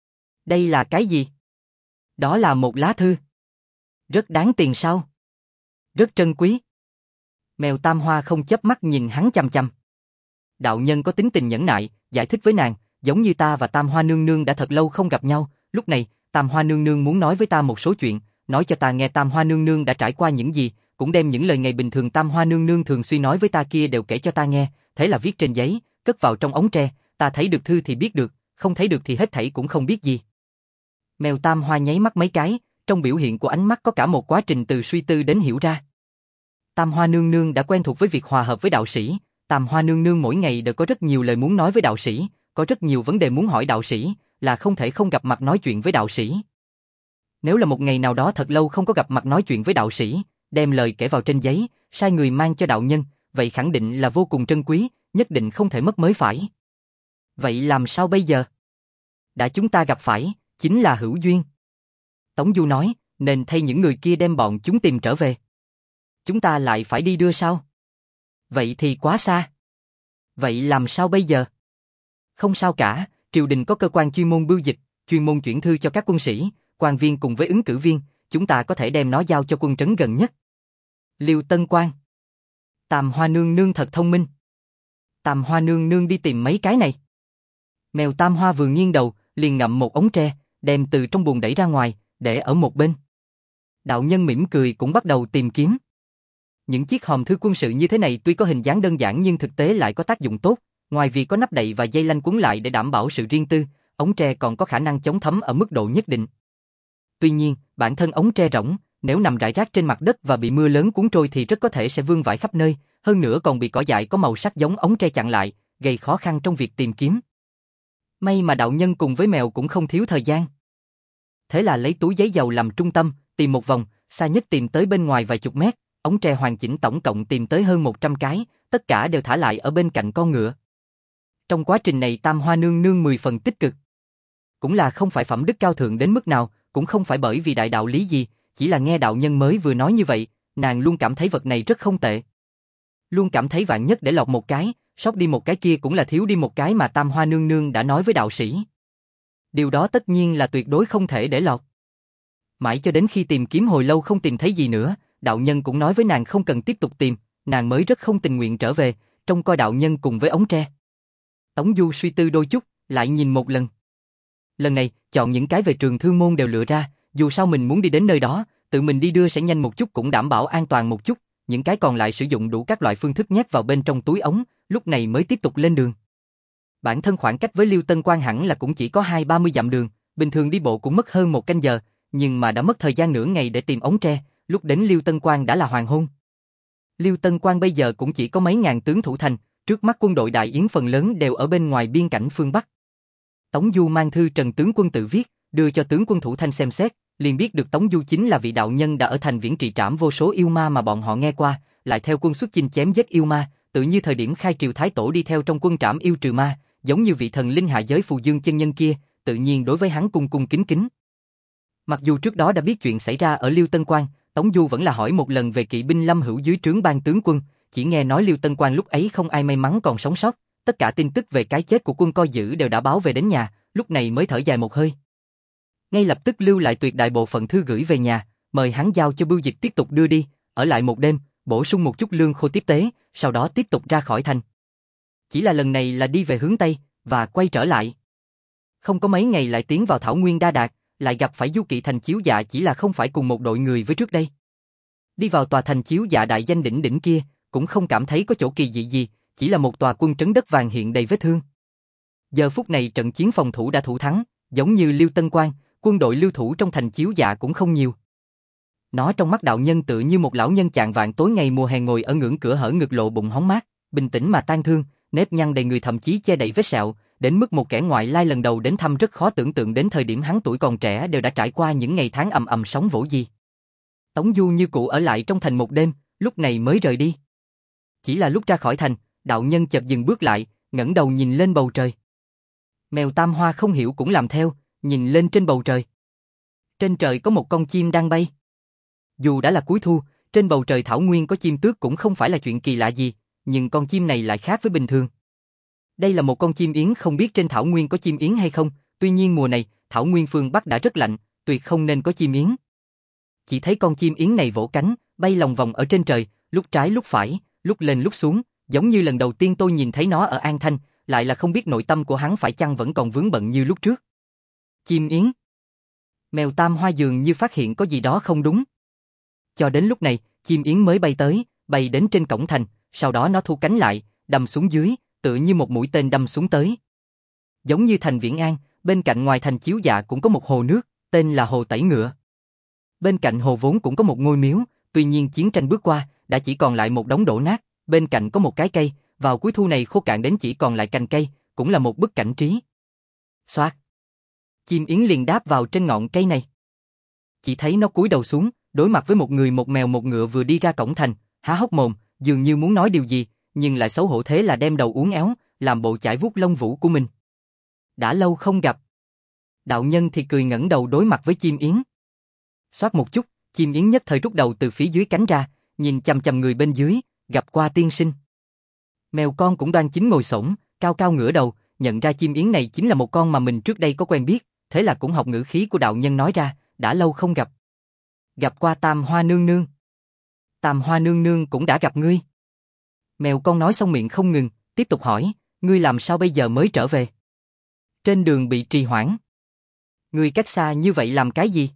Đây là cái gì? Đó là một lá thư. Rất đáng tiền sao? Rất trân quý. Mèo Tam Hoa không chớp mắt nhìn hắn chằm chằm. Đạo nhân có tính tình nhẫn nại, giải thích với nàng, giống như ta và Tam Hoa Nương Nương đã thật lâu không gặp nhau, lúc này, Tam Hoa Nương Nương muốn nói với ta một số chuyện, nói cho ta nghe Tam Hoa Nương Nương đã trải qua những gì, cũng đem những lời ngày bình thường Tam Hoa Nương Nương thường suy nói với ta kia đều kể cho ta nghe, thế là viết trên giấy, cất vào trong ống tre, ta thấy được thư thì biết được, không thấy được thì hết thảy cũng không biết gì. Mèo Tam Hoa nháy mắt mấy cái, trong biểu hiện của ánh mắt có cả một quá trình từ suy tư đến hiểu ra. Tam Hoa Nương Nương đã quen thuộc với việc hòa hợp với đạo sĩ, Tam Hoa Nương Nương mỗi ngày đều có rất nhiều lời muốn nói với đạo sĩ, có rất nhiều vấn đề muốn hỏi đạo sĩ, là không thể không gặp mặt nói chuyện với đạo sĩ. Nếu là một ngày nào đó thật lâu không có gặp mặt nói chuyện với đạo sĩ, đem lời kể vào trên giấy, sai người mang cho đạo nhân, vậy khẳng định là vô cùng trân quý, nhất định không thể mất mới phải. Vậy làm sao bây giờ? Đã chúng ta gặp phải, chính là hữu duyên. Tống Du nói, nên thay những người kia đem bọn chúng tìm trở về. Chúng ta lại phải đi đưa sao? Vậy thì quá xa. Vậy làm sao bây giờ? Không sao cả, triều đình có cơ quan chuyên môn bưu dịch, chuyên môn chuyển thư cho các quân sĩ, quan viên cùng với ứng cử viên, chúng ta có thể đem nó giao cho quân trấn gần nhất. Liêu Tân Quan. Tam Hoa Nương Nương thật thông minh. Tam Hoa Nương Nương đi tìm mấy cái này. Mèo Tam Hoa vừa nghiêng đầu, liền ngậm một ống tre, đem từ trong buồng đẩy ra ngoài, để ở một bên. Đạo nhân mỉm cười cũng bắt đầu tìm kiếm. Những chiếc hòm thư quân sự như thế này tuy có hình dáng đơn giản nhưng thực tế lại có tác dụng tốt, ngoài việc có nắp đậy và dây lanh quấn lại để đảm bảo sự riêng tư, ống tre còn có khả năng chống thấm ở mức độ nhất định. Tuy nhiên, bản thân ống tre rỗng, nếu nằm rải rác trên mặt đất và bị mưa lớn cuốn trôi thì rất có thể sẽ vương vãi khắp nơi, hơn nữa còn bị cỏ dại có màu sắc giống ống tre chặn lại, gây khó khăn trong việc tìm kiếm. May mà đạo nhân cùng với mèo cũng không thiếu thời gian. Thế là lấy túi giấy dầu làm trung tâm, tìm một vòng, xa nhất tìm tới bên ngoài vài chục mét, ống tre hoàn chỉnh tổng cộng tìm tới hơn một trăm cái, tất cả đều thả lại ở bên cạnh con ngựa. Trong quá trình này Tam Hoa Nương Nương mười phần tích cực. Cũng là không phải phẩm đức cao thượng đến mức nào, cũng không phải bởi vì đại đạo lý gì, chỉ là nghe đạo nhân mới vừa nói như vậy, nàng luôn cảm thấy vật này rất không tệ. Luôn cảm thấy vạn nhất để lọt một cái, sót đi một cái kia cũng là thiếu đi một cái mà Tam Hoa Nương Nương đã nói với đạo sĩ. Điều đó tất nhiên là tuyệt đối không thể để lọt. Mãi cho đến khi tìm kiếm hồi lâu không tìm thấy gì nữa, đạo nhân cũng nói với nàng không cần tiếp tục tìm, nàng mới rất không tình nguyện trở về, trông coi đạo nhân cùng với ống tre. Tống Du suy tư đôi chút, lại nhìn một lần. Lần này, chọn những cái về trường Thương Môn đều lựa ra, dù sao mình muốn đi đến nơi đó, tự mình đi đưa sẽ nhanh một chút cũng đảm bảo an toàn một chút, những cái còn lại sử dụng đủ các loại phương thức nhét vào bên trong túi ống, lúc này mới tiếp tục lên đường. Bản thân khoảng cách với Liêu Tân Quan hẳn là cũng chỉ có hai ba mươi dặm đường, bình thường đi bộ cũng mất hơn một canh giờ, nhưng mà đã mất thời gian nửa ngày để tìm ống tre, lúc đến Liêu Tân Quan đã là hoàng hôn. Liêu Tân Quan bây giờ cũng chỉ có mấy ngàn tướng thủ thành, trước mắt quân đội Đại Yến phần lớn đều ở bên ngoài biên cảnh phương Bắc. Tống Du mang thư Trần tướng quân tự viết, đưa cho tướng quân Thủ Thanh xem xét, liền biết được Tống Du chính là vị đạo nhân đã ở thành Viễn trị trảm vô số yêu ma mà bọn họ nghe qua, lại theo quân xuất chinh chém giết yêu ma, tự như thời điểm khai triều thái tổ đi theo trong quân trảm yêu trừ ma, giống như vị thần linh hạ giới Phù Dương chân nhân kia, tự nhiên đối với hắn cung cung kính kính. Mặc dù trước đó đã biết chuyện xảy ra ở Liêu Tân Quan, Tống Du vẫn là hỏi một lần về kỵ binh Lâm Hữu dưới trướng Ban tướng quân, chỉ nghe nói Liêu Tân Quan lúc ấy không ai may mắn còn sống sót, tất cả tin tức về cái chết của quân coi giữ đều đã báo về đến nhà, lúc này mới thở dài một hơi. Ngay lập tức lưu lại tuyệt đại bộ phận thư gửi về nhà, mời hắn giao cho bưu dịch tiếp tục đưa đi, ở lại một đêm, bổ sung một chút lương khô tiếp tế, sau đó tiếp tục ra khỏi thành. Chỉ là lần này là đi về hướng Tây, và quay trở lại. Không có mấy ngày lại tiến vào Thảo Nguyên Đa Đạt, lại gặp phải Du Kỵ thành chiếu dạ chỉ là không phải cùng một đội người với trước đây. Đi vào tòa thành chiếu dạ đại danh đỉnh đỉnh kia, cũng không cảm thấy có chỗ kỳ dị gì, chỉ là một tòa quân trấn đất vàng hiện đầy vết thương. Giờ phút này trận chiến phòng thủ đã thủ thắng, giống như Liêu Tân Quan, quân đội lưu thủ trong thành chiếu dạ cũng không nhiều. Nó trong mắt đạo nhân tựa như một lão nhân chạng vạn tối ngày mùa hè ngồi ở ngưỡng cửa hở ngực lộ bụng hóng mát, bình tĩnh mà tang thương, nếp nhăn đầy người thậm chí che đậy vết sẹo, đến mức một kẻ ngoại lai lần đầu đến thăm rất khó tưởng tượng đến thời điểm hắn tuổi còn trẻ đều đã trải qua những ngày tháng ầm ầm sóng vỗ gì. Tống Du như cũ ở lại trong thành một đêm, lúc này mới rời đi. Chỉ là lúc ra khỏi thành, đạo nhân chợt dừng bước lại, ngẩng đầu nhìn lên bầu trời. Mèo Tam Hoa không hiểu cũng làm theo, nhìn lên trên bầu trời. Trên trời có một con chim đang bay. Dù đã là cuối thu, trên bầu trời thảo nguyên có chim tước cũng không phải là chuyện kỳ lạ gì, nhưng con chim này lại khác với bình thường. Đây là một con chim yến, không biết trên thảo nguyên có chim yến hay không, tuy nhiên mùa này, thảo nguyên phương Bắc đã rất lạnh, tuyệt không nên có chim yến. Chỉ thấy con chim yến này vỗ cánh, bay lòng vòng ở trên trời, lúc trái lúc phải, lúc lên lúc xuống, giống như lần đầu tiên tôi nhìn thấy nó ở An Thanh, lại là không biết nội tâm của hắn phải chăng vẫn còn vướng bận như lúc trước. Chim yến. Mèo Tam Hoa dường như phát hiện có gì đó không đúng. Cho đến lúc này, chim yến mới bay tới, bay đến trên cổng thành, sau đó nó thu cánh lại, đâm xuống dưới, tựa như một mũi tên đâm xuống tới. Giống như thành Viễn An, bên cạnh ngoài thành chiếu dạ cũng có một hồ nước, tên là Hồ Tẩy Ngựa. Bên cạnh hồ vốn cũng có một ngôi miếu, tuy nhiên chiến tranh bước qua, đã chỉ còn lại một đống đổ nát, bên cạnh có một cái cây, vào cuối thu này khô cạn đến chỉ còn lại cành cây, cũng là một bức cảnh trí. Xoát. Chim yến liền đáp vào trên ngọn cây này. Chỉ thấy nó cúi đầu xuống, đối mặt với một người một mèo một ngựa vừa đi ra cổng thành, há hốc mồm, dường như muốn nói điều gì, nhưng lại xấu hổ thế là đem đầu uốn éo, làm bộ chải vuốt lông vũ của mình. Đã lâu không gặp. Đạo nhân thì cười ngẩng đầu đối mặt với chim yến. Xoát một chút, chim yến nhất thời rút đầu từ phía dưới cánh ra, nhìn chằm chằm người bên dưới, gặp qua tiên sinh. Mèo con cũng đoan chính ngồi xổm, cao cao ngửa đầu, nhận ra chim yến này chính là một con mà mình trước đây có quen biết, thế là cũng học ngữ khí của đạo nhân nói ra, đã lâu không gặp. Gặp qua Tam Hoa nương nương. Tam Hoa nương nương cũng đã gặp ngươi. Mèo con nói xong miệng không ngừng, tiếp tục hỏi, ngươi làm sao bây giờ mới trở về? Trên đường bị trì hoãn. Ngươi cách xa như vậy làm cái gì?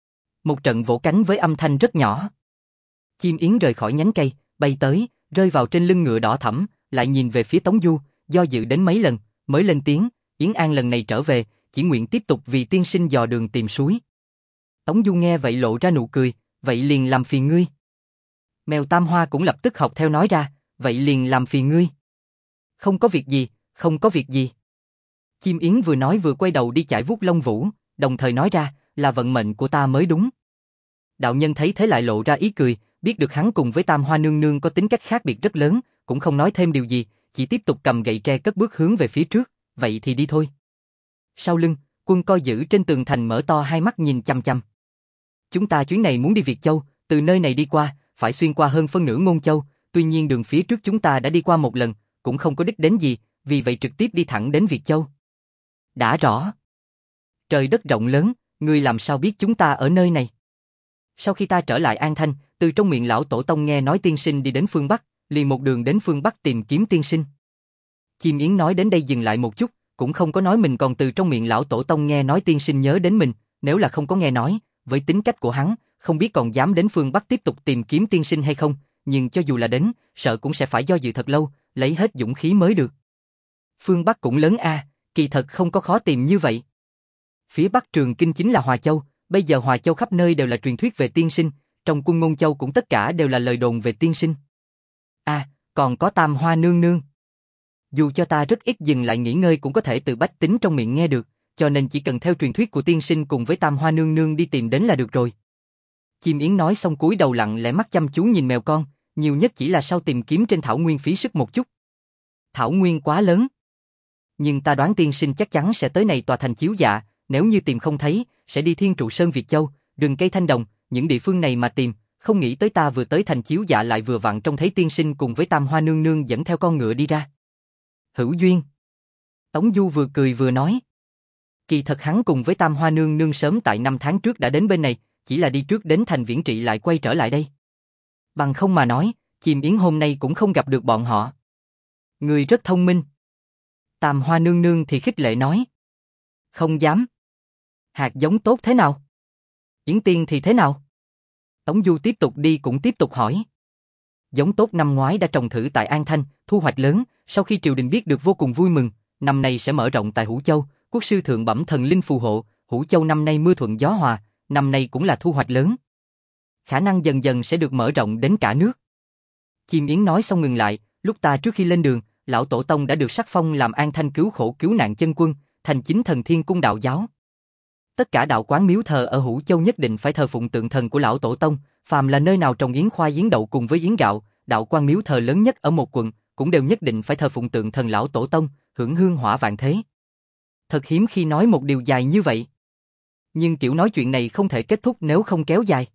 Một trận vỗ cánh với âm thanh rất nhỏ. Chim yến rời khỏi nhánh cây, bay tới, rơi vào trên lưng ngựa đỏ thẫm, lại nhìn về phía Tống Du, do dự đến mấy lần, mới lên tiếng, Yến An lần này trở về, chỉ nguyện tiếp tục vì tiên sinh dò đường tìm suối. Tống Du nghe vậy lộ ra nụ cười, vậy liền làm phiền ngươi. Mèo Tam Hoa cũng lập tức học theo nói ra, vậy liền làm phiền ngươi. Không có việc gì, không có việc gì. Chim yến vừa nói vừa quay đầu đi chải vuốt lông vũ, đồng thời nói ra, là vận mệnh của ta mới đúng. Đạo nhân thấy thế lại lộ ra ý cười, biết được hắn cùng với Tam Hoa nương nương có tính cách khác biệt rất lớn, cũng không nói thêm điều gì, chỉ tiếp tục cầm gậy tre cất bước hướng về phía trước, vậy thì đi thôi. Sau lưng, quân coi giữ trên tường thành mở to hai mắt nhìn chằm chằm. Chúng ta chuyến này muốn đi Việt Châu, từ nơi này đi qua, phải xuyên qua hơn phân nửa Ngôn Châu, tuy nhiên đường phía trước chúng ta đã đi qua một lần, cũng không có đích đến gì, vì vậy trực tiếp đi thẳng đến Việt Châu. Đã rõ. Trời đất rộng lớn, ngươi làm sao biết chúng ta ở nơi này? Sau khi ta trở lại An Thanh, từ trong miệng lão tổ tông nghe nói tiên sinh đi đến phương Bắc, liền một đường đến phương Bắc tìm kiếm tiên sinh. Chim yến nói đến đây dừng lại một chút, cũng không có nói mình còn từ trong miệng lão tổ tông nghe nói tiên sinh nhớ đến mình, nếu là không có nghe nói, với tính cách của hắn, không biết còn dám đến phương Bắc tiếp tục tìm kiếm tiên sinh hay không, nhưng cho dù là đến, sợ cũng sẽ phải do dự thật lâu, lấy hết dũng khí mới được. Phương Bắc cũng lớn a, kỳ thật không có khó tìm như vậy. Phía Bắc Trường Kinh chính là Hòa Châu, bây giờ Hòa Châu khắp nơi đều là truyền thuyết về tiên sinh, trong quân Ngôn Châu cũng tất cả đều là lời đồn về tiên sinh. À, còn có Tam Hoa nương nương. Dù cho ta rất ít dừng lại nghỉ ngơi cũng có thể từ bách tính trong miệng nghe được, cho nên chỉ cần theo truyền thuyết của tiên sinh cùng với Tam Hoa nương nương đi tìm đến là được rồi. Chim yến nói xong cúi đầu lặng lẽ mắt chăm chú nhìn mèo con, nhiều nhất chỉ là sau tìm kiếm trên thảo nguyên phí sức một chút. Thảo nguyên quá lớn. Nhưng ta đoán tiên sinh chắc chắn sẽ tới này tòa thành chiếu dạ, nếu như tìm không thấy, sẽ đi Thiên Trụ Sơn Việt Châu, rừng cây Thanh Đồng, những địa phương này mà tìm, không nghĩ tới ta vừa tới thành chiếu dạ lại vừa vặn trông thấy tiên sinh cùng với Tam Hoa nương nương dẫn theo con ngựa đi ra. Hữu duyên. Tống Du vừa cười vừa nói. Kỳ thật hắn cùng với Tam Hoa nương nương sớm tại năm tháng trước đã đến bên này, chỉ là đi trước đến thành Viễn Trị lại quay trở lại đây. Bằng không mà nói, Chim yến hôm nay cũng không gặp được bọn họ. Người rất thông minh. Tam Hoa nương nương thì khích lệ nói. Không dám. Hạt giống tốt thế nào? Yến Tiên thì thế nào? Tống Du tiếp tục đi cũng tiếp tục hỏi. Giống tốt năm ngoái đã trồng thử tại An Thanh, thu hoạch lớn, sau khi triều đình biết được vô cùng vui mừng, năm nay sẽ mở rộng tại Hữu Châu, quốc sư thượng bẩm thần linh phù hộ, Hữu Châu năm nay mưa thuận gió hòa, năm nay cũng là thu hoạch lớn. Khả năng dần dần sẽ được mở rộng đến cả nước. Chim Yến nói xong ngừng lại, lúc ta trước khi lên đường, lão tổ tông đã được sắc phong làm An Thanh cứu khổ cứu nạn chân quân, thành chính thần thiên cung đạo giáo. Tất cả đạo quán miếu thờ ở Hữu Châu nhất định phải thờ phụng tượng thần của lão tổ tông, phàm là nơi nào trồng yến khoai yến đậu cùng với yến gạo, đạo quan miếu thờ lớn nhất ở một quận, cũng đều nhất định phải thờ phụng tượng thần lão tổ tông, hưởng hương hỏa vạn thế. Thật hiếm khi nói một điều dài như vậy. Nhưng kiểu nói chuyện này không thể kết thúc nếu không kéo dài.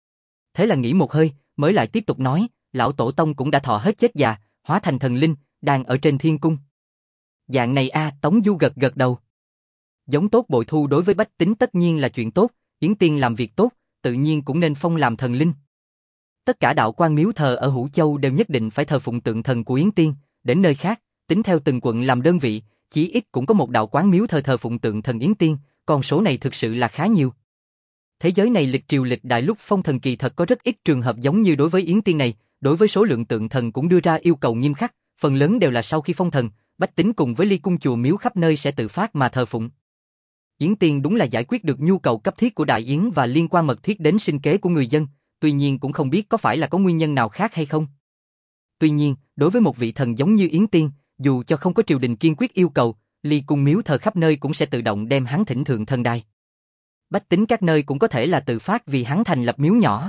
Thế là nghỉ một hơi, mới lại tiếp tục nói, lão tổ tông cũng đã thọ hết chết già, hóa thành thần linh, đang ở trên thiên cung. Dạng này a, à, Tống Du gật gật đầu. Giống tốt bội thu đối với bách tính tất nhiên là chuyện tốt, Yến Tiên làm việc tốt, tự nhiên cũng nên phong làm thần linh. Tất cả đạo quan miếu thờ ở Hữu Châu đều nhất định phải thờ phụng tượng thần của Yến Tiên, đến nơi khác, tính theo từng quận làm đơn vị, chỉ ít cũng có một đạo quán miếu thờ thờ phụng tượng thần Yến Tiên, con số này thực sự là khá nhiều. Thế giới này lịch triều lịch đại lúc phong thần kỳ thật có rất ít trường hợp giống như đối với Yến Tiên này, đối với số lượng tượng thần cũng đưa ra yêu cầu nghiêm khắc, phần lớn đều là sau khi phong thần, bách tính cùng với ly cung chùa miếu khắp nơi sẽ tự phát mà thờ phụng. Yến Tiên đúng là giải quyết được nhu cầu cấp thiết của Đại Yến và liên quan mật thiết đến sinh kế của người dân, tuy nhiên cũng không biết có phải là có nguyên nhân nào khác hay không. Tuy nhiên, đối với một vị thần giống như Yến Tiên, dù cho không có triều đình kiên quyết yêu cầu, ly cung miếu thờ khắp nơi cũng sẽ tự động đem hắn thỉnh thượng thần đài. Bách tính các nơi cũng có thể là tự phát vì hắn thành lập miếu nhỏ.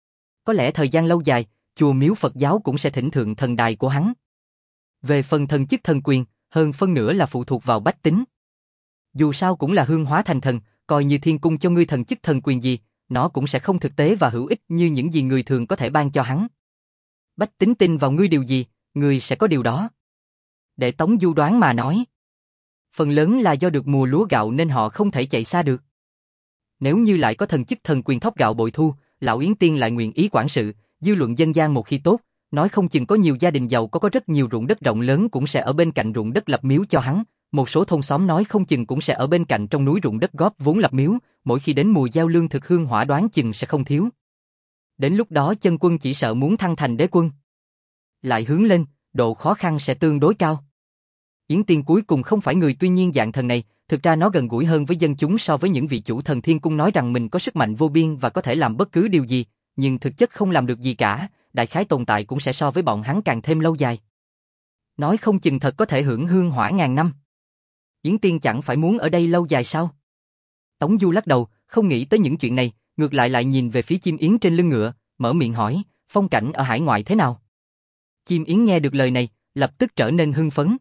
Có lẽ thời gian lâu dài, chùa miếu Phật giáo cũng sẽ thỉnh thượng thần đài của hắn. Về phần thần chức thần quyền, hơn phân nửa là phụ thuộc vào bách tính. Dù sao cũng là hương hóa thành thần, coi như thiên cung cho ngươi thần chức thần quyền gì, nó cũng sẽ không thực tế và hữu ích như những gì người thường có thể ban cho hắn. Bách tính tin vào ngươi điều gì, ngươi sẽ có điều đó. Để Tống Du đoán mà nói, phần lớn là do được mùa lúa gạo nên họ không thể chạy xa được. Nếu như lại có thần chức thần quyền thóc gạo bội thu, lão Yến Tiên lại nguyện ý quản sự, dư luận dân gian một khi tốt, nói không chừng có nhiều gia đình giàu có có rất nhiều ruộng đất rộng lớn cũng sẽ ở bên cạnh ruộng đất lập miếu cho hắn, một số thôn xóm nói không chừng cũng sẽ ở bên cạnh trong núi ruộng đất góp vốn lập miếu, mỗi khi đến mùa giao lương thực hương hỏa đoán chừng sẽ không thiếu. Đến lúc đó chân quân chỉ sợ muốn thăng thành đế quân, lại hướng lên, độ khó khăn sẽ tương đối cao. Yến Tiên cuối cùng không phải người, tuy nhiên dạng thần này, thực ra nó gần gũi hơn với dân chúng so với những vị chủ thần thiên cung nói rằng mình có sức mạnh vô biên và có thể làm bất cứ điều gì, nhưng thực chất không làm được gì cả, đại khái tồn tại cũng sẽ so với bọn hắn càng thêm lâu dài. Nói không chừng thật có thể hưởng hương hỏa ngàn năm. Yến Tiên chẳng phải muốn ở đây lâu dài sao? Tống Du lắc đầu, không nghĩ tới những chuyện này, ngược lại lại nhìn về phía chim yến trên lưng ngựa, mở miệng hỏi, phong cảnh ở hải ngoại thế nào? Chim yến nghe được lời này, lập tức trở nên hưng phấn.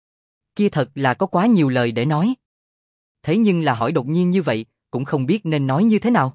Kia thật là có quá nhiều lời để nói. Thế nhưng là hỏi đột nhiên như vậy, cũng không biết nên nói như thế nào.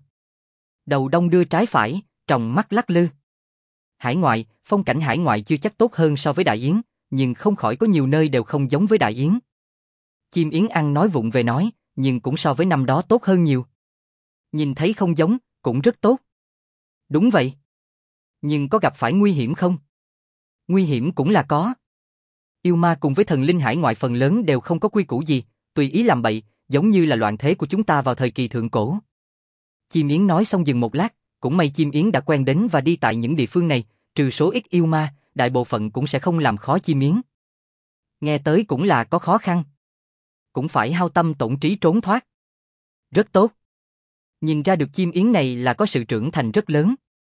Đầu đông đưa trái phải, tròng mắt lắc lư. Hải ngoại, phong cảnh hải ngoại chưa chắc tốt hơn so với Đại Yến, nhưng không khỏi có nhiều nơi đều không giống với Đại Yến. Chim yến ăn nói vụng về nói, nhưng cũng so với năm đó tốt hơn nhiều. Nhìn thấy không giống, cũng rất tốt. Đúng vậy. Nhưng có gặp phải nguy hiểm không? Nguy hiểm cũng là có. Yêu ma cùng với thần linh hải ngoại phần lớn đều không có quy củ gì, tùy ý làm bậy, giống như là loạn thế của chúng ta vào thời kỳ thượng cổ. Chim yến nói xong dừng một lát, cũng may chim yến đã quen đến và đi tại những địa phương này, trừ số ít yêu ma, đại bộ phận cũng sẽ không làm khó chim yến. Nghe tới cũng là có khó khăn. Cũng phải hao tâm tổn trí trốn thoát. Rất tốt. Nhìn ra được chim yến này là có sự trưởng thành rất lớn.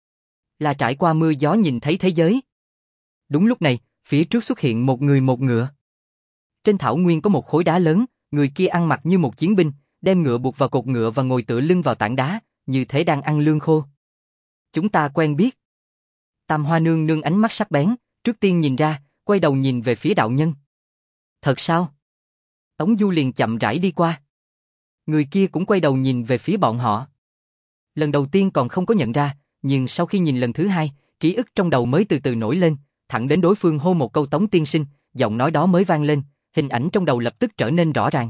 Là trải qua mưa gió nhìn thấy thế giới. Đúng lúc này, phía trước xuất hiện một người một ngựa. Trên thảo nguyên có một khối đá lớn, người kia ăn mặc như một chiến binh, đem ngựa buộc vào cột ngựa và ngồi tựa lưng vào tảng đá, như thể đang ăn lương khô. Chúng ta quen biết. Tam Hoa nương nương ánh mắt sắc bén, trước tiên nhìn ra, quay đầu nhìn về phía đạo nhân. Thật sao? Tống Du liền chậm rãi đi qua. Người kia cũng quay đầu nhìn về phía bọn họ. Lần đầu tiên còn không có nhận ra, nhưng sau khi nhìn lần thứ hai, ký ức trong đầu mới từ từ nổi lên, thẳng đến đối phương hô một câu Tống tiên sinh, giọng nói đó mới vang lên, hình ảnh trong đầu lập tức trở nên rõ ràng.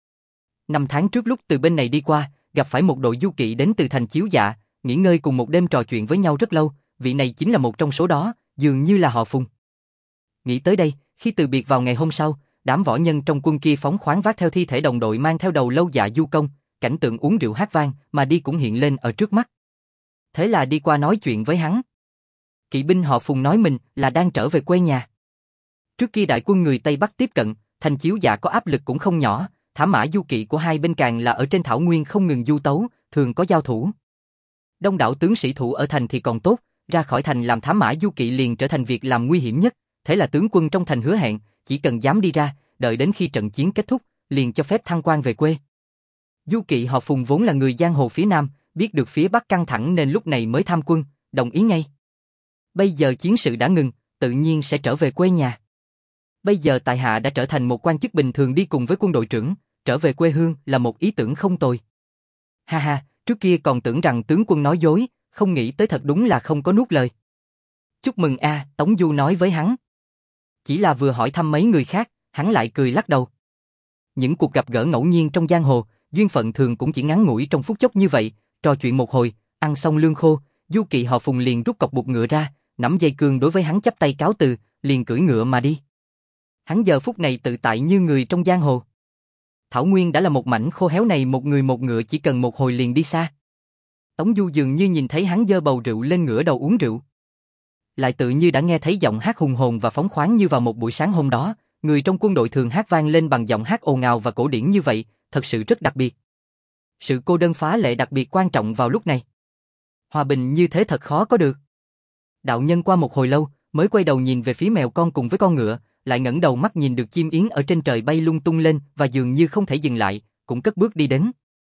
Năm tháng trước lúc từ bên này đi qua, gặp phải một đội du kỵ đến từ thành Chiếu Dạ, nghỉ ngơi cùng một đêm trò chuyện với nhau rất lâu, vị này chính là một trong số đó, dường như là họ Phùng. Nghĩ tới đây, khi từ biệt vào ngày hôm sau, đám võ nhân trong quân kia phóng khoáng vác theo thi thể đồng đội mang theo đầu lâu Dạ Du Công, cảnh tượng uống rượu hát vang mà đi cũng hiện lên ở trước mắt. Thế là đi qua nói chuyện với hắn. Kỵ binh họ Phùng nói mình là đang trở về quê nhà. Trước khi đại quân người Tây Bắc tiếp cận, thành Chiếu Dạ có áp lực cũng không nhỏ, thám mã du kỵ của hai bên càng là ở trên thảo nguyên không ngừng du tấu, thường có giao thủ. Đông đảo tướng sĩ thủ ở thành thì còn tốt, ra khỏi thành làm thám mã du kỵ liền trở thành việc làm nguy hiểm nhất, thế là tướng quân trong thành hứa hẹn, chỉ cần dám đi ra, đợi đến khi trận chiến kết thúc, liền cho phép thăng quan về quê. Du kỵ họ Phùng vốn là người giang hồ phía Nam, biết được phía Bắc căng thẳng nên lúc này mới tham quân, đồng ý ngay. Bây giờ chiến sự đã ngừng, tự nhiên sẽ trở về quê nhà. Bây giờ tại hạ đã trở thành một quan chức bình thường đi cùng với quân đội trưởng, trở về quê hương là một ý tưởng không tồi. Ha ha, trước kia còn tưởng rằng tướng quân nói dối, không nghĩ tới thật đúng là không có nuốt lời. Chúc mừng a, Tống Du nói với hắn. Chỉ là vừa hỏi thăm mấy người khác, hắn lại cười lắc đầu. Những cuộc gặp gỡ ngẫu nhiên trong giang hồ, duyên phận thường cũng chỉ ngắn ngủi trong phút chốc như vậy, trò chuyện một hồi, ăn xong lương khô, du kỵ họ Phùng liền rút cọc buộc ngựa ra, nắm dây cương đối với hắn chắp tay cáo từ, liền cưỡi ngựa mà đi. Hắn giờ phút này tự tại như người trong giang hồ. Thảo Nguyên đã là một mảnh khô héo này, một người một ngựa chỉ cần một hồi liền đi xa. Tống Du dường như nhìn thấy hắn giơ bầu rượu lên ngửa đầu uống rượu. Lại tự như đã nghe thấy giọng hát hùng hồn và phóng khoáng như vào một buổi sáng hôm đó, người trong quân đội thường hát vang lên bằng giọng hát ồn ào và cổ điển như vậy, thật sự rất đặc biệt. Sự cô đơn phá lệ đặc biệt quan trọng vào lúc này. Hòa bình như thế thật khó có được. Đạo nhân qua một hồi lâu, mới quay đầu nhìn về phía mèo con cùng với con ngựa, lại ngẩng đầu mắt nhìn được chim yến ở trên trời bay lung tung lên và dường như không thể dừng lại, cũng cất bước đi đến.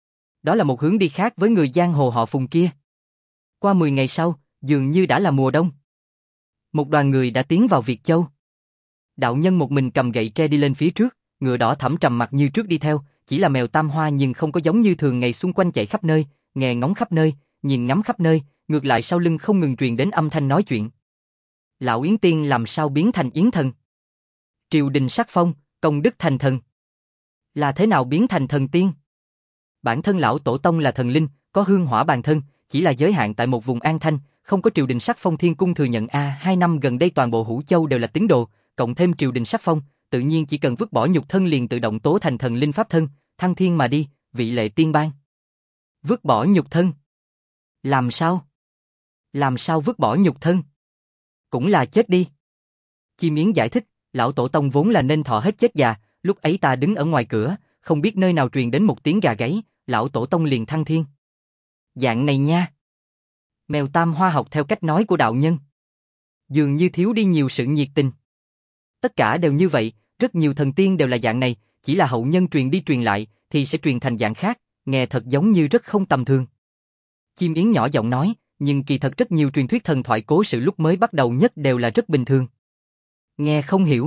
Đó là một hướng đi khác với người giang hồ họ Phùng kia. Qua mười ngày sau, dường như đã là mùa đông. Một đoàn người đã tiến vào Việt Châu. Đạo nhân một mình cầm gậy tre đi lên phía trước, ngựa đỏ thẫm trầm mặc như trước đi theo, chỉ là mèo Tam Hoa nhưng không có giống như thường ngày xung quanh chạy khắp nơi, nghe ngóng khắp nơi, nhìn ngắm khắp nơi, ngược lại sau lưng không ngừng truyền đến âm thanh nói chuyện. Lão Yến Tiên làm sao biến thành Yến Thần? Triều đình sắc phong, công đức thành thần. Là thế nào biến thành thần tiên? Bản thân lão tổ tông là thần linh, có hương hỏa bàn thân, chỉ là giới hạn tại một vùng an thanh, không có triều đình sắc phong thiên cung thừa nhận a, hai năm gần đây toàn bộ Hữu Châu đều là tín đồ, cộng thêm triều đình sắc phong, tự nhiên chỉ cần vứt bỏ nhục thân liền tự động tố thành thần linh pháp thân, thăng thiên mà đi, vị lệ tiên ban. Vứt bỏ nhục thân? Làm sao? Làm sao vứt bỏ nhục thân? Cũng là chết đi. Chim Yến giải thích, lão tổ tông vốn là nên thọ hết chết già, lúc ấy ta đứng ở ngoài cửa, không biết nơi nào truyền đến một tiếng gà gáy, lão tổ tông liền thăng thiên. Dạng này nha. Mèo Tam Hoa học theo cách nói của đạo nhân. Dường như thiếu đi nhiều sự nhiệt tình. Tất cả đều như vậy, rất nhiều thần tiên đều là dạng này, chỉ là hậu nhân truyền đi truyền lại, thì sẽ truyền thành dạng khác, nghe thật giống như rất không tầm thường. Chim Yến nhỏ giọng nói, nhưng kỳ thật rất nhiều truyền thuyết thần thoại cố sự lúc mới bắt đầu nhất đều là rất bình thường. Nghe không hiểu.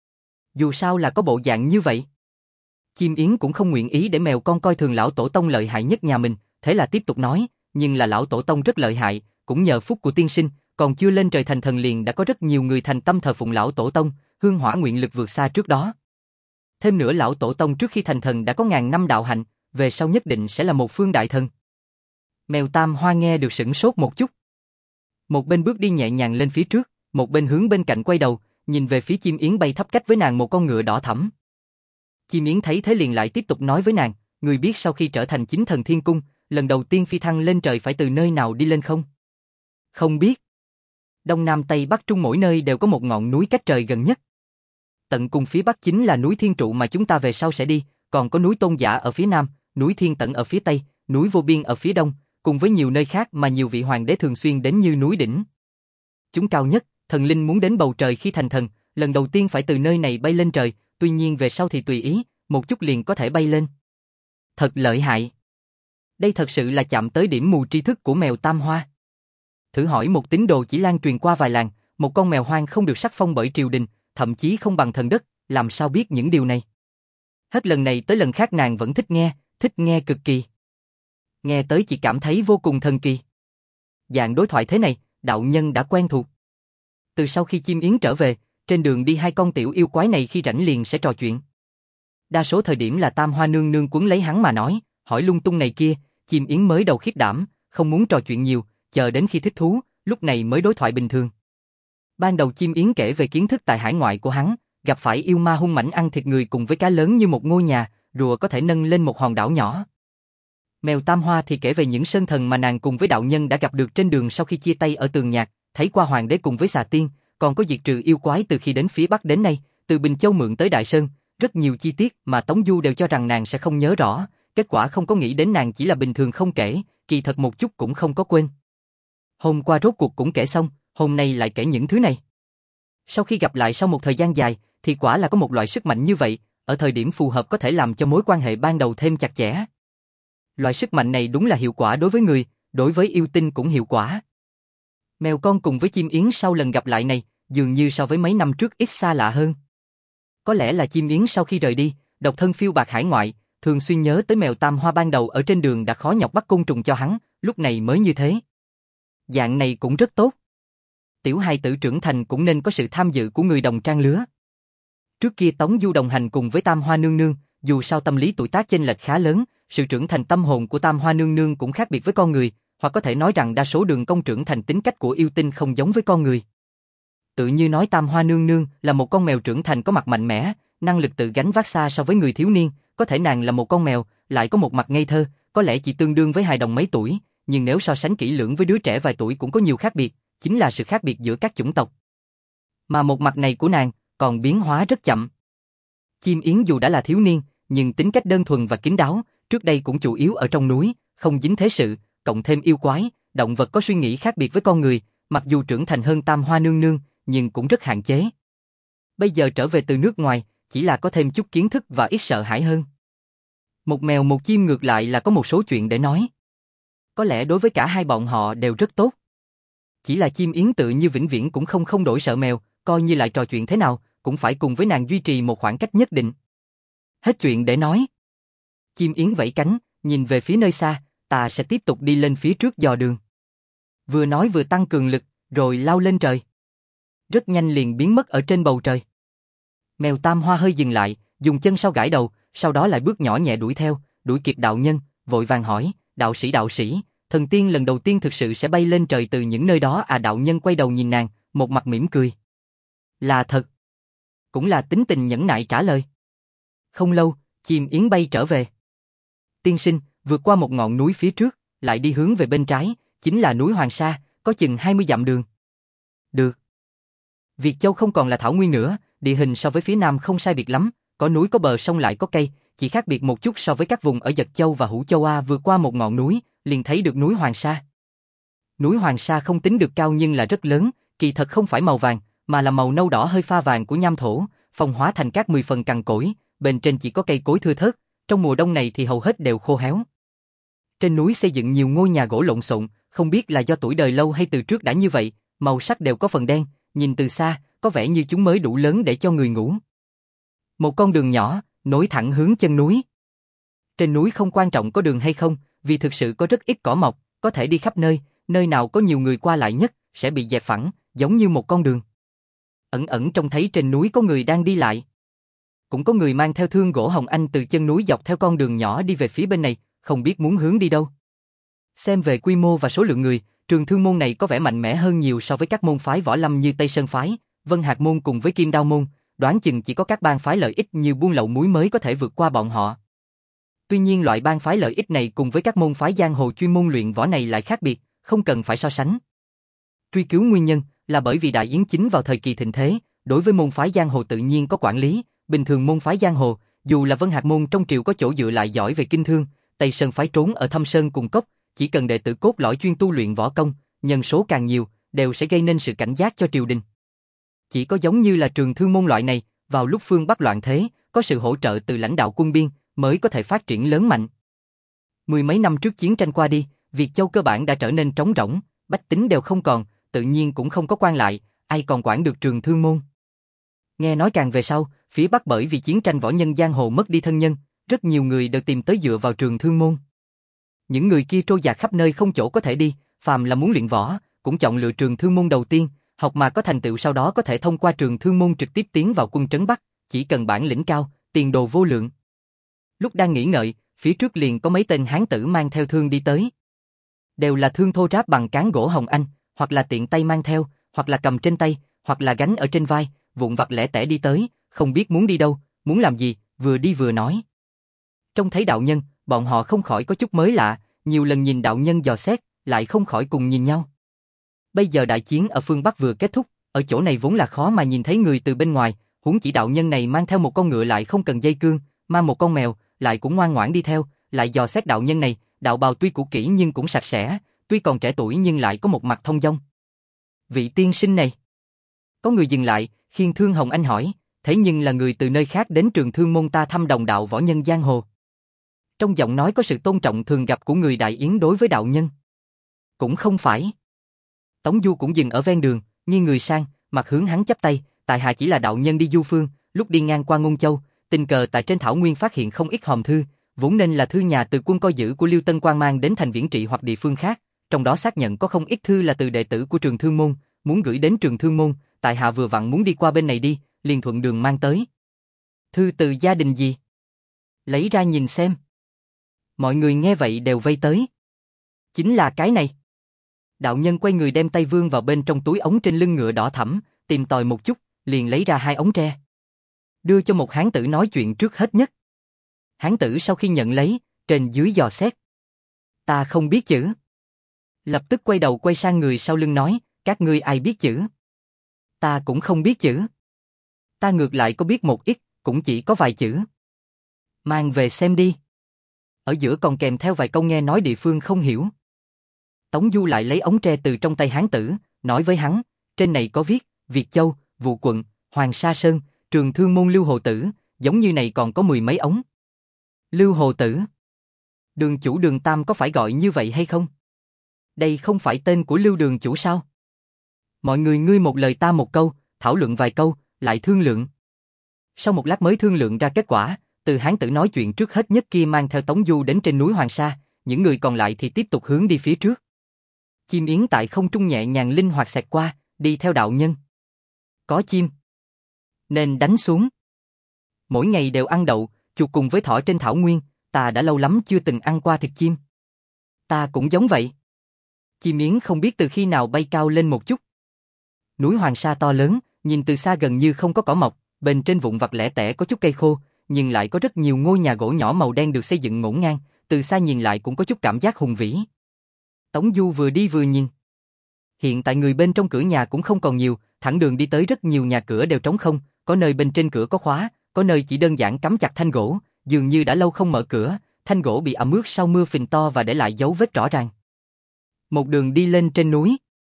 Dù sao là có bộ dạng như vậy. Chim Yến cũng không nguyện ý để mèo con coi thường lão tổ tông lợi hại nhất nhà mình, thế là tiếp tục nói, nhưng là lão tổ tông rất lợi hại, cũng nhờ phúc của tiên sinh, còn chưa lên trời thành thần liền đã có rất nhiều người thành tâm thờ phụng lão tổ tông, hương hỏa nguyện lực vượt xa trước đó. Thêm nữa lão tổ tông trước khi thành thần đã có ngàn năm đạo hạnh, về sau nhất định sẽ là một phương đại thần. Mèo Tam Hoa nghe được sửng sốt một chút. Một bên bước đi nhẹ nhàng lên phía trước, một bên hướng bên cạnh quay đầu, nhìn về phía chim Yến bay thấp cách với nàng một con ngựa đỏ thẫm. Chim Yến thấy thế liền lại tiếp tục nói với nàng, người biết sau khi trở thành chính thần thiên cung, lần đầu tiên phi thăng lên trời phải từ nơi nào đi lên không? Không biết. Đông Nam Tây Bắc Trung mỗi nơi đều có một ngọn núi cách trời gần nhất. Tận cùng phía Bắc chính là núi Thiên Trụ mà chúng ta về sau sẽ đi, còn có núi Tôn Giả ở phía Nam, núi Thiên Tận ở phía Tây, núi Vô Biên ở phía Đông, cùng với nhiều nơi khác mà nhiều vị hoàng đế thường xuyên đến như núi Đỉnh. Chúng cao nhất, thần linh muốn đến bầu trời khi thành thần, lần đầu tiên phải từ nơi này bay lên trời, tuy nhiên về sau thì tùy ý, một chút liền có thể bay lên. Thật lợi hại. Đây thật sự là chạm tới điểm mù tri thức của mèo Tam Hoa. Thử hỏi một tín đồ chỉ lan truyền qua vài làng, một con mèo hoang không được sắc phong bởi triều đình, thậm chí không bằng thần đất, làm sao biết những điều này? Hết lần này tới lần khác nàng vẫn thích nghe, thích nghe cực kỳ. Nghe tới chỉ cảm thấy vô cùng thần kỳ. Dạng đối thoại thế này, đạo nhân đã quen thuộc. Từ sau khi chim Yến trở về, trên đường đi hai con tiểu yêu quái này khi rảnh liền sẽ trò chuyện. Đa số thời điểm là Tam Hoa nương nương quấn lấy hắn mà nói, hỏi lung tung này kia, chim Yến mới đầu khiếp đảm, không muốn trò chuyện nhiều, chờ đến khi thích thú, lúc này mới đối thoại bình thường. Ban đầu chim Yến kể về kiến thức tại hải ngoại của hắn, gặp phải yêu ma hung mãnh ăn thịt người cùng với cá lớn như một ngôi nhà, rùa có thể nâng lên một hòn đảo nhỏ. Mèo Tam Hoa thì kể về những sơn thần mà nàng cùng với đạo nhân đã gặp được trên đường sau khi chia tay ở Tường Nhạc, thấy qua hoàng đế cùng với xà tiên, còn có diệt trừ yêu quái từ khi đến phía Bắc đến nay, từ Bình Châu mượn tới Đại Sơn, rất nhiều chi tiết mà Tống Du đều cho rằng nàng sẽ không nhớ rõ, kết quả không có nghĩ đến nàng chỉ là bình thường không kể, kỳ thật một chút cũng không có quên. Hôm qua rốt cuộc cũng kể xong, hôm nay lại kể những thứ này. Sau khi gặp lại sau một thời gian dài, thì quả là có một loại sức mạnh như vậy, ở thời điểm phù hợp có thể làm cho mối quan hệ ban đầu thêm chặt chẽ. Loại sức mạnh này đúng là hiệu quả đối với người, đối với yêu tinh cũng hiệu quả. Mèo con cùng với chim yến sau lần gặp lại này, dường như so với mấy năm trước ít xa lạ hơn. Có lẽ là chim yến sau khi rời đi, độc thân phiêu bạt hải ngoại, thường xuyên nhớ tới mèo Tam Hoa ban đầu ở trên đường đã khó nhọc bắt côn trùng cho hắn, lúc này mới như thế. Dạng này cũng rất tốt. Tiểu hài tử trưởng thành cũng nên có sự tham dự của người đồng trang lứa. Trước kia Tống Du đồng hành cùng với Tam Hoa nương nương, dù sao tâm lý tuổi tác chênh lệch khá lớn, sự trưởng thành tâm hồn của Tam Hoa nương nương cũng khác biệt với con người, hoặc có thể nói rằng đa số đường công trưởng thành tính cách của yêu tinh không giống với con người. Tự như nói Tam Hoa nương nương là một con mèo trưởng thành có mặt mạnh mẽ, năng lực tự gánh vác xa so với người thiếu niên, có thể nàng là một con mèo, lại có một mặt ngây thơ, có lẽ chỉ tương đương với hài đồng mấy tuổi, nhưng nếu so sánh kỹ lưỡng với đứa trẻ vài tuổi cũng có nhiều khác biệt, chính là sự khác biệt giữa các chủng tộc. Mà một mặt này của nàng còn biến hóa rất chậm. Chim yến dù đã là thiếu niên, nhưng tính cách đơn thuần và kín đáo, trước đây cũng chủ yếu ở trong núi, không dính thế sự, cộng thêm yêu quái, động vật có suy nghĩ khác biệt với con người, mặc dù trưởng thành hơn Tam Hoa nương nương, nhưng cũng rất hạn chế. Bây giờ trở về từ nước ngoài, chỉ là có thêm chút kiến thức và ít sợ hãi hơn. Một mèo một chim ngược lại là có một số chuyện để nói. Có lẽ đối với cả hai bọn họ đều rất tốt. Chỉ là chim yến tự như vĩnh viễn cũng không không đổi sợ mèo, coi như lại trò chuyện thế nào, cũng phải cùng với nàng duy trì một khoảng cách nhất định. Hết chuyện để nói. Chim yến vẫy cánh, nhìn về phía nơi xa, ta sẽ tiếp tục đi lên phía trước dò đường. Vừa nói vừa tăng cường lực, rồi lao lên trời. Rất nhanh liền biến mất ở trên bầu trời. Mèo Tam Hoa hơi dừng lại, dùng chân sau gãi đầu, sau đó lại bước nhỏ nhẹ đuổi theo, đuổi kịp đạo nhân, vội vàng hỏi, đạo sĩ đạo sĩ, thần tiên lần đầu tiên thực sự sẽ bay lên trời từ những nơi đó à? Đạo nhân quay đầu nhìn nàng, một mặt mỉm cười. Là thật. Cũng là tính tình nhẫn nại trả lời. Không lâu, chim yến bay trở về. Tiên sinh, vượt qua một ngọn núi phía trước, lại đi hướng về bên trái, chính là núi Hoàng Sa, có chừng hai mươi dặm đường. Được. Việt Châu không còn là thảo nguyên nữa, địa hình so với phía nam không sai biệt lắm, có núi có bờ sông lại có cây, chỉ khác biệt một chút so với các vùng ở Dật Châu và Hữu Châu a. Vượt qua một ngọn núi, liền thấy được núi Hoàng Sa. Núi Hoàng Sa không tính được cao nhưng là rất lớn, kỳ thật không phải màu vàng, mà là màu nâu đỏ hơi pha vàng của nham thổ, phong hóa thành các mười phần cằn cỗi, bên trên chỉ có cây cối thưa thớt, trong mùa đông này thì hầu hết đều khô héo. Trên núi xây dựng nhiều ngôi nhà gỗ lộn xộn, không biết là do tuổi đời lâu hay từ trước đã như vậy, màu sắc đều có phần đen, nhìn từ xa, có vẻ như chúng mới đủ lớn để cho người ngủ. Một con đường nhỏ, nối thẳng hướng chân núi. Trên núi không quan trọng có đường hay không, vì thực sự có rất ít cỏ mọc, có thể đi khắp nơi, nơi nào có nhiều người qua lại nhất, sẽ bị dẹp phẳng, giống như một con đường. Ẩn ẩn trông thấy trên núi có người đang đi lại. Cũng có người mang theo thương gỗ hồng anh từ chân núi dọc theo con đường nhỏ đi về phía bên này, không biết muốn hướng đi đâu. Xem về quy mô và số lượng người, trường thương môn này có vẻ mạnh mẽ hơn nhiều so với các môn phái võ lâm như Tây Sơn phái, Vân Hạc môn cùng với Kim Đao môn, đoán chừng chỉ có các bang phái lợi ích như buôn lậu muối mới có thể vượt qua bọn họ. Tuy nhiên loại bang phái lợi ích này cùng với các môn phái giang hồ chuyên môn luyện võ này lại khác biệt, không cần phải so sánh. Truy cứu nguyên nhân là bởi vì Đại Yến chính vào thời kỳ thịnh thế, đối với môn phái giang hồ tự nhiên có quản lý, bình thường môn phái giang hồ, dù là Vân Hạc môn trong triều có chỗ dựa lại giỏi về kinh thương, Tây Sơn phái trốn ở thâm sơn cùng cốc, chỉ cần đệ tử cốt lõi chuyên tu luyện võ công, nhân số càng nhiều, đều sẽ gây nên sự cảnh giác cho triều đình. Chỉ có giống như là Trường Thương môn loại này, vào lúc phương Bắc loạn thế, có sự hỗ trợ từ lãnh đạo quân biên, mới có thể phát triển lớn mạnh. Mười mấy năm trước chiến tranh qua đi, Việt Châu cơ bản đã trở nên trống rỗng, bách tính đều không còn, tự nhiên cũng không có quan lại, ai còn quản được Trường Thương môn. Nghe nói càng về sau, phía Bắc bởi vì chiến tranh võ nhân giang hồ mất đi thân nhân, rất nhiều người đều tìm tới dựa vào Trường Thương môn. Những người kia trôi dạt khắp nơi không chỗ có thể đi, phàm là muốn luyện võ, cũng chọn lựa Trường Thương môn đầu tiên, học mà có thành tựu sau đó có thể thông qua Trường Thương môn trực tiếp tiến vào quân trấn Bắc, chỉ cần bản lĩnh cao, tiền đồ vô lượng. Lúc đang nghĩ ngợi, phía trước liền có mấy tên hán tử mang theo thương đi tới. Đều là thương thô ráp bằng cán gỗ hồng anh, hoặc là tiện tay mang theo, hoặc là cầm trên tay, hoặc là gánh ở trên vai, vụn vặt lẻ tẻ đi tới, không biết muốn đi đâu, muốn làm gì, vừa đi vừa nói. Trông thấy đạo nhân, bọn họ không khỏi có chút mới lạ, nhiều lần nhìn đạo nhân dò xét, lại không khỏi cùng nhìn nhau. Bây giờ đại chiến ở phương Bắc vừa kết thúc, ở chỗ này vốn là khó mà nhìn thấy người từ bên ngoài, huống chỉ đạo nhân này mang theo một con ngựa lại không cần dây cương, mang một con mèo, lại cũng ngoan ngoãn đi theo, lại dò xét đạo nhân này, đạo bào tuy cũ kỹ nhưng cũng sạch sẽ, tuy còn trẻ tuổi nhưng lại có một mặt thông dong. Vị tiên sinh này. Có người dừng lại, khiêng Thương Hồng Anh hỏi, thế nhưng là người từ nơi khác đến Trường Thương môn ta thăm đồng đạo võ nhân giang hồ. Trong giọng nói có sự tôn trọng thường gặp của người Đại Yến đối với đạo nhân. Cũng không phải. Tống Du cũng dừng ở ven đường, nghiêng người sang, mặt hướng hắn chắp tay, tại hạ chỉ là đạo nhân đi du phương, lúc đi ngang qua Ngôn Châu, tình cờ tại trên thảo nguyên phát hiện không ít hòm thư, vốn nên là thư nhà từ quân coi giữ của Liêu Tân Quang mang đến thành Viễn Trị hoặc địa phương khác, trong đó xác nhận có không ít thư là từ đệ tử của Trường Thương môn, muốn gửi đến Trường Thương môn, tại hạ vừa vặn muốn đi qua bên này đi, liền thuận đường mang tới. Thư từ gia đình gì? Lấy ra nhìn xem. Mọi người nghe vậy đều vây tới. Chính là cái này. Đạo nhân quay người đem tay vươn vào bên trong túi ống trên lưng ngựa đỏ thẫm, tìm tòi một chút, liền lấy ra hai ống tre. Đưa cho một hán tử nói chuyện trước hết nhất. Hán tử sau khi nhận lấy, trên dưới dò xét. Ta không biết chữ. Lập tức quay đầu quay sang người sau lưng nói, các ngươi ai biết chữ? Ta cũng không biết chữ. Ta ngược lại có biết một ít, cũng chỉ có vài chữ. Mang về xem đi. Ở giữa còn kèm theo vài câu nghe nói địa phương không hiểu. Tống Du lại lấy ống tre từ trong tay hán tử, nói với hắn, trên này có viết, Việt Châu, Vụ Quận, Hoàng Sa Sơn, Trường Thương môn Lưu Hồ Tử, giống như này còn có mười mấy ống. Lưu Hồ Tử. Đường chủ Đường Tam có phải gọi như vậy hay không? Đây không phải tên của Lưu đường chủ sao? Mọi người ngươi một lời ta một câu, thảo luận vài câu, lại thương lượng. Sau một lát mới thương lượng ra kết quả, từ hán tử nói chuyện trước hết nhất kia mang theo Tống Du đến trên núi Hoàng Sa, những người còn lại thì tiếp tục hướng đi phía trước. Chim yến tại không trung nhẹ nhàng linh hoạt xẹt qua, đi theo đạo nhân. Có chim, nên đánh xuống. Mỗi ngày đều ăn đậu, chuột cùng với thỏ trên thảo nguyên, ta đã lâu lắm chưa từng ăn qua thịt chim. Ta cũng giống vậy. Chim yến không biết từ khi nào bay cao lên một chút. Núi Hoàng Sa to lớn, nhìn từ xa gần như không có cỏ mọc, bên trên vụn vặt lẻ tẻ có chút cây khô, nhưng lại có rất nhiều ngôi nhà gỗ nhỏ màu đen được xây dựng ngổn ngang, từ xa nhìn lại cũng có chút cảm giác hùng vĩ. Tống Du vừa đi vừa nhìn. Hiện tại người bên trong cửa nhà cũng không còn nhiều, thẳng đường đi tới rất nhiều nhà cửa đều trống không, có nơi bên trên cửa có khóa, có nơi chỉ đơn giản cắm chặt thanh gỗ, dường như đã lâu không mở cửa, thanh gỗ bị ẩm ướt sau mưa phình to và để lại dấu vết rõ ràng. Một đường đi lên trên núi,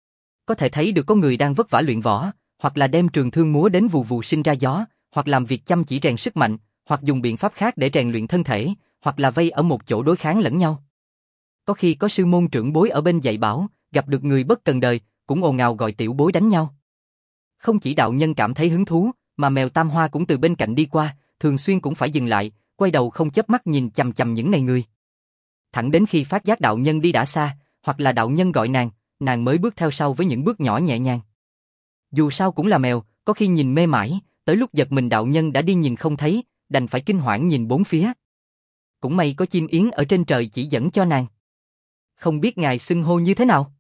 có thể thấy được có người đang vất vả luyện võ, hoặc là đem trường thương múa đến vù vù sinh ra gió, hoặc làm việc chăm chỉ rèn sức mạnh, hoặc dùng biện pháp khác để rèn luyện thân thể, hoặc là vây ở một chỗ đối kháng lẫn nhau. Có khi có sư môn trưởng bối ở bên dạy bảo, gặp được người bất cần đời, cũng ồn ào gọi tiểu bối đánh nhau. Không chỉ đạo nhân cảm thấy hứng thú, mà mèo Tam Hoa cũng từ bên cạnh đi qua, thường xuyên cũng phải dừng lại, quay đầu không chớp mắt nhìn chằm chằm những này người. Thẳng đến khi phát giác đạo nhân đi đã xa, hoặc là đạo nhân gọi nàng, nàng mới bước theo sau với những bước nhỏ nhẹ nhàng. Dù sao cũng là mèo, có khi nhìn mê mải, tới lúc giật mình đạo nhân đã đi nhìn không thấy, đành phải kinh hoảng nhìn bốn phía. Cũng may có chim yến ở trên trời chỉ dẫn cho nàng. Không biết ngài xưng hô như thế nào?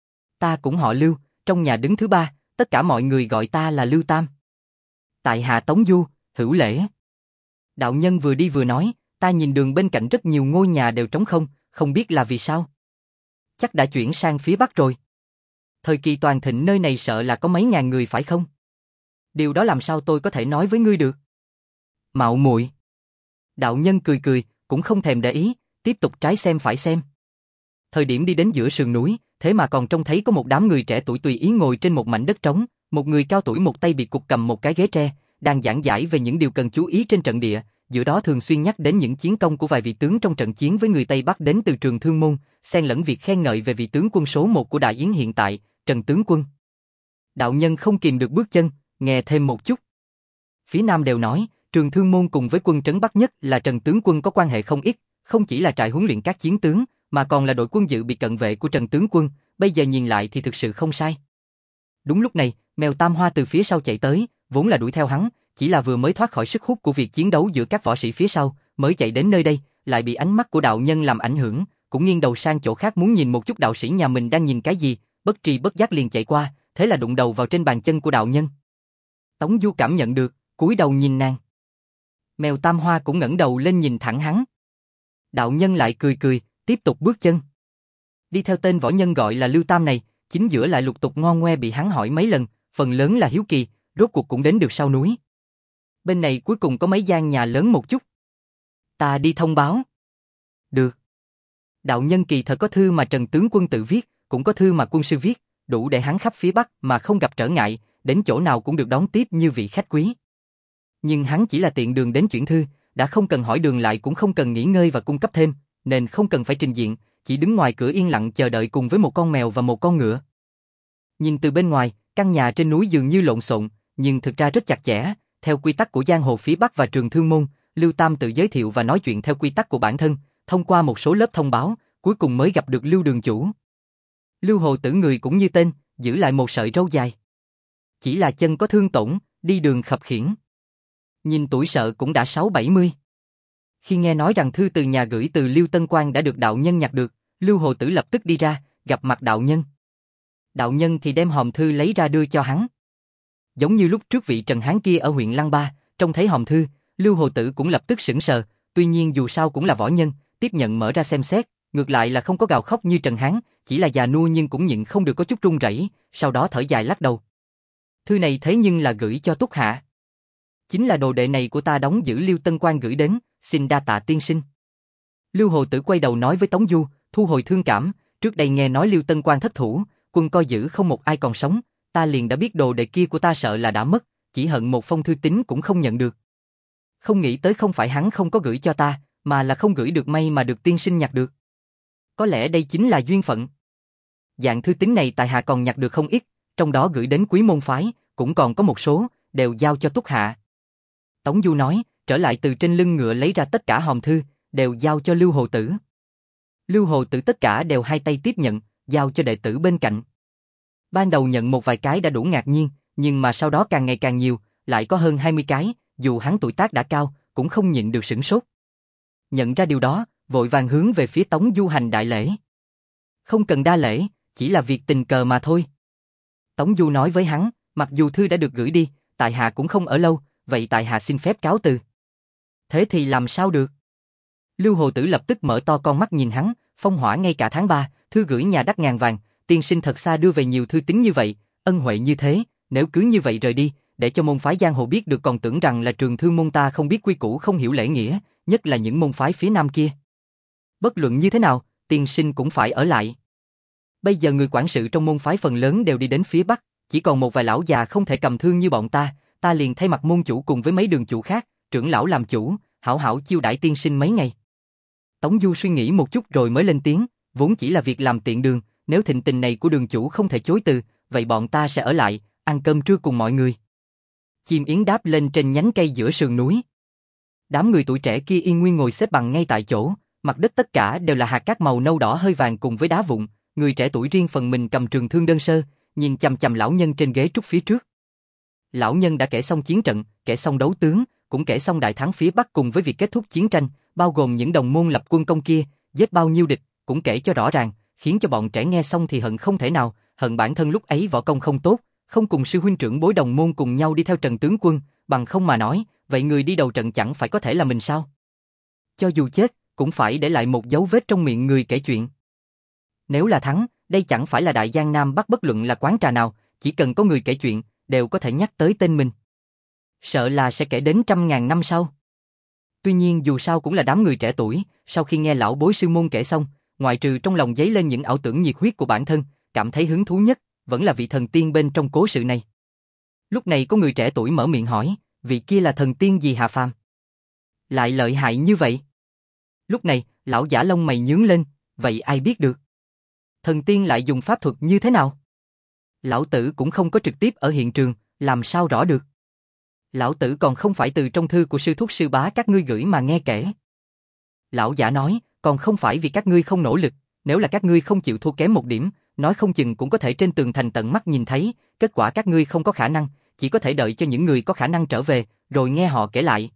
Ta cũng họ Lưu, trong nhà đứng thứ ba, tất cả mọi người gọi ta là Lưu Tam. Tại hạ Tống Du, hữu lễ. Đạo nhân vừa đi vừa nói, ta nhìn đường bên cạnh rất nhiều ngôi nhà đều trống không, không biết là vì sao. Chắc đã chuyển sang phía Bắc rồi. Thời kỳ toàn thịnh nơi này sợ là có mấy ngàn người phải không? Điều đó làm sao tôi có thể nói với ngươi được? Mạo muội. Đạo nhân cười cười, cũng không thèm để ý, tiếp tục trái xem phải xem. Thời điểm đi đến giữa sườn núi, thế mà còn trông thấy có một đám người trẻ tuổi tùy ý ngồi trên một mảnh đất trống, một người cao tuổi một tay bị cục cầm một cái ghế tre, đang giảng giải về những điều cần chú ý trên trận địa, giữa đó thường xuyên nhắc đến những chiến công của vài vị tướng trong trận chiến với người Tây Bắc đến từ Trường Thương môn, xen lẫn việc khen ngợi về vị tướng quân số một của Đại Yến hiện tại, Trần tướng quân. Đạo nhân không kìm được bước chân, nghe thêm một chút. Phía Nam đều nói, Trường Thương môn cùng với quân trấn Bắc nhất là Trần tướng quân có quan hệ không ít, không chỉ là trại huấn luyện các chiến tướng, mà còn là đội quân dự bị cận vệ của Trần tướng quân, bây giờ nhìn lại thì thực sự không sai. Đúng lúc này, mèo Tam Hoa từ phía sau chạy tới, vốn là đuổi theo hắn, chỉ là vừa mới thoát khỏi sức hút của việc chiến đấu giữa các võ sĩ phía sau, mới chạy đến nơi đây, lại bị ánh mắt của đạo nhân làm ảnh hưởng, cũng nghiêng đầu sang chỗ khác muốn nhìn một chút đạo sĩ nhà mình đang nhìn cái gì, bất tri bất giác liền chạy qua, thế là đụng đầu vào trên bàn chân của đạo nhân. Tống Du cảm nhận được, cúi đầu nhìn nàng. Mèo Tam Hoa cũng ngẩng đầu lên nhìn thẳng hắn. Đạo nhân lại cười cười, tiếp tục bước chân. Đi theo tên võ nhân gọi là Lưu Tam này, chính giữa lại lục tục ngon ngoe bị hắn hỏi mấy lần, phần lớn là hiếu kỳ, rốt cuộc cũng đến được sau núi. Bên này cuối cùng có mấy gian nhà lớn một chút. Ta đi thông báo. Được. Đạo nhân kỳ thật có thư mà Trần tướng quân tự viết, cũng có thư mà quân sư viết, đủ để hắn khắp phía Bắc mà không gặp trở ngại, đến chỗ nào cũng được đón tiếp như vị khách quý. Nhưng hắn chỉ là tiện đường đến chuyển thư, đã không cần hỏi đường lại cũng không cần nghỉ ngơi và cung cấp thêm, nên không cần phải trình diện, chỉ đứng ngoài cửa yên lặng chờ đợi cùng với một con mèo và một con ngựa. Nhìn từ bên ngoài, căn nhà trên núi dường như lộn xộn, nhưng thực ra rất chặt chẽ, theo quy tắc của giang hồ phía Bắc và Trường Thương Môn, Lưu Tam tự giới thiệu và nói chuyện theo quy tắc của bản thân, thông qua một số lớp thông báo, cuối cùng mới gặp được Lưu đường chủ. Lưu Hồ Tử người cũng như tên, giữ lại một sợi râu dài. Chỉ là chân có thương tổn, đi đường khập khiễng. Nhìn tuổi sợ cũng đã sáu bảy mươi. Khi nghe nói rằng thư từ nhà gửi từ Lưu Tân Quan đã được đạo nhân nhặt được, Lưu Hồ Tử lập tức đi ra, gặp mặt đạo nhân. Đạo nhân thì đem hòm thư lấy ra đưa cho hắn. Giống như lúc trước vị Trần Hán kia ở huyện Lăng Ba, trông thấy hòm thư, Lưu Hồ Tử cũng lập tức sững sờ, tuy nhiên dù sao cũng là võ nhân, tiếp nhận mở ra xem xét, ngược lại là không có gào khóc như Trần Hán, chỉ là già nua nhưng cũng nhịn không được có chút run rẩy, sau đó thở dài lắc đầu. Thư này thế nhưng là gửi cho Túc Hạ. Chính là đồ đệ này của ta đóng giữ Lưu Tân Quan gửi đến, xin đa tạ tiên sinh. Lưu Hồ Tử quay đầu nói với Tống Du, thu hồi thương cảm, trước đây nghe nói Lưu Tân Quan thất thủ, quân coi giữ không một ai còn sống, ta liền đã biết đồ đệ kia của ta sợ là đã mất, chỉ hận một phong thư tín cũng không nhận được. Không nghĩ tới không phải hắn không có gửi cho ta, mà là không gửi được may mà được tiên sinh nhặt được. Có lẽ đây chính là duyên phận. Dạng thư tín này tại hạ còn nhặt được không ít, trong đó gửi đến Quý môn phái, cũng còn có một số, đều giao cho Túc Hạ. Tống Du nói, trở lại từ trên lưng ngựa lấy ra tất cả hòm thư, đều giao cho Lưu Hồ Tử. Lưu Hồ Tử tất cả đều hai tay tiếp nhận, giao cho đệ tử bên cạnh. Ban đầu nhận một vài cái đã đủ ngạc nhiên, nhưng mà sau đó càng ngày càng nhiều, lại có hơn hai mươi cái, dù hắn tuổi tác đã cao, cũng không nhịn được sửng sốt. Nhận ra điều đó, vội vàng hướng về phía Tống Du hành đại lễ. Không cần đa lễ, chỉ là việc tình cờ mà thôi. Tống Du nói với hắn, mặc dù thư đã được gửi đi, tại hạ cũng không ở lâu, vậy tại hạ xin phép cáo từ. Thế thì làm sao được? Lưu Hồ Tử lập tức mở to con mắt nhìn hắn, phong hỏa ngay cả tháng ba, thư gửi nhà đắt ngàn vàng, tiên sinh thật xa đưa về nhiều thư tín như vậy, ân huệ như thế, nếu cứ như vậy rời đi, để cho môn phái giang hồ biết được còn tưởng rằng là Trường Thương môn ta không biết quy củ không hiểu lễ nghĩa, nhất là những môn phái phía nam kia. Bất luận như thế nào, tiên sinh cũng phải ở lại. Bây giờ người quản sự trong môn phái phần lớn đều đi đến phía Bắc, chỉ còn một vài lão già không thể cầm thương như bọn ta, ta liền thay mặt môn chủ cùng với mấy đường chủ khác, trưởng lão làm chủ, hảo hảo chiêu đãi tiên sinh mấy ngày. Tống Du suy nghĩ một chút rồi mới lên tiếng, vốn chỉ là việc làm tiện đường, nếu thịnh tình này của đường chủ không thể chối từ, vậy bọn ta sẽ ở lại, ăn cơm trưa cùng mọi người. Chim yến đáp lên trên nhánh cây giữa sườn núi. Đám người tuổi trẻ kia yên nguyên ngồi xếp bằng ngay tại chỗ, mặt đất tất cả đều là hạt cát màu nâu đỏ hơi vàng cùng với đá vụn, người trẻ tuổi riêng phần mình cầm trường thương đơn sơ, nhìn chằm chằm lão nhân trên ghế trúc phía trước. Lão nhân đã kể xong chiến trận, kể xong đấu tướng, cũng kể xong đại thắng phía Bắc cùng với việc kết thúc chiến tranh, bao gồm những đồng môn lập quân công kia, giết bao nhiêu địch, cũng kể cho rõ ràng, khiến cho bọn trẻ nghe xong thì hận không thể nào, hận bản thân lúc ấy võ công không tốt, không cùng sư huynh trưởng bối đồng môn cùng nhau đi theo Trần tướng quân, bằng không mà nói, vậy người đi đầu trận chẳng phải có thể là mình sao? Cho dù chết, cũng phải để lại một dấu vết trong miệng người kể chuyện. Nếu là thắng, đây chẳng phải là đại giang Nam Bắc bất luận là quán trà nào, chỉ cần có người kể chuyện, đều có thể nhắc tới tên mình. Sợ là sẽ kể đến trăm ngàn năm sau. Tuy nhiên dù sao cũng là đám người trẻ tuổi, sau khi nghe lão bối sư môn kể xong, ngoại trừ trong lòng dấy lên những ảo tưởng nhiệt huyết của bản thân, cảm thấy hứng thú nhất, vẫn là vị thần tiên bên trong cố sự này. Lúc này có người trẻ tuổi mở miệng hỏi, vị kia là thần tiên gì hạ phàm? Lại lợi hại như vậy? Lúc này, lão giả lông mày nhướng lên, vậy ai biết được? Thần tiên lại dùng pháp thuật như thế nào? Lão tử cũng không có trực tiếp ở hiện trường, làm sao rõ được? Lão tử còn không phải từ trong thư của sư thúc sư bá các ngươi gửi mà nghe kể. Lão giả nói, còn không phải vì các ngươi không nỗ lực, nếu là các ngươi không chịu thua kém một điểm, nói không chừng cũng có thể trên tường thành tận mắt nhìn thấy, kết quả các ngươi không có khả năng, chỉ có thể đợi cho những người có khả năng trở về, rồi nghe họ kể lại.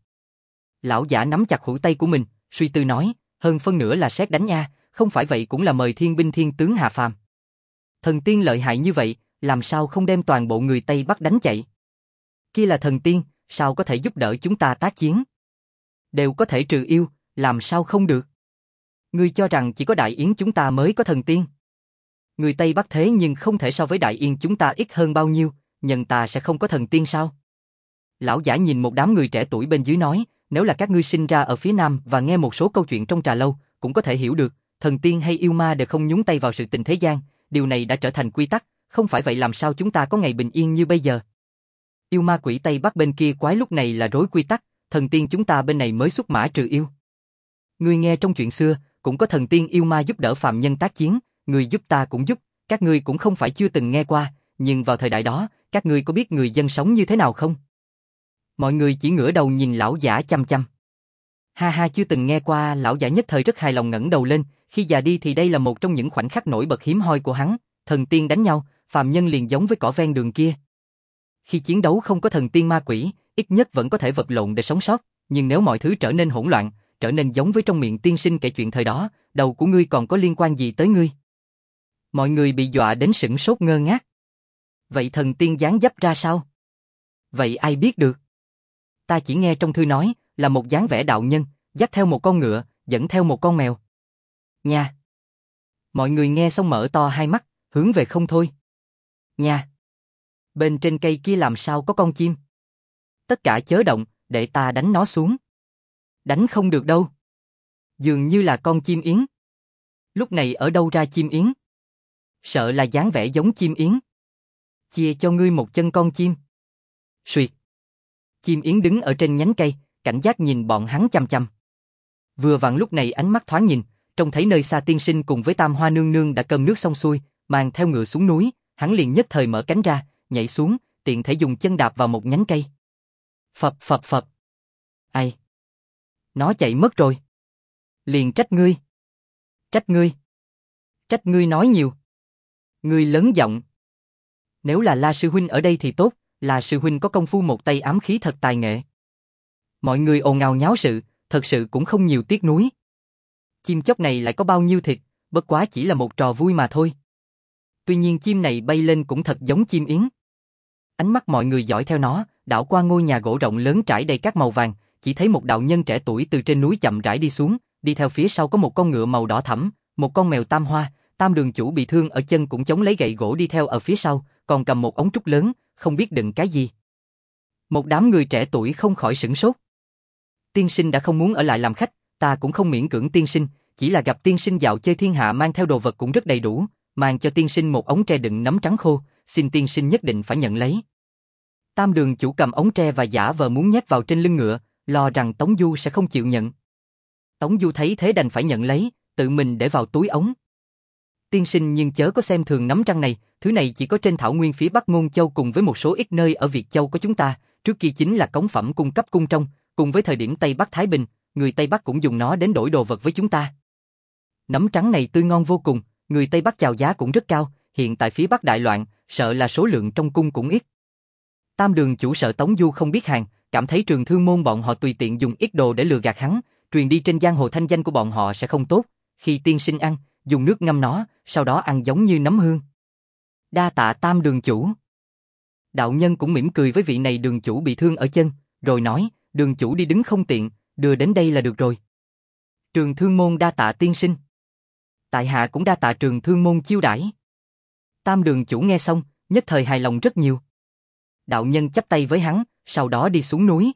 Lão giả nắm chặt khuỷu tay của mình, suy tư nói, hơn phân nửa là sét đánh nha, không phải vậy cũng là mời thiên binh thiên tướng hạ phàm. Thần tiên lợi hại như vậy, làm sao không đem toàn bộ người Tây Bắc đánh chạy? Kia là thần tiên, sao có thể giúp đỡ chúng ta tác chiến? Đều có thể trừ yêu, làm sao không được? Ngươi cho rằng chỉ có Đại Yến chúng ta mới có thần tiên. Người Tây Bắc thế nhưng không thể so với Đại Yên chúng ta ít hơn bao nhiêu, nhân ta sẽ không có thần tiên sao? Lão giả nhìn một đám người trẻ tuổi bên dưới nói, nếu là các ngươi sinh ra ở phía Nam và nghe một số câu chuyện trong trà lâu, cũng có thể hiểu được, thần tiên hay yêu ma đều không nhúng tay vào sự tình thế gian, điều này đã trở thành quy tắc, không phải vậy làm sao chúng ta có ngày bình yên như bây giờ. Yêu ma quỷ Tây Bắc bên kia quái lúc này là rối quy tắc, thần tiên chúng ta bên này mới xuất mã trừ yêu. Ngươi nghe trong chuyện xưa, cũng có thần tiên yêu ma giúp đỡ phàm nhân tác chiến, người giúp ta cũng giúp, các ngươi cũng không phải chưa từng nghe qua, nhưng vào thời đại đó, các ngươi có biết người dân sống như thế nào không? Mọi người chỉ ngửa đầu nhìn lão giả chăm chăm. Ha ha, chưa từng nghe qua. Lão giả nhất thời rất hài lòng ngẩng đầu lên, khi già đi thì đây là một trong những khoảnh khắc nổi bật hiếm hoi của hắn, thần tiên đánh nhau, phàm nhân liền giống với cỏ ven đường kia. Khi chiến đấu không có thần tiên ma quỷ, ít nhất vẫn có thể vật lộn để sống sót, nhưng nếu mọi thứ trở nên hỗn loạn, trở nên giống với trong miệng tiên sinh kể chuyện thời đó, đầu của ngươi còn có liên quan gì tới ngươi? Mọi người bị dọa đến sửng sốt ngơ ngác. Vậy thần tiên dáng dấp ra sao? Vậy ai biết được? Ta chỉ nghe trong thư nói, là một dáng vẻ đạo nhân, dắt theo một con ngựa, dẫn theo một con mèo. Nha! Mọi người nghe xong mở to hai mắt, hướng về không thôi. Nha! Bên trên cây kia làm sao có con chim? Tất cả chớ động, để ta đánh nó xuống. Đánh không được đâu. Dường như là con chim yến. Lúc này ở đâu ra chim yến? Sợ là dáng vẻ giống chim yến. Chia cho ngươi một chân con chim. Xuyệt. Chim yến đứng ở trên nhánh cây, cảnh giác nhìn bọn hắn chăm chăm. Vừa vặn lúc này ánh mắt thoáng nhìn, trông thấy nơi xa tiên sinh cùng với Tam Hoa nương nương đã cơm nước xong xuôi, mang theo ngựa xuống núi, hắn liền nhất thời mở cánh ra, nhảy xuống, tiện thể dùng chân đạp vào một nhánh cây. Phập phập phập. Ai? Nó chạy mất rồi. Liền trách ngươi. Trách ngươi. Trách ngươi nói nhiều. Ngươi lớn giọng. Nếu là La sư huynh ở đây thì tốt, La sư huynh có công phu một tay ám khí thật tài nghệ. Mọi người ồn ào nháo sự, thật sự cũng không nhiều tiếc nuối. Chim chóc này lại có bao nhiêu thịt, bất quá chỉ là một trò vui mà thôi. Tuy nhiên chim này bay lên cũng thật giống chim yến. Ánh mắt mọi người dõi theo nó, đảo qua ngôi nhà gỗ rộng lớn trải đầy các màu vàng, chỉ thấy một đạo nhân trẻ tuổi từ trên núi chậm rãi đi xuống, đi theo phía sau có một con ngựa màu đỏ thẫm, một con mèo tam hoa, Tam đường chủ bị thương ở chân cũng chống lấy gậy gỗ đi theo ở phía sau, còn cầm một ống trúc lớn, không biết đựng cái gì. Một đám người trẻ tuổi không khỏi sửng sốt. Tiên sinh đã không muốn ở lại làm khách, ta cũng không miễn cưỡng tiên sinh, chỉ là gặp tiên sinh dạo chơi thiên hạ mang theo đồ vật cũng rất đầy đủ, mang cho tiên sinh một ống tre đựng nấm trắng khô, xin tiên sinh nhất định phải nhận lấy. Tam đường chủ cầm ống tre và giả vờ muốn nhét vào trên lưng ngựa, lo rằng Tống Du sẽ không chịu nhận. Tống Du thấy thế đành phải nhận lấy, tự mình để vào túi ống. Tiên sinh nhưng chớ có xem thường nấm trăng này, thứ này chỉ có trên thảo nguyên phía Bắc Ngôn Châu cùng với một số ít nơi ở Việt Châu của chúng ta, trước kia chính là cống phẩm cung cấp cung trong, cùng với thời điểm Tây Bắc Thái Bình, người Tây Bắc cũng dùng nó đến đổi đồ vật với chúng ta. Nấm trắng này tươi ngon vô cùng, người Tây Bắc chào giá cũng rất cao, hiện tại phía Bắc đại loạn, sợ là số lượng trong cung cũng ít. Tam đường chủ sợ Tống Du không biết hàng, cảm thấy Trường Thương môn bọn họ tùy tiện dùng ít đồ để lừa gạt hắn, truyền đi trên giang hồ thanh danh của bọn họ sẽ không tốt, khi tiên sinh ăn, dùng nước ngâm nó, sau đó ăn giống như nấm hương. Đa tạ Tam đường chủ. Đạo nhân cũng mỉm cười với vị này đường chủ bị thương ở chân, rồi nói, đường chủ đi đứng không tiện, đưa đến đây là được rồi. Trường Thương môn đa tạ tiên sinh. Tại hạ cũng đa tạ Trường Thương môn chiêu đãi. Tam đường chủ nghe xong, nhất thời hài lòng rất nhiều. Đạo nhân chắp tay với hắn, sau đó đi xuống núi.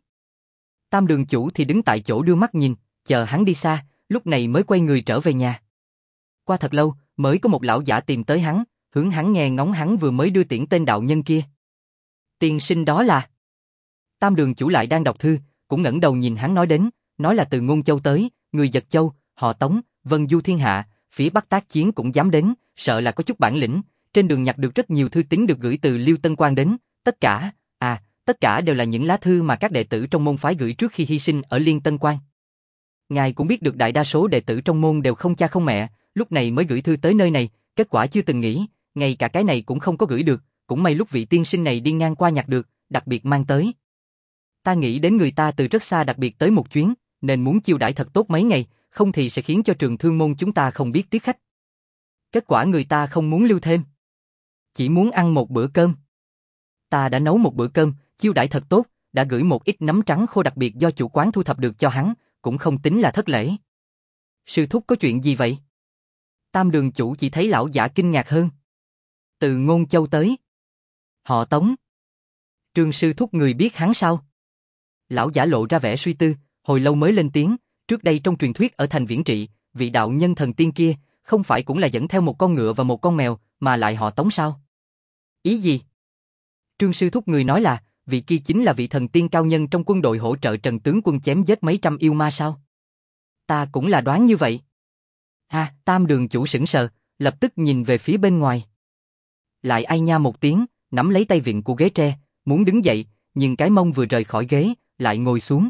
Tam đường chủ thì đứng tại chỗ đưa mắt nhìn, chờ hắn đi xa, lúc này mới quay người trở về nhà. Qua thật lâu, mới có một lão giả tìm tới hắn, hướng hắn nghe ngóng hắn vừa mới đưa tiễn tên đạo nhân kia. Tiên sinh đó là... Tam đường chủ lại đang đọc thư, cũng ngẩng đầu nhìn hắn nói đến, nói là từ Ngôn Châu tới, người Giật Châu, họ Tống, vân du thiên hạ, phía Bắc tác chiến cũng dám đến, sợ là có chút bản lĩnh, trên đường nhặt được rất nhiều thư tín được gửi từ Liêu Tân Quan đến, tất cả, à, tất cả đều là những lá thư mà các đệ tử trong môn phái gửi trước khi hy sinh ở Liên Tân Quan. Ngài cũng biết được đại đa số đệ tử trong môn đều không cha không mẹ, lúc này mới gửi thư tới nơi này, kết quả chưa từng nghĩ, ngay cả cái này cũng không có gửi được, cũng may lúc vị tiên sinh này đi ngang qua nhặt được, đặc biệt mang tới. Ta nghĩ đến người ta từ rất xa đặc biệt tới một chuyến, nên muốn chiêu đãi thật tốt mấy ngày, không thì sẽ khiến cho Trường Thương môn chúng ta không biết tiếp khách. Kết quả người ta không muốn lưu thêm, chỉ muốn ăn một bữa cơm. Ta đã nấu một bữa cơm, chiêu đãi thật tốt, đã gửi một ít nấm trắng khô đặc biệt do chủ quán thu thập được cho hắn, cũng không tính là thất lễ. Sư thúc có chuyện gì vậy? Tam đường chủ chỉ thấy lão giả kinh ngạc hơn. Từ Ngôn Châu tới. Họ Tống. Trương sư thúc người biết hắn sao? Lão giả lộ ra vẻ suy tư, hồi lâu mới lên tiếng, trước đây trong truyền thuyết ở thành Viễn Trị, vị đạo nhân thần tiên kia, không phải cũng là dẫn theo một con ngựa và một con mèo, mà lại họ Tống sao? Ý gì? Trương sư thúc người nói là, vị kia chính là vị thần tiên cao nhân trong quân đội hỗ trợ Trần tướng quân chém giết mấy trăm yêu ma sao? Ta cũng là đoán như vậy. À, Tam đường chủ sững sờ, lập tức nhìn về phía bên ngoài. Lại ai nha một tiếng, nắm lấy tay vịn của ghế tre, muốn đứng dậy, nhưng cái mông vừa rời khỏi ghế, lại ngồi xuống.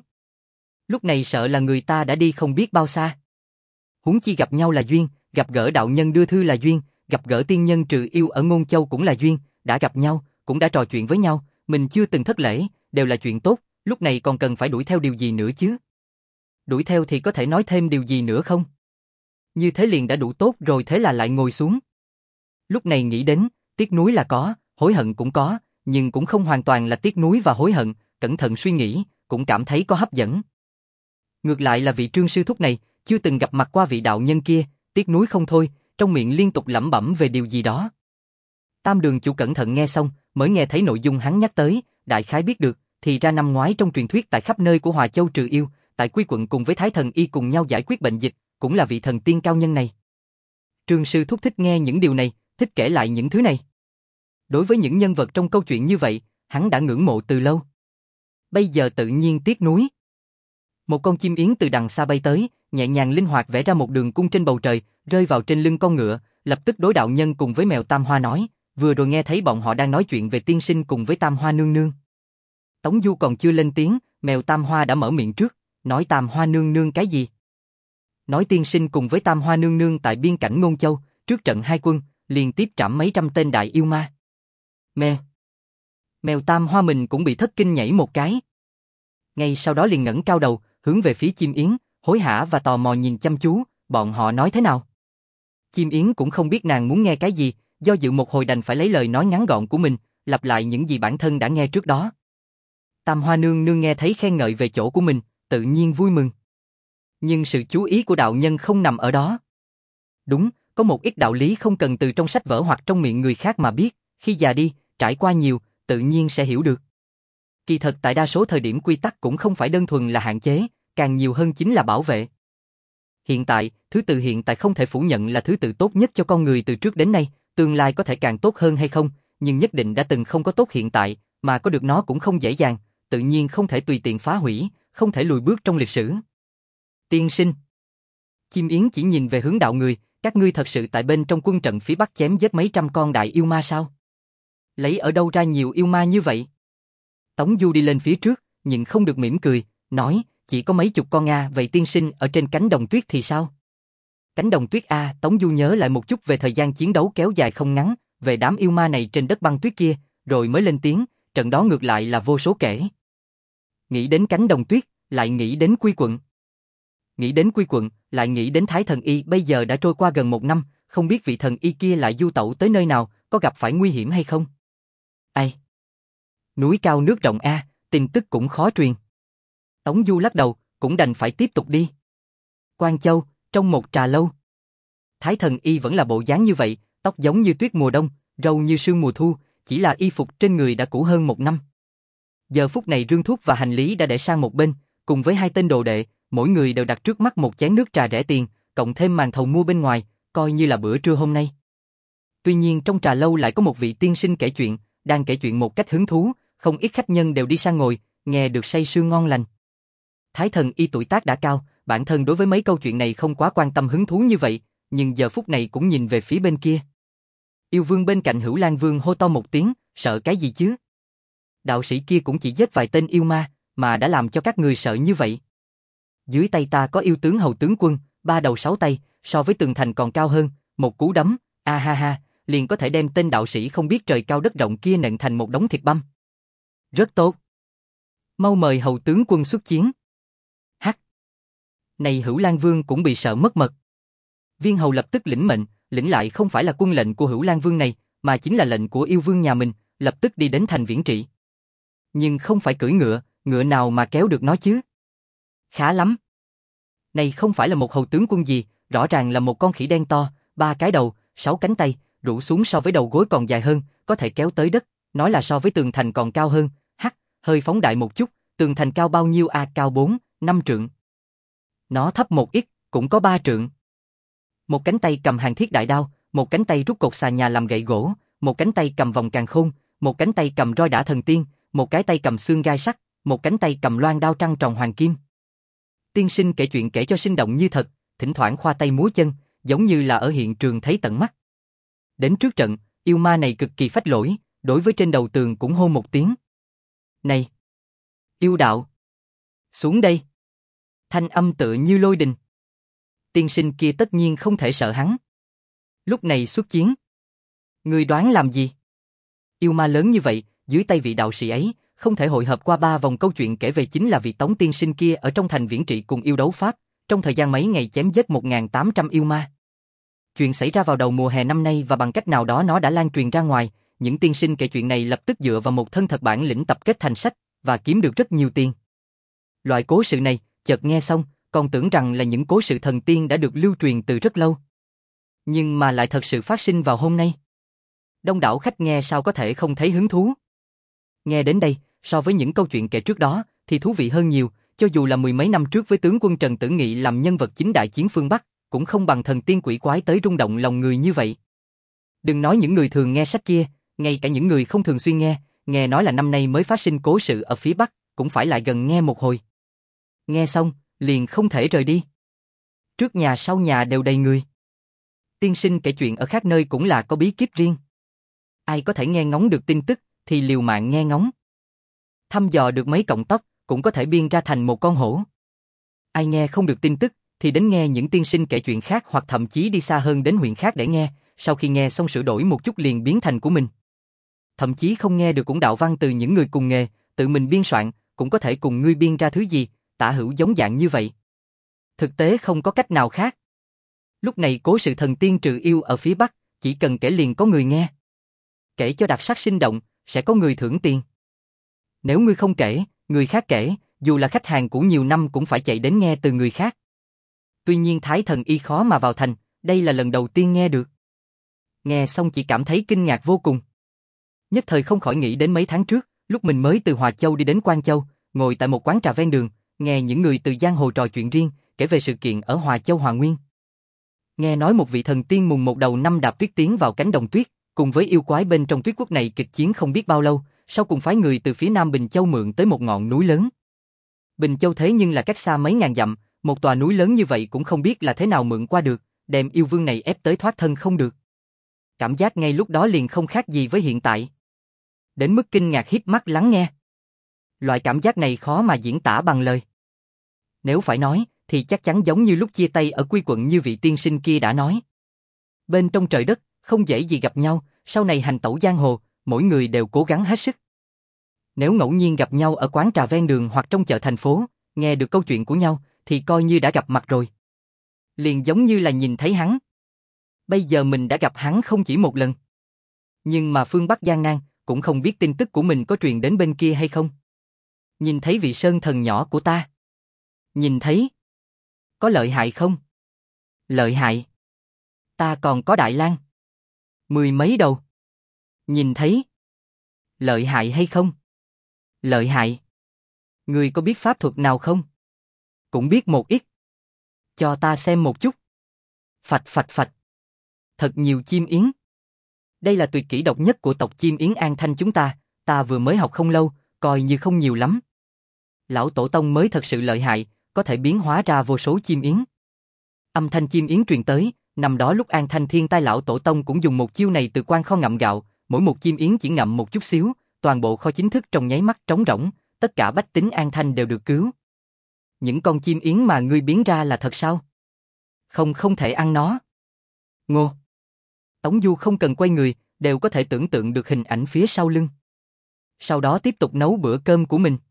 Lúc này sợ là người ta đã đi không biết bao xa. Huống chi gặp nhau là duyên, gặp gỡ đạo nhân đưa thư là duyên, gặp gỡ tiên nhân trừ yêu ở Ngôn Châu cũng là duyên, đã gặp nhau, cũng đã trò chuyện với nhau, mình chưa từng thất lễ, đều là chuyện tốt, lúc này còn cần phải đuổi theo điều gì nữa chứ? Đuổi theo thì có thể nói thêm điều gì nữa không? Như thế liền đã đủ tốt rồi, thế là lại ngồi xuống. Lúc này nghĩ đến, tiếc nuối là có, hối hận cũng có, nhưng cũng không hoàn toàn là tiếc nuối và hối hận, cẩn thận suy nghĩ, cũng cảm thấy có hấp dẫn. Ngược lại là vị Trương sư thúc này, chưa từng gặp mặt qua vị đạo nhân kia, tiếc nuối không thôi, trong miệng liên tục lẩm bẩm về điều gì đó. Tam đường chủ cẩn thận nghe xong, mới nghe thấy nội dung hắn nhắc tới, đại khái biết được, thì ra năm ngoái trong truyền thuyết tại khắp nơi của Hòa Châu trừ yêu, tại Quy quận cùng với Thái thần y cùng nhau giải quyết bệnh dịch, cũng là vị thần tiên cao nhân này. Trương sư thúc thích nghe những điều này, thích kể lại những thứ này. Đối với những nhân vật trong câu chuyện như vậy, hắn đã ngưỡng mộ từ lâu. Bây giờ tự nhiên tiếc nuối. Một con chim yến từ đằng xa bay tới, nhẹ nhàng linh hoạt vẽ ra một đường cung trên bầu trời, rơi vào trên lưng con ngựa, lập tức đối đạo nhân cùng với mèo Tam Hoa nói, vừa rồi nghe thấy bọn họ đang nói chuyện về tiên sinh cùng với Tam Hoa nương nương. Tống Du còn chưa lên tiếng, mèo Tam Hoa đã mở miệng trước, nói Tam Hoa nương nương cái gì? Nói tiên sinh cùng với Tam Hoa nương nương tại biên cảnh Ngôn Châu, trước trận hai quân, liên tiếp trảm mấy trăm tên đại yêu ma. Mèo. Mèo Tam Hoa mình cũng bị thất kinh nhảy một cái. Ngay sau đó liền ngẩng cao đầu, hướng về phía chim yến, hối hả và tò mò nhìn chăm chú, bọn họ nói thế nào. Chim yến cũng không biết nàng muốn nghe cái gì, do dự một hồi đành phải lấy lời nói ngắn gọn của mình, lặp lại những gì bản thân đã nghe trước đó. Tam Hoa nương nương nghe thấy khen ngợi về chỗ của mình, tự nhiên vui mừng. Nhưng sự chú ý của đạo nhân không nằm ở đó. Đúng, có một ít đạo lý không cần từ trong sách vở hoặc trong miệng người khác mà biết, khi già đi, trải qua nhiều, tự nhiên sẽ hiểu được. Kỳ thật tại đa số thời điểm quy tắc cũng không phải đơn thuần là hạn chế, càng nhiều hơn chính là bảo vệ. Hiện tại, thứ tự hiện tại không thể phủ nhận là thứ tự tốt nhất cho con người từ trước đến nay, tương lai có thể càng tốt hơn hay không, nhưng nhất định đã từng không có tốt hiện tại, mà có được nó cũng không dễ dàng, tự nhiên không thể tùy tiện phá hủy, không thể lùi bước trong lịch sử. Tiên sinh. Chim yến chỉ nhìn về hướng đạo người, các ngươi thật sự tại bên trong quân trận phía bắc chém giết mấy trăm con đại yêu ma sao? Lấy ở đâu ra nhiều yêu ma như vậy? Tống Du đi lên phía trước, nhưng không được mỉm cười, nói, chỉ có mấy chục con a, vậy tiên sinh ở trên cánh đồng tuyết thì sao? Cánh đồng tuyết a, Tống Du nhớ lại một chút về thời gian chiến đấu kéo dài không ngắn, về đám yêu ma này trên đất băng tuyết kia, rồi mới lên tiếng, trận đó ngược lại là vô số kể. Nghĩ đến cánh đồng tuyết, lại nghĩ đến Quy quận. Nghĩ đến Quy quận, lại nghĩ đến Thái thần y, bây giờ đã trôi qua gần một năm, không biết vị thần y kia lại du tẩu tới nơi nào, có gặp phải nguy hiểm hay không? Ai? Núi cao nước rộng a, tin tức cũng khó truyền. Tống Du lắc đầu, cũng đành phải tiếp tục đi. Quan Châu, trong một trà lâu. Thái thần y vẫn là bộ dáng như vậy, tóc giống như tuyết mùa đông, râu như sương mùa thu, chỉ là y phục trên người đã cũ hơn một năm. Giờ phút này rương thuốc và hành lý đã để sang một bên, cùng với hai tên đồ đệ, mỗi người đều đặt trước mắt một chén nước trà rẻ tiền, cộng thêm màn thầu mua bên ngoài, coi như là bữa trưa hôm nay. Tuy nhiên trong trà lâu lại có một vị tiên sinh kể chuyện, đang kể chuyện một cách hứng thú, không ít khách nhân đều đi sang ngồi, nghe được say sưa ngon lành. Thái thần y tuổi tác đã cao, bản thân đối với mấy câu chuyện này không quá quan tâm hứng thú như vậy, nhưng giờ phút này cũng nhìn về phía bên kia. Yêu vương bên cạnh Hữu Lan Vương hô to một tiếng, sợ cái gì chứ? Đạo sĩ kia cũng chỉ giết vài tên yêu ma, mà đã làm cho các người sợ như vậy. Dưới tay ta có yêu tướng hầu tướng quân, ba đầu sáu tay, so với tường thành còn cao hơn, một cú đấm, a ha ha, liền có thể đem tên đạo sĩ không biết trời cao đất rộng kia nện thành một đống thịt băm. Rất tốt. Mau mời hầu tướng quân xuất chiến. Hắc. Này Hữu Lan Vương cũng bị sợ mất mật. Viên hầu lập tức lĩnh mệnh, lĩnh lại không phải là quân lệnh của Hữu Lan Vương này, mà chính là lệnh của yêu vương nhà mình, lập tức đi đến thành Viễn Trị. Nhưng không phải cưỡi ngựa, ngựa nào mà kéo được nó chứ? Khá lắm. Này không phải là một hầu tướng quân gì, rõ ràng là một con khỉ đen to, ba cái đầu, sáu cánh tay, rũ xuống so với đầu gối còn dài hơn, có thể kéo tới đất, nói là so với tường thành còn cao hơn, hắc, hơi phóng đại một chút, tường thành cao bao nhiêu a, cao bốn, năm trượng. Nó thấp một ít, cũng có ba trượng. Một cánh tay cầm hàng thiết đại đao, một cánh tay rút cột xà nhà làm gậy gỗ, một cánh tay cầm vòng càn khôn, một cánh tay cầm roi đả thần tiên, một cái tay cầm xương gai sắt, một cánh tay cầm loan đao trăng tròn hoàng kim. Tiên sinh kể chuyện kể cho sinh động như thật, thỉnh thoảng khoa tay múa chân, giống như là ở hiện trường thấy tận mắt. Đến trước trận, yêu ma này cực kỳ phách lối, đối với trên đầu tường cũng hô một tiếng. Này! Yêu đạo! Xuống đây! Thanh âm tựa như lôi đình. Tiên sinh kia tất nhiên không thể sợ hắn. Lúc này xuất chiến. Ngươi đoán làm gì? Yêu ma lớn như vậy, dưới tay vị đạo sĩ ấy, không thể hội hợp qua ba vòng câu chuyện kể về chính là vị Tống tiên sinh kia ở trong thành Viễn Trị cùng yêu đấu pháp, trong thời gian mấy ngày chém giết một nghìn tám trăm yêu ma. Chuyện xảy ra vào đầu mùa hè năm nay và bằng cách nào đó nó đã lan truyền ra ngoài, những tiên sinh kể chuyện này lập tức dựa vào một thân thật bản lĩnh tập kết thành sách và kiếm được rất nhiều tiền. Loại cố sự này, chợt nghe xong, còn tưởng rằng là những cố sự thần tiên đã được lưu truyền từ rất lâu. Nhưng mà lại thật sự phát sinh vào hôm nay. Đông đảo khách nghe sao có thể không thấy hứng thú. Nghe đến đây, so với những câu chuyện kể trước đó, thì thú vị hơn nhiều, cho dù là mười mấy năm trước với tướng quân Trần Tử Nghị làm nhân vật chính đại chiến phương Bắc, cũng không bằng thần tiên quỷ quái tới rung động lòng người như vậy. Đừng nói những người thường nghe sách kia, ngay cả những người không thường xuyên nghe, nghe nói là năm nay mới phát sinh cố sự ở phía Bắc, cũng phải lại gần nghe một hồi. Nghe xong, liền không thể rời đi. Trước nhà sau nhà đều đầy người. Tiên sinh kể chuyện ở khác nơi cũng là có bí kíp riêng. Ai có thể nghe ngóng được tin tức, thì liều mạng nghe ngóng. Thăm dò được mấy cọng tóc, cũng có thể biên ra thành một con hổ. Ai nghe không được tin tức, thì đến nghe những tiên sinh kể chuyện khác hoặc thậm chí đi xa hơn đến huyện khác để nghe, sau khi nghe xong sửa đổi một chút liền biến thành của mình. Thậm chí không nghe được cũng đạo văn từ những người cùng nghề, tự mình biên soạn, cũng có thể cùng ngươi biên ra thứ gì, tả hữu giống dạng như vậy. Thực tế không có cách nào khác. Lúc này cố sự thần tiên trừ yêu ở phía Bắc, chỉ cần kể liền có người nghe. Kể cho đặc sắc sinh động, sẽ có người thưởng tiền. Nếu ngươi không kể, người khác kể, dù là khách hàng của nhiều năm cũng phải chạy đến nghe từ người khác. Tuy nhiên Thái Thần Y khó mà vào thành, đây là lần đầu tiên nghe được. Nghe xong chỉ cảm thấy kinh ngạc vô cùng. Nhất thời không khỏi nghĩ đến mấy tháng trước, lúc mình mới từ Hòa Châu đi đến Quang Châu, ngồi tại một quán trà ven đường, nghe những người từ giang hồ trò chuyện riêng, kể về sự kiện ở Hòa Châu Hòa Nguyên. Nghe nói một vị thần tiên mùng một đầu năm đạp tuyết tiến vào cánh đồng tuyết, cùng với yêu quái bên trong tuyết quốc này kịch chiến không biết bao lâu, sau cùng phái người từ phía nam Bình Châu mượn tới một ngọn núi lớn. Bình Châu thế nhưng là cách xa mấy ngàn dặm, một tòa núi lớn như vậy cũng không biết là thế nào mượn qua được, đem yêu vương này ép tới thoát thân không được. Cảm giác ngay lúc đó liền không khác gì với hiện tại. Đến mức kinh ngạc híp mắt lắng nghe. Loại cảm giác này khó mà diễn tả bằng lời. Nếu phải nói, thì chắc chắn giống như lúc chia tay ở Quy Quận như vị tiên sinh kia đã nói. Bên trong trời đất, không dễ gì gặp nhau, sau này hành tẩu giang hồ, mỗi người đều cố gắng hết sức. Nếu ngẫu nhiên gặp nhau ở quán trà ven đường hoặc trong chợ thành phố, nghe được câu chuyện của nhau, thì coi như đã gặp mặt rồi. Liền giống như là nhìn thấy hắn. Bây giờ mình đã gặp hắn không chỉ một lần. Nhưng mà phương Bắc gian nan, cũng không biết tin tức của mình có truyền đến bên kia hay không. Nhìn thấy vị sơn thần nhỏ của ta. Nhìn thấy. Có lợi hại không? Lợi hại. Ta còn có Đại Lang. Mười mấy đầu. Nhìn thấy. Lợi hại hay không? Lợi hại. Người có biết pháp thuật nào không? Cũng biết một ít. Cho ta xem một chút. Phạch phạch phạch. Thật nhiều chim yến. Đây là tuyệt kỹ độc nhất của tộc chim yến An Thanh chúng ta, ta vừa mới học không lâu, coi như không nhiều lắm. Lão tổ tông mới thật sự lợi hại, có thể biến hóa ra vô số chim yến. Âm thanh chim yến truyền tới, năm đó lúc An Thanh thiên tai lão tổ tông cũng dùng một chiêu này từ quan kho ngậm gạo, mỗi một chim yến chỉ ngậm một chút xíu, toàn bộ kho chính thức trong nháy mắt trống rỗng, tất cả bách tính An Thanh đều được cứu. Những con chim yến mà ngươi biến ra là thật sao? Không, không thể ăn nó. Ngô. Tống Du không cần quay người, đều có thể tưởng tượng được hình ảnh phía sau lưng. Sau đó tiếp tục nấu bữa cơm của mình.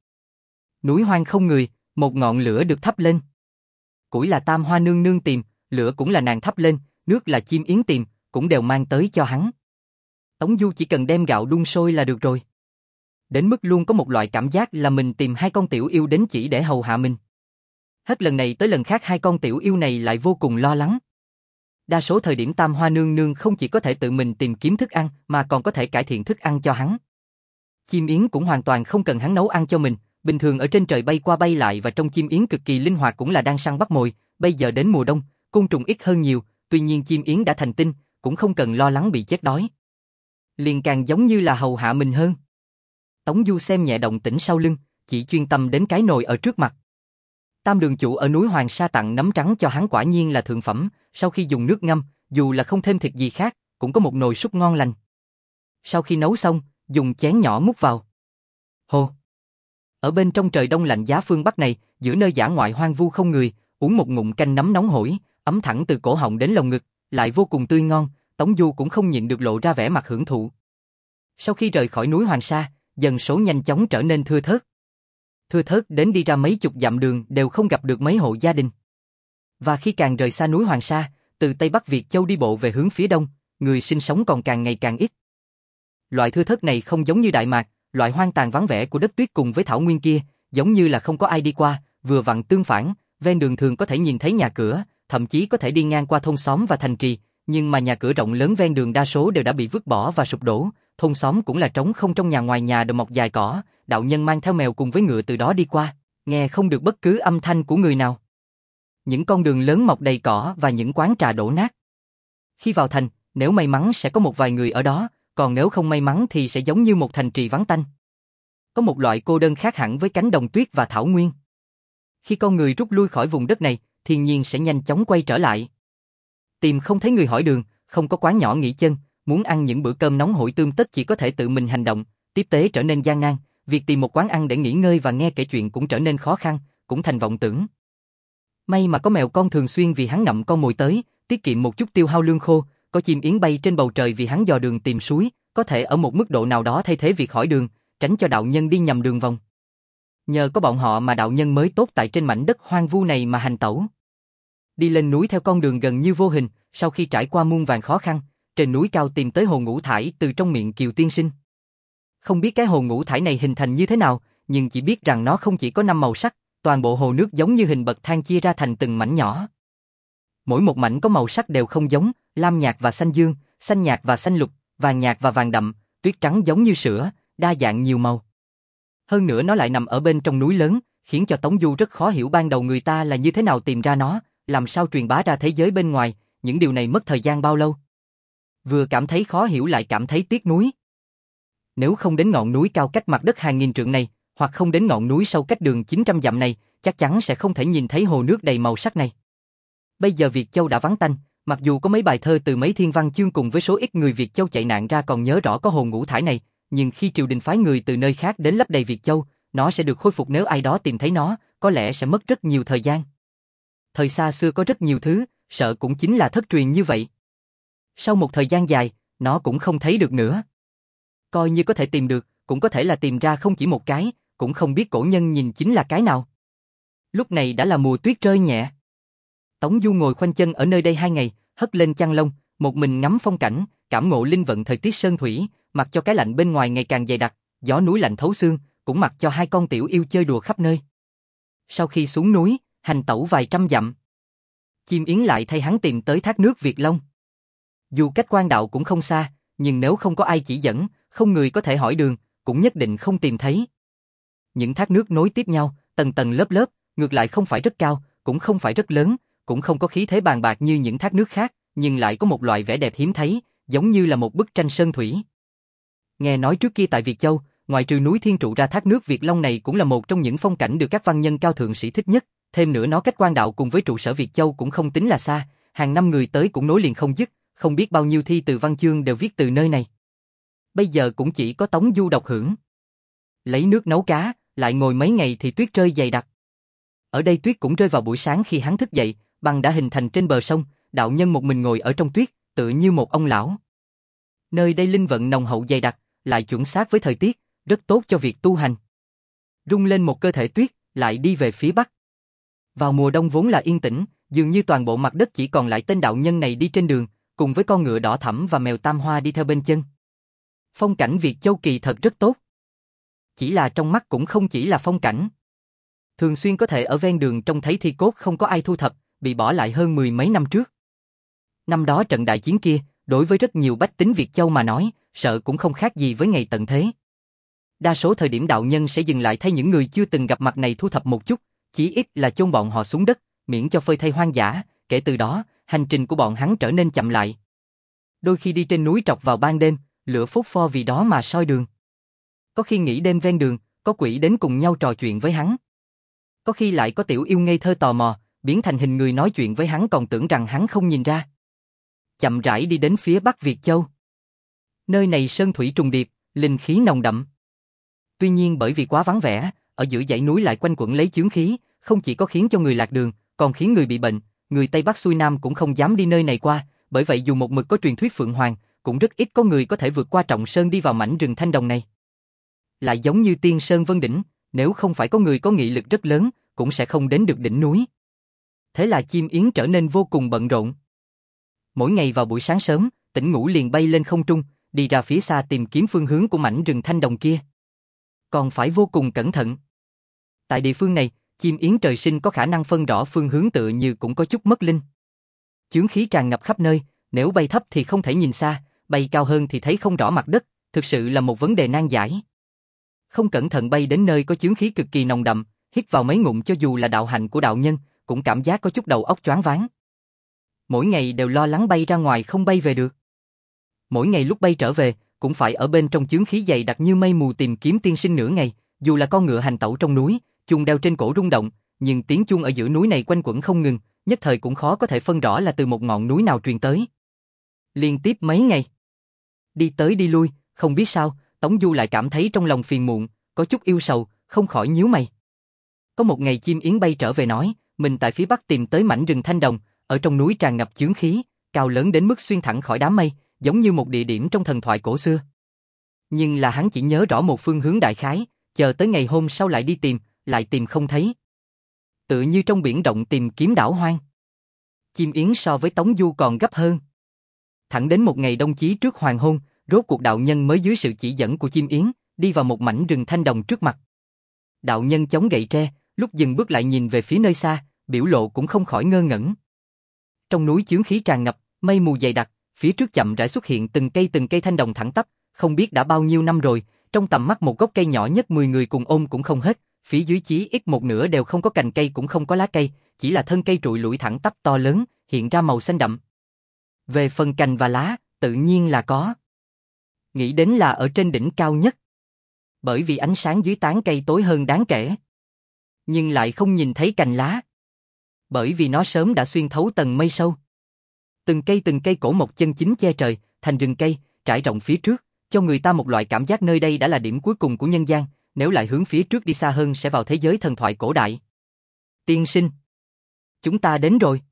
Núi hoang không người, một ngọn lửa được thắp lên. Củi là Tam Hoa nương nương tìm, lửa cũng là nàng thắp lên, nước là chim yến tìm, cũng đều mang tới cho hắn. Tống Du chỉ cần đem gạo đun sôi là được rồi. Đến mức luôn có một loại cảm giác là mình tìm hai con tiểu yêu đến chỉ để hầu hạ mình. Hết lần này tới lần khác hai con tiểu yêu này lại vô cùng lo lắng. Đa số thời điểm Tam Hoa nương nương không chỉ có thể tự mình tìm kiếm thức ăn mà còn có thể cải thiện thức ăn cho hắn. Chim yến cũng hoàn toàn không cần hắn nấu ăn cho mình, bình thường ở trên trời bay qua bay lại và trong chim yến cực kỳ linh hoạt cũng là đang săn bắt mồi, bây giờ đến mùa đông, côn trùng ít hơn nhiều, tuy nhiên chim yến đã thành tinh, cũng không cần lo lắng bị chết đói. Liền càng giống như là hầu hạ mình hơn. Tống Du xem nhẹ động tĩnh sau lưng, chỉ chuyên tâm đến cái nồi ở trước mặt. Tam đường chủ ở núi Hoàng Sa tặng nấm trắng cho hắn quả nhiên là thượng phẩm, sau khi dùng nước ngâm, dù là không thêm thịt gì khác, cũng có một nồi súp ngon lành. Sau khi nấu xong, dùng chén nhỏ múc vào. Hồ! Ở bên trong trời đông lạnh giá phương Bắc này, giữa nơi dã ngoại hoang vu không người, uống một ngụm canh nấm nóng hổi, ấm thẳng từ cổ họng đến lồng ngực, lại vô cùng tươi ngon, Tống Du cũng không nhịn được lộ ra vẻ mặt hưởng thụ. Sau khi rời khỏi núi Hoàng Sa, dần số nhanh chóng trở nên thưa thớt. Thưa thớt đến đi ra mấy chục dặm đường đều không gặp được mấy hộ gia đình. Và khi càng rời xa núi Hoàng Sa, từ Tây Bắc Việt Châu đi bộ về hướng phía đông, người sinh sống còn càng ngày càng ít. Loại thưa thớt này không giống như Đại Mạc, loại hoang tàn vắng vẻ của đất tuyết cùng với thảo nguyên kia, giống như là không có ai đi qua, vừa vặn tương phản, ven đường thường có thể nhìn thấy nhà cửa, thậm chí có thể đi ngang qua thôn xóm và thành trì, nhưng mà nhà cửa rộng lớn ven đường đa số đều đã bị vứt bỏ và sụp đổ, thôn xóm cũng là trống không, trong nhà ngoài nhà đều mọc dài cỏ, đạo nhân mang theo mèo cùng với ngựa từ đó đi qua, nghe không được bất cứ âm thanh của người nào. Những con đường lớn mọc đầy cỏ và những quán trà đổ nát. Khi vào thành, nếu may mắn sẽ có một vài người ở đó, còn nếu không may mắn thì sẽ giống như một thành trì vắng tanh. Có một loại cô đơn khác hẳn với cánh đồng tuyết và thảo nguyên. Khi con người rút lui khỏi vùng đất này, thiên nhiên sẽ nhanh chóng quay trở lại. Tìm không thấy người hỏi đường, không có quán nhỏ nghỉ chân, muốn ăn những bữa cơm nóng hổi tươm tất chỉ có thể tự mình hành động, tiếp tế trở nên gian nan, việc tìm một quán ăn để nghỉ ngơi và nghe kể chuyện cũng trở nên khó khăn, cũng thành vọng tưởng. May mà có mèo con thường xuyên vì hắn ngậm con mồi tới, tiết kiệm một chút tiêu hao lương khô, có chim yến bay trên bầu trời vì hắn dò đường tìm suối, có thể ở một mức độ nào đó thay thế việc hỏi đường, tránh cho đạo nhân đi nhầm đường vòng. Nhờ có bọn họ mà đạo nhân mới tốt tại trên mảnh đất hoang vu này mà hành tẩu. Đi lên núi theo con đường gần như vô hình, sau khi trải qua muôn vàn khó khăn, trên núi cao tìm tới hồ ngũ thải từ trong miệng Kiều Tiên Sinh. Không biết cái hồ ngũ thải này hình thành như thế nào, nhưng chỉ biết rằng nó không chỉ có năm màu sắc, toàn bộ hồ nước giống như hình bậc thang chia ra thành từng mảnh nhỏ. Mỗi một mảnh có màu sắc đều không giống, lam nhạt và xanh dương, xanh nhạt và xanh lục, vàng nhạt và vàng đậm, tuyết trắng giống như sữa, đa dạng nhiều màu. Hơn nữa nó lại nằm ở bên trong núi lớn, khiến cho Tống Du rất khó hiểu ban đầu người ta là như thế nào tìm ra nó, làm sao truyền bá ra thế giới bên ngoài, những điều này mất thời gian bao lâu. Vừa cảm thấy khó hiểu lại cảm thấy tiếc nuối. Nếu không đến ngọn núi cao cách mặt đất hàng nghìn trượng này, hoặc không đến ngọn núi sâu cách đường chín trăm dặm này, chắc chắn sẽ không thể nhìn thấy hồ nước đầy màu sắc này. Bây giờ Việt Châu đã vắng tanh, mặc dù có mấy bài thơ từ mấy thiên văn chương cùng với số ít người Việt Châu chạy nạn ra còn nhớ rõ có hồ ngũ thải này, nhưng khi triều đình phái người từ nơi khác đến lấp đầy Việt Châu, nó sẽ được khôi phục nếu ai đó tìm thấy nó, có lẽ sẽ mất rất nhiều thời gian. Thời xa xưa có rất nhiều thứ, sợ cũng chính là thất truyền như vậy. Sau một thời gian dài, nó cũng không thấy được nữa. Coi như có thể tìm được, cũng có thể là tìm ra không chỉ một cái, cũng không biết cổ nhân nhìn chính là cái nào. Lúc này đã là mùa tuyết rơi nhẹ. Tống Du ngồi khoanh chân ở nơi đây hai ngày, hất lên chăn lông, một mình ngắm phong cảnh, cảm ngộ linh vận thời tiết sơn thủy, mặc cho cái lạnh bên ngoài ngày càng dày đặc, gió núi lạnh thấu xương, cũng mặc cho hai con tiểu yêu chơi đùa khắp nơi. Sau khi xuống núi, hành tẩu vài trăm dặm, chim yến lại thay hắn tìm tới thác nước Việt Long. Dù cách quan đạo cũng không xa, nhưng nếu không có ai chỉ dẫn, không người có thể hỏi đường, cũng nhất định không tìm thấy. Những thác nước nối tiếp nhau, tầng tầng lớp lớp, ngược lại không phải rất cao, cũng không phải rất lớn, cũng không có khí thế bàn bạc như những thác nước khác, nhưng lại có một loại vẻ đẹp hiếm thấy, giống như là một bức tranh sơn thủy. Nghe nói trước kia tại Việt Châu, ngoại trừ núi Thiên Trụ ra, thác nước Việt Long này cũng là một trong những phong cảnh được các văn nhân cao thượng sĩ thích nhất, thêm nữa nó cách quan đạo cùng với trụ sở Việt Châu cũng không tính là xa, hàng năm người tới cũng nối liền không dứt, không biết bao nhiêu thi từ văn chương đều viết từ nơi này. Bây giờ cũng chỉ có Tống Du độc hưởng. Lấy nước nấu cá, lại ngồi mấy ngày thì tuyết rơi dày đặc. Ở đây tuyết cũng rơi vào buổi sáng khi hắn thức dậy, băng đã hình thành trên bờ sông, đạo nhân một mình ngồi ở trong tuyết, tựa như một ông lão. Nơi đây linh vận nồng hậu dày đặc, lại chuẩn xác với thời tiết, rất tốt cho việc tu hành. Rung lên một cơ thể tuyết, lại đi về phía bắc. Vào mùa đông vốn là yên tĩnh, dường như toàn bộ mặt đất chỉ còn lại tên đạo nhân này đi trên đường, cùng với con ngựa đỏ thẫm và mèo tam hoa đi theo bên chân. Phong cảnh Việt Châu kỳ thật rất tốt. Chỉ là trong mắt cũng không chỉ là phong cảnh. Thường xuyên có thể ở ven đường trông thấy thi cốt không có ai thu thập, bị bỏ lại hơn mười mấy năm trước. Năm đó trận đại chiến kia, đối với rất nhiều bách tính Việt Châu mà nói, sợ cũng không khác gì với ngày tận thế. Đa số thời điểm đạo nhân sẽ dừng lại thay những người chưa từng gặp mặt này thu thập một chút, chí ít là chôn bọn họ xuống đất, miễn cho phơi thây hoang dã, kể từ đó, hành trình của bọn hắn trở nên chậm lại. Đôi khi đi trên núi trọc vào ban đêm, lửa phốt pho vì đó mà soi đường. Có khi nghỉ đêm ven đường, có quỷ đến cùng nhau trò chuyện với hắn. Có khi lại có tiểu yêu ngây thơ tò mò, biến thành hình người nói chuyện với hắn còn tưởng rằng hắn không nhìn ra. Chậm rãi đi đến phía bắc Việt Châu. Nơi này sơn thủy trùng điệp, linh khí nồng đậm. Tuy nhiên bởi vì quá vắng vẻ, ở giữa dãy núi lại quanh quẩn lấy chướng khí, không chỉ có khiến cho người lạc đường, còn khiến người bị bệnh, người Tây Bắc xuôi Nam cũng không dám đi nơi này qua, bởi vậy dù một mực có truyền thuyết Phượng Hoàng, cũng rất ít có người có thể vượt qua Trọng Sơn đi vào mảnh rừng thanh đồng này. Lại giống như Tiên Sơn Vân Đỉnh, nếu không phải có người có nghị lực rất lớn, cũng sẽ không đến được đỉnh núi. Thế là chim yến trở nên vô cùng bận rộn. Mỗi ngày vào buổi sáng sớm, tỉnh ngủ liền bay lên không trung, đi ra phía xa tìm kiếm phương hướng của mảnh rừng thanh đồng kia. Còn phải vô cùng cẩn thận. Tại địa phương này, chim yến trời sinh có khả năng phân rõ phương hướng tựa như cũng có chút mất linh. Chướng khí tràn ngập khắp nơi, nếu bay thấp thì không thể nhìn xa, bay cao hơn thì thấy không rõ mặt đất, thực sự là một vấn đề nan giải. Không cẩn thận bay đến nơi có chướng khí cực kỳ nồng đậm, hít vào mấy ngụm cho dù là đạo hạnh của đạo nhân, cũng cảm giác có chút đầu óc choáng váng. Mỗi ngày đều lo lắng bay ra ngoài không bay về được. Mỗi ngày lúc bay trở về, cũng phải ở bên trong chướng khí dày đặc như mây mù tìm kiếm tiên sinh nửa ngày, dù là con ngựa hành tẩu trong núi, chuông đeo trên cổ rung động, nhưng tiếng chuông ở giữa núi này quanh quẩn không ngừng, nhất thời cũng khó có thể phân rõ là từ một ngọn núi nào truyền tới. Liên tiếp mấy ngày, đi tới đi lui, không biết sao, Tống Du lại cảm thấy trong lòng phiền muộn, có chút yêu sầu, không khỏi nhíu mày. Có một ngày chim yến bay trở về nói, mình tại phía bắc tìm tới mảnh rừng thanh đồng, ở trong núi tràn ngập chướng khí, cao lớn đến mức xuyên thẳng khỏi đám mây, giống như một địa điểm trong thần thoại cổ xưa. Nhưng là hắn chỉ nhớ rõ một phương hướng đại khái, chờ tới ngày hôm sau lại đi tìm, lại tìm không thấy. Tự như trong biển rộng tìm kiếm đảo hoang. Chim yến so với Tống Du còn gấp hơn. Thẳng đến một ngày đông chí trước hoàng hôn, rốt cuộc đạo nhân mới dưới sự chỉ dẫn của chim yến, đi vào một mảnh rừng thanh đồng trước mặt. Đạo nhân chống gậy tre, lúc dừng bước lại nhìn về phía nơi xa, biểu lộ cũng không khỏi ngơ ngẩn. Trong núi chướng khí tràn ngập, mây mù dày đặc, phía trước chậm rãi xuất hiện từng cây từng cây thanh đồng thẳng tắp, không biết đã bao nhiêu năm rồi, trong tầm mắt một gốc cây nhỏ nhất mười người cùng ôm cũng không hết, phía dưới chí ít một nửa đều không có cành cây cũng không có lá cây, chỉ là thân cây trụi lủi thẳng tắp to lớn, hiện ra màu xanh đậm. Về phần cành và lá, tự nhiên là có. Nghĩ đến là ở trên đỉnh cao nhất. Bởi vì ánh sáng dưới tán cây tối hơn đáng kể. Nhưng lại không nhìn thấy cành lá. Bởi vì nó sớm đã xuyên thấu tầng mây sâu. Từng cây từng cây cổ mộc chân chính che trời, thành rừng cây, trải rộng phía trước, cho người ta một loại cảm giác nơi đây đã là điểm cuối cùng của nhân gian, nếu lại hướng phía trước đi xa hơn sẽ vào thế giới thần thoại cổ đại. Tiên sinh, chúng ta đến rồi.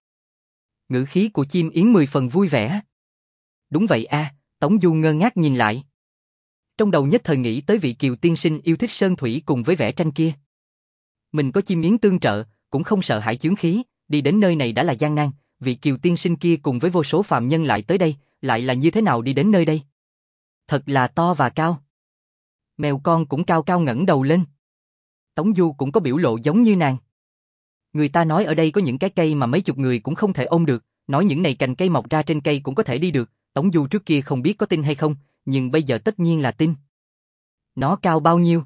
Ngữ khí của chim yến mười phần vui vẻ. Đúng vậy a, à, Tống Du ngơ ngác nhìn lại. Trong đầu nhất thời nghĩ tới vị Kiều tiên sinh yêu thích sơn thủy cùng với vẽ tranh kia. Mình có chim yến tương trợ, cũng không sợ hãi chướng khí, đi đến nơi này đã là gian nan, vị Kiều tiên sinh kia cùng với vô số phàm nhân lại tới đây, lại là như thế nào đi đến nơi đây? Thật là to và cao. Mèo con cũng cao cao ngẩng đầu lên. Tống Du cũng có biểu lộ giống như nàng. Người ta nói ở đây có những cái cây mà mấy chục người cũng không thể ôm được, nói những này cành cây mọc ra trên cây cũng có thể đi được, Tống Du trước kia không biết có tin hay không, nhưng bây giờ tất nhiên là tin. Nó cao bao nhiêu?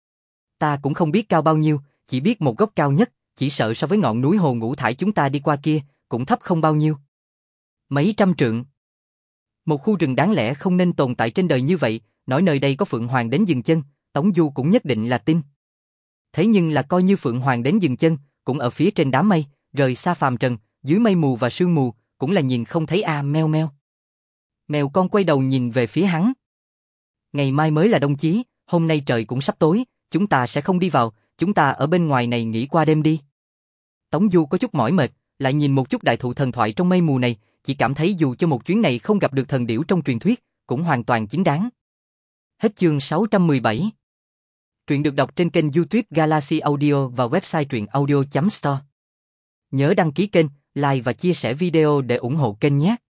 Ta cũng không biết cao bao nhiêu, chỉ biết một gốc cao nhất, chỉ sợ so với ngọn núi Hồ Ngũ Thải chúng ta đi qua kia, cũng thấp không bao nhiêu. Mấy trăm trượng. Một khu rừng đáng lẽ không nên tồn tại trên đời như vậy, nói nơi đây có Phượng Hoàng đến dừng chân, Tống Du cũng nhất định là tin. Thế nhưng là coi như Phượng Hoàng đến dừng chân, cũng ở phía trên đám mây, rời xa phàm trần, dưới mây mù và sương mù, cũng là nhìn không thấy a à, meo meo. Mèo con quay đầu nhìn về phía hắn. Ngày mai mới là đông chí, hôm nay trời cũng sắp tối, chúng ta sẽ không đi vào, chúng ta ở bên ngoài này nghỉ qua đêm đi. Tống Du có chút mỏi mệt, lại nhìn một chút đại thụ thần thoại trong mây mù này, chỉ cảm thấy dù cho một chuyến này không gặp được thần điểu trong truyền thuyết, cũng hoàn toàn chính đáng. Hết chương sáu trăm mười bảy. Truyện được đọc trên kênh YouTube Galaxy Audio và website truyện audio chấm store. Nhớ đăng ký kênh, like và chia sẻ video để ủng hộ kênh nhé.